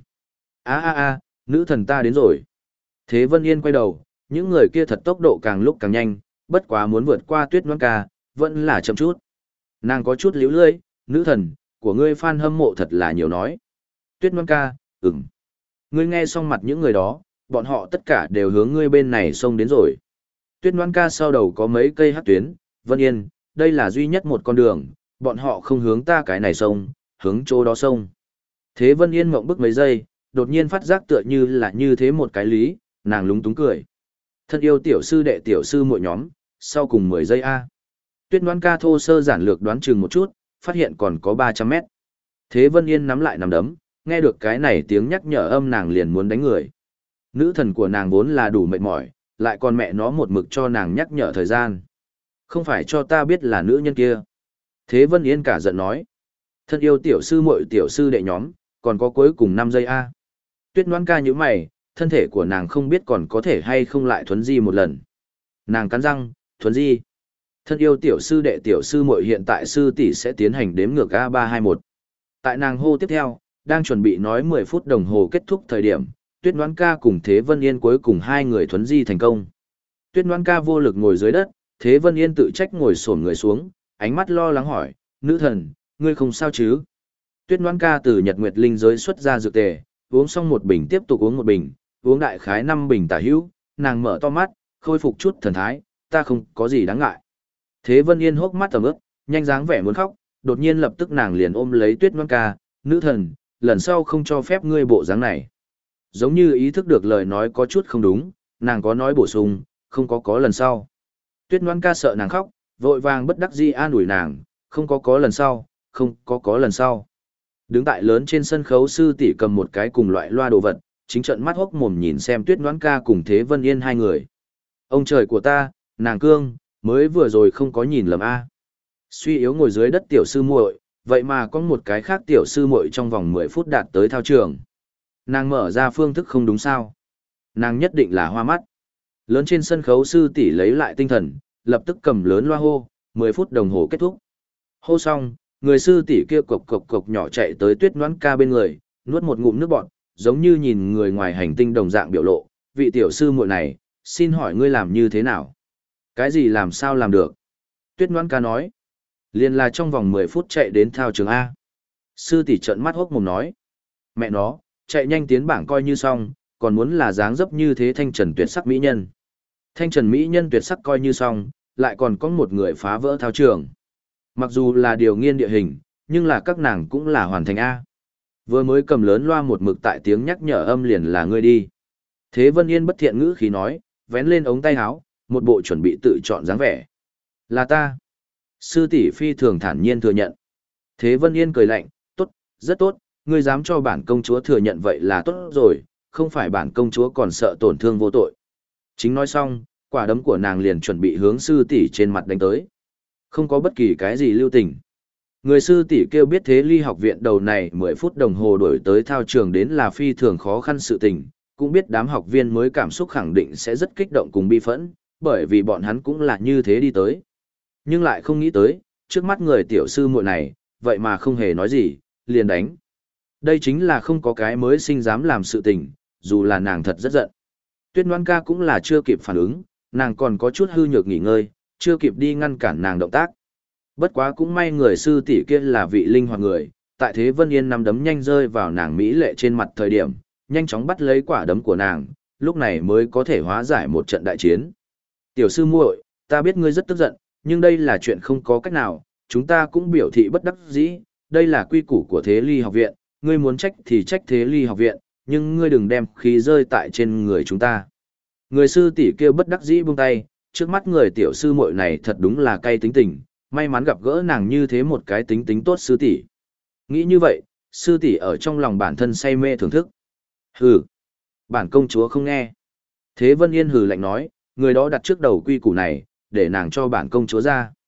Nữ thần ta đến rồi. Thế Vân Yên quay đầu, những người kia thật tốc độ càng lúc càng nhanh, bất quá muốn vượt qua Tuyết Ngoan Ca, vẫn là chậm chút. Nàng có chút liễu lưỡi, nữ thần, của ngươi fan hâm mộ thật là nhiều nói. Tuyết Ngoan Ca, ừm. Ngươi nghe xong mặt những người đó, bọn họ tất cả đều hướng ngươi bên này xông đến rồi. Tuyết Ngoan Ca sau đầu có mấy cây hắc tuyến, Vân Yên, đây là duy nhất một con đường, bọn họ không hướng ta cái này xông, hướng chỗ đó xông. Thế Vân Yên ngậm bức mấy giây, đột nhiên phát giác tựa như là như thế một cái lý, nàng lúng túng cười. Thân yêu tiểu sư đệ tiểu sư mỗi nhóm, sau cùng 10 giây A. Tuyết Ngoan Ca thô sơ giản lược đoán chừng một chút, phát hiện còn có 300 mét. Thế Vân Yên nắm lại nắm đấm, nghe được cái này tiếng nhắc nhở âm nàng liền muốn đánh người. Nữ thần của nàng vốn là đủ mệt mỏi, lại còn mẹ nó một mực cho nàng nhắc nhở thời gian. Không phải cho ta biết là nữ nhân kia. Thế Vân Yên cả giận nói. Thân yêu tiểu sư muội tiểu sư đệ nhóm, còn có cuối cùng 5 giây A. Tuyết Ngoan Ca nhíu mày, thân thể của nàng không biết còn có thể hay không lại thuấn di một lần. Nàng cắn răng, thuấn di. Thân yêu tiểu sư đệ tiểu sư muội hiện tại sư tỷ sẽ tiến hành đếm ngược A321. Tại nàng hô tiếp theo, đang chuẩn bị nói 10 phút đồng hồ kết thúc thời điểm, Tuyết Ngoan Ca cùng Thế Vân Yên cuối cùng hai người thuấn di thành công. Tuyết Ngoan Ca vô lực ngồi dưới đất, Thế Vân Yên tự trách ngồi xổm người xuống, ánh mắt lo lắng hỏi, nữ thần, ngươi không sao chứ? Tuyết Ngoan Ca từ Nhật Nguyệt Linh giới xuất ra dược tề, uống xong một bình tiếp tục uống một bình, uống đại khái 5 bình tả hữu, nàng mở to mắt, khôi phục chút thần thái, ta không có gì đáng ngại. Thế Vân Yên hốc mắt ẩm ướt, nhanh dáng vẻ muốn khóc, đột nhiên lập tức nàng liền ôm lấy Tuyết Ngoan Ca, nữ thần, lần sau không cho phép ngươi bộ dáng này. Giống như ý thức được lời nói có chút không đúng, nàng có nói bổ sung, không có lần sau. Tuyết Ngoan Ca sợ nàng khóc, vội vàng bất đắc dĩ an ủi nàng, không có lần sau, không có lần sau. Đứng tại lớn trên sân khấu sư tỷ cầm một cái cùng loại loa đồ vật, chính trận mắt hốc mồm nhìn xem Tuyết Ngoan Ca cùng Thế Vân Yên hai người. Ông trời của ta, nàng cương, mới vừa rồi không có nhìn lầm a. Suy yếu ngồi dưới đất tiểu sư muội, vậy mà có một cái khác tiểu sư muội trong vòng 10 phút đạt tới thao trường. Nàng mở ra phương thức không đúng sao? Nàng nhất định là hoa mắt. Lớn trên sân khấu sư tỷ lấy lại tinh thần, lập tức cầm lớn loa hô, 10 phút đồng hồ kết thúc. Hô xong, người sư tỷ kia cộc cộc cộc nhỏ chạy tới Tuyết Ngoan Ca bên người, nuốt một ngụm nước bọt, giống như nhìn người ngoài hành tinh đồng dạng biểu lộ, vị tiểu sư muội này, xin hỏi ngươi làm như thế nào? Cái gì làm sao làm được? Tuyết Ngoan Ca nói, liền là trong vòng 10 phút chạy đến thao trường A. Sư tỷ trợn mắt hốc mồm nói, mẹ nó, chạy nhanh tiến bảng coi như xong, còn muốn là dáng dấp như thế thanh trần tuyệt sắc mỹ nhân. Thanh trần mỹ nhân tuyệt sắc coi như xong, lại còn có một người phá vỡ thao trường. Mặc dù là điều nghiên địa hình, nhưng là các nàng cũng là hoàn thành A. Vừa mới cầm lớn loa một mực tại tiếng nhắc nhở âm liền là ngươi đi. Thế Vân Yên bất thiện ngữ khí nói, vén lên ống tay áo, một bộ chuẩn bị tự chọn dáng vẻ. Là ta. Sư tỷ phi thường thản nhiên thừa nhận. Thế Vân Yên cười lạnh, tốt, rất tốt, ngươi dám cho bản công chúa thừa nhận vậy là tốt rồi, không phải bản công chúa còn sợ tổn thương vô tội. Chính nói xong, quả đấm của nàng liền chuẩn bị hướng sư tỷ trên mặt đánh tới. Không có bất kỳ cái gì lưu tình. Người sư tỷ kêu biết thế ly học viện đầu này 10 phút đồng hồ đổi tới thao trường đến là phi thường khó khăn sự tình, cũng biết đám học viên mới cảm xúc khẳng định sẽ rất kích động cùng bi phẫn, bởi vì bọn hắn cũng là như thế đi tới. Nhưng lại không nghĩ tới, trước mắt người tiểu sư muội này, vậy mà không hề nói gì, liền đánh. Đây chính là không có cái mới sinh dám làm sự tình, dù là nàng thật rất giận. Tuyết Ngoan Ca cũng là chưa kịp phản ứng, nàng còn có chút hư nhược nghỉ ngơi, chưa kịp đi ngăn cản nàng động tác. Bất quá cũng may người sư tỷ kia là vị linh hoạt người, tại Thế Vân Yên nắm đấm nhanh rơi vào nàng mỹ lệ trên mặt thời điểm, nhanh chóng bắt lấy quả đấm của nàng, lúc này mới có thể hóa giải một trận đại chiến. Tiểu sư muội, ta biết ngươi rất tức giận, nhưng đây là chuyện không có cách nào, chúng ta cũng biểu thị bất đắc dĩ, đây là quy củ của Thế Ly học viện, ngươi muốn trách thì trách Thế Ly học viện, nhưng ngươi đừng đem khí rơi tại trên người chúng ta. Người sư tỷ kêu bất đắc dĩ buông tay, trước mắt người tiểu sư muội này thật đúng là cay tính tình, may mắn gặp gỡ nàng như thế một cái tính tính tốt sư tỷ. Nghĩ như vậy, sư tỷ ở trong lòng bản thân say mê thưởng thức. Hừ, bản công chúa không nghe. Thế Vân Yên hừ lạnh nói, người đó đặt trước đầu quy củ này, để nàng cho bản công chúa ra.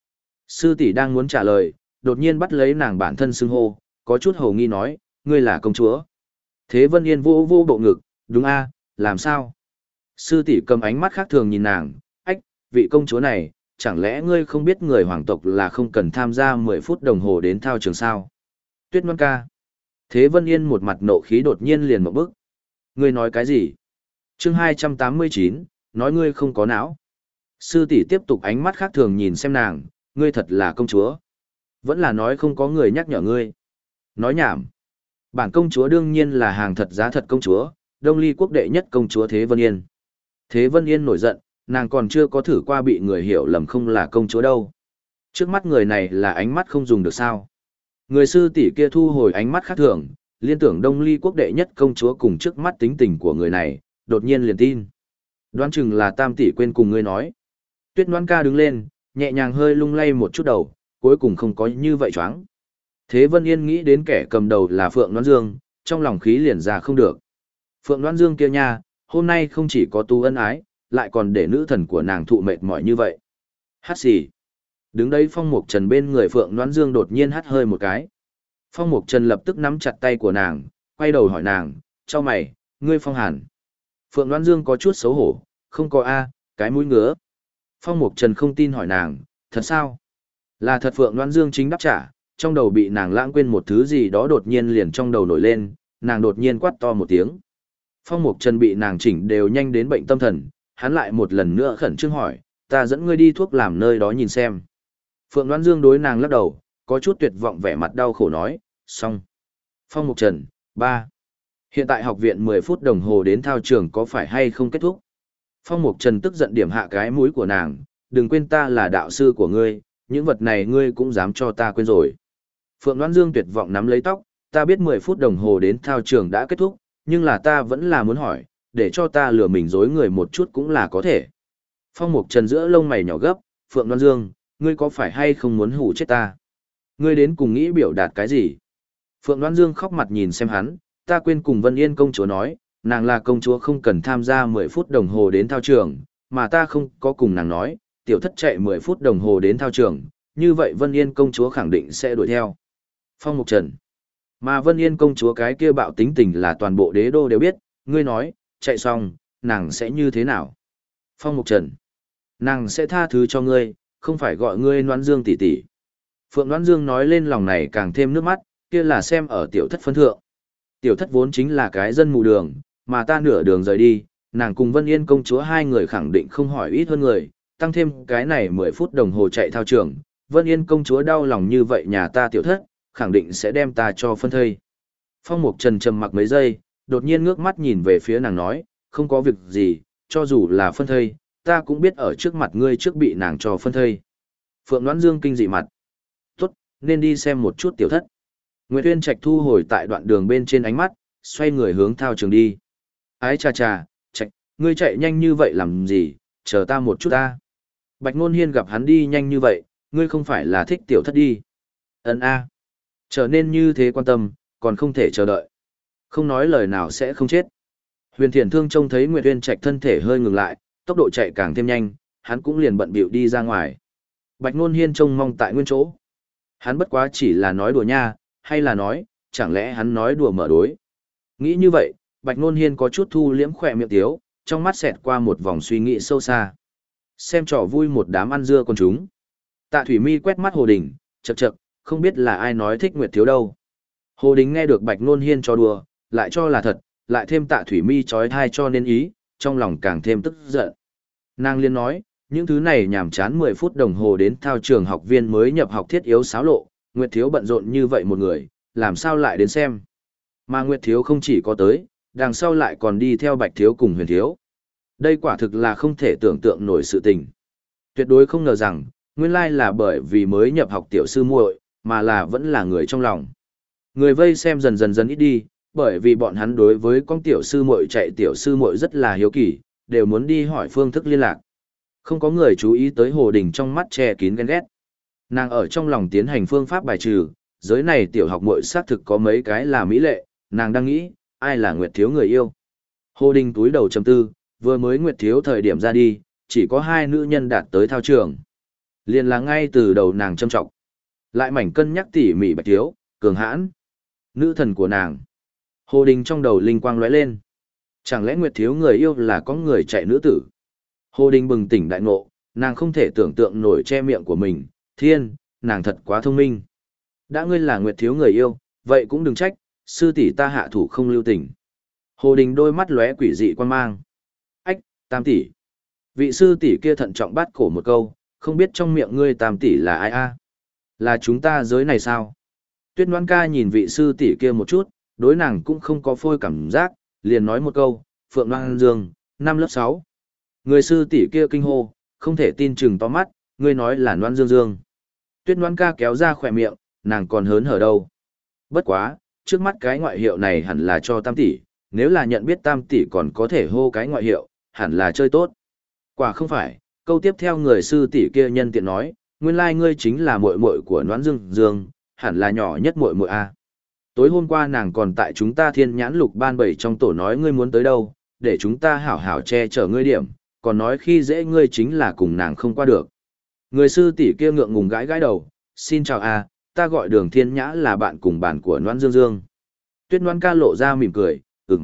Sư tỷ đang muốn trả lời, đột nhiên bắt lấy nàng bản thân xưng hô, có chút hầu nghi nói, ngươi là công chúa. Thế Vân Yên vô vô bộ ngực, đúng a, làm sao? Sư tỷ cầm ánh mắt khác thường nhìn nàng, ách, vị công chúa này, chẳng lẽ ngươi không biết người hoàng tộc là không cần tham gia 10 phút đồng hồ đến thao trường sao? Tuyết Loan ca. Thế Vân Yên một mặt nộ khí đột nhiên liền một bức. Ngươi nói cái gì? Chương 289, nói ngươi không có não. Sư tỷ tiếp tục ánh mắt khác thường nhìn xem nàng, ngươi thật là công chúa. Vẫn là nói không có người nhắc nhở ngươi. Nói nhảm. Bản công chúa đương nhiên là hàng thật giá thật công chúa, Đông Ly quốc đệ nhất công chúa Thế Vân Yên. Thế Vân Yên nổi giận, nàng còn chưa có thử qua bị người hiểu lầm không là công chúa đâu. Trước mắt người này là ánh mắt không dùng được sao. Người sư tỷ kia thu hồi ánh mắt khác thường, liên tưởng Đông Ly quốc đệ nhất công chúa cùng trước mắt tính tình của người này, đột nhiên liền tin. Đoán chừng là Tam tỷ quên cùng ngươi nói. Tuyết Loan ca đứng lên, nhẹ nhàng hơi lung lay một chút đầu, cuối cùng không có như vậy choáng. Thế Vân Yên nghĩ đến kẻ cầm đầu là Phượng Loan Dương, trong lòng khí liền ra không được. Phượng Loan Dương kia nha, hôm nay không chỉ có tu ân ái, lại còn để nữ thần của nàng thụ mệt mỏi như vậy. Hát xì. Đứng đấy Phong Mục Trần bên người Phượng Loan Dương đột nhiên hắt hơi một cái. Phong Mục Trần lập tức nắm chặt tay của nàng, quay đầu hỏi nàng, cho mày, ngươi Phong Hàn. Phượng Loan Dương có chút xấu hổ, không có a, cái mũi ngứa. Phong Mục Trần không tin hỏi nàng, thật sao? Là thật. Phượng Loan Dương chính đáp trả, trong đầu bị nàng lãng quên một thứ gì đó đột nhiên liền trong đầu nổi lên, nàng đột nhiên quát to một tiếng. Phong Mục Trần bị nàng chỉnh đều nhanh đến bệnh tâm thần, hắn lại một lần nữa khẩn trương hỏi, ta dẫn ngươi đi thuốc làm nơi đó nhìn xem. Phượng Loan Dương đối nàng lắc đầu, có chút tuyệt vọng vẻ mặt đau khổ nói, xong. Phong Mục Trần, 3. Hiện tại học viện 10 phút đồng hồ đến thao trường có phải hay không kết thúc? Phong Mục Trần tức giận điểm hạ cái mũi của nàng, đừng quên ta là đạo sư của ngươi, những vật này ngươi cũng dám cho ta quên rồi. Phượng Loan Dương tuyệt vọng nắm lấy tóc, ta biết 10 phút đồng hồ đến thao trường đã kết thúc, nhưng là ta vẫn là muốn hỏi, để cho ta lừa mình dối người một chút cũng là có thể. Phong Mục Trần giữa lông mày nhỏ gấp, Phượng Loan Dương, ngươi có phải hay không muốn hù chết ta? Ngươi đến cùng nghĩ biểu đạt cái gì? Phượng Loan Dương khóc mặt nhìn xem hắn, ta quên cùng Vân Yên công chúa nói, nàng là công chúa không cần tham gia 10 phút đồng hồ đến thao trường, mà ta không có cùng nàng nói, tiểu thất chạy 10 phút đồng hồ đến thao trường, như vậy Vân Yên công chúa khẳng định sẽ đuổi theo. Phong Mục Trần. Mà Vân Yên công chúa cái kia bạo tính tình là toàn bộ đế đô đều biết, ngươi nói, chạy xong, nàng sẽ như thế nào? Phong Mục Trần. Nàng sẽ tha thứ cho ngươi, không phải gọi ngươi Loan Dương tỷ tỷ. Phượng Loan Dương nói lên lòng này càng thêm nước mắt, kia là xem ở tiểu thất phân thượng. Tiểu thất vốn chính là cái dân mù đường, mà ta nửa đường rời đi, nàng cùng Vân Yên công chúa hai người khẳng định không hỏi ít hơn người, tăng thêm cái này 10 phút đồng hồ chạy thao trường, Vân Yên công chúa đau lòng như vậy nhà ta tiểu thất, khẳng định sẽ đem ta cho phân thây. Phong Mục Trần trầm mặc mấy giây, đột nhiên ngước mắt nhìn về phía nàng nói, không có việc gì, cho dù là phân thây, ta cũng biết ở trước mặt ngươi trước bị nàng cho phân thây. Phượng Loan Dương kinh dị mặt. Tốt, nên đi xem một chút tiểu thất. Nguyệt Uyên Trạch thu hồi tại đoạn đường bên trên ánh mắt, xoay người hướng thao trường đi. Ái cha cha, Trạch, ngươi chạy nhanh như vậy làm gì, chờ ta một chút ta. Bạch Nôn Hiên gặp hắn đi nhanh như vậy, ngươi không phải là thích tiểu thất đi. Ấn a. Trở nên như thế quan tâm, còn không thể chờ đợi. Không nói lời nào sẽ không chết. Huyền Thiện Thương trông thấy Nguyệt Uyên Trạch thân thể hơi ngừng lại, tốc độ chạy càng thêm nhanh, hắn cũng liền bận bịu đi ra ngoài. Bạch Nôn Hiên trông mong tại nguyên chỗ. Hắn bất quá chỉ là nói đùa nha, hay là nói, chẳng lẽ hắn nói đùa mở đối. Nghĩ như vậy, Bạch Nôn Hiên có chút thu liễm khỏe miệng tiếu, trong mắt xẹt qua một vòng suy nghĩ sâu xa. Xem trò vui một đám ăn dưa con chúng. Tạ Thủy Mi quét mắt Hồ Đình, chậc chậc, không biết là ai nói thích Nguyệt Thiếu đâu. Hồ Đình nghe được Bạch Nôn Hiên cho đùa, lại cho là thật, lại thêm Tạ Thủy Mi trói thai cho nên ý, trong lòng càng thêm tức giận. Nàng liên nói, những thứ này nhàm chán 10 phút đồng hồ đến thao trường học viên mới nhập học thiết yếu xáo lộ, Nguyệt Thiếu bận rộn như vậy một người, làm sao lại đến xem. Mà Nguyệt Thiếu không chỉ có tới, đằng sau lại còn đi theo Bạch Thiếu cùng Huyền Thiếu. Đây quả thực là không thể tưởng tượng nổi sự tình. Tuyệt đối không ngờ rằng, nguyên lai là bởi vì mới nhập học tiểu sư muội, mà là vẫn là người trong lòng. Người vây xem dần dần ít đi, bởi vì bọn hắn đối với con tiểu sư muội chạy tiểu sư muội rất là hiếu kỳ, đều muốn đi hỏi phương thức liên lạc. Không có người chú ý tới Hồ Đình trong mắt che kín ghen ghét. Nàng ở trong lòng tiến hành phương pháp bài trừ, giới này tiểu học muội xác thực có mấy cái là mỹ lệ, nàng đang nghĩ, ai là Nguyệt Thiếu người yêu. Hồ Đình túi đầu trầm tư, vừa mới Nguyệt Thiếu thời điểm ra đi, chỉ có 2 nữ nhân đạt tới thao trường. Liền là ngay từ đầu nàng châm trọng. Lại mảnh cân nhắc tỉ mỉ Bạch Thiếu, cường hãn. Nữ thần của nàng. Hồ Đình trong đầu linh quang lóe lên. Chẳng lẽ Nguyệt Thiếu người yêu là có người chạy nữ tử? Hồ Đình bừng tỉnh đại ngộ, nàng không thể tưởng tượng nổi che miệng của mình. Thiên, nàng thật quá thông minh. Đã ngươi là Nguyệt Thiếu người yêu, vậy cũng đừng trách, sư tỷ ta hạ thủ không lưu tình. Hồ Đình đôi mắt lóe quỷ dị quan mang. Ách, Tam tỷ. Vị sư tỷ kia thận trọng bắt cổ một câu, không biết trong miệng ngươi Tam tỷ là ai a? Là chúng ta giới này sao? Tuyết Noãn Ca nhìn vị sư tỷ kia một chút, đối nàng cũng không có phôi cảm giác, liền nói một câu, Phượng Loan Dương, năm lớp 6. Người sư tỷ kia kinh hô, không thể tin chừng to mắt, ngươi nói là Loan Dương Dương. Tuyết Noãn Ca kéo ra khỏe miệng, nàng còn hớn hở đâu. Bất quá, trước mắt cái ngoại hiệu này hẳn là cho Tam tỷ, nếu là nhận biết Tam tỷ còn có thể hô cái ngoại hiệu, hẳn là chơi tốt. Quả không phải, câu tiếp theo người sư tỷ kia nhân tiện nói, nguyên lai ngươi chính là muội muội của Loan Dương Dương, hẳn là nhỏ nhất muội muội a. Tối hôm qua nàng còn tại chúng ta Thiên Nhãn Lục ban 7 trong tổ nói ngươi muốn tới đâu, để chúng ta hảo hảo che chở ngươi điểm, còn nói khi dễ ngươi chính là cùng nàng không qua được. Người sư tỷ kia ngượng ngùng gãi gãi đầu, xin chào a, ta gọi Đường Thiên Nhã là bạn cùng bàn của Loan Dương Dương. Tuyết Noãn Ca lộ ra mỉm cười,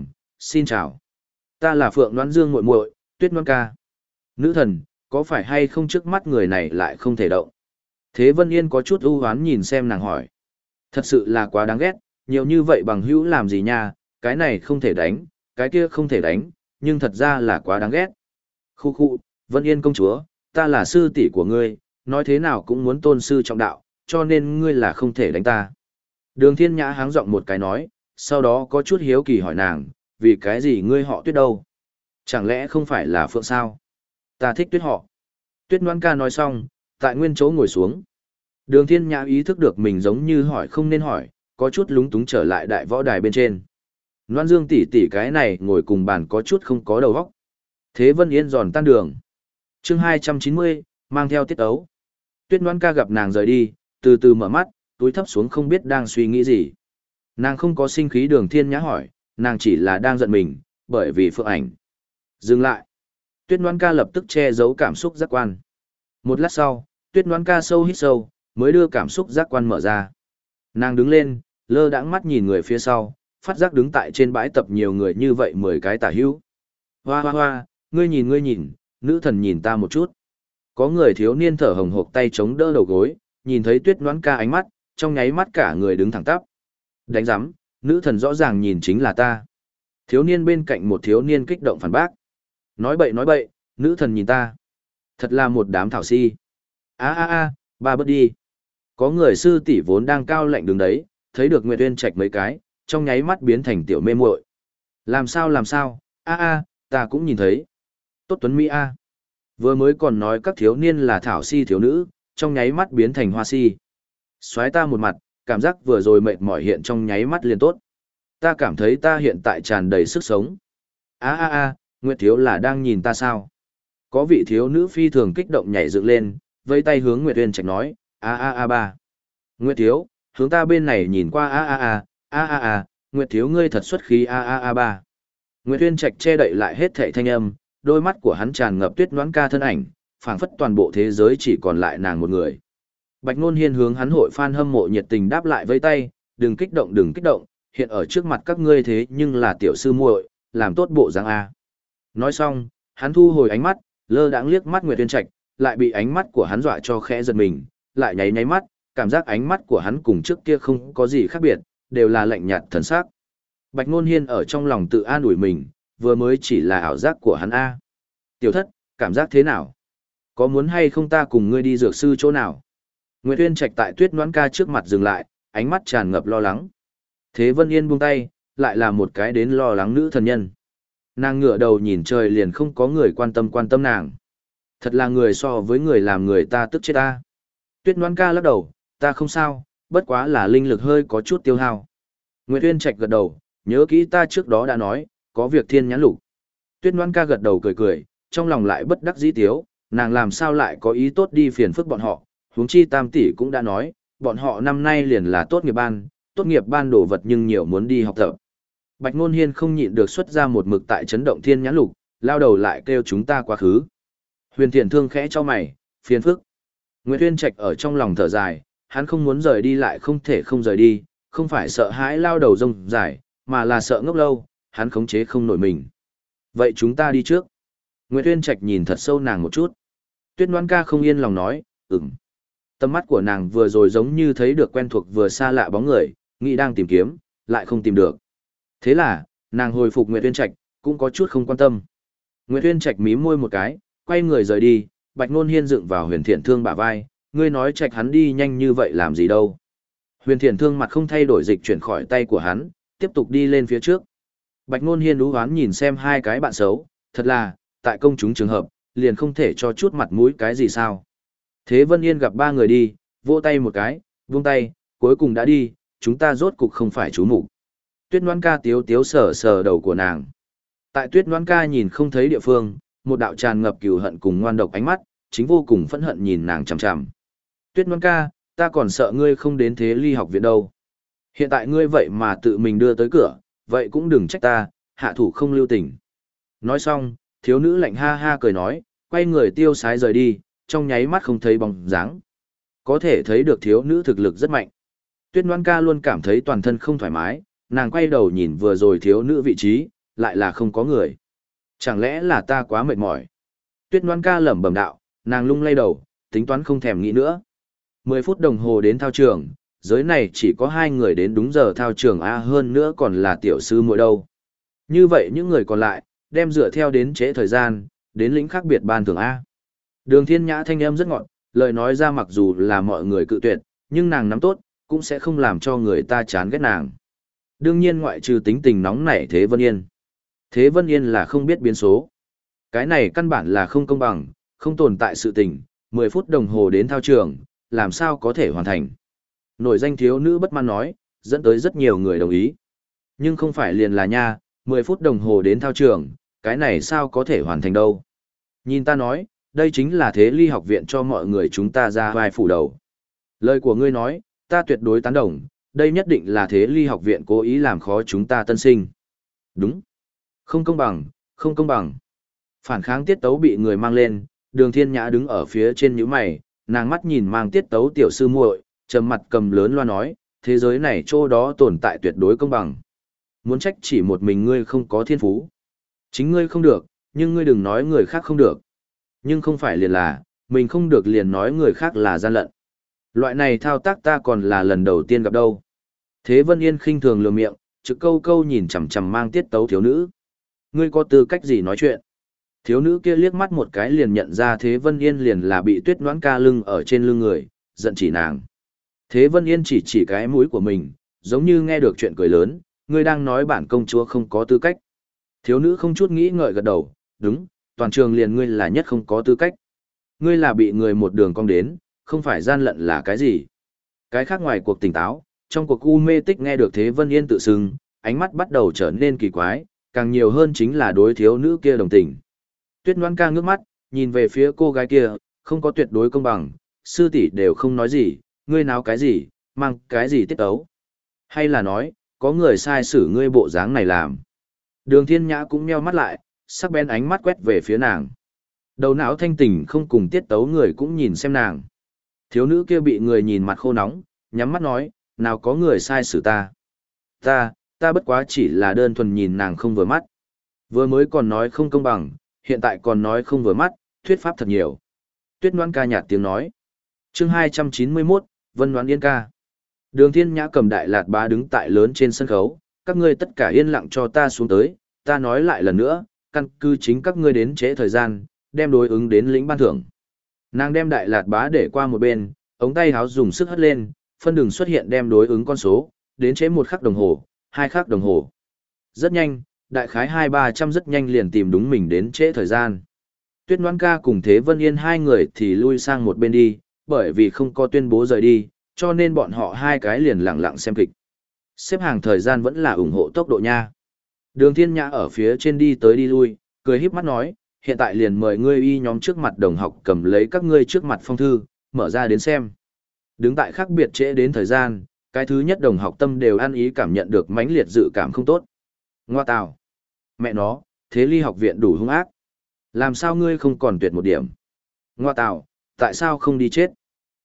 xin chào. Ta là Phượng Noãn Dương muội muội, Tuyết Noãn Ca. Nữ thần, có phải hay không trước mắt người này lại không thể động? Thế Vân Yên có chút ưu hoán nhìn xem nàng hỏi. Thật sự là quá đáng ghét, nhiều như vậy bằng hữu làm gì nha, cái này không thể đánh, cái kia không thể đánh, nhưng thật ra là quá đáng ghét. Khu khu, Vân Yên công chúa, ta là sư tỷ của ngươi, nói thế nào cũng muốn tôn sư trọng đạo, cho nên ngươi là không thể đánh ta. Đường Thiên Nhã háng giọng một cái nói, sau đó có chút hiếu kỳ hỏi nàng, vì cái gì ngươi họ Tuyết đâu? Chẳng lẽ không phải là Phượng sao? Ta thích Tuyết họ. Tuyết Noãn Ca nói xong, tại nguyên chỗ ngồi xuống. Đường Thiên Nhã ý thức được mình giống như hỏi không nên hỏi, có chút lúng túng trở lại đại võ đài bên trên. Loan Dương tỷ tỷ cái này ngồi cùng bàn có chút không có đầu óc. Thế Vân Yên giòn tan đường. Chương 290, mang theo tiết ấu. Tuyết Noãn Ca gặp nàng rời đi, từ từ mở mắt, túi thấp xuống không biết đang suy nghĩ gì. Nàng không có sinh khí Đường Thiên Nhã hỏi, nàng chỉ là đang giận mình, bởi vì Phượng Ảnh. Dừng lại. Tuyết Noãn Ca lập tức che giấu cảm xúc giác quan. Một lát sau, Tuyết Noãn Ca sâu hít sâu, mới đưa cảm xúc giác quan mở ra. Nàng đứng lên, lơ đãng mắt nhìn người phía sau, phát giác đứng tại trên bãi tập nhiều người như vậy 10 cái tả hữu. Hoa hoa hoa, ngươi nhìn, nữ thần nhìn ta một chút. Có người thiếu niên thở hồng hộc tay chống đỡ đầu gối, nhìn thấy Tuyết Noãn Ca ánh mắt, trong nháy mắt cả người đứng thẳng tắp. Đánh rắm, nữ thần rõ ràng nhìn chính là ta. Thiếu niên bên cạnh một thiếu niên kích động phản bác. Nói bậy, nữ thần nhìn ta. Thật là một đám thảo si. Ba bớt đi. Có người sư tỷ vốn đang cao lạnh đứng đấy, thấy được Nguyệt Uyên Trạch mấy cái, trong nháy mắt biến thành tiểu mê muội. Làm sao, ta cũng nhìn thấy. Tốt Tuấn Mỹ a. Vừa mới còn nói các thiếu niên là thảo si thiếu nữ, trong nháy mắt biến thành hoa si. Xoáy ta một mặt, cảm giác vừa rồi mệt mỏi hiện trong nháy mắt liền tốt. Ta cảm thấy ta hiện tại tràn đầy sức sống. Nguyệt thiếu là đang nhìn ta sao? Có vị thiếu nữ phi thường kích động nhảy dựng lên, vẫy tay hướng Nguyệt Uyên Trạch nói, ba. Nguyệt thiếu, hướng ta bên này nhìn qua Nguyệt thiếu ngươi thật xuất khí ba. Nguyệt Uyên Trạch che đậy lại hết thảy thanh âm, đôi mắt của hắn tràn ngập Tuyết Noãn Ca thân ảnh, phảng phất toàn bộ thế giới chỉ còn lại nàng một người. Bạch Nôn Hiên hướng hắn hội fan hâm mộ nhiệt tình đáp lại vẫy tay, đừng kích động, hiện ở trước mặt các ngươi thế nhưng là tiểu sư muội, làm tốt bộ dáng a. Nói xong, hắn thu hồi ánh mắt, lơ đãng liếc mắt Nguyệt Uyên Trạch, lại bị ánh mắt của hắn dọa cho khẽ giật mình, lại nháy mắt, cảm giác ánh mắt của hắn cùng trước kia không có gì khác biệt, đều là lạnh nhạt thần sắc. Bạch Nôn Hiên ở trong lòng tự an ủi mình, vừa mới chỉ là ảo giác của hắn a. Tiểu thất, cảm giác thế nào? Có muốn hay không ta cùng ngươi đi dược sư chỗ nào? Nguyệt Uyên Trạch tại Tuyết Noãn Ca trước mặt dừng lại, ánh mắt tràn ngập lo lắng. Thế Vân Yên buông tay, lại là một cái đến lo lắng nữ thần nhân. Nàng ngửa đầu nhìn trời liền không có người quan tâm nàng. Thật là người so với người làm người ta tức chết ta. Tuyết Noãn Ca lắc đầu, ta không sao, bất quá là linh lực hơi có chút tiêu hao. Nguyệt Uyên Trạch gật đầu, nhớ kỹ ta trước đó đã nói, có việc Thiên Nhãn Lục. Tuyết Noãn Ca gật đầu cười, trong lòng lại bất đắc dĩ tiếu, nàng làm sao lại có ý tốt đi phiền phức bọn họ, huống chi Tam tỷ cũng đã nói, bọn họ năm nay liền là tốt nghiệp ban đồ vật nhưng nhiều muốn đi học tập. Bạch Nôn Hiên không nhịn được xuất ra một mực tại chấn động Thiên Nhãn Lục, lao đầu lại kêu chúng ta quá khứ. Huyền Thiện Thương khẽ cho mày, phiền phức. Nguyệt Uyên Trạch ở trong lòng thở dài, hắn không muốn rời đi lại không thể không rời đi, không phải sợ hãi lao đầu rông dài, mà là sợ ngốc lâu, hắn khống chế không nổi mình. Vậy chúng ta đi trước. Nguyệt Uyên Trạch nhìn thật sâu nàng một chút. Tuyết Ngoan Ca không yên lòng nói, ừm. Tầm mắt của nàng vừa rồi giống như thấy được quen thuộc vừa xa lạ bóng người, nghĩ đang tìm kiếm, lại không tìm được. Thế là, nàng hồi phục Nguyệt Uyên Trạch, cũng có chút không quan tâm. Nguyệt Uyên Trạch mím môi một cái, quay người rời đi, Bạch Nôn Hiên dựng vào Huyền Thiện Thương bả vai, ngươi nói Trạch hắn đi nhanh như vậy làm gì đâu. Huyền Thiện Thương mặt không thay đổi dịch chuyển khỏi tay của hắn, tiếp tục đi lên phía trước. Bạch Nôn Hiên đú hoán nhìn xem hai cái bạn xấu, thật là, tại công chúng trường hợp, liền không thể cho chút mặt mũi cái gì sao. Thế Vân Yên gặp ba người đi, vỗ tay một cái, vung tay, cuối cùng đã đi, chúng ta rốt cục không phải chú mục. Tuyết Ngoan Ca tiếu tiếu sờ sờ đầu của nàng. Tại Tuyết Ngoan Ca nhìn không thấy địa phương, một đạo tràn ngập cừu hận cùng ngoan độc ánh mắt, chính vô cùng phẫn hận nhìn nàng chằm chằm. Tuyết Ngoan Ca, ta còn sợ ngươi không đến Thế Ly học viện đâu. Hiện tại ngươi vậy mà tự mình đưa tới cửa, vậy cũng đừng trách ta, hạ thủ không lưu tình. Nói xong, thiếu nữ lạnh ha ha cười nói, quay người tiêu sái rời đi, trong nháy mắt không thấy bóng dáng. Có thể thấy được thiếu nữ thực lực rất mạnh. Tuyết Ngoan Ca luôn cảm thấy toàn thân không thoải mái, nàng quay đầu nhìn vừa rồi thiếu nữ vị trí, lại là không có người. Chẳng lẽ là ta quá mệt mỏi? Tuyết Ngoan Ca lẩm bẩm đạo, nàng lung lay đầu, tính toán không thèm nghĩ nữa. 10 phút đồng hồ đến thao trường, giới này chỉ có 2 người đến đúng giờ thao trường A, hơn nữa còn là tiểu sư muội đâu. Như vậy những người còn lại, đem dựa theo đến trễ thời gian, đến lĩnh khác biệt ban thưởng A. Đường Thiên Nhã thanh âm rất ngọt, lời nói ra mặc dù là mọi người cự tuyệt, nhưng nàng nắm tốt, cũng sẽ không làm cho người ta chán ghét nàng. Đương nhiên ngoại trừ tính tình nóng nảy Thế Vân Yên. Thế Vân Yên là không biết biến số. Cái này căn bản là không công bằng, không tồn tại sự tình, 10 phút đồng hồ đến thao trường, làm sao có thể hoàn thành. Nổi danh thiếu nữ bất mãn nói, dẫn tới rất nhiều người đồng ý. Nhưng không phải liền là nha, 10 phút đồng hồ đến thao trường, cái này sao có thể hoàn thành đâu. Nhìn ta nói, đây chính là Thế Ly học viện cho mọi người chúng ta ra vai phủ đầu. Lời của ngươi nói, ta tuyệt đối tán đồng, đây nhất định là Thế Ly học viện cố ý làm khó chúng ta tân sinh. Đúng. Không công bằng, không công bằng. Phản kháng tiết tấu bị người mang lên, Đường Thiên Nhã đứng ở phía trên nhíu mày, nàng mắt nhìn mang tiết tấu tiểu sư muội, trầm mặt cầm lớn loa nói, thế giới này chỗ đó tồn tại tuyệt đối công bằng. Muốn trách chỉ một mình ngươi không có thiên phú. Chính ngươi không được, nhưng ngươi đừng nói người khác không được. Nhưng không phải liền là, mình không được liền nói người khác là gian lận. Loại này thao tác ta còn là lần đầu tiên gặp đâu. Thế Vân Yên khinh thường lừa miệng, trực câu câu nhìn chằm chằm mang tiết tấu thiếu nữ. Ngươi có tư cách gì nói chuyện? Thiếu nữ kia liếc mắt một cái liền nhận ra Thế Vân Yên liền là bị Tuyết Ngoãn Ca lưng ở trên lưng người, giận chỉ nàng. Thế Vân Yên chỉ cái mũi của mình, giống như nghe được chuyện cười lớn, ngươi đang nói bản công chúa không có tư cách. Thiếu nữ không chút nghĩ ngợi gật đầu, đúng, toàn trường liền ngươi là nhất không có tư cách. Ngươi là bị người một đường cong đến, không phải gian lận là cái gì. Cái khác ngoài cuộc tỉnh táo, trong cuộc u mê tích nghe được Thế Vân Yên tự xưng, ánh mắt bắt đầu trở nên kỳ quái, càng nhiều hơn chính là đối thiếu nữ kia đồng tình. Tuyết Ngoãn Ca ngước mắt, nhìn về phía cô gái kia, không có tuyệt đối công bằng, sư tỷ đều không nói gì, ngươi náo cái gì, mang cái gì tiết tấu. Hay là nói, có người sai xử ngươi bộ dáng này làm. Đường Thiên Nhã cũng nheo mắt lại, sắc bén ánh mắt quét về phía nàng. Đầu não thanh tỉnh không cùng tiết tấu người cũng nhìn xem nàng. Thiếu nữ kia bị người nhìn mặt khô nóng, nhắm mắt nói, nào có người sai xử ta. Ta bất quá chỉ là đơn thuần nhìn nàng không vừa mắt. Vừa mới còn nói không công bằng, hiện tại còn nói không vừa mắt, thuyết pháp thật nhiều. Tuyết Ngoãn Ca nhạt tiếng nói. Chương 291, Vân Ngoãn Yên ca. Đường Thiên Nhã cầm đại lạt bá đứng tại lớn trên sân khấu, các ngươi tất cả yên lặng cho ta xuống tới, ta nói lại lần nữa, căn cứ chính các ngươi đến trễ thời gian, đem đối ứng đến lĩnh ban thưởng. Nàng đem đại lạt bá để qua một bên, ống tay háo dùng sức hất lên, phân đường xuất hiện đem đối ứng con số, đến trễ 1 khắc đồng hồ, 2 khắc đồng hồ. Rất nhanh, đại khái 200-300 rất nhanh liền tìm đúng mình đến trễ thời gian. Tuyết Ngoãn Ca cùng Thế Vân Yên hai người thì lui sang một bên đi, bởi vì không có tuyên bố rời đi, cho nên bọn họ hai cái liền lặng lặng xem kịch. Xếp hàng thời gian vẫn là ủng hộ tốc độ nha. Đường Thiên Nhã ở phía trên đi tới đi lui, cười híp mắt nói, hiện tại liền mời ngươi y nhóm trước mặt đồng học cầm lấy các ngươi trước mặt phong thư, mở ra đến xem. Đứng tại khác biệt trễ đến thời gian, cái thứ nhất đồng học tâm đều ăn ý cảm nhận được mãnh liệt dự cảm không tốt. Ngoa tào. Mẹ nó, Thế Ly học viện đủ hung ác. Làm sao ngươi không còn tuyệt một điểm? Ngoa tào, tại sao không đi chết?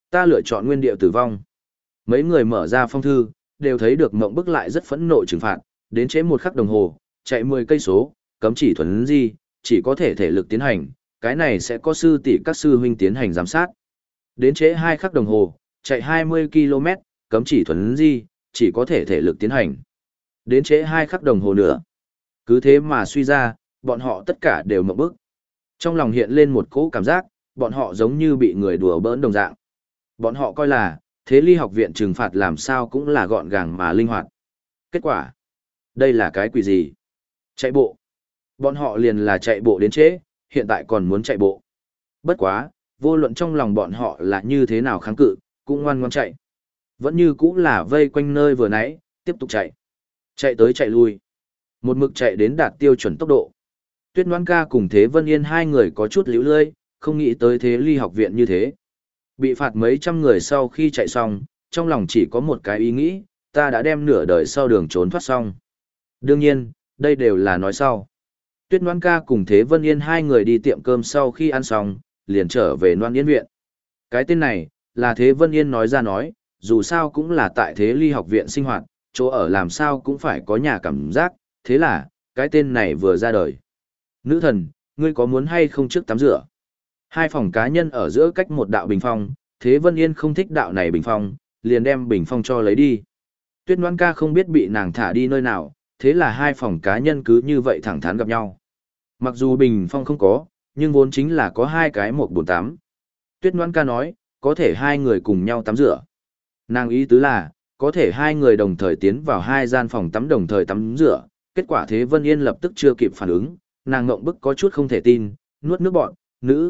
Ta lựa chọn nguyên địa tử vong. Mấy người mở ra phong thư, đều thấy được Mộng Bức lại rất phẫn nộ trừng phạt, đến trễ 1 khắc đồng hồ, chạy 10 cây số, cấm chỉ thuần di, chỉ có thể lực tiến hành, cái này sẽ có sư tỷ các sư huynh tiến hành giám sát. Đến trễ 2 khắc đồng hồ, chạy 20 km, cấm chỉ thuần di, chỉ có thể lực tiến hành. Đến trễ 2 khắc đồng hồ nữa. Cứ thế mà suy ra, bọn họ tất cả đều mộng bức. Trong lòng hiện lên một cỗ cảm giác, bọn họ giống như bị người đùa bỡn đồng dạng. Bọn họ coi là, Thế Ly học viện trừng phạt làm sao cũng là gọn gàng mà linh hoạt. Kết quả, đây là cái quỷ gì? Chạy bộ. Bọn họ liền là chạy bộ đến trễ, hiện tại còn muốn chạy bộ. Bất quá, vô luận trong lòng bọn họ là như thế nào kháng cự, cũng ngoan ngoãn chạy. Vẫn như cũng là vây quanh nơi vừa nãy, tiếp tục chạy. Chạy tới chạy lui. Một mực chạy đến đạt tiêu chuẩn tốc độ. Tuyết Ngoan Ca cùng Thế Vân Yên hai người có chút líu lơi, không nghĩ tới Thế Ly học viện như thế. Bị phạt mấy trăm người sau khi chạy xong, trong lòng chỉ có một cái ý nghĩ, ta đã đem nửa đời sau đường trốn thoát xong. Đương nhiên, đây đều là nói sau. Tuyết Ngoan Ca cùng Thế Vân Yên hai người đi tiệm cơm sau khi ăn xong, liền trở về Loan Yên viện. Cái tên này, là Thế Vân Yên nói ra nói, dù sao cũng là tại Thế Ly học viện sinh hoạt, chỗ ở làm sao cũng phải có nhà cảm giác, thế là, cái tên này vừa ra đời. Nữ thần, ngươi có muốn hay không trước tắm rửa? Hai phòng cá nhân ở giữa cách một đạo bình phong, Thế Vân Yên không thích đạo này bình phong, liền đem bình phong cho lấy đi. Tuyết Ngoan Ca không biết bị nàng thả đi nơi nào, thế là hai phòng cá nhân cứ như vậy thẳng thắn gặp nhau. Mặc dù bình phong không có, nhưng vốn chính là có hai cái một bồn tắm. Tuyết Ngoan Ca nói, có thể hai người cùng nhau tắm rửa. Nàng ý tứ là, có thể hai người đồng thời tiến vào hai gian phòng tắm đồng thời tắm rửa. Kết quả Thế Vân Yên lập tức chưa kịp phản ứng, nàng ngộng bức có chút không thể tin, nuốt nước bọt,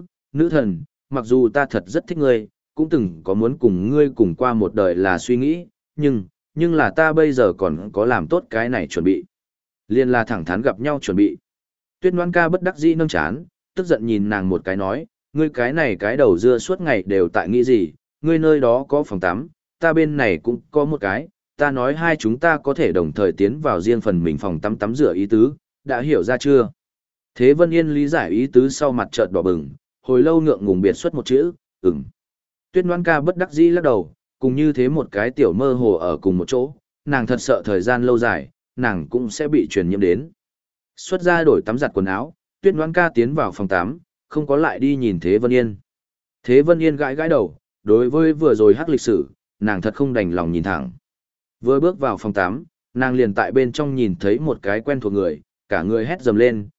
nữ thần, mặc dù ta thật rất thích ngươi, cũng từng có muốn cùng ngươi cùng qua một đời là suy nghĩ, nhưng là ta bây giờ còn có làm tốt cái này chuẩn bị. Liên là thẳng thắn gặp nhau chuẩn bị. Tuyết Ngoan Ca bất đắc dĩ nâng chán, tức giận nhìn nàng một cái nói, ngươi cái này cái đầu dưa suốt ngày đều tại nghĩ gì, ngươi nơi đó có phòng tắm, ta bên này cũng có một cái, ta nói hai chúng ta có thể đồng thời tiến vào riêng phần mình phòng tắm tắm rửa ý tứ, đã hiểu ra chưa? Thế Vân Yên lý giải ý tứ sau mặt chợt đỏ bừng, hồi lâu ngượng ngùng biệt xuất một chữ, ừm. Tuyết Ngoan Ca bất đắc dĩ lắc đầu, cùng như thế một cái tiểu mơ hồ ở cùng một chỗ, nàng thật sợ thời gian lâu dài, nàng cũng sẽ bị truyền nhiễm đến. Xuất ra đổi tắm giặt quần áo, Tuyết Ngoan Ca tiến vào phòng tắm, không có lại đi nhìn Thế Vân Yên. Thế Vân Yên gãi gãi đầu, đối với vừa rồi hắc lịch sử, nàng thật không đành lòng nhìn thẳng. Vừa bước vào phòng tắm, nàng liền tại bên trong nhìn thấy một cái quen thuộc người, cả người hét dầm lên,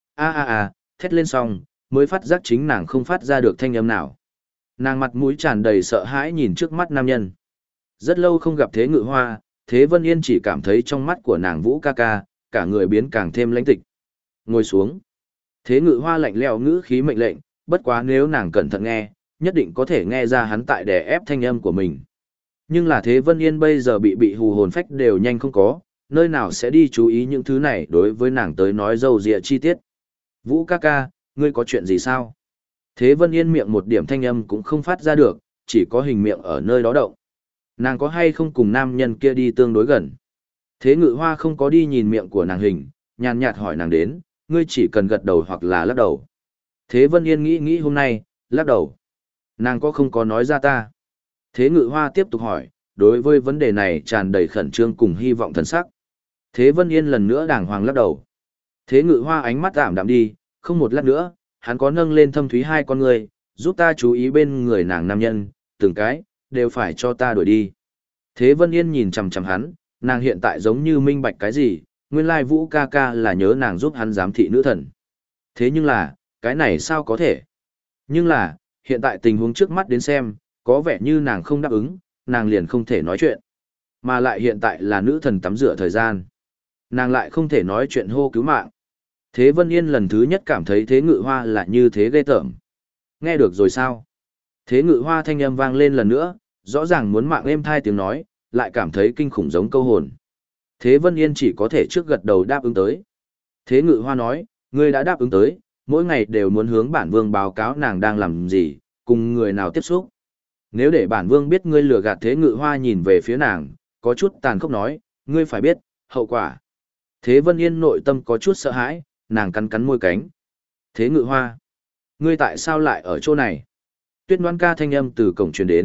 thét lên xong, mới phát giác chính nàng không phát ra được thanh âm nào. Nàng mặt mũi tràn đầy sợ hãi nhìn trước mắt nam nhân. Rất lâu không gặp Thế Ngự Hoa, Thế Vân Yên chỉ cảm thấy trong mắt của nàng Vũ ca ca, cả người biến càng thêm lãnh tịch. Ngồi xuống. Thế Ngự Hoa lạnh lẽo ngữ khí mệnh lệnh, bất quá nếu nàng cẩn thận nghe, nhất định có thể nghe ra hắn tại đè ép thanh âm của mình. Nhưng là Thế Vân Yên bây giờ bị hù hồn phách đều nhanh không có, nơi nào sẽ đi chú ý những thứ này đối với nàng tới nói dâu dịa chi tiết. Vũ ca ca, ngươi có chuyện gì sao? Thế Vân Yên miệng một điểm thanh âm cũng không phát ra được, chỉ có hình miệng ở nơi đó động. Nàng có hay không cùng nam nhân kia đi tương đối gần? Thế Ngự Hoa không có đi nhìn miệng của nàng hình, nhàn nhạt hỏi nàng đến, ngươi chỉ cần gật đầu hoặc là lắc đầu. Thế Vân Yên nghĩ hôm nay, lắc đầu. Nàng có không có nói ra ta? Thế Ngự Hoa tiếp tục hỏi, đối với vấn đề này tràn đầy khẩn trương cùng hy vọng thần sắc. Thế Vân Yên lần nữa đàng hoàng lắc đầu. Thế Ngự Hoa ánh mắt ảm đạm đi, không một lát nữa, hắn có nâng lên thâm thúy hai con người, giúp ta chú ý bên người nàng nam nhân, từng cái, đều phải cho ta đuổi đi. Thế Vân Yên nhìn chằm chằm hắn, nàng hiện tại giống như minh bạch cái gì, nguyên lai Vũ ca ca là nhớ nàng giúp hắn giám thị nữ thần. Thế nhưng là, cái này sao có thể? Nhưng là, hiện tại tình huống trước mắt đến xem, có vẻ như nàng không đáp ứng, nàng liền không thể nói chuyện. Mà lại hiện tại là nữ thần tắm rửa thời gian. Nàng lại không thể nói chuyện hô cứu mạng. Thế Vân Yên lần thứ nhất cảm thấy Thế Ngự Hoa là như thế ghê tởm. Nghe được rồi sao? Thế Ngự Hoa thanh âm vang lên lần nữa, rõ ràng muốn mạng êm thai tiếng nói, lại cảm thấy kinh khủng giống câu hồn. Thế Vân Yên chỉ có thể trước gật đầu đáp ứng tới. Thế Ngự Hoa nói, ngươi đã đáp ứng tới, mỗi ngày đều muốn hướng bản vương báo cáo nàng đang làm gì, cùng người nào tiếp xúc. Nếu để bản vương biết ngươi lừa gạt Thế Ngự Hoa nhìn về phía nàng, có chút tàn khốc nói, ngươi phải biết, hậu quả. Thế Vân Yên nội tâm có chút sợ hãi, nàng cắn cắn môi cánh. Thế Ngự Hoa, ngươi tại sao lại ở chỗ này? Tuyết Ngoan Ca thanh âm từ cổng truyền đến,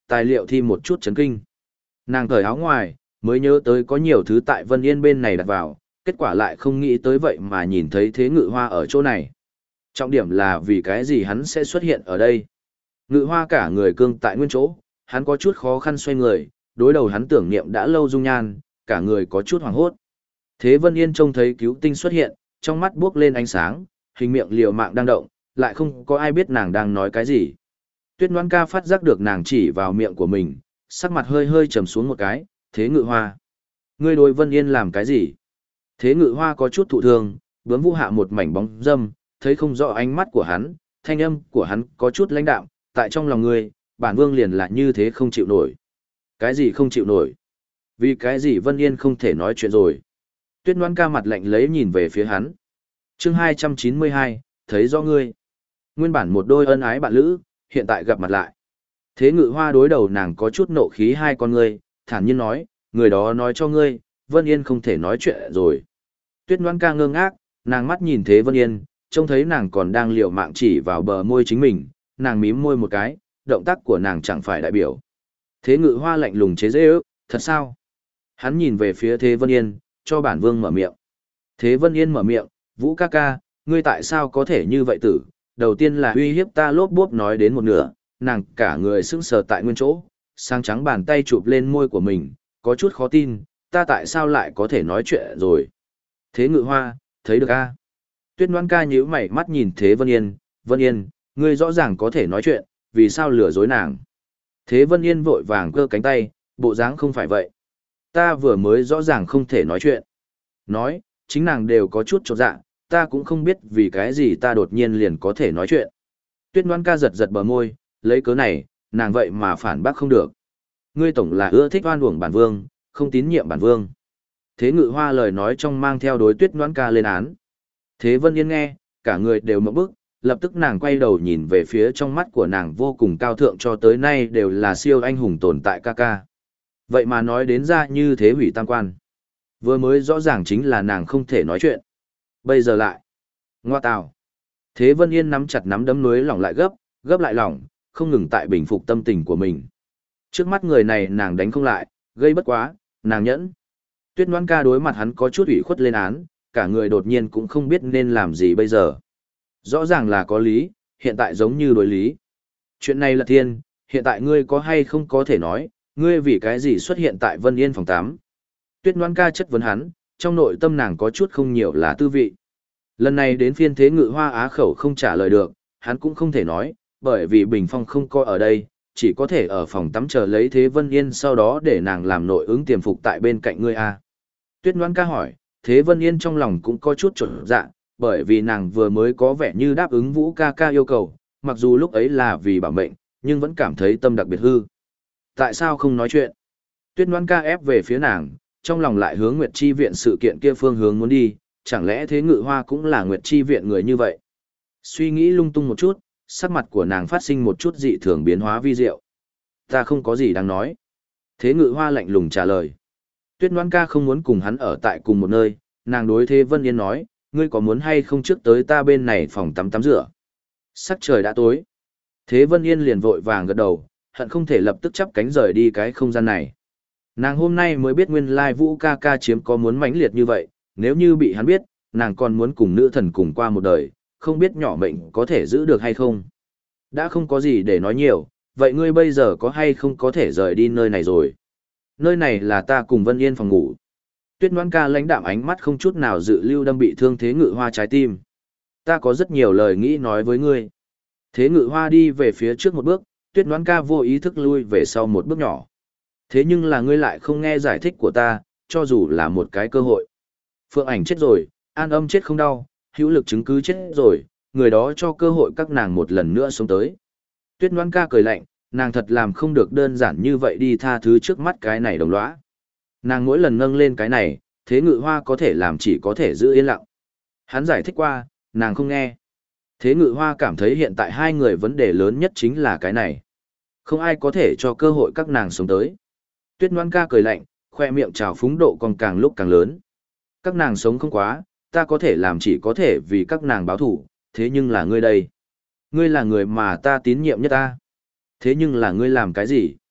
tài liệu thi một chút chấn kinh. Nàng cởi áo ngoài, mới nhớ tới có nhiều thứ tại Vân Yên bên này đặt vào, kết quả lại không nghĩ tới vậy mà nhìn thấy Thế Ngự Hoa ở chỗ này. Trọng điểm là vì cái gì hắn sẽ xuất hiện ở đây. Ngự Hoa cả người cương tại nguyên chỗ, hắn có chút khó khăn xoay người, đối đầu hắn tưởng niệm đã lâu dung nhan, cả người có chút hoảng hốt. Thế Vân Yên trông thấy cứu tinh xuất hiện, trong mắt buốc lên ánh sáng, hình miệng liều mạng đang động, lại không có ai biết nàng đang nói cái gì. Tuyết Ngoan Ca phát giác được nàng chỉ vào miệng của mình, sắc mặt hơi hơi trầm xuống một cái, Thế Ngự Hoa. Ngươi đối Vân Yên làm cái gì? Thế Ngự Hoa có chút thụ thương, bướm vũ hạ một mảnh bóng dâm, thấy không rõ ánh mắt của hắn, thanh âm của hắn có chút lãnh đạm, tại trong lòng ngươi, bản vương liền là như thế không chịu nổi. Cái gì không chịu nổi? Vì cái gì Vân Yên không thể nói chuyện rồi? Tuyết Ngoan Ca mặt lạnh lấy nhìn về phía hắn. Chương 292, thấy rõ ngươi. Nguyên bản một đôi ân ái bạn lữ, hiện tại gặp mặt lại. Thế Ngự Hoa đối đầu nàng có chút nộ khí hai con ngươi, thản nhiên nói, người đó nói cho ngươi, Vân Yên không thể nói chuyện rồi. Tuyết Ngoan Ca ngơ ngác, nàng mắt nhìn Thế Vân Yên, trông thấy nàng còn đang liều mạng chỉ vào bờ môi chính mình, nàng mím môi một cái, động tác của nàng chẳng phải đại biểu. Thế Ngự Hoa lạnh lùng chế giễu, thật sao? Hắn nhìn về phía Thế Vân Yên, cho bản vương mở miệng. Thế Vân Yên mở miệng, Vũ ca ca, ngươi tại sao có thể như vậy tử? Đầu tiên là uy hiếp ta lốp bốp nói đến một nửa, nàng cả người sững sờ tại nguyên chỗ, sang trắng bàn tay chụp lên môi của mình, có chút khó tin, ta tại sao lại có thể nói chuyện rồi? Thế Ngự Hoa, thấy được a? Tuyết Ngoan Ca nhíu mày mắt nhìn Thế Vân Yên, ngươi rõ ràng có thể nói chuyện, vì sao lừa dối nàng? Thế Vân Yên vội vàng cơ cánh tay, bộ dáng không phải vậy. Ta vừa mới rõ ràng không thể nói chuyện. Nói, chính nàng đều có chút chột dạ, ta cũng không biết vì cái gì ta đột nhiên liền có thể nói chuyện. Tuyết Ngoan Ca giật giật bờ môi, lấy cớ này, nàng vậy mà phản bác không được. Ngươi tổng là ưa thích oan uổng bản vương, không tín nhiệm bản vương. Thế Ngự Hoa lời nói trong mang theo đối Tuyết Ngoan Ca lên án. Thế Vân Yên nghe, cả người đều ngậm bức, lập tức nàng quay đầu nhìn về phía trong mắt của nàng vô cùng cao thượng cho tới nay đều là siêu anh hùng tồn tại ca ca. Vậy mà nói đến ra như thế hủy tam quan. Vừa mới rõ ràng chính là nàng không thể nói chuyện. Bây giờ lại. Ngoa tào. Thế Vân Yên nắm chặt nắm đấm núi lỏng lại gấp lại lỏng, không ngừng tại bình phục tâm tình của mình. Trước mắt người này nàng đánh không lại, gây bất quá, nàng nhẫn. Tuyết Ngoan Ca đối mặt hắn có chút ủy khuất lên án, cả người đột nhiên cũng không biết nên làm gì bây giờ. Rõ ràng là có lý, hiện tại giống như đối lý. Chuyện này là thiên, hiện tại ngươi có hay không có thể nói, ngươi vì cái gì xuất hiện tại Vân Yên phòng 8. Tuyết Ngoan Ca chất vấn hắn, trong nội tâm nàng có chút không nhiều là tư vị. Lần này đến phiên Thế Ngự Hoa á khẩu không trả lời được, hắn cũng không thể nói, bởi vì Bình Phong không coi ở đây, chỉ có thể ở phòng tắm chờ lấy Thế Vân Yên sau đó để nàng làm nội ứng tiềm phục tại bên cạnh ngươi a. Tuyết Ngoan Ca hỏi, Thế Vân Yên trong lòng cũng có chút chột dạ, bởi vì nàng vừa mới có vẻ như đáp ứng Vũ ca ca yêu cầu, mặc dù lúc ấy là vì bảo mệnh, nhưng vẫn cảm thấy tâm đặc biệt hư. Tại sao không nói chuyện? Tuyết Ngoan Ca ép về phía nàng, trong lòng lại hướng Nguyệt Chi Viện sự kiện kia phương hướng muốn đi, chẳng lẽ Thế Ngự Hoa cũng là Nguyệt Chi Viện người như vậy? Suy nghĩ lung tung một chút, sắc mặt của nàng phát sinh một chút dị thường biến hóa vi diệu. Ta không có gì đáng nói. Thế Ngự Hoa lạnh lùng trả lời. Tuyết Ngoan Ca không muốn cùng hắn ở tại cùng một nơi, nàng đối Thế Vân Yên nói, ngươi có muốn hay không trước tới ta bên này phòng tắm tắm rửa? Sắc trời đã tối. Thế Vân Yên liền vội vàng gật đầu, hận không thể lập tức chắp cánh rời đi cái không gian này. Nàng hôm nay mới biết nguyên lai Vũ ca ca chiếm có muốn mãnh liệt như vậy, nếu như bị hắn biết, nàng còn muốn cùng nữ thần cùng qua một đời, không biết nhỏ mệnh có thể giữ được hay không. Đã không có gì để nói nhiều, vậy ngươi bây giờ có hay không có thể rời đi nơi này rồi? Nơi này là ta cùng Vân Yên phòng ngủ. Tuyết Ngoan Ca lãnh đạm ánh mắt không chút nào dự lưu đâm bị thương Thế Ngự Hoa trái tim. Ta có rất nhiều lời nghĩ nói với ngươi. Thế Ngự Hoa đi về phía trước một bước, Tuyết Ngoan Ca vô ý thức lui về sau một bước nhỏ. Thế nhưng là ngươi lại không nghe giải thích của ta, cho dù là một cái cơ hội. Phượng Ảnh chết rồi, An Âm chết không đau, hữu lực chứng cứ chết rồi, người đó cho cơ hội các nàng một lần nữa sống tới. Tuyết Ngoan Ca cười lạnh, nàng thật làm không được đơn giản như vậy đi tha thứ trước mắt cái này đồng lõa. Nàng mỗi lần nâng lên cái này, Thế Ngự Hoa có thể làm chỉ có thể giữ yên lặng. Hắn giải thích qua, nàng không nghe. Thế Ngự Hoa cảm thấy hiện tại hai người vấn đề lớn nhất chính là cái này. Không ai có thể cho cơ hội các nàng sống tới. Tuyết Ngoan Ca cười lạnh, khoe miệng trào phúng độ còn càng lúc càng lớn. Các nàng sống không quá, ta có thể làm chỉ có thể vì các nàng báo thủ, thế nhưng là ngươi đây. Ngươi là người mà ta tín nhiệm nhất ta. Thế nhưng là ngươi làm cái gì?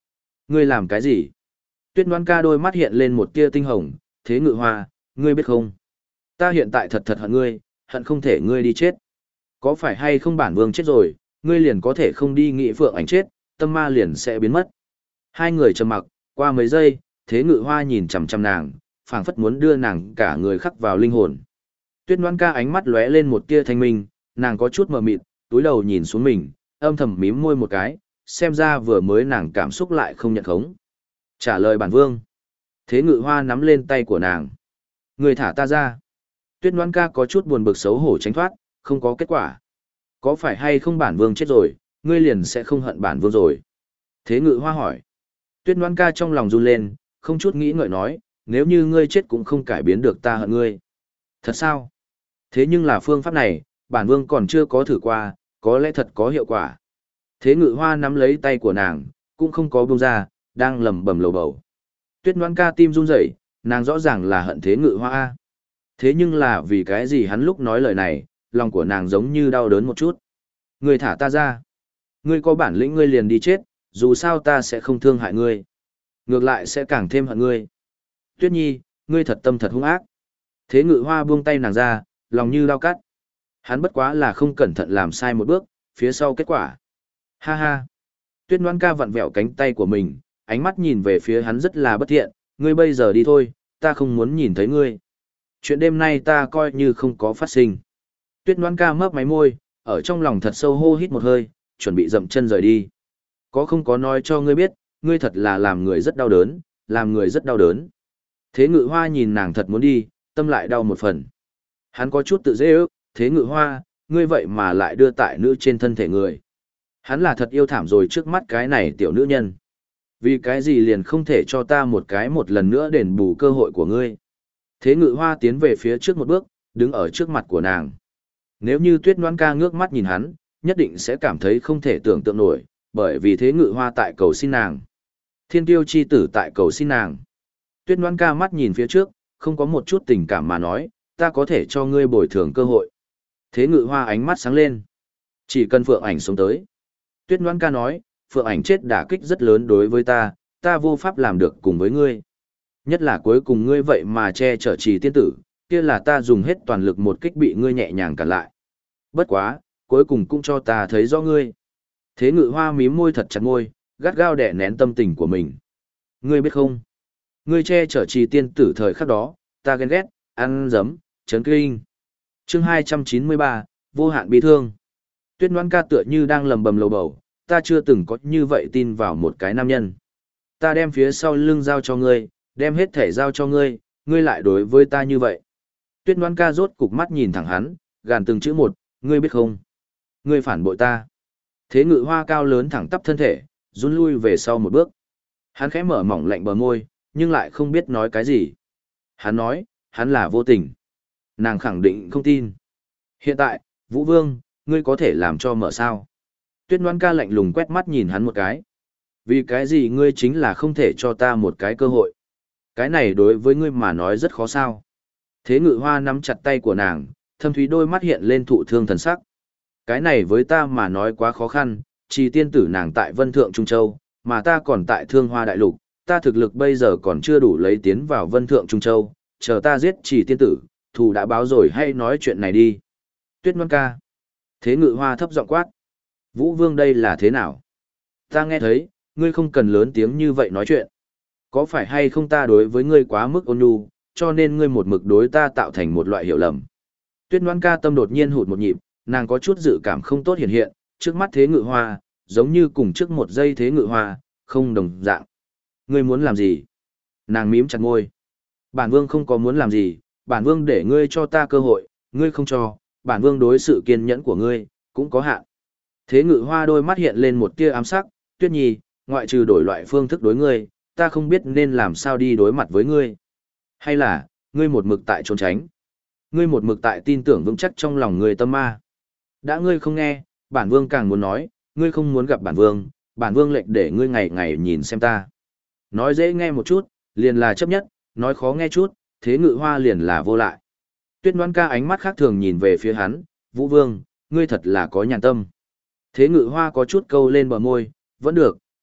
Ngươi làm cái gì? Tuyết Ngoan Ca đôi mắt hiện lên một tia tinh hồng, Thế Ngự Hoa, ngươi biết không? Ta hiện tại thật thật hận ngươi, hận không thể ngươi đi chết. Có phải hay không bản vương chết rồi, ngươi liền có thể không đi nghị Phượng Ảnh chết, tâm ma liền sẽ biến mất. Hai người trầm mặc, qua mấy giây, Thế Ngự Hoa nhìn chằm chằm nàng, phảng phất muốn đưa nàng cả người khắc vào linh hồn. Tuyết Ngoan Ca ánh mắt lóe lên một tia thanh minh, nàng có chút mờ mịt, túi đầu nhìn xuống mình, âm thầm mím môi một cái, xem ra vừa mới nàng cảm xúc lại không nhận khống. Trả lời bản vương. Thế Ngự Hoa nắm lên tay của nàng. Người thả ta ra. Tuyết Ngoan Ca có chút buồn bực xấu hổ tránh thoát, không có kết quả. Có phải hay không bản vương chết rồi, ngươi liền sẽ không hận bản vương rồi? Thế Ngự Hoa hỏi. Tuyết Ngoan Ca trong lòng run lên, không chút nghĩ ngợi nói, nếu như ngươi chết cũng không cải biến được ta hận ngươi. Thật sao? Thế nhưng là phương pháp này, bản vương còn chưa có thử qua, có lẽ thật có hiệu quả. Thế Ngự Hoa nắm lấy tay của nàng, cũng không có buông ra, đang lẩm bẩm lầu bầu. Tuyết Ngoan Ca tim run rẩy, nàng rõ ràng là hận Thế Ngự Hoa. Thế nhưng là vì cái gì hắn lúc nói lời này, lòng của nàng giống như đau đớn một chút. Ngươi thả ta ra. Ngươi có bản lĩnh ngươi liền đi chết, dù sao ta sẽ không thương hại ngươi. Ngược lại sẽ càng thêm hận ngươi. Tuyết Nhi, ngươi thật tâm thật hung ác. Thế Ngự Hoa buông tay nàng ra, lòng như dao cắt. Hắn bất quá là không cẩn thận làm sai một bước, phía sau kết quả. Ha ha. Tuyết Ngoan Ca vặn vẹo cánh tay của mình, ánh mắt nhìn về phía hắn rất là bất thiện, ngươi bây giờ đi thôi, ta không muốn nhìn thấy ngươi. Chuyện đêm nay ta coi như không có phát sinh. Tuyết Ngoan Ca mấp máy môi, ở trong lòng thật sâu hô hít một hơi, chuẩn bị dậm chân rời đi. Có không có nói cho ngươi biết, ngươi thật là làm người rất đau đớn, làm người rất đau đớn. Thế Ngự Hoa nhìn nàng thật muốn đi, tâm lại đau một phần. Hắn có chút tự dễ ước, Thế Ngự Hoa, ngươi vậy mà lại đưa tại nữ trên thân thể người. Hắn là thật yêu thảm rồi trước mắt cái này tiểu nữ nhân. Vì cái gì liền không thể cho ta một cái một lần nữa đền bù cơ hội của ngươi. Thế Ngự Hoa tiến về phía trước một bước, đứng ở trước mặt của nàng. Nếu như Tuyết Ngoan Ca ngước mắt nhìn hắn, nhất định sẽ cảm thấy không thể tưởng tượng nổi, bởi vì Thế Ngự Hoa tại cầu xin nàng. Thiên Tiêu chi tử tại cầu xin nàng. Tuyết Ngoan Ca mắt nhìn phía trước, không có một chút tình cảm mà nói, ta có thể cho ngươi bồi thường cơ hội. Thế Ngự Hoa ánh mắt sáng lên. Chỉ cần Phượng Ảnh sống tới. Tuyết Ngoan Ca nói, Phượng Ảnh chết đả kích rất lớn đối với ta vô pháp làm được cùng với ngươi. Nhất là cuối cùng ngươi vậy mà che chở Trì tiên tử, kia là ta dùng hết toàn lực một kích bị ngươi nhẹ nhàng cản lại. Bất quá, cuối cùng cũng cho ta thấy rõ ngươi. Thế Ngự Hoa mím môi thật chặt môi, gắt gao đè nén tâm tình của mình. Ngươi biết không? Ngươi che chở Trì tiên tử thời khắc đó, ta ghen ghét, ăn dấm, chấn kinh. Chương 293, vô hạn bi thương. Tuyết Ngoan Ca tựa như đang lầm bầm lầu bầu, ta chưa từng có như vậy tin vào một cái nam nhân. Ta đem phía sau lưng giao cho ngươi, đem hết thể giao cho ngươi, ngươi lại đối với ta như vậy. Tuyết Ngoan Ca rốt cục mắt nhìn thẳng hắn, gàn từng chữ một, ngươi biết không? Ngươi phản bội ta. Thế Ngự Hoa cao lớn thẳng tắp thân thể, run lui về sau một bước. Hắn khẽ mở mỏng lạnh bờ môi, nhưng lại không biết nói cái gì. Hắn nói, hắn là vô tình. Nàng khẳng định không tin. Hiện tại, Vũ Vương, ngươi có thể làm cho mở sao? Tuyết Ngoan Ca lạnh lùng quét mắt nhìn hắn một cái. Vì cái gì ngươi chính là không thể cho ta một cái cơ hội? Cái này đối với ngươi mà nói rất khó sao? Thế Ngự Hoa nắm chặt tay của nàng, thâm thúy đôi mắt hiện lên thụ thương thần sắc. Cái này với ta mà nói quá khó khăn, Trì tiên tử nàng tại Vân Thượng Trung Châu, mà ta còn tại Thương Hoa Đại Lục, ta thực lực bây giờ còn chưa đủ lấy tiến vào Vân Thượng Trung Châu, chờ ta giết Trì tiên tử, thù đã báo rồi hay nói chuyện này đi. Tuyết Ngoan Ca. Thế Ngự Hoa thấp giọng quát. Vũ Vương đây là thế nào? Ta nghe thấy, ngươi không cần lớn tiếng như vậy nói chuyện. Có phải hay không ta đối với ngươi quá mức ôn nhu, cho nên ngươi một mực đối ta tạo thành một loại hiểu lầm. Tuyết Ngoan Ca tâm đột nhiên hụt một nhịp, nàng có chút dự cảm không tốt hiện hiện, trước mắt Thế Ngự Hoa, giống như cùng trước một giây Thế Ngự Hoa, không đồng dạng. Ngươi muốn làm gì? Nàng mím chặt môi. Bản vương không có muốn làm gì, bản vương để ngươi cho ta cơ hội, ngươi không cho, bản vương đối sự kiên nhẫn của ngươi, cũng có hạn. Thế Ngự Hoa đôi mắt hiện lên một tia ám sắc, Tuyết Nhi, ngoại trừ đổi loại phương thức đối ngươi, ta không biết nên làm sao đi đối mặt với ngươi. Hay là, ngươi một mực tại trốn tránh. Ngươi một mực tại tin tưởng vững chắc trong lòng ngươi tâm ma. Đã ngươi không nghe, bản vương càng muốn nói, ngươi không muốn gặp bản vương lệnh để ngươi ngày ngày nhìn xem ta. Nói dễ nghe một chút, liền là chấp nhất, nói khó nghe chút, Thế Ngự Hoa liền là vô lại. Tuyết Ngoan Ca ánh mắt khác thường nhìn về phía hắn, Vũ Vương, ngươi thật là có nhàn tâm. Thế Ngự Hoa có chút câu lên bờ môi, vẫn được,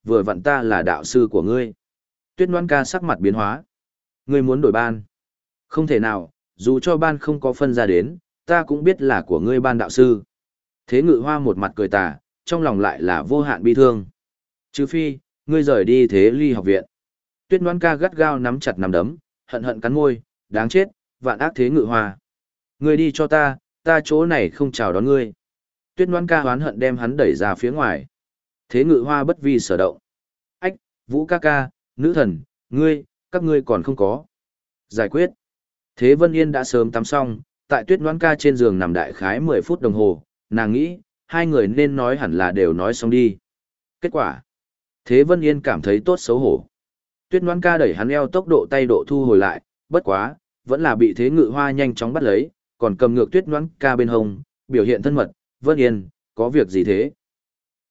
vừa vặn ta là đạo sư của ngươi. Tuyết Ngoan ca sắc mặt biến hóa. Ngươi muốn đổi ban? Không thể nào, dù cho ban không có phân ra đến, ta cũng biết là của ngươi ban đạo sư. Thế Ngự Hoa một mặt cười tà, trong lòng lại là vô hạn bi thương. Trừ phi, ngươi rời đi Thế Ly học viện. Tuyết Ngoan ca gắt gao nắm chặt nắm đấm, hận hận cắn môi, đáng chết, vạn ác Thế Ngự Hoa. Ngươi đi cho ta chỗ này không chào đón ngươi. Tuyết Ngoan ca hoán hận đem hắn đẩy ra phía ngoài. Thế Ngự Hoa bất vi sở động. Ách, Vũ ca ca, nữ thần, các ngươi còn không có. Giải quyết. Thế Vân Yên đã sớm tắm xong, tại Tuyết Ngoan ca trên giường nằm đại khái 10 phút đồng hồ, nàng nghĩ, hai người nên nói hẳn là đều nói xong đi. Kết quả. Thế Vân Yên cảm thấy tốt xấu hổ. Tuyết Ngoan ca đẩy hắn eo tốc độ tay độ thu hồi lại, bất quá, vẫn là bị Thế Ngự Hoa nhanh chóng bắt lấy, còn cầm ngược Tuyết Ngoan ca bên hông, biểu hiện thân mật, Vân Yên, có việc gì thế?